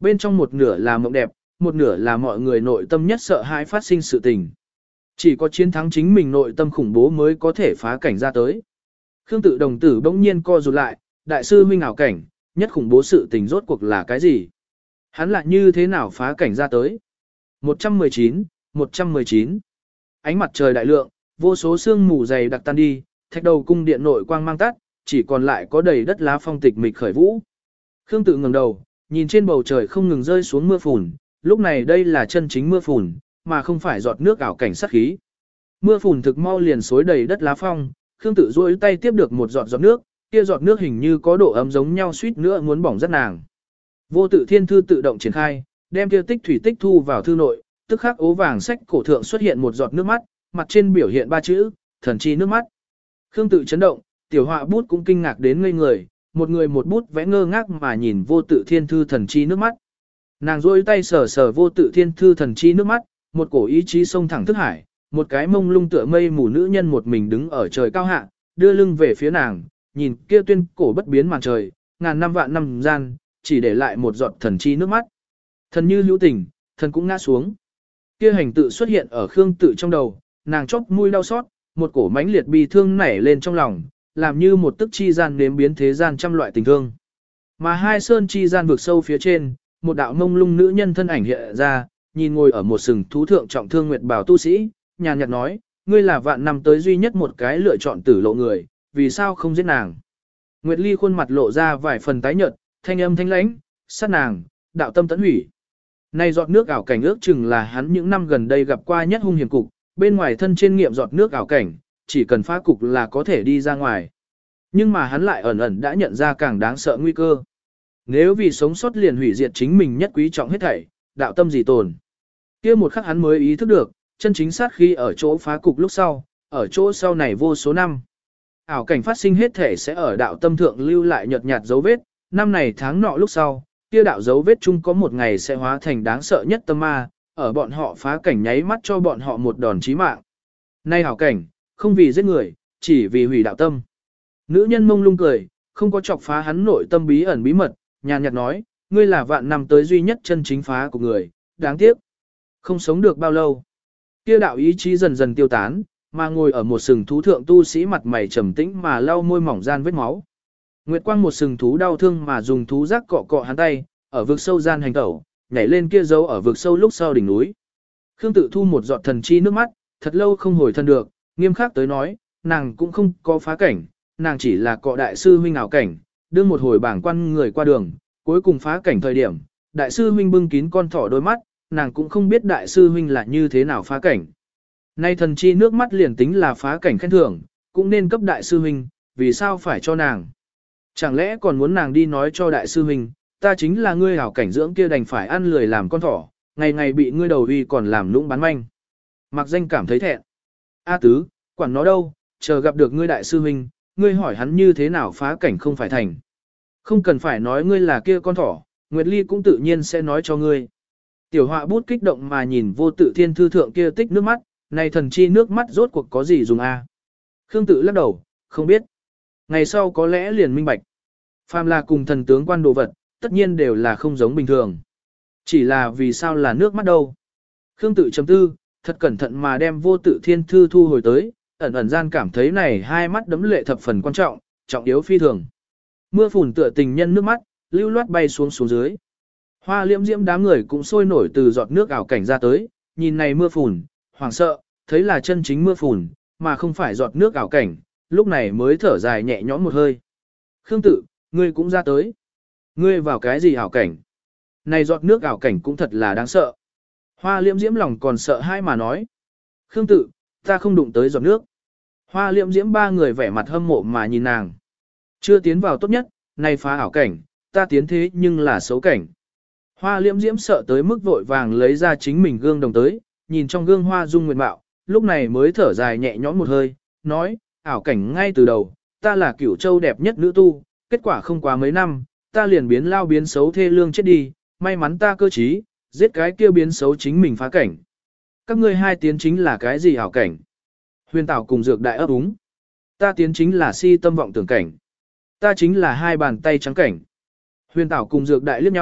bên trong một nửa là mộng đẹp, một nửa là mọi người nội tâm nhất sợ hãi phát sinh sự tình. Chỉ có chiến thắng chính mình nội tâm khủng bố mới có thể phá cảnh ra tới. Khương Tự đồng tử bỗng nhiên co rụt lại, đại sư huynh ảo cảnh, nhất khủng bố sự tình rốt cuộc là cái gì? Hắn lại như thế nào phá cảnh ra tới? một trăm mười chín, một trăm mười chín. Ánh mặt trời đại lượng, vô số sương mù dày đặc tan đi, thạch đầu cung điện nội quang mang tắt, chỉ còn lại có đầy đất lá phong tịch mịch khởi vũ. Khương Tự ngẩng đầu, nhìn trên bầu trời không ngừng rơi xuống mưa phùn, lúc này đây là chân chính mưa phùn, mà không phải giọt nước ảo cảnh sát khí. Mưa phùn thực mau liền xối đầy đất lá phong, Khương Tự duỗi tay tiếp được một giọt giọt nước, kia giọt nước hình như có độ ấm giống nhau suýt nữa muốn bỏng rất nàng. Vô Tự Thiên Thư tự động triển khai, đem kia tích thủy tích thu vào thư nội, tức khắc ố vàng sách cổ thượng xuất hiện một giọt nước mắt, mặt trên biểu hiện ba chữ, thần chi nước mắt. Khương Tự chấn động, tiểu họa bút cũng kinh ngạc đến ngây người, một người một bút vẽ ngơ ngác mà nhìn Vô Tự Thiên Thư thần chi nước mắt. Nàng duỗi tay sờ sờ Vô Tự Thiên Thư thần chi nước mắt, một cổ ý chí sông thẳng thức hải, một cái mông lung tựa mây mù nữ nhân một mình đứng ở trời cao hạ, đưa lưng về phía nàng, nhìn kia tuyên cổ bất biến màn trời, ngàn năm vạn năm gian, chỉ để lại một giọt thần chi nước mắt. Thần như hữu tình, thần cũng ngã xuống. Kia hành tự xuất hiện ở Khương Tự trong đầu, nàng chóp mũi đau xót, một cổ mãnh liệt bi thương nảy lên trong lòng, làm như một tức chi gian nếm biến thế gian trăm loại tình thương. Mà hai sơn chi gian vực sâu phía trên, một đạo mông lung nữ nhân thân ảnh hiện ra, nhìn ngồi ở một sừng thú thượng trọng thương nguyệt bảo tu sĩ, nhàn nhạt nói, ngươi là vạn năm tới duy nhất một cái lựa chọn tử lộ người, vì sao không giết nàng? Nguyệt Ly khuôn mặt lộ ra vài phần tái nhợt, thanh âm thanh lãnh, sát nàng, đạo tâm tẫn hủy. Này giọt nước ảo cảnh ước chừng là hắn những năm gần đây gặp qua nhất hung hiểm cục, bên ngoài thân trên nghiệm giọt nước ảo cảnh, chỉ cần phá cục là có thể đi ra ngoài. Nhưng mà hắn lại ẩn ẩn đã nhận ra càng đáng sợ nguy cơ. Nếu vì sống sót liền hủy diệt chính mình nhất quý trọng hết thảy, đạo tâm gì tồn. Kia một khắc hắn mới ý thức được, chân chính sát khi ở chỗ phá cục lúc sau, ở chỗ sau này vô số năm. Ảo cảnh phát sinh hết thể sẽ ở đạo tâm thượng lưu lại nhợt nhạt dấu vết, năm này tháng nọ lúc sau, kia đạo dấu vết chung có một ngày sẽ hóa thành đáng sợ nhất tâm ma, ở bọn họ phá cảnh nháy mắt cho bọn họ một đòn chí mạng. Nay ảo cảnh, không vì giết người, chỉ vì hủy đạo tâm. Nữ nhân mông lung cười, không có chọc phá hắn nội tâm bí ẩn bí mật, nhàn nhạt nói, ngươi là vạn năm tới duy nhất chân chính phá của người, đáng tiếc. Không sống được bao lâu. Kia đạo ý chí dần dần tiêu tán, mà ngồi ở một sừng thú thượng tu sĩ mặt mày trầm tĩnh mà lau môi mỏng gian vết máu. Nguyệt Quang một sừng thú đau thương mà dùng thú giác cọ cọ hắn tay, ở vực sâu gian hành tẩu, nhảy lên kia dấu ở vực sâu lúc sau đỉnh núi. Khương Tự thu một giọt thần chi nước mắt, thật lâu không hồi thân được, nghiêm khắc tới nói, nàng cũng không có phá cảnh, nàng chỉ là cọ đại sư huynh ảo cảnh, đương một hồi bảng quan người qua đường, cuối cùng phá cảnh thời điểm, đại sư huynh bưng kín con thỏ đôi mắt, nàng cũng không biết đại sư huynh là như thế nào phá cảnh. Nay thần chi nước mắt liền tính là phá cảnh khen thưởng, cũng nên cấp đại sư huynh, vì sao phải cho nàng? Chẳng lẽ còn muốn nàng đi nói cho đại sư huynh, ta chính là ngươi hảo cảnh dưỡng kia đành phải ăn lười làm con thỏ, ngày ngày bị ngươi đầu uy còn làm lũng bán manh. Mặc danh cảm thấy thẹn. A tứ, quản nó đâu, chờ gặp được ngươi đại sư huynh, ngươi hỏi hắn như thế nào phá cảnh không phải thành. Không cần phải nói ngươi là kia con thỏ, Nguyệt Ly cũng tự nhiên sẽ nói cho ngươi. Tiểu họa bút kích động mà nhìn Vô Tự Thiên Thư thượng kia tích nước mắt, này thần chi nước mắt rốt cuộc có gì dùng a? Khương Tự lắc đầu, không biết. Ngày sau có lẽ liền minh bạch. Phàm là cùng thần tướng quan đồ vật, tất nhiên đều là không giống bình thường. Chỉ là vì sao là nước mắt đâu? Khương Tự chấm tư, thật cẩn thận mà đem Vô Tự Thiên Thư thu hồi tới, ẩn ẩn gian cảm thấy này hai mắt đấm lệ thập phần quan trọng, trọng yếu phi thường. Mưa phùn tựa tình nhân nước mắt, lưu loát bay xuống xuống dưới. Hoa liễm diễm đám người cũng sôi nổi từ giọt nước ảo cảnh ra tới, nhìn này mưa phùn, hoảng sợ, thấy là chân chính mưa phùn, mà không phải giọt nước ảo cảnh, lúc này mới thở dài nhẹ nhõm một hơi. Khương Tự, ngươi cũng ra tới. Ngươi vào cái gì ảo cảnh? Này giọt nước ảo cảnh cũng thật là đáng sợ. Hoa liễm diễm lòng còn sợ hai mà nói. Khương Tự, ta không đụng tới giọt nước. Hoa liễm diễm ba người vẻ mặt hâm mộ mà nhìn nàng. Chưa tiến vào tốt nhất, này phá ảo cảnh, ta tiến thế nhưng là xấu cảnh. Hoa liễm diễm sợ tới mức vội vàng lấy ra chính mình gương đồng tới, nhìn trong gương hoa dung nguyệt mạo, lúc này mới thở dài nhẹ nhõm một hơi, nói, ảo cảnh ngay từ đầu, ta là cửu châu đẹp nhất nữ tu, kết quả không quá mấy năm, ta liền biến lao biến xấu thê lương chết đi, may mắn ta cơ trí, giết cái kia biến xấu chính mình phá cảnh. Các ngươi hai tiến chính là cái gì ảo cảnh? Huyền Tảo cùng Dược Đại ấp úng. Ta tiến chính là si tâm vọng tưởng cảnh. Ta chính là hai bàn tay trắng cảnh. Huyền Tảo cùng Dược Đại liếc nhau,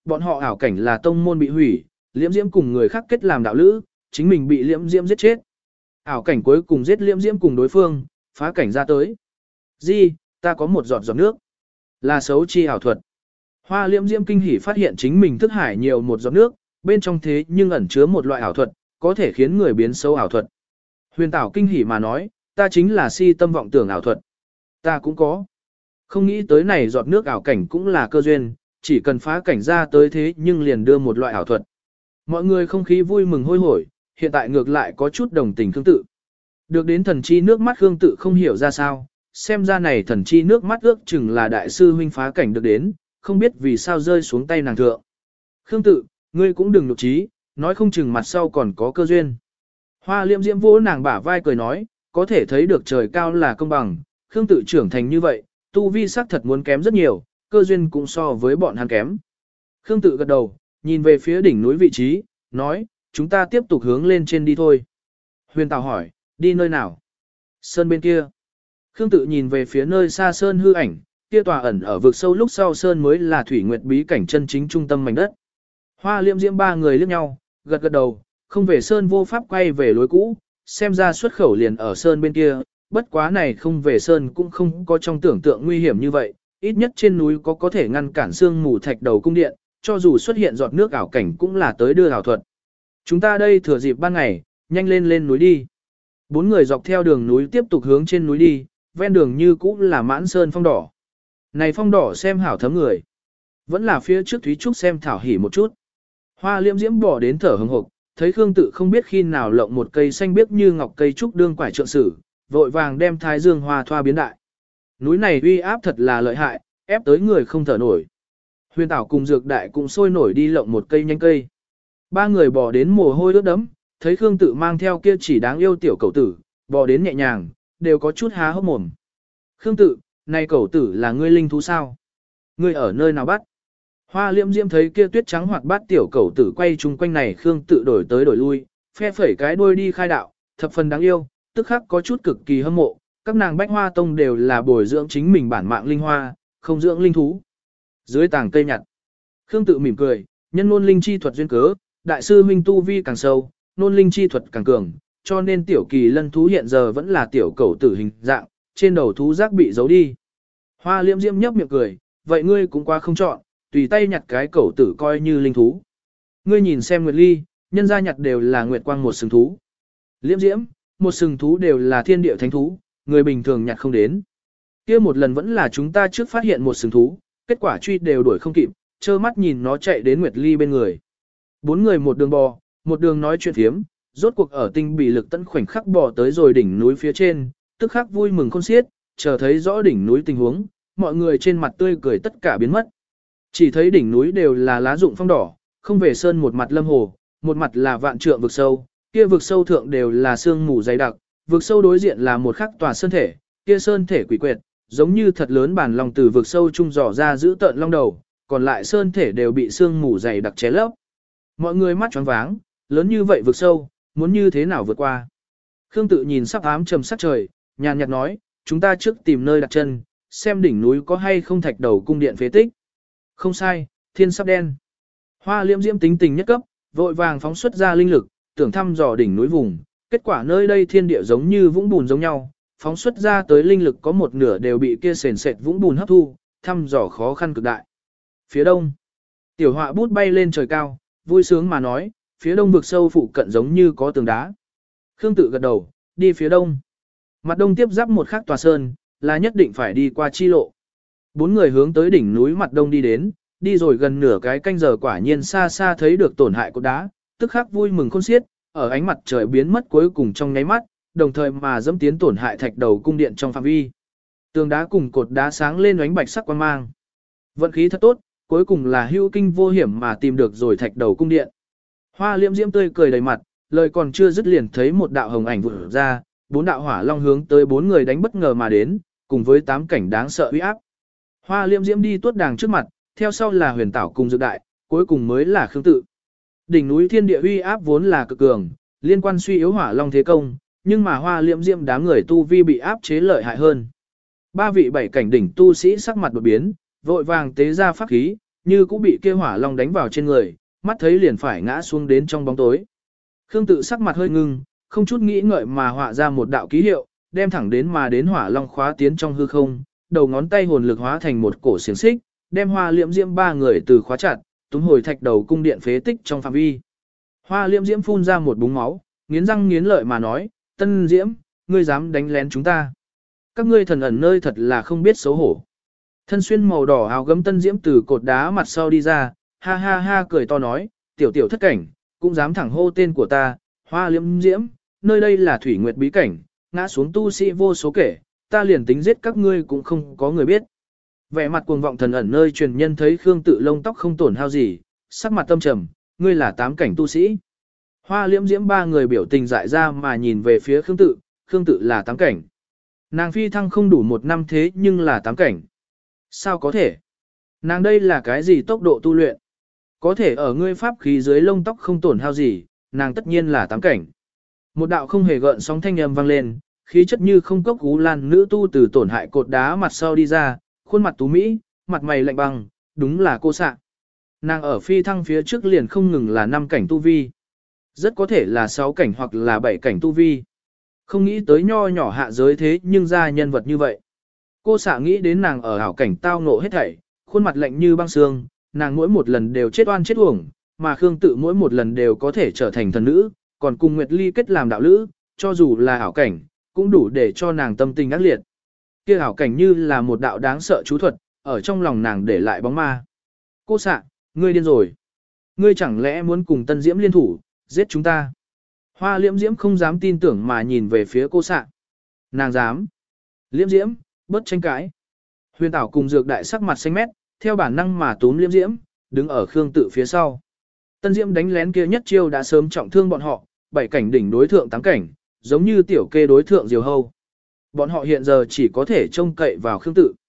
bọn họ ảo cảnh là tông môn bị hủy, Liễm Diễm cùng người khác kết làm đạo lữ, chính mình bị Liễm Diễm giết chết. Ảo cảnh cuối cùng giết Liễm Diễm cùng đối phương, phá cảnh ra tới. Di, ta có một giọt giọt nước. Là xấu chi ảo thuật. Hoa Liễm Diễm kinh hỉ phát hiện chính mình thức hải nhiều một giọt nước, bên trong thế nhưng ẩn chứa một loại ảo thuật, có thể khiến người biến xấu ảo thuật. Huyền Tảo kinh hỉ mà nói, ta chính là si tâm vọng tưởng ảo thuật. Ta cũng có. Không nghĩ tới này giọt nước ảo cảnh cũng là cơ duyên, chỉ cần phá cảnh ra tới thế nhưng liền đưa một loại ảo thuật. Mọi người không khí vui mừng hôi hổi, hiện tại ngược lại có chút đồng tình Khương Tự. Được đến thần chi nước mắt Khương Tự không hiểu ra sao, xem ra này thần chi nước mắt ước chừng là đại sư huynh phá cảnh được đến, không biết vì sao rơi xuống tay nàng thượng. Khương Tự, ngươi cũng đừng nụ trí, nói không chừng mặt sau còn có cơ duyên. Hoa Liễm Diễm vỗ nàng bả vai cười nói, có thể thấy được trời cao là công bằng, Khương Tự trưởng thành như vậy, tu vi sắc thật muốn kém rất nhiều, cơ duyên cũng so với bọn hắn kém. Khương Tự gật đầu, nhìn về phía đỉnh núi vị trí, nói, chúng ta tiếp tục hướng lên trên đi thôi. Huyền Tảo hỏi, đi nơi nào? Sơn bên kia. Khương Tự nhìn về phía nơi xa sơn hư ảnh, kia tòa ẩn ở vực sâu lúc sau sơn mới là thủy nguyệt bí cảnh chân chính trung tâm mảnh đất. Hoa Liễm Diễm ba người liếc nhau, gật gật đầu, không về sơn vô pháp quay về lối cũ, xem ra xuất khẩu liền ở sơn bên kia, bất quá này không về sơn cũng không có trong tưởng tượng nguy hiểm như vậy, ít nhất trên núi có có thể ngăn cản sương mù thạch đầu cung điện, cho dù xuất hiện giọt nước ảo cảnh cũng là tới đưa ảo thuật. Chúng ta đây thừa dịp ban ngày, nhanh lên lên núi đi. Bốn người dọc theo đường núi tiếp tục hướng trên núi đi, ven đường như cũ là mãn sơn phong đỏ. Này phong đỏ xem hảo thấm người. Vẫn là phía trước Thúy Trúc xem thảo hỉ một chút. Hoa Liễm Diễm bỏ đến thở hừng hực, thấy Khương Tự không biết khi nào lộng một cây xanh biếc như ngọc cây trúc đương quải trượng sử, vội vàng đem thái dương hoa thoa biến đại. Núi này uy áp thật là lợi hại, ép tới người không thở nổi. Huyền Tảo cùng Dược Đại cũng sôi nổi đi lộng một cây nhanh cây. Ba người bò đến mồ hôi ướt đẫm, thấy Khương Tự mang theo kia chỉ đáng yêu tiểu cẩu tử, bò đến nhẹ nhàng, đều có chút há hốc mồm. Khương Tự, này cẩu tử là ngươi linh thú sao? Ngươi ở nơi nào bắt? Hoa Liễm Diễm thấy kia tuyết trắng hoạt bát tiểu cẩu tử quay chung quanh này Khương Tự đổi tới đổi lui, phe phẩy cái đuôi đi khai đạo, thập phần đáng yêu, tức khắc có chút cực kỳ hâm mộ, các nàng Bách Hoa Tông đều là bồi dưỡng chính mình bản mạng linh hoa, không dưỡng linh thú. Dưới tàng cây nhặt, Khương Tự mỉm cười, nhân nôn linh chi thuật duyên cớ, đại sư huynh tu vi càng sâu, nôn linh chi thuật càng cường, cho nên tiểu kỳ lân thú hiện giờ vẫn là tiểu cẩu tử hình dạng, trên đầu thú giác bị giấu đi. Hoa Liễm Diễm nhấp miệng cười, vậy ngươi cũng quá không chọn, tùy tay nhặt cái cẩu tử coi như linh thú. Ngươi nhìn xem Nguyệt Ly, nhân gia nhặt đều là nguyệt quang một sừng thú. Liễm Diễm, một sừng thú đều là thiên địa thánh thú, người bình thường nhặt không đến. Kia một lần vẫn là chúng ta trước phát hiện một sừng thú, kết quả truy đều đuổi không kịp, trơ mắt nhìn nó chạy đến Nguyệt Ly bên người. Bốn người một đường bò, một đường nói chuyện thiếm, rốt cuộc ở tinh bị lực tận khoảnh khắc bò tới rồi đỉnh núi phía trên, tức khắc vui mừng khôn xiết, chờ thấy rõ đỉnh núi tình huống, mọi người trên mặt tươi cười tất cả biến mất. Chỉ thấy đỉnh núi đều là lá rụng phong đỏ, không về sơn một mặt lâm hồ, một mặt là vạn trượng vực sâu, kia vực sâu thượng đều là sương mù dày đặc, vực sâu đối diện là một khắc tòa sơn thể, kia sơn thể quỷ quyệt, giống như thật lớn bản lòng từ vực sâu trung dò ra giữ tợn long đầu, còn lại sơn thể đều bị sương mù dày đặc ché lấp. Mọi người mắt choáng váng, lớn như vậy vực sâu, muốn như thế nào vượt qua. Khương Tự nhìn sắp ám trầm sắc trời, nhàn nhạt nói, chúng ta trước tìm nơi đặt chân, xem đỉnh núi có hay không thạch đầu cung điện phế tích. Không sai, thiên sắp đen. Hoa Liễm Diễm tính tình nhất cấp, vội vàng phóng xuất ra linh lực, tưởng thăm dò đỉnh núi vùng, kết quả nơi đây thiên địa giống như vũng bùn giống nhau, phóng xuất ra tới linh lực có một nửa đều bị kia sền sệt vũng bùn hấp thu, thăm dò khó khăn cực đại. Phía đông, tiểu họa bút bay lên trời cao, vui sướng mà nói, phía đông vực sâu phụ cận giống như có tường đá. Khương Tự gật đầu, đi phía đông. Mặt đông tiếp giáp một khắc tòa sơn, là nhất định phải đi qua chi lộ. Bốn người hướng tới đỉnh núi mặt đông đi đến, đi rồi gần nửa cái canh giờ quả nhiên xa xa thấy được tổn hại của đá, tức khắc vui mừng khôn xiết, ở ánh mặt trời biến mất cuối cùng trong nháy mắt, đồng thời mà dẫm tiến tổn hại thạch đầu cung điện trong phạm vi. Tường đá cùng cột đá sáng lên ánh bạch sắc quang mang. Vận khí thật tốt, cuối cùng là hữu kinh vô hiểm mà tìm được rồi thạch đầu cung điện. Hoa Liễm Diễm tươi cười đầy mặt, lời còn chưa dứt liền thấy một đạo hồng ảnh vụt ra, bốn đạo hỏa long hướng tới bốn người đánh bất ngờ mà đến, cùng với tám cảnh đáng sợ uy áp. Hoa Liễm Diễm đi tuốt đàng trước mặt, theo sau là Huyền Tảo cùng Dược Đại, cuối cùng mới là Khương Tự. Đỉnh núi thiên địa uy áp vốn là cực cường, liên quan suy yếu hỏa long thế công, nhưng mà Hoa Liễm Diễm đám người tu vi bị áp chế lợi hại hơn. Ba vị bảy cảnh đỉnh tu sĩ sắc mặt đột biến, vội vàng tế ra pháp khí, như cũng bị kia hỏa long đánh vào trên người, mắt thấy liền phải ngã xuống đến trong bóng tối. Khương Tự sắc mặt hơi ngưng, không chút nghĩ ngợi mà họa ra một đạo ký hiệu, đem thẳng đến mà đến hỏa long khóa tiến trong hư không, đầu ngón tay hồn lực hóa thành một cổ xiềng xích, đem Hoa Liễm Diễm ba người từ khóa chặt, túm hồi thạch đầu cung điện phế tích trong phạm vi. Hoa Liễm Diễm phun ra một búng máu, nghiến răng nghiến lợi mà nói, Tân Diễm, ngươi dám đánh lén chúng ta. Các ngươi thần ẩn nơi thật là không biết xấu hổ. Thân xuyên màu đỏ áo gấm Tân Diễm từ cột đá mặt sau đi ra, ha ha ha cười to nói, tiểu tiểu thất cảnh, cũng dám thẳng hô tên của ta, Hoa Liễm Diễm, nơi đây là thủy nguyệt bí cảnh, ngã xuống tu sĩ vô số kể, ta liền tính giết các ngươi cũng không có người biết. Vẻ mặt cuồng vọng thần ẩn nơi truyền nhân thấy Khương Tự lông tóc không tổn hao gì, sắc mặt tâm trầm, ngươi là tám cảnh tu sĩ. Hoa Liễm Diễm ba người biểu tình dại ra mà nhìn về phía Khương Tự, Khương Tự là tám cảnh. Nàng phi thăng không đủ một năm thế nhưng là tám cảnh. Sao có thể? Nàng đây là cái gì tốc độ tu luyện? Có thể ở ngươi pháp khí dưới lông tóc không tổn hao gì, nàng tất nhiên là tám cảnh. Một đạo không hề gợn sóng thanh âm vang lên, khí chất như không cốc gú lan nữ tu từ tổn hại cột đá mặt sau đi ra, khuôn mặt tú mỹ, mặt mày lạnh băng, đúng là cô xạ. Nàng ở phi thăng phía trước liền không ngừng là năm cảnh tu vi. Rất có thể là sáu cảnh hoặc là bảy cảnh tu vi. Không nghĩ tới nho nhỏ hạ giới thế nhưng ra nhân vật như vậy. Cô xạ nghĩ đến nàng ở hảo cảnh tao ngộ hết thảy, khuôn mặt lạnh như băng xương, nàng mỗi một lần đều chết oan chết uổng, mà Khương Tự mỗi một lần đều có thể trở thành thần nữ, còn cùng Nguyệt Ly kết làm đạo lữ, cho dù là hảo cảnh, cũng đủ để cho nàng tâm tình ác liệt. Kia hảo cảnh như là một đạo đáng sợ chú thuật, ở trong lòng nàng để lại bóng ma. Cô xạ, ngươi điên rồi. Ngươi chẳng lẽ muốn cùng Tân Diễm liên thủ, giết chúng ta? Hoa Liễm Diễm không dám tin tưởng mà nhìn về phía cô xạ. Nàng dám. Liễm Diễm, bớt tranh cãi. Huyền Tảo cùng Dược Đại sắc mặt xanh mét, theo bản năng mà túm Liễm Diễm, đứng ở Khương Tự phía sau. Tân Diễm đánh lén kia nhất chiêu đã sớm trọng thương bọn họ, bảy cảnh đỉnh đối thượng tám cảnh, giống như tiểu kê đối thượng diều hâu. Bọn họ hiện giờ chỉ có thể trông cậy vào Khương Tự.